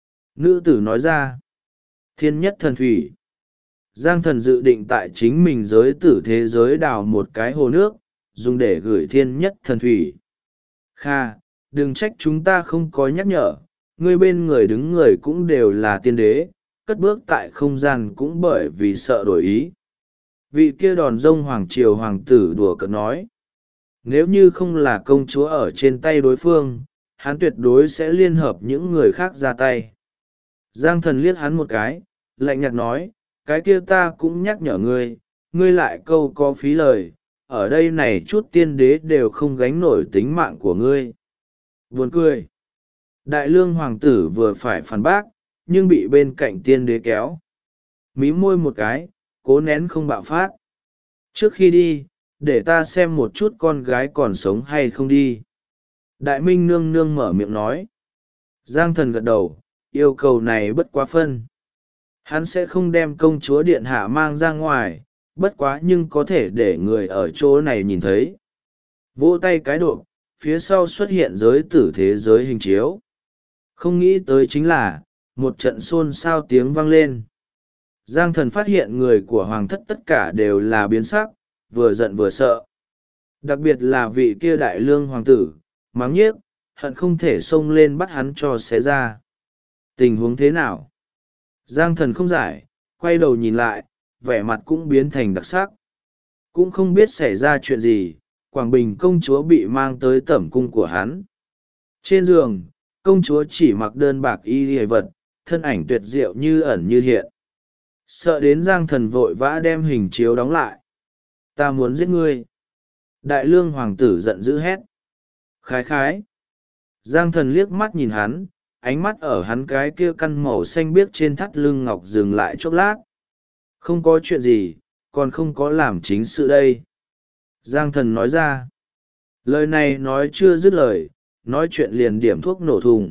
Nữ tử nói ra, thiên nhất thần thủy. Giang Thần dự định tại chính mình giới tử thế giới đào một cái hồ nước, dùng để gửi thiên nhất thần thủy. Kha, đừng trách chúng ta không có nhắc nhở, người bên người đứng người cũng đều là tiên đế, cất bước tại không gian cũng bởi vì sợ đổi ý. Vị kia đòn rông hoàng triều hoàng tử đùa cợt nói. Nếu như không là công chúa ở trên tay đối phương, hắn tuyệt đối sẽ liên hợp những người khác ra tay. Giang Thần liếc hắn một cái, lạnh nhạt nói, cái kia ta cũng nhắc nhở ngươi, ngươi lại câu có phí lời, ở đây này chút tiên đế đều không gánh nổi tính mạng của ngươi. Buồn cười. Đại lương hoàng tử vừa phải phản bác, nhưng bị bên cạnh tiên đế kéo. Mím môi một cái, cố nén không bạo phát. Trước khi đi, để ta xem một chút con gái còn sống hay không đi. Đại minh nương nương mở miệng nói. Giang Thần gật đầu, yêu cầu này bất quá phân. Hắn sẽ không đem công chúa điện hạ mang ra ngoài, bất quá nhưng có thể để người ở chỗ này nhìn thấy. Vỗ tay cái độ, phía sau xuất hiện giới tử thế giới hình chiếu. Không nghĩ tới chính là, một trận xôn xao tiếng vang lên. Giang Thần phát hiện người của hoàng thất tất cả đều là biến sắc, vừa giận vừa sợ. Đặc biệt là vị kia đại lương hoàng tử, mắng nhiếc, hận không thể xông lên bắt hắn cho xé ra. Tình huống thế nào? Giang Thần không giải, quay đầu nhìn lại, vẻ mặt cũng biến thành đặc sắc. Cũng không biết xảy ra chuyện gì, Quảng Bình công chúa bị mang tới tẩm cung của hắn. Trên giường, công chúa chỉ mặc đơn bạc y hề vật, thân ảnh tuyệt diệu như ẩn như hiện. Sợ đến Giang Thần vội vã đem hình chiếu đóng lại. Ta muốn giết ngươi. Đại lương hoàng tử giận dữ hét. Khái khái. Giang Thần liếc mắt nhìn hắn, ánh mắt ở hắn cái kia căn màu xanh biếc trên thắt lưng ngọc dừng lại chốc lát. Không có chuyện gì, còn không có làm chính sự đây. Giang Thần nói ra. Lời này nói chưa dứt lời, nói chuyện liền điểm thuốc nổ thùng.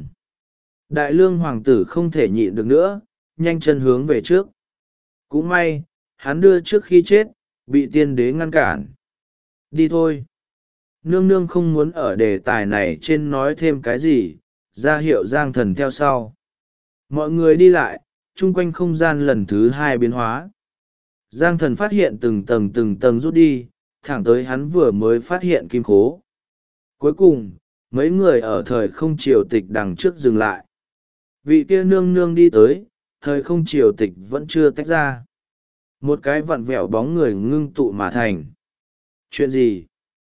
Đại lương hoàng tử không thể nhịn được nữa, nhanh chân hướng về trước. Cũng may, hắn đưa trước khi chết, bị tiên đế ngăn cản. Đi thôi. Nương nương không muốn ở đề tài này trên nói thêm cái gì, ra hiệu Giang Thần theo sau. Mọi người đi lại, chung quanh không gian lần thứ 2 biến hóa. Giang Thần phát hiện từng tầng rút đi, thẳng tới hắn vừa mới phát hiện kim khố. Cuối cùng, mấy người ở thời không triều tịch đằng trước dừng lại. Vị kia nương nương đi tới, thời không triều tịch vẫn chưa tách ra. Một cái vặn vẹo bóng người ngưng tụ mà thành. Chuyện gì?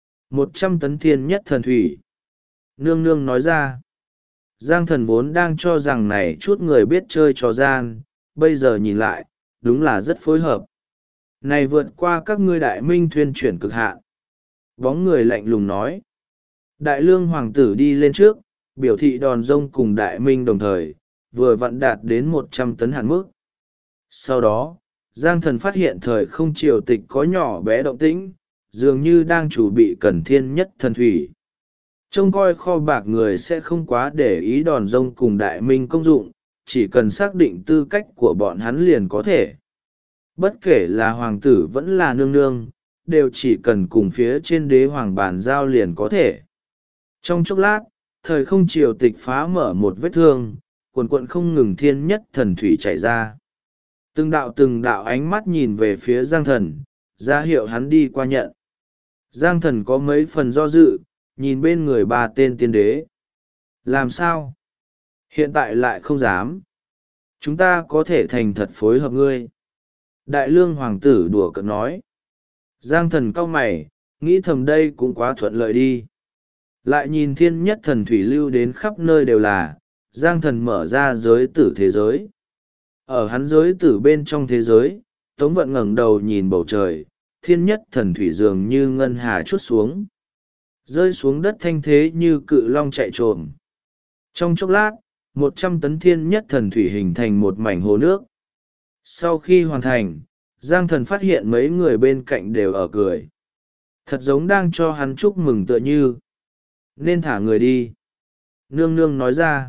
100 tấn thiên nhất thần thủy. Nương nương nói ra. Giang Thần vốn đang cho rằng này chút người biết chơi trò gian, bây giờ nhìn lại, đúng là rất phối hợp. này vượt qua các ngươi đại minh thuyên chuyển cực hạn. Bóng người lạnh lùng nói. Đại lương hoàng tử đi lên trước, biểu thị đòn rông cùng đại minh đồng thời, vừa vặn đạt đến 100 tấn hạn mức. Sau đó, Giang Thần phát hiện thời không triều tịch có nhỏ bé động tĩnh, dường như đang chuẩn bị cần thiên nhất thần thủy. Trông coi kho bạc người sẽ không quá để ý đòn rông cùng đại minh công dụng, chỉ cần xác định tư cách của bọn hắn liền có thể. Bất kể là hoàng tử vẫn là nương nương, đều chỉ cần cùng phía trên đế hoàng bàn giao liền có thể. Trong chốc lát, thời không triều tịch phá mở một vết thương, quần quận không ngừng thiên nhất thần thủy chảy ra. Từng đạo ánh mắt nhìn về phía Giang Thần, ra hiệu hắn đi qua nhận. Giang Thần có mấy phần do dự, nhìn bên người ba tên tiên đế. Làm sao? Hiện tại lại không dám. Chúng ta có thể thành thật phối hợp ngươi. Đại lương hoàng tử đùa cợt nói. Giang Thần cau mày, nghĩ thầm đây cũng quá thuận lợi đi. Lại nhìn thiên nhất thần thủy lưu đến khắp nơi đều là, Giang Thần mở ra giới tử thế giới. Ở hắn giới tử bên trong thế giới, Tống Vận ngẩng đầu nhìn bầu trời, thiên nhất thần thủy dường như ngân hà chút xuống. Rơi xuống đất thanh thế như cự long chạy trồm. Trong chốc lát, 100 tấn thiên nhất thần thủy hình thành một mảnh hồ nước. Sau khi hoàn thành, Giang Thần phát hiện mấy người bên cạnh đều ở cười. Thật giống đang cho hắn chúc mừng tựa như. Nên thả người đi. Nương nương nói ra.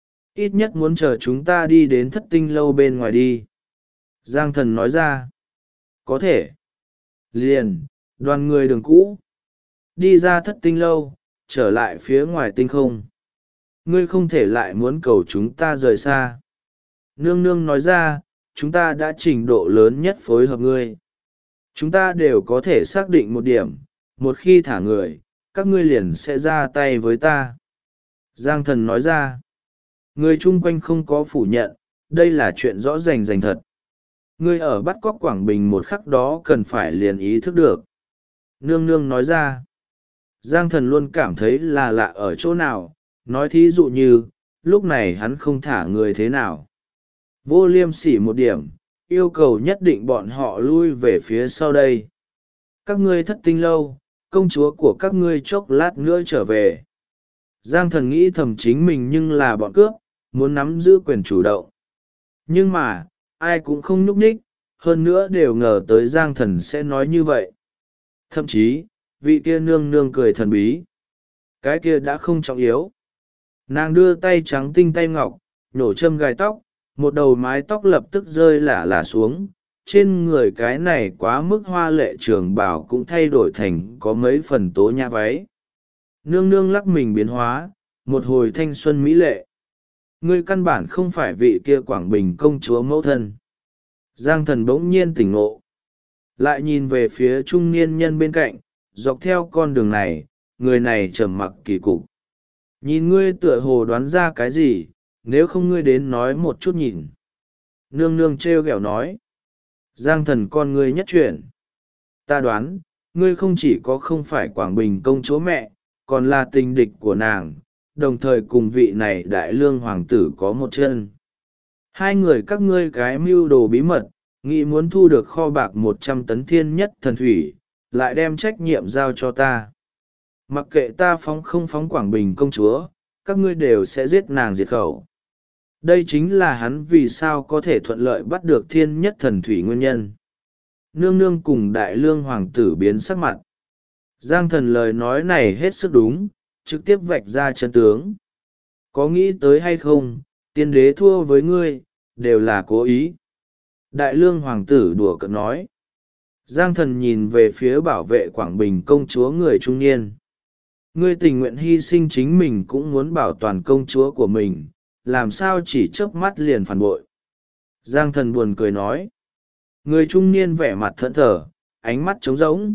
Ít nhất muốn chờ chúng ta đi đến thất tinh lâu bên ngoài đi. Giang Thần nói ra. Có thể. Liền, đoàn người đường cũ. Đi ra thất tinh lâu, trở lại phía ngoài tinh không. Ngươi không thể lại muốn cầu chúng ta rời xa. Nương nương nói ra, chúng ta đã trình độ lớn nhất phối hợp ngươi. Chúng ta đều có thể xác định một điểm, một khi thả người, các ngươi liền sẽ ra tay với ta. Giang Thần nói ra, người chung quanh không có phủ nhận, đây là chuyện rõ rành thật. Ngươi ở bắt cóc Quảng Bình một khắc đó cần phải liền ý thức được. Nương nương nói ra, Giang Thần luôn cảm thấy là lạ ở chỗ nào, nói thí dụ như, lúc này hắn không thả người thế nào. Vô liêm sỉ một điểm, yêu cầu nhất định bọn họ lui về phía sau đây. Các ngươi thất tinh lâu, công chúa của các ngươi chốc lát nữa trở về. Giang Thần nghĩ thầm chính mình nhưng là bọn cướp, muốn nắm giữ quyền chủ động. Nhưng mà, ai cũng không nhúc nhích, hơn nữa đều ngờ tới Giang Thần sẽ nói như vậy. Thậm chí, vị kia nương nương cười thần bí. Cái kia đã không trọng yếu. Nàng đưa tay trắng tinh tay ngọc, nhổ châm gai tóc, một đầu mái tóc lập tức rơi lả lả xuống. Trên người cái này quá mức hoa lệ trường bào cũng thay đổi thành có mấy phần tố nhã váy. Nương nương lắc mình biến hóa, một hồi thanh xuân mỹ lệ. Ngươi căn bản không phải vị kia Quảng Bình công chúa mẫu thân. Giang Thần bỗng nhiên tỉnh ngộ. Lại nhìn về phía trung niên nhân bên cạnh, dọc theo con đường này, người này trầm mặc kỳ cục. Nhìn ngươi tựa hồ đoán ra cái gì, nếu không ngươi đến nói một chút nhìn. Nương nương trêu ghẹo nói. Giang Thần con ngươi nhất chuyển. Ta đoán, ngươi không chỉ có không phải Quảng Bình công chúa mẹ, còn là tình địch của nàng, đồng thời cùng vị này đại lương hoàng tử có một chân. Hai người các ngươi cái mưu đồ bí mật, nghĩ muốn thu được kho bạc 100 tấn thiên nhất thần thủy, lại đem trách nhiệm giao cho ta. Mặc kệ ta phóng không phóng Quảng Bình công chúa, các ngươi đều sẽ giết nàng diệt khẩu. Đây chính là hắn vì sao có thể thuận lợi bắt được thiên nhất thần thủy nguyên nhân. Nương nương cùng đại lương hoàng tử biến sắc mặt. Giang Thần lời nói này hết sức đúng, trực tiếp vạch ra chân tướng. Có nghĩ tới hay không, tiên đế thua với ngươi, đều là cố ý. Đại lương hoàng tử đùa cợt nói. Giang Thần nhìn về phía bảo vệ Quảng Bình công chúa người trung niên. Ngươi tình nguyện hy sinh chính mình cũng muốn bảo toàn công chúa của mình, làm sao chỉ chớp mắt liền phản bội. Giang Thần buồn cười nói. Người trung niên vẻ mặt thẫn thờ, ánh mắt trống rỗng.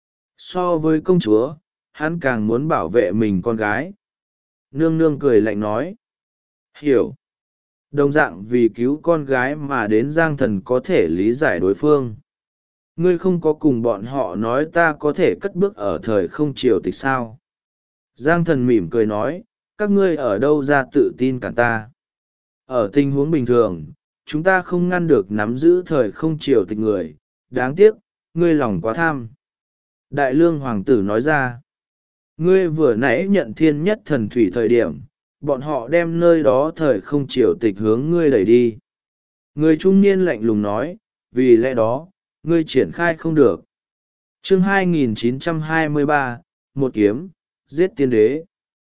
So với công chúa, hắn càng muốn bảo vệ mình con gái. Nương nương cười lạnh nói. Hiểu. Đồng dạng vì cứu con gái mà đến Giang Thần có thể lý giải đối phương. Ngươi không có cùng bọn họ nói ta có thể cất bước ở thời không triều tịch sao. Giang Thần mỉm cười nói, các ngươi ở đâu ra tự tin cả ta. Ở tình huống bình thường, chúng ta không ngăn được nắm giữ thời không triều tịch người, đáng tiếc, ngươi lòng quá tham. Đại lương hoàng tử nói ra, ngươi vừa nãy nhận thiên nhất thần thủy thời điểm, bọn họ đem nơi đó thời không triều tịch hướng ngươi đẩy đi. Người trung niên lạnh lùng nói, vì lẽ đó, ngươi triển khai không được. Chương 2923, một kiếm, giết tiên đế.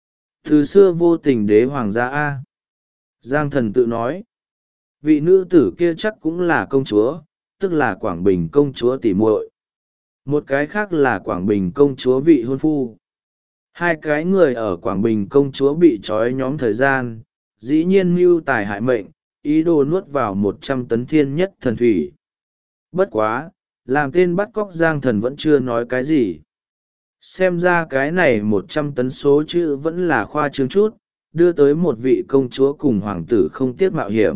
Từ xưa vô tình đế hoàng gia A. Giang thần tự nói, vị nữ tử kia chắc cũng là công chúa, tức là Quảng Bình công chúa tỷ muội. Một cái khác là Quảng Bình công chúa vị hôn phu. Hai cái người ở Quảng Bình công chúa bị trói nhóm thời gian, dĩ nhiên mưu tài hại mệnh, ý đồ nuốt vào 100 tấn thiên nhất thần thủy. Bất quá, làm tên bắt cóc Giang thần vẫn chưa nói cái gì. Xem ra cái này 100 tấn số chữ vẫn là khoa trương chút, đưa tới một vị công chúa cùng hoàng tử không tiếc mạo hiểm.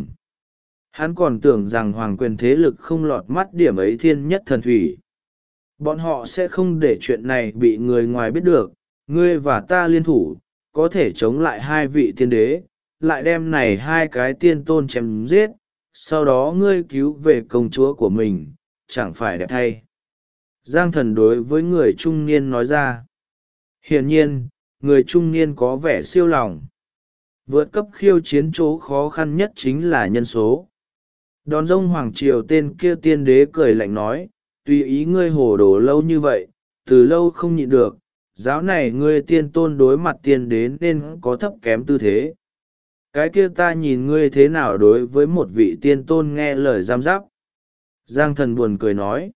Hắn còn tưởng rằng hoàng quyền thế lực không lọt mắt điểm ấy thiên nhất thần thủy. Bọn họ sẽ không để chuyện này bị người ngoài biết được, ngươi và ta liên thủ, có thể chống lại hai vị tiên đế, lại đem này hai cái tiên tôn chém giết, sau đó ngươi cứu về công chúa của mình, chẳng phải đẹp thay. Giang thần đối với người trung niên nói ra. Hiển nhiên, người trung niên có vẻ siêu lòng. Vượt cấp khiêu chiến chỗ khó khăn nhất chính là nhân số. Đón rông hoàng triều tên kia tiên đế cười lạnh nói, tùy ý ngươi hồ đồ lâu như vậy, từ lâu không nhịn được, giáo này ngươi tiên tôn đối mặt tiên đế nên có thấp kém tư thế. Cái kia ta nhìn ngươi thế nào đối với một vị tiên tôn nghe lời giam giáp. Giang thần buồn cười nói,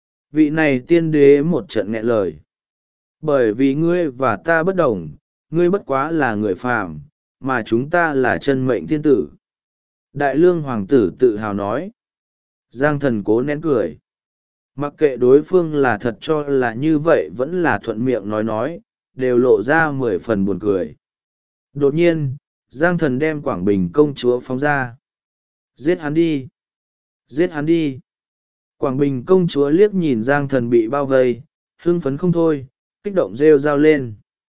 vị này tiên đế một trận nghẹn lời. Bởi vì ngươi và ta bất đồng, ngươi bất quá là người phàm, mà chúng ta là chân mệnh thiên tử. Đại lương hoàng tử tự hào nói. Giang thần cố nén cười. Mặc kệ đối phương là thật cho là như vậy vẫn là thuận miệng nói, đều lộ ra 10 phần buồn cười. Đột nhiên, Giang thần đem Quảng Bình công chúa phóng ra. Giết hắn đi! Giết hắn đi! Quảng Bình công chúa liếc nhìn Giang thần bị bao vây, hưng phấn không thôi, kích động rêu rao lên.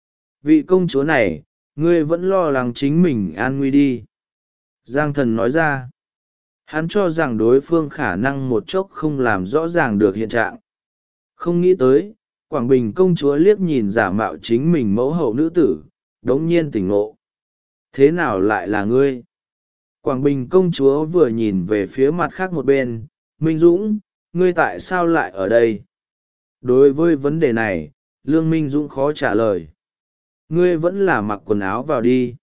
Vị công chúa này, ngươi vẫn lo lắng chính mình an nguy đi. Giang thần nói ra. Hắn cho rằng đối phương khả năng một chốc không làm rõ ràng được hiện trạng. Không nghĩ tới, Quảng Bình công chúa liếc nhìn giả mạo chính mình mẫu hậu nữ tử, đống nhiên tỉnh ngộ. Thế nào lại là ngươi? Quảng Bình công chúa vừa nhìn về phía mặt khác một bên, Minh Dũng, ngươi tại sao lại ở đây? Đối với vấn đề này, Lương Minh Dũng khó trả lời. Ngươi vẫn là mặc quần áo vào đi.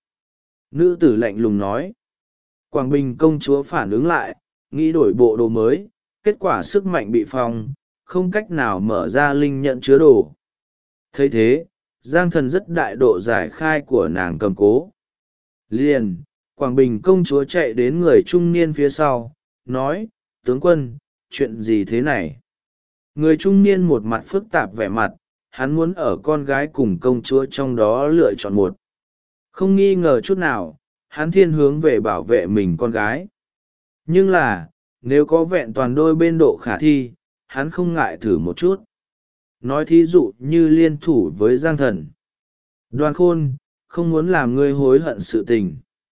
Nữ tử lạnh lùng nói. Quảng Bình công chúa phản ứng lại, nghĩ đổi bộ đồ mới, kết quả sức mạnh bị phong, không cách nào mở ra linh nhận chứa đồ. Thấy thế, Giang thần rất đại độ giải khai của nàng cầm cố. Liền, Quảng Bình công chúa chạy đến người trung niên phía sau, nói, tướng quân, chuyện gì thế này? Người trung niên một mặt phức tạp vẻ mặt, hắn muốn ở con gái cùng công chúa trong đó lựa chọn một. Không nghi ngờ chút nào, hắn thiên hướng về bảo vệ mình con gái. Nhưng là, nếu có vẹn toàn đôi bên độ khả thi, hắn không ngại thử một chút. Nói thí dụ như liên thủ với Giang thần. Đoàn khôn, không muốn làm ngươi hối hận sự tình.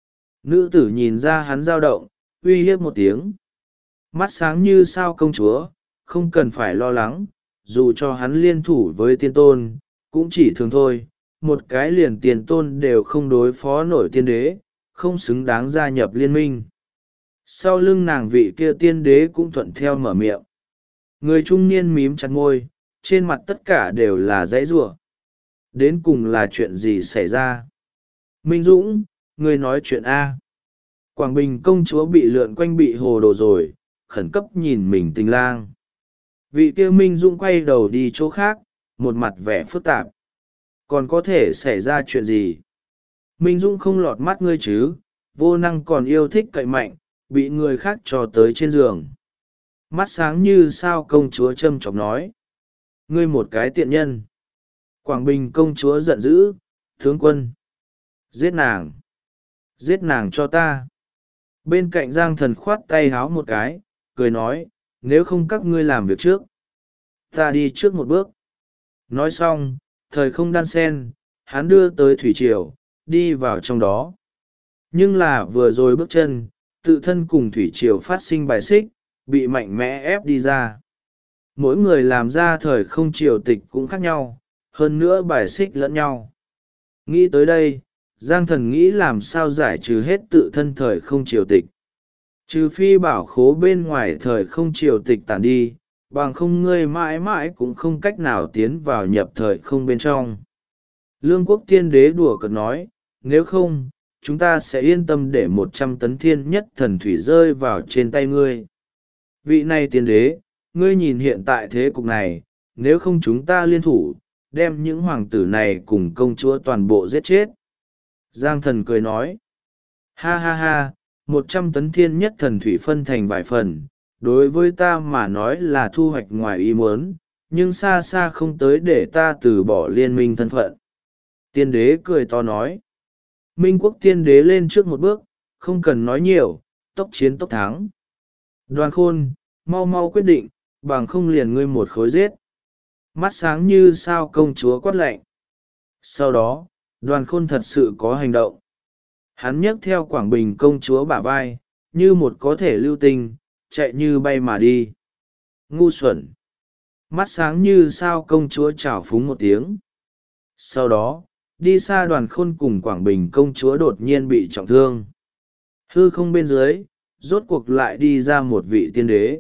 Nữ tử nhìn ra hắn dao động, uy hiếp một tiếng. Mắt sáng như sao công chúa, không cần phải lo lắng, dù cho hắn liên thủ với tiên tôn, cũng chỉ thường thôi, một cái liền tiền tôn đều không đối phó nổi tiên đế, không xứng đáng gia nhập liên minh. Sau lưng nàng vị kia tiên đế cũng thuận theo mở miệng. Người trung niên mím chặt môi, trên mặt tất cả đều là dãy giụa. Đến cùng là chuyện gì xảy ra? Minh Dũng, người nói chuyện A. Quảng Bình công chúa bị lượn quanh bị hồ đồ rồi, khẩn cấp nhìn mình tình lang. Vị kia Minh Dũng quay đầu đi chỗ khác, một mặt vẻ phức tạp. Còn có thể xảy ra chuyện gì? Minh Dũng không lọt mắt ngươi chứ, vô năng còn yêu thích cậy mạnh, bị người khác trò tới trên giường. Mắt sáng như sao công chúa châm chọc nói. Ngươi một cái tiện nhân. Quảng Bình công chúa giận dữ, tướng quân. Giết nàng. Giết nàng cho ta. Bên cạnh Giang thần khoát tay háo một cái, cười nói, nếu không các ngươi làm việc trước. Ta đi trước một bước. Nói xong, thời không đan sen, hắn đưa tới thủy triều, đi vào trong đó. Nhưng là vừa rồi bước chân, tự thân cùng thủy triều phát sinh bài xích, bị mạnh mẽ ép đi ra. mỗi người làm ra thời không triều tịch cũng khác nhau, hơn nữa bài xích lẫn nhau. Nghĩ tới đây, Giang Thần nghĩ làm sao giải trừ hết tự thân thời không triều tịch. Trừ phi bảo khố bên ngoài thời không triều tịch tản đi, bằng không ngươi mãi mãi cũng không cách nào tiến vào nhập thời không bên trong. Lương Quốc Tiên Đế đùa cợt nói, nếu không, chúng ta sẽ yên tâm để 100 tấn thiên nhất thần thủy rơi vào trên tay ngươi. Vị này tiên đế, ngươi nhìn hiện tại thế cục này, nếu không chúng ta liên thủ, đem những hoàng tử này cùng công chúa toàn bộ giết chết. Giang Thần cười nói, ha ha ha, 100 tấn thiên nhất thần thủy phân thành vài phần, đối với ta mà nói là thu hoạch ngoài ý muốn, nhưng xa xa không tới để ta từ bỏ liên minh thân phận. Tiên đế cười to nói, Minh Quốc tiên đế lên trước một bước, không cần nói nhiều, tốc chiến tốc thắng. Đoàn Khôn, mau mau quyết định, bằng không liền ngươi một khối giết. Mắt sáng như sao công chúa quát lệnh. Sau đó, Đoàn Khôn thật sự có hành động. Hắn nhấc theo Quảng Bình công chúa bả vai, như một có thể lưu tình, chạy như bay mà đi. Ngu xuẩn. Mắt sáng như sao công chúa chảo phúng một tiếng. Sau đó, đi xa Đoàn Khôn cùng Quảng Bình công chúa đột nhiên bị trọng thương. Hư không bên dưới, rốt cuộc lại đi ra một vị tiên đế.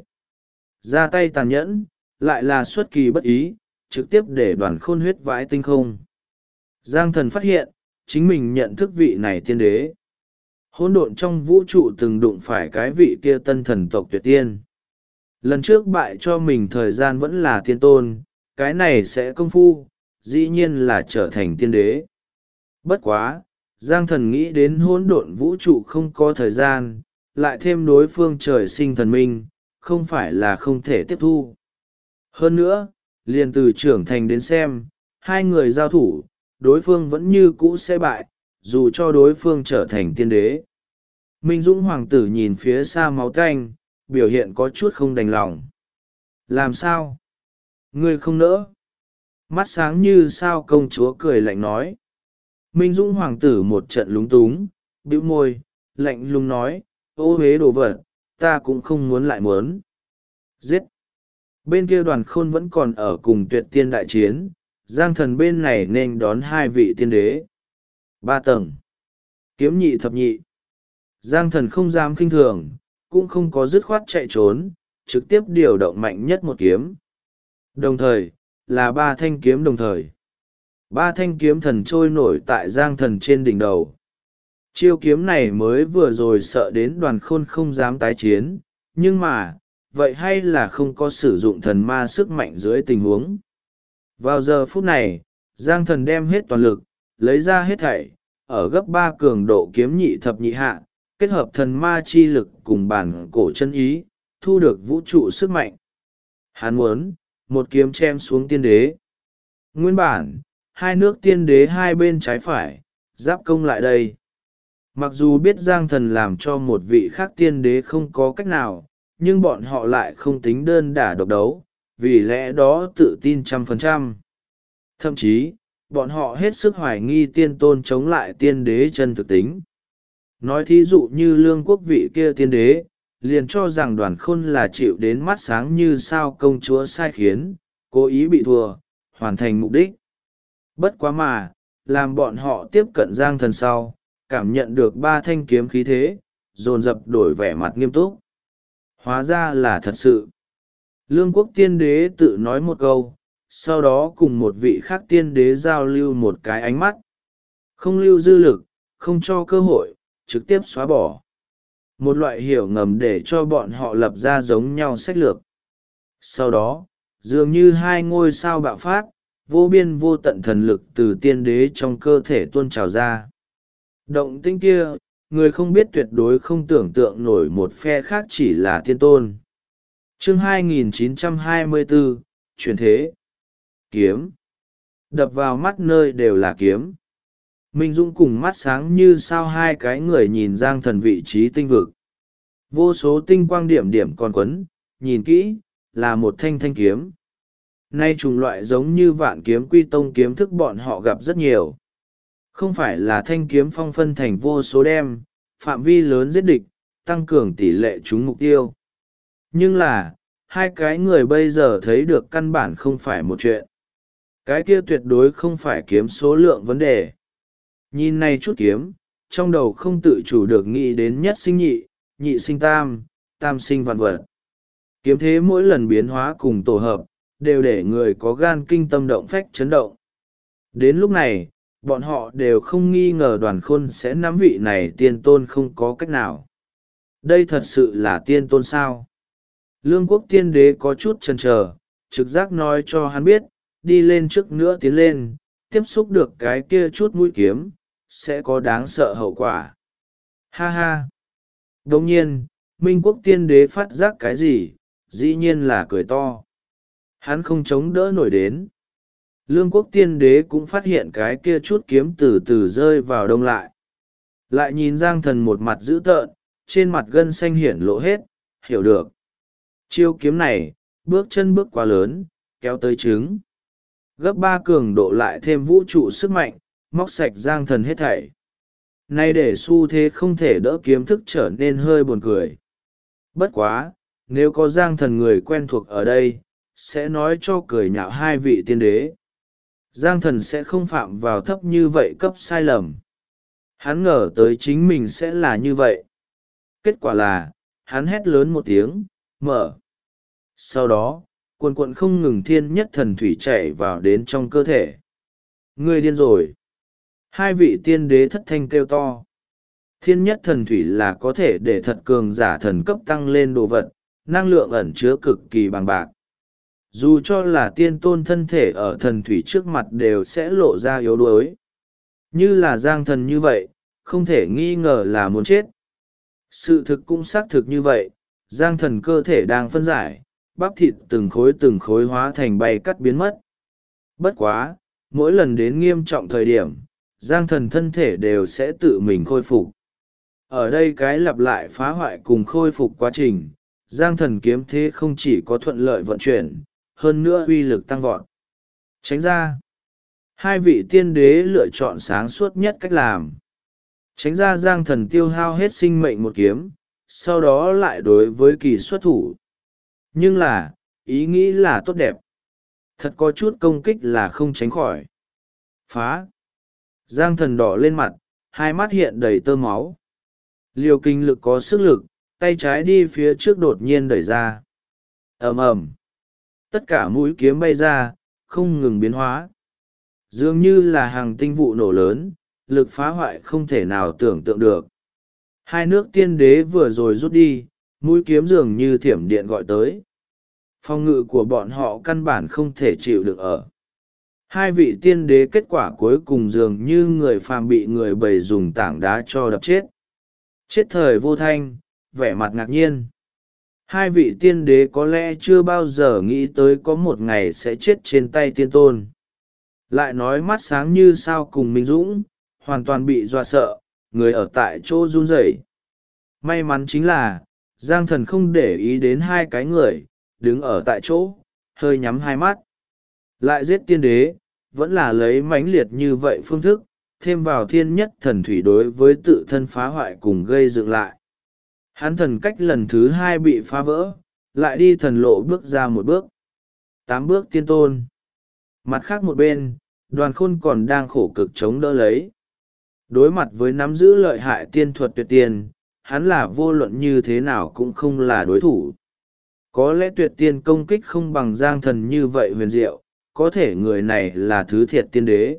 Ra tay tàn nhẫn, lại là xuất kỳ bất ý, trực tiếp để Đoàn Khôn huyết vãi tinh không. Giang Thần phát hiện, chính mình nhận thức vị này tiên đế. Hỗn độn trong vũ trụ từng đụng phải cái vị kia tân thần tộc tuyệt tiên. Lần trước bại cho mình thời gian vẫn là tiên tôn, cái này sẽ công phu, dĩ nhiên là trở thành tiên đế. Bất quá, Giang Thần nghĩ đến hỗn độn vũ trụ không có thời gian, lại thêm đối phương trời sinh thần minh, không phải là không thể tiếp thu. Hơn nữa, liền từ trưởng thành đến xem, hai người giao thủ, đối phương vẫn như cũ sẽ bại, dù cho đối phương trở thành tiên đế. Minh Dũng hoàng tử nhìn phía xa máu tanh, biểu hiện có chút không đành lòng. Làm sao? Ngươi không nỡ? Mắt sáng như sao công chúa cười lạnh nói. Minh Dũng hoàng tử một trận lúng túng, bĩu môi, lạnh lùng nói, ô hế đồ vật, ta cũng không muốn lại muốn. Giết! Bên kia Đoàn Khôn vẫn còn ở cùng tuyệt tiên đại chiến, Giang Thần bên này nên đón hai vị tiên đế. 3 tầng. Kiếm nhị thập nhị. Giang Thần không dám khinh thường, cũng không có dứt khoát chạy trốn, trực tiếp điều động mạnh nhất một kiếm. Đồng thời, là 3 thanh kiếm đồng thời. 3 thanh kiếm thần trôi nổi tại Giang Thần trên đỉnh đầu. Chiêu kiếm này mới vừa rồi sợ đến Đoàn Khôn không dám tái chiến, nhưng mà, vậy hay là không có sử dụng thần ma sức mạnh dưới tình huống. Vào giờ phút này, Giang Thần đem hết toàn lực, lấy ra hết thảy, ở gấp 3 cường độ kiếm nhị thập nhị hạ, kết hợp thần ma chi lực cùng bản cổ chân ý, thu được vũ trụ sức mạnh. Hắn muốn, một kiếm chém xuống tiên đế. Nguyên bản, hai nước tiên đế hai bên trái phải, giáp công lại đây. Mặc dù biết Giang Thần làm cho một vị khác tiên đế không có cách nào, nhưng bọn họ lại không tính đơn đả độc đấu, vì lẽ đó tự tin 100%. Thậm chí, bọn họ hết sức hoài nghi tiên tôn chống lại tiên đế chân thực tính. Nói thí dụ như Lương Quốc vị kia tiên đế, liền cho rằng Đoàn Khôn là chịu đến mắt sáng như sao công chúa sai khiến, cố ý bị thua, hoàn thành mục đích. Bất quá mà, làm bọn họ tiếp cận Giang Thần sau, cảm nhận được 3 thanh kiếm khí thế, dồn dập đổi vẻ mặt nghiêm túc. Hóa ra là thật sự. Lương Quốc tiên đế tự nói một câu, sau đó cùng một vị khác tiên đế giao lưu một cái ánh mắt. Không lưu dư lực, không cho cơ hội, trực tiếp xóa bỏ. Một loại hiểu ngầm để cho bọn họ lập ra giống nhau sách lược. Sau đó, dường như hai ngôi sao bạo phát, vô biên vô tận thần lực từ tiên đế trong cơ thể tuôn trào ra. Động tĩnh kia, người không biết tuyệt đối không tưởng tượng nổi một phe khác chỉ là tiên tôn. Chương 2924, chuyển thế. Kiếm. Đập vào mắt nơi đều là kiếm. Minh Dũng cùng mắt sáng như sao hai cái người nhìn Giang Thần vị trí tinh vực. Vô số tinh quang điểm điểm còn quấn, nhìn kỹ, là một thanh thanh kiếm. Nay chủng loại giống như Vạn Kiếm Quy Tông kiếm thức bọn họ gặp rất nhiều. Không phải là thanh kiếm phong phân thành vô số đem, phạm vi lớn giết địch, tăng cường tỷ lệ trúng mục tiêu. Nhưng là, hai cái người bây giờ thấy được căn bản không phải một chuyện. Cái kia tuyệt đối không phải kiếm số lượng vấn đề. Nhìn này chút kiếm, trong đầu không tự chủ được nghĩ đến nhất sinh nhị, nhị sinh tam, tam sinh vạn vật. Kiếm thế mỗi lần biến hóa cùng tổ hợp, đều để người có gan kinh tâm động phách chấn động. Đến lúc này, bọn họ đều không nghi ngờ Đoàn Khôn sẽ nắm vị này tiên tôn không có cách nào. Đây thật sự là tiên tôn sao? Lương quốc tiên đế có chút chần chờ, trực giác nói cho hắn biết, đi lên trước nữa tiến lên, tiếp xúc được cái kia chút mũi kiếm, sẽ có đáng sợ hậu quả. Ha ha! Đồng nhiên, Minh quốc tiên đế phát giác cái gì, dĩ nhiên là cười to. Hắn không chống đỡ nổi đến. Lương quốc tiên đế cũng phát hiện cái kia chút kiếm từ từ rơi vào đông lại. Lại nhìn Giang Thần một mặt dữ tợn, trên mặt gân xanh hiển lộ hết, hiểu được. Chiêu kiếm này, bước chân bước quá lớn, kéo tới trứng. Gấp 3 cường độ lại thêm vũ trụ sức mạnh, móc sạch Giang Thần hết thảy. Nay để xu thế không thể đỡ kiếm thức trở nên hơi buồn cười. Bất quá, nếu có Giang Thần người quen thuộc ở đây, sẽ nói cho cười nhạo hai vị tiên đế. Giang Thần sẽ không phạm vào thấp như vậy cấp sai lầm. Hắn ngờ tới chính mình sẽ là như vậy. Kết quả là, hắn hét lớn một tiếng, mở. Sau đó, cuồn cuộn không ngừng thiên nhất thần thủy chạy vào đến trong cơ thể. Ngươi điên rồi. Hai vị tiên đế thất thanh kêu to. Thiên nhất thần thủy là có thể để thật cường giả thần cấp tăng lên đồ vật, năng lượng ẩn chứa cực kỳ bằng bạc. Dù cho là tiên tôn thân thể ở thần thủy trước mặt đều sẽ lộ ra yếu đuối. Như là Giang Thần như vậy, không thể nghi ngờ là muốn chết. Sự thực cũng xác thực như vậy, Giang Thần cơ thể đang phân giải, bắp thịt từng khối hóa thành bay cắt biến mất. Bất quá, mỗi lần đến nghiêm trọng thời điểm, Giang Thần thân thể đều sẽ tự mình khôi phục. Ở đây cái lặp lại phá hoại cùng khôi phục quá trình, Giang Thần kiếm thế không chỉ có thuận lợi vận chuyển, hơn nữa uy lực tăng vọt. Tránh ra. Hai vị tiên đế lựa chọn sáng suốt nhất cách làm. Tránh ra Giang Thần tiêu hao hết sinh mệnh một kiếm, sau đó lại đối với kỳ xuất thủ. Nhưng là, ý nghĩ là tốt đẹp. Thật có chút công kích là không tránh khỏi. Phá. Giang Thần đỏ lên mặt, hai mắt hiện đầy tơ máu. Liều kinh lực có sức lực, tay trái đi phía trước đột nhiên đẩy ra. Ầm ầm. Tất cả mũi kiếm bay ra, không ngừng biến hóa. Dường như là hàng tinh vụ nổ lớn, lực phá hoại không thể nào tưởng tượng được. Hai nước tiên đế vừa rồi rút đi, mũi kiếm dường như thiểm điện gọi tới. Phòng ngự của bọn họ căn bản không thể chịu được ở. Hai vị tiên đế kết quả cuối cùng dường như người phàm bị người bầy dùng tảng đá cho đập chết. Chết thời vô thanh, vẻ mặt ngạc nhiên. Hai vị tiên đế có lẽ chưa bao giờ nghĩ tới có một ngày sẽ chết trên tay tiên tôn. Lại nói mắt sáng như sao cùng Minh Dũng, hoàn toàn bị dọa sợ, người ở tại chỗ run rẩy. May mắn chính là, Giang Thần không để ý đến hai cái người, đứng ở tại chỗ, hơi nhắm hai mắt. Lại giết tiên đế, vẫn là lấy mãnh liệt như vậy phương thức, thêm vào thiên nhất thần thủy đối với tự thân phá hoại cùng gây dựng lại. Hắn thần cách lần thứ 2 bị phá vỡ, lại đi thần lộ bước ra một bước. 8 bước tiên tôn. Mặt khác một bên, Đoàn Khôn còn đang khổ cực chống đỡ lấy. Đối mặt với nắm giữ lợi hại tiên thuật tuyệt tiên, hắn là vô luận như thế nào cũng không là đối thủ. Có lẽ tuyệt tiên công kích không bằng Giang Thần như vậy huyền diệu, có thể người này là thứ thiệt tiên đế.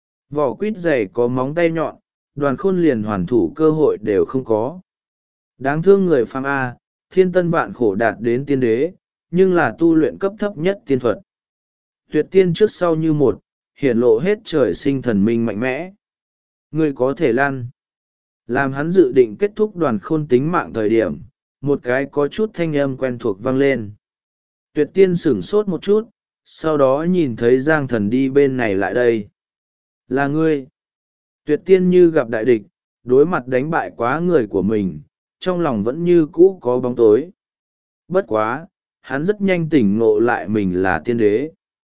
Vỏ quýt dày có móng tay nhọn, Đoàn Khôn liền hoàn thủ cơ hội đều không có. Đáng thương người phàm A, thiên tân vạn khổ đạt đến tiên đế, nhưng là tu luyện cấp thấp nhất tiên thuật. Tuyệt tiên trước sau như một, hiển lộ hết trời sinh thần minh mạnh mẽ. Người có thể lăn. Làm hắn dự định kết thúc Đoàn Khôn tính mạng thời điểm, một cái có chút thanh âm quen thuộc vang lên. Tuyệt tiên sửng sốt một chút, sau đó nhìn thấy Giang Thần đi bên này lại đây. Là ngươi. Tuyệt tiên như gặp đại địch, đối mặt đánh bại quá người của mình, trong lòng vẫn như cũ có bóng tối. Bất quá, hắn rất nhanh tỉnh ngộ lại mình là tiên đế.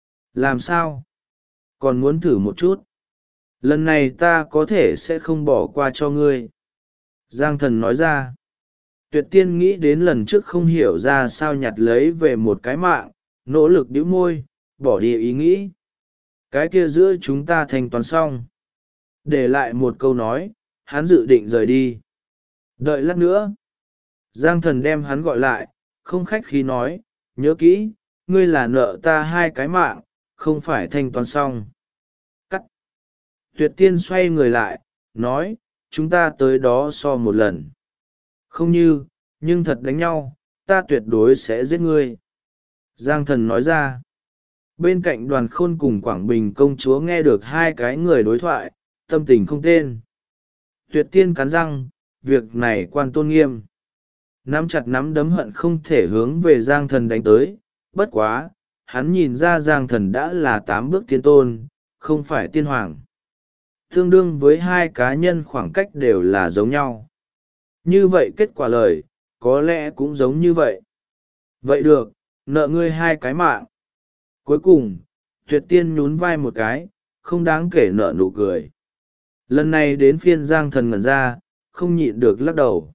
Làm sao? Còn muốn thử một chút. Lần này ta có thể sẽ không bỏ qua cho ngươi. Giang Thần nói ra. Tuyệt tiên nghĩ đến lần trước không hiểu ra sao nhặt lấy về một cái mạng, nỗ lực bĩu môi, bỏ đi ý nghĩ. Cái kia giữa chúng ta thanh toán xong. Để lại một câu nói, hắn dự định rời đi. Đợi lát nữa. Giang Thần đem hắn gọi lại, không khách khí nói, nhớ kỹ, ngươi là nợ ta 2 cái mạng, không phải thanh toán xong. Cắt. Tuyệt tiên xoay người lại, nói, chúng ta tới đó so một lần. Không như, nhưng thật đánh nhau, ta tuyệt đối sẽ giết ngươi. Giang Thần nói ra. Bên cạnh Đoàn Khôn cùng Quảng Bình công chúa nghe được 2 cái người đối thoại, tâm tình không tên. Tuyệt tiên cắn răng, việc này quan tôn nghiêm. Nắm chặt nắm đấm hận không thể hướng về Giang Thần đánh tới, bất quá, hắn nhìn ra Giang Thần đã là 8 bước tiên tôn, không phải tiên hoàng. Tương đương với 2 cá nhân khoảng cách đều là giống nhau. Như vậy kết quả lời, có lẽ cũng giống như vậy. Vậy được, nợ ngươi 2 cái mạng. Cuối cùng, tuyệt tiên nhún vai một cái, không đáng kể nợ nụ cười. Lần này đến phiên Giang Thần ngẩn ra, không nhịn được lắc đầu.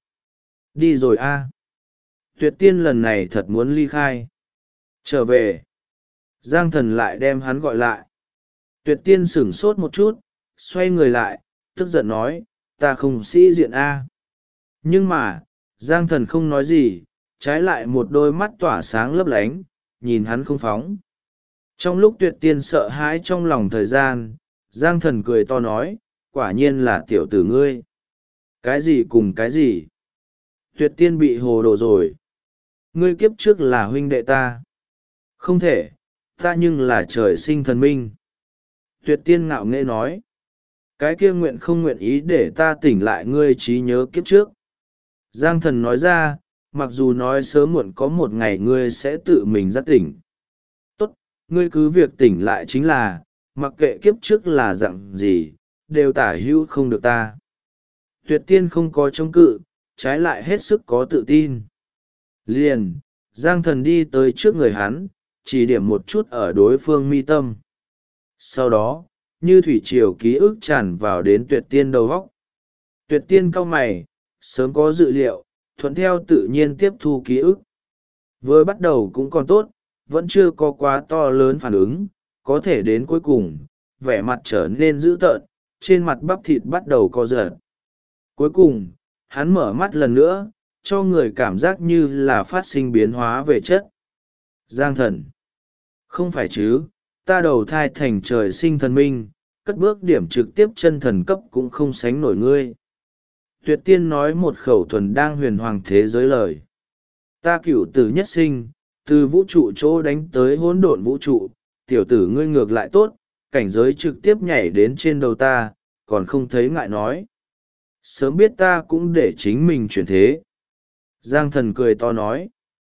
Đi rồi a. Tuyệt tiên lần này thật muốn ly khai. Trở về. Giang Thần lại đem hắn gọi lại. Tuyệt tiên sửng sốt một chút, xoay người lại, tức giận nói, ta không sĩ diện a. Nhưng mà, Giang Thần không nói gì, trái lại một đôi mắt tỏa sáng lấp lánh, nhìn hắn không phóng. Trong lúc tuyệt tiên sợ hãi trong lòng thời gian, Giang Thần cười to nói, quả nhiên là tiểu tử ngươi. Cái gì cùng cái gì? Tuyệt tiên bị hồ đồ rồi. Ngươi kiếp trước là huynh đệ ta. Không thể, ta nhưng là trời sinh thần minh. Tuyệt tiên ngạo nghễ nói. Cái kia nguyện không nguyện ý để ta tỉnh lại ngươi trí nhớ kiếp trước. Giang Thần nói ra, mặc dù nói sớm muộn có một ngày ngươi sẽ tự mình giác tỉnh. Tốt, ngươi cứ việc tỉnh lại chính là, mặc kệ kiếp trước là dặn gì, đều tả hữu không được ta. Tuyệt tiên không có chống cự, trái lại hết sức có tự tin. Liền, Giang Thần đi tới trước người hắn, chỉ điểm một chút ở đối phương mi tâm. Sau đó, như thủy triều ký ức tràn vào đến tuyệt tiên đầu góc. Tuyệt tiên cau mày, sớm có dự liệu, thuận theo tự nhiên tiếp thu ký ức. Vừa bắt đầu cũng còn tốt, vẫn chưa có quá to lớn phản ứng, có thể đến cuối cùng, vẻ mặt trở nên dữ tợn, trên mặt bắp thịt bắt đầu co giật. Cuối cùng, hắn mở mắt lần nữa, cho người cảm giác như là phát sinh biến hóa về chất. Giang Thần. Không phải chứ, ta đầu thai thành trời sinh thần minh, cất bước điểm trực tiếp chân thần cấp cũng không sánh nổi ngươi. Tuyệt tiên nói một khẩu thuần đang huyền hoàng thế giới lời. Ta cửu tử nhất sinh, từ vũ trụ chỗ đánh tới hỗn độn vũ trụ, tiểu tử ngươi ngược lại tốt, cảnh giới trực tiếp nhảy đến trên đầu ta, còn không thấy ngại nói. Sớm biết ta cũng để chính mình chuyển thế. Giang Thần cười to nói.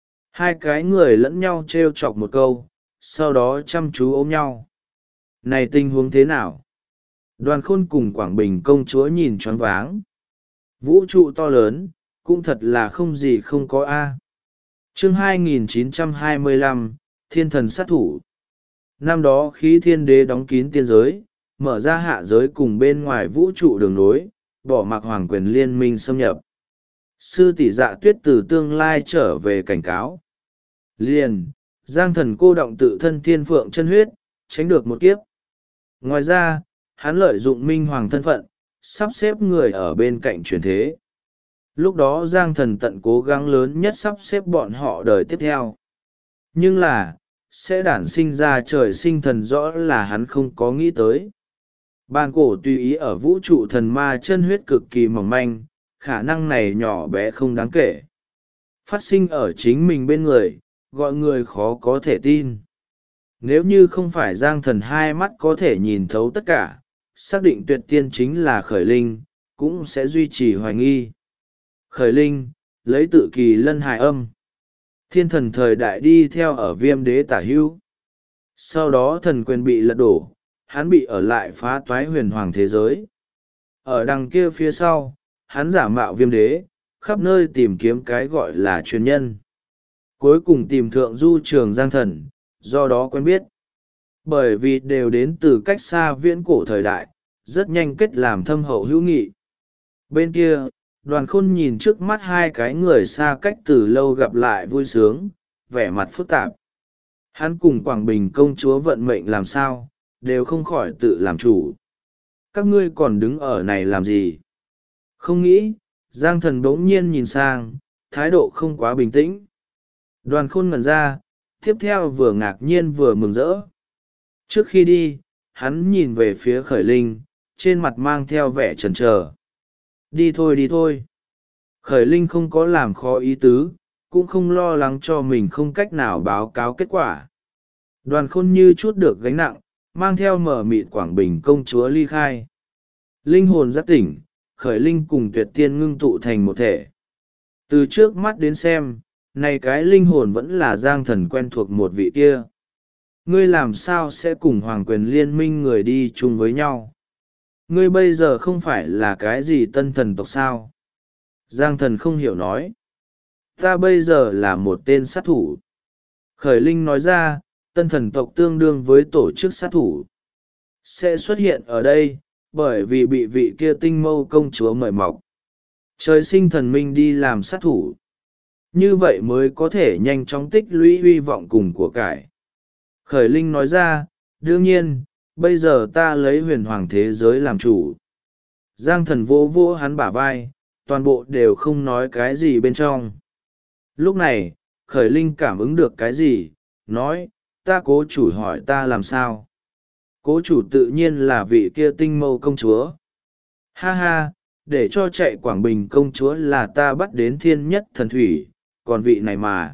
2 cái người lẫn nhau trêu chọc một câu, sau đó chăm chú ôm nhau. Này tình huống thế nào? Đoàn Khôn cùng Quảng Bình công chúa nhìn choáng váng. Vũ trụ to lớn, cũng thật là không gì không có a. Chương 2925, Thiên thần sát thủ. Năm đó khí thiên đế đóng kín tiên giới, mở ra hạ giới cùng bên ngoài vũ trụ đường nối, bỏ mặc hoàng quyền liên minh xâm nhập. Sư tỷ Dạ Tuyết từ tương lai trở về cảnh cáo. Liền, Giang Thần cô động tự thân thiên phượng chân huyết, tránh được một kiếp. Ngoài ra, hắn lợi dụng minh hoàng thân phận, sắp xếp người ở bên cạnh truyền thế. Lúc đó Giang Thần tận cố gắng lớn nhất sắp xếp bọn họ đời tiếp theo. Nhưng là, sẽ đản sinh ra trời sinh thần rõ là hắn không có nghĩ tới. Bàn cổ tùy ý ở vũ trụ thần ma chân huyết cực kỳ mỏng manh, khả năng này nhỏ bé không đáng kể. Phát sinh ở chính mình bên người, gọi người khó có thể tin. Nếu như không phải Giang Thần 2 mắt có thể nhìn thấu tất cả, xác định tuyệt tiên chính là Khởi Linh, cũng sẽ duy trì hoài nghi. Khởi Linh, lấy tự kỳ lân hài âm. Thiên thần thời đại đi theo ở Viêm đế tả hữu. Sau đó thần quyền bị lật đổ, hắn bị ở lại phá toái huyền hoàng thế giới. Ở đằng kia phía sau, hắn giả mạo Viêm đế, khắp nơi tìm kiếm cái gọi là truyền nhân. Cuối cùng tìm thượng du trường Giang Thần, do đó quen biết. Bởi vì đều đến từ cách xa viễn cổ thời đại, rất nhanh kết làm thâm hậu hữu nghị. Bên kia, Đoàn khôn nhìn trước mắt hai cái người xa cách từ lâu gặp lại vui sướng, vẻ mặt phức tạp. Hắn cùng Quảng Bình công chúa vận mệnh làm sao, đều không khỏi tự làm chủ. Các ngươi còn đứng ở này làm gì? Không nghĩ, Giang Thần bỗng nhiên nhìn sang, thái độ không quá bình tĩnh. Đoàn khôn ngẩn ra, tiếp theo vừa ngạc nhiên vừa mừng rỡ. Trước khi đi, hắn nhìn về phía Khởi Linh, trên mặt mang theo vẻ chần chờ. Đi thôi đi thôi. Khởi Linh không có làm khó ý tứ, cũng không lo lắng cho mình không cách nào báo cáo kết quả. Đoàn khôn như chút được gánh nặng, mang theo mở mịt Quảng Bình công chúa ly khai. Linh hồn giác tỉnh, Khởi Linh cùng Tuyệt Tiên ngưng tụ thành một thể. Từ trước mắt đến xem, này cái linh hồn vẫn là Giang Thần quen thuộc một vị kia. Ngươi làm sao sẽ cùng Hoàng Quyền liên minh người đi chung với nhau? Ngươi bây giờ không phải là cái gì tân thần tộc sao? Giang Thần không hiểu nói. Ta bây giờ là một tên sát thủ. Khởi Linh nói ra, tân thần tộc tương đương với tổ chức sát thủ. Sẽ xuất hiện ở đây, bởi vì bị vị kia Tinh Mâu công chúa mời mọc. Trời sinh thần minh đi làm sát thủ. Như vậy mới có thể nhanh chóng tích lũy hy vọng cùng của cải. Khởi Linh nói ra, đương nhiên, bây giờ ta lấy huyền hoàng thế giới làm chủ. Giang Thần vô vô hắn bả vai, toàn bộ đều không nói cái gì bên trong. Lúc này, Khởi Linh cảm ứng được cái gì, nói, ta cố chủ hỏi ta làm sao. Cố chủ tự nhiên là vị kia Tinh Mâu công chúa. Ha ha, để cho chạy Quảng Bình công chúa là ta bắt đến thiên nhất thần thủy, còn vị này mà.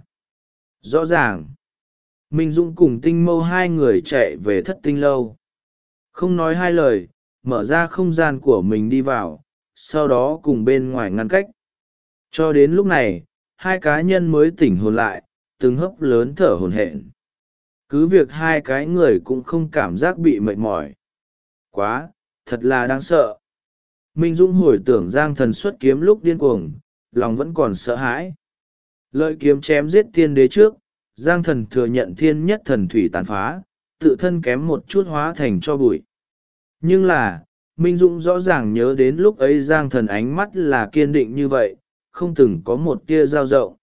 Rõ ràng, Minh Dũng cùng Tinh Mâu hai người chạy về Thất Tinh lâu. Không nói hai lời, mở ra không gian của mình đi vào, sau đó cùng bên ngoài ngăn cách. Cho đến lúc này, hai cá nhân mới tỉnh hồn lại, từng hấp lớn thở hổn hển. Cứ việc hai cái người cũng không cảm giác bị mệt mỏi. Quá, thật là đáng sợ. Minh Dũng hồi tưởng Giang Thần xuất kiếm lúc điên cuồng, lòng vẫn còn sợ hãi. Lợi kiếm chém giết tiên đế trước, Giang Thần thừa nhận thiên nhất thần thủy tàn phá, tự thân kém một chút hóa thành cho bụi. Nhưng là, Minh Dũng rõ ràng nhớ đến lúc ấy Giang Thần ánh mắt là kiên định như vậy, không từng có một tia dao rộng.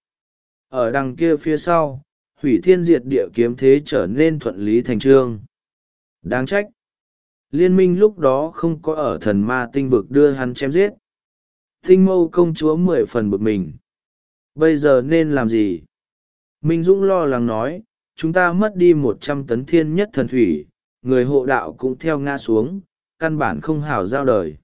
Ở đằng kia phía sau, hủy thiên diệt địa kiếm thế trở nên thuận lý thành trương. Đáng trách. Liên minh lúc đó không có ở thần ma tinh vực đưa hắn chém giết. Tinh Mâu công chúa 10 phần bực mình. Bây giờ nên làm gì? Minh Dũng lo lắng nói, chúng ta mất đi 100 tấn thiên nhất thần thủy, người hộ đạo cũng theo ngã xuống, căn bản không hảo giao đời.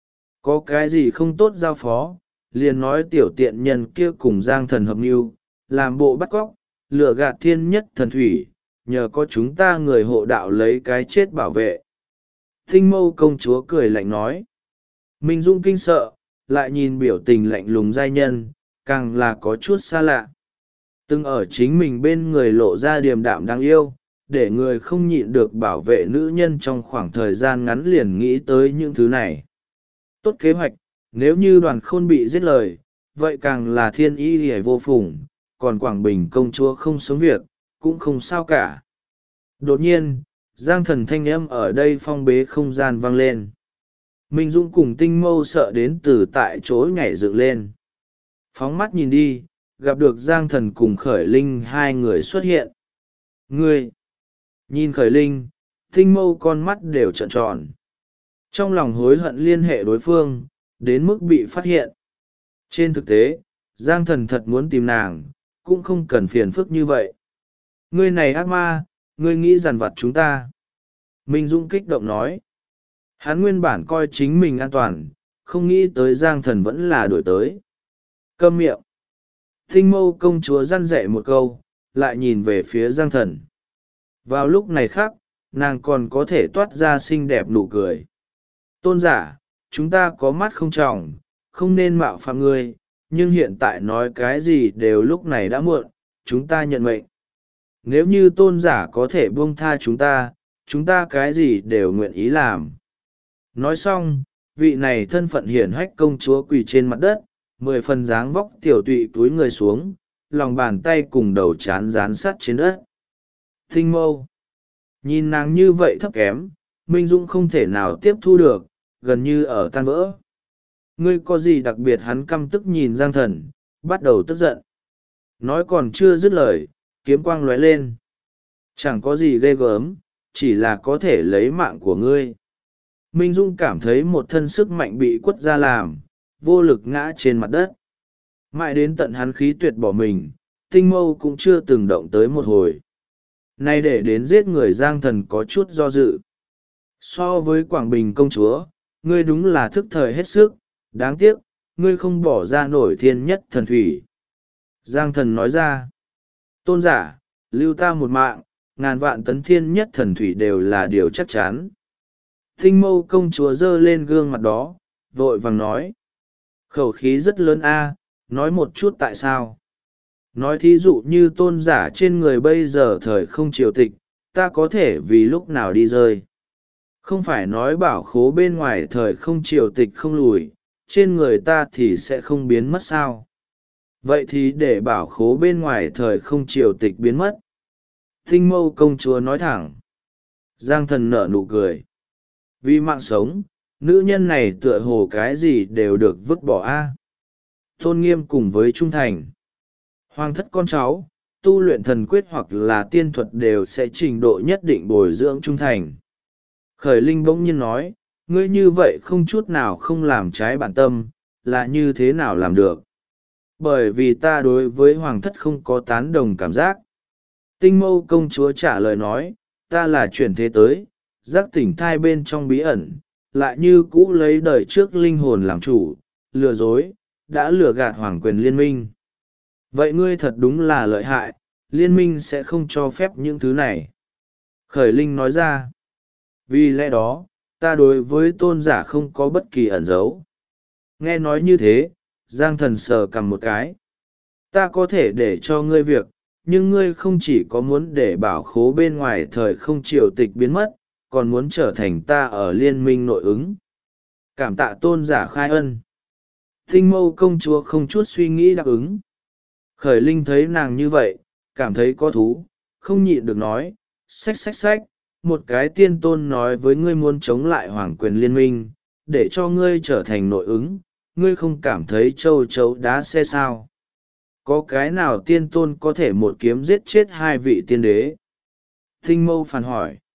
Có cái gì không tốt giao phó, liền nói tiểu tiện nhân kia cùng Giang Thần hợp mưu, làm bộ bắt cóc, lừa gạt thiên nhất thần thủy, nhờ có chúng ta người hộ đạo lấy cái chết bảo vệ. Tinh Mâu công chúa cười lạnh nói. Minh Dũng kinh sợ, lại nhìn biểu tình lạnh lùng giai nhân, càng là có chút xa lạ. Từng ở chính mình bên người lộ ra điềm đạm đáng yêu, để người không nhịn được bảo vệ nữ nhân trong khoảng thời gian ngắn liền nghĩ tới những thứ này. Tốt kế hoạch, nếu như Đoàn Khôn bị giết lời, vậy càng là thiên ý hề vô phùng, còn Quảng Bình công chúa không sống việc, cũng không sao cả. Đột nhiên, Giang Thần thanh âm ở đây phong bế không gian vang lên. Minh Dũng cùng Tinh Mâu sợ đến từ tại chỗ nhảy dựng lên. Phóng mắt nhìn đi, gặp được Giang Thần cùng Khởi Linh hai người xuất hiện. Ngươi! Nhìn Khởi Linh, Tinh Mâu con mắt đều trợn tròn. Trong lòng hối hận liên hệ đối phương, đến mức bị phát hiện. Trên thực tế, Giang Thần thật muốn tìm nàng, cũng không cần phiền phức như vậy. Ngươi này ác ma, ngươi nghĩ dằn vặt chúng ta. Minh Dũng kích động nói. Hắn nguyên bản coi chính mình an toàn, không nghĩ tới Giang Thần vẫn là đuổi tới. Câm miệng. Tinh Mâu công chúa răn dạy một câu, lại nhìn về phía Giang Thần. Vào lúc này khác, nàng còn có thể toát ra xinh đẹp nụ cười. Tôn giả, chúng ta có mắt không tròng, không nên mạo phạm ngươi, nhưng hiện tại nói cái gì đều lúc này đã muộn, chúng ta nhận mệnh. Nếu như tôn giả có thể buông tha chúng ta cái gì đều nguyện ý làm. Nói xong, vị này thân phận hiển hách công chúa quỳ trên mặt đất, 10 phần dáng vóc tiểu tụy túi người xuống, lòng bàn tay cùng đầu chán dán sắt trên đất. Tinh Mâu. Nhìn nàng như vậy thấp kém, Minh Dũng không thể nào tiếp thu được, gần như ở tan vỡ. Ngươi có gì đặc biệt? Hắn căm tức nhìn Giang Thần, bắt đầu tức giận. Nói còn chưa dứt lời, kiếm quang lóe lên. Chẳng có gì ghê gớm, chỉ là có thể lấy mạng của ngươi. Minh Dung cảm thấy một thân sức mạnh bị quất ra làm, vô lực ngã trên mặt đất. Mãi đến tận hắn khí tuyệt bỏ mình, Tinh Mâu cũng chưa từng động tới một hồi. Nay để đến giết người Giang Thần có chút do dự. So với Quảng Bình công chúa, ngươi đúng là thức thời hết sức, đáng tiếc, ngươi không bỏ ra nổi thiên nhất thần thủy. Giang Thần nói ra, tôn giả, lưu ta một mạng, ngàn vạn tấn thiên nhất thần thủy đều là điều chắc chắn. Tinh Mâu công chúa giơ lên gương mặt đó, vội vàng nói. Khẩu khí rất lớn a, nói một chút tại sao. Nói thí dụ như tôn giả trên người bây giờ thời không triều tịch, ta có thể vì lúc nào đi rơi. Không phải nói bảo khố bên ngoài thời không triều tịch không lùi, trên người ta thì sẽ không biến mất sao. Vậy thì để bảo khố bên ngoài thời không triều tịch biến mất. Tinh Mâu công chúa nói thẳng. Giang Thần nở nụ cười. Vì mạng sống, nữ nhân này tựa hồ cái gì đều được vứt bỏ a. Tôn nghiêm cùng với trung thành. Hoàng thất con cháu, tu luyện thần quyết hoặc là tiên thuật đều sẽ trình độ nhất định bồi dưỡng trung thành. Khởi Linh bỗng nhiên nói, ngươi như vậy không chút nào không làm trái bản tâm, là như thế nào làm được? Bởi vì ta đối với hoàng thất không có tán đồng cảm giác. Tinh Mâu công chúa trả lời nói, ta là chuyển thế tới, giác tỉnh thai bên trong bí ẩn, lại như cũ lấy đời trước linh hồn làm chủ, lừa dối, đã lừa gạt hoàng quyền liên minh. Vậy ngươi thật đúng là lợi hại, liên minh sẽ không cho phép những thứ này. Khởi Linh nói ra, vì lẽ đó, ta đối với tôn giả không có bất kỳ ẩn giấu. Nghe nói như thế, Giang Thần sờ cằm một cái. Ta có thể để cho ngươi việc, nhưng ngươi không chỉ có muốn để bảo khố bên ngoài thời không triều tịch biến mất, còn muốn trở thành ta ở liên minh nội ứng. Cảm tạ tôn giả khai ân. Tinh Mâu công chúa không chút suy nghĩ đáp ứng. Khởi Linh thấy nàng như vậy, cảm thấy có thú, không nhịn được nói, xách xách xách, một cái tiên tôn nói với ngươi muốn chống lại hoàng quyền liên minh, để cho ngươi trở thành nội ứng, ngươi không cảm thấy châu chấu đá xe sao. Có cái nào tiên tôn có thể một kiếm giết chết hai vị tiên đế? Tinh Mâu phản hỏi.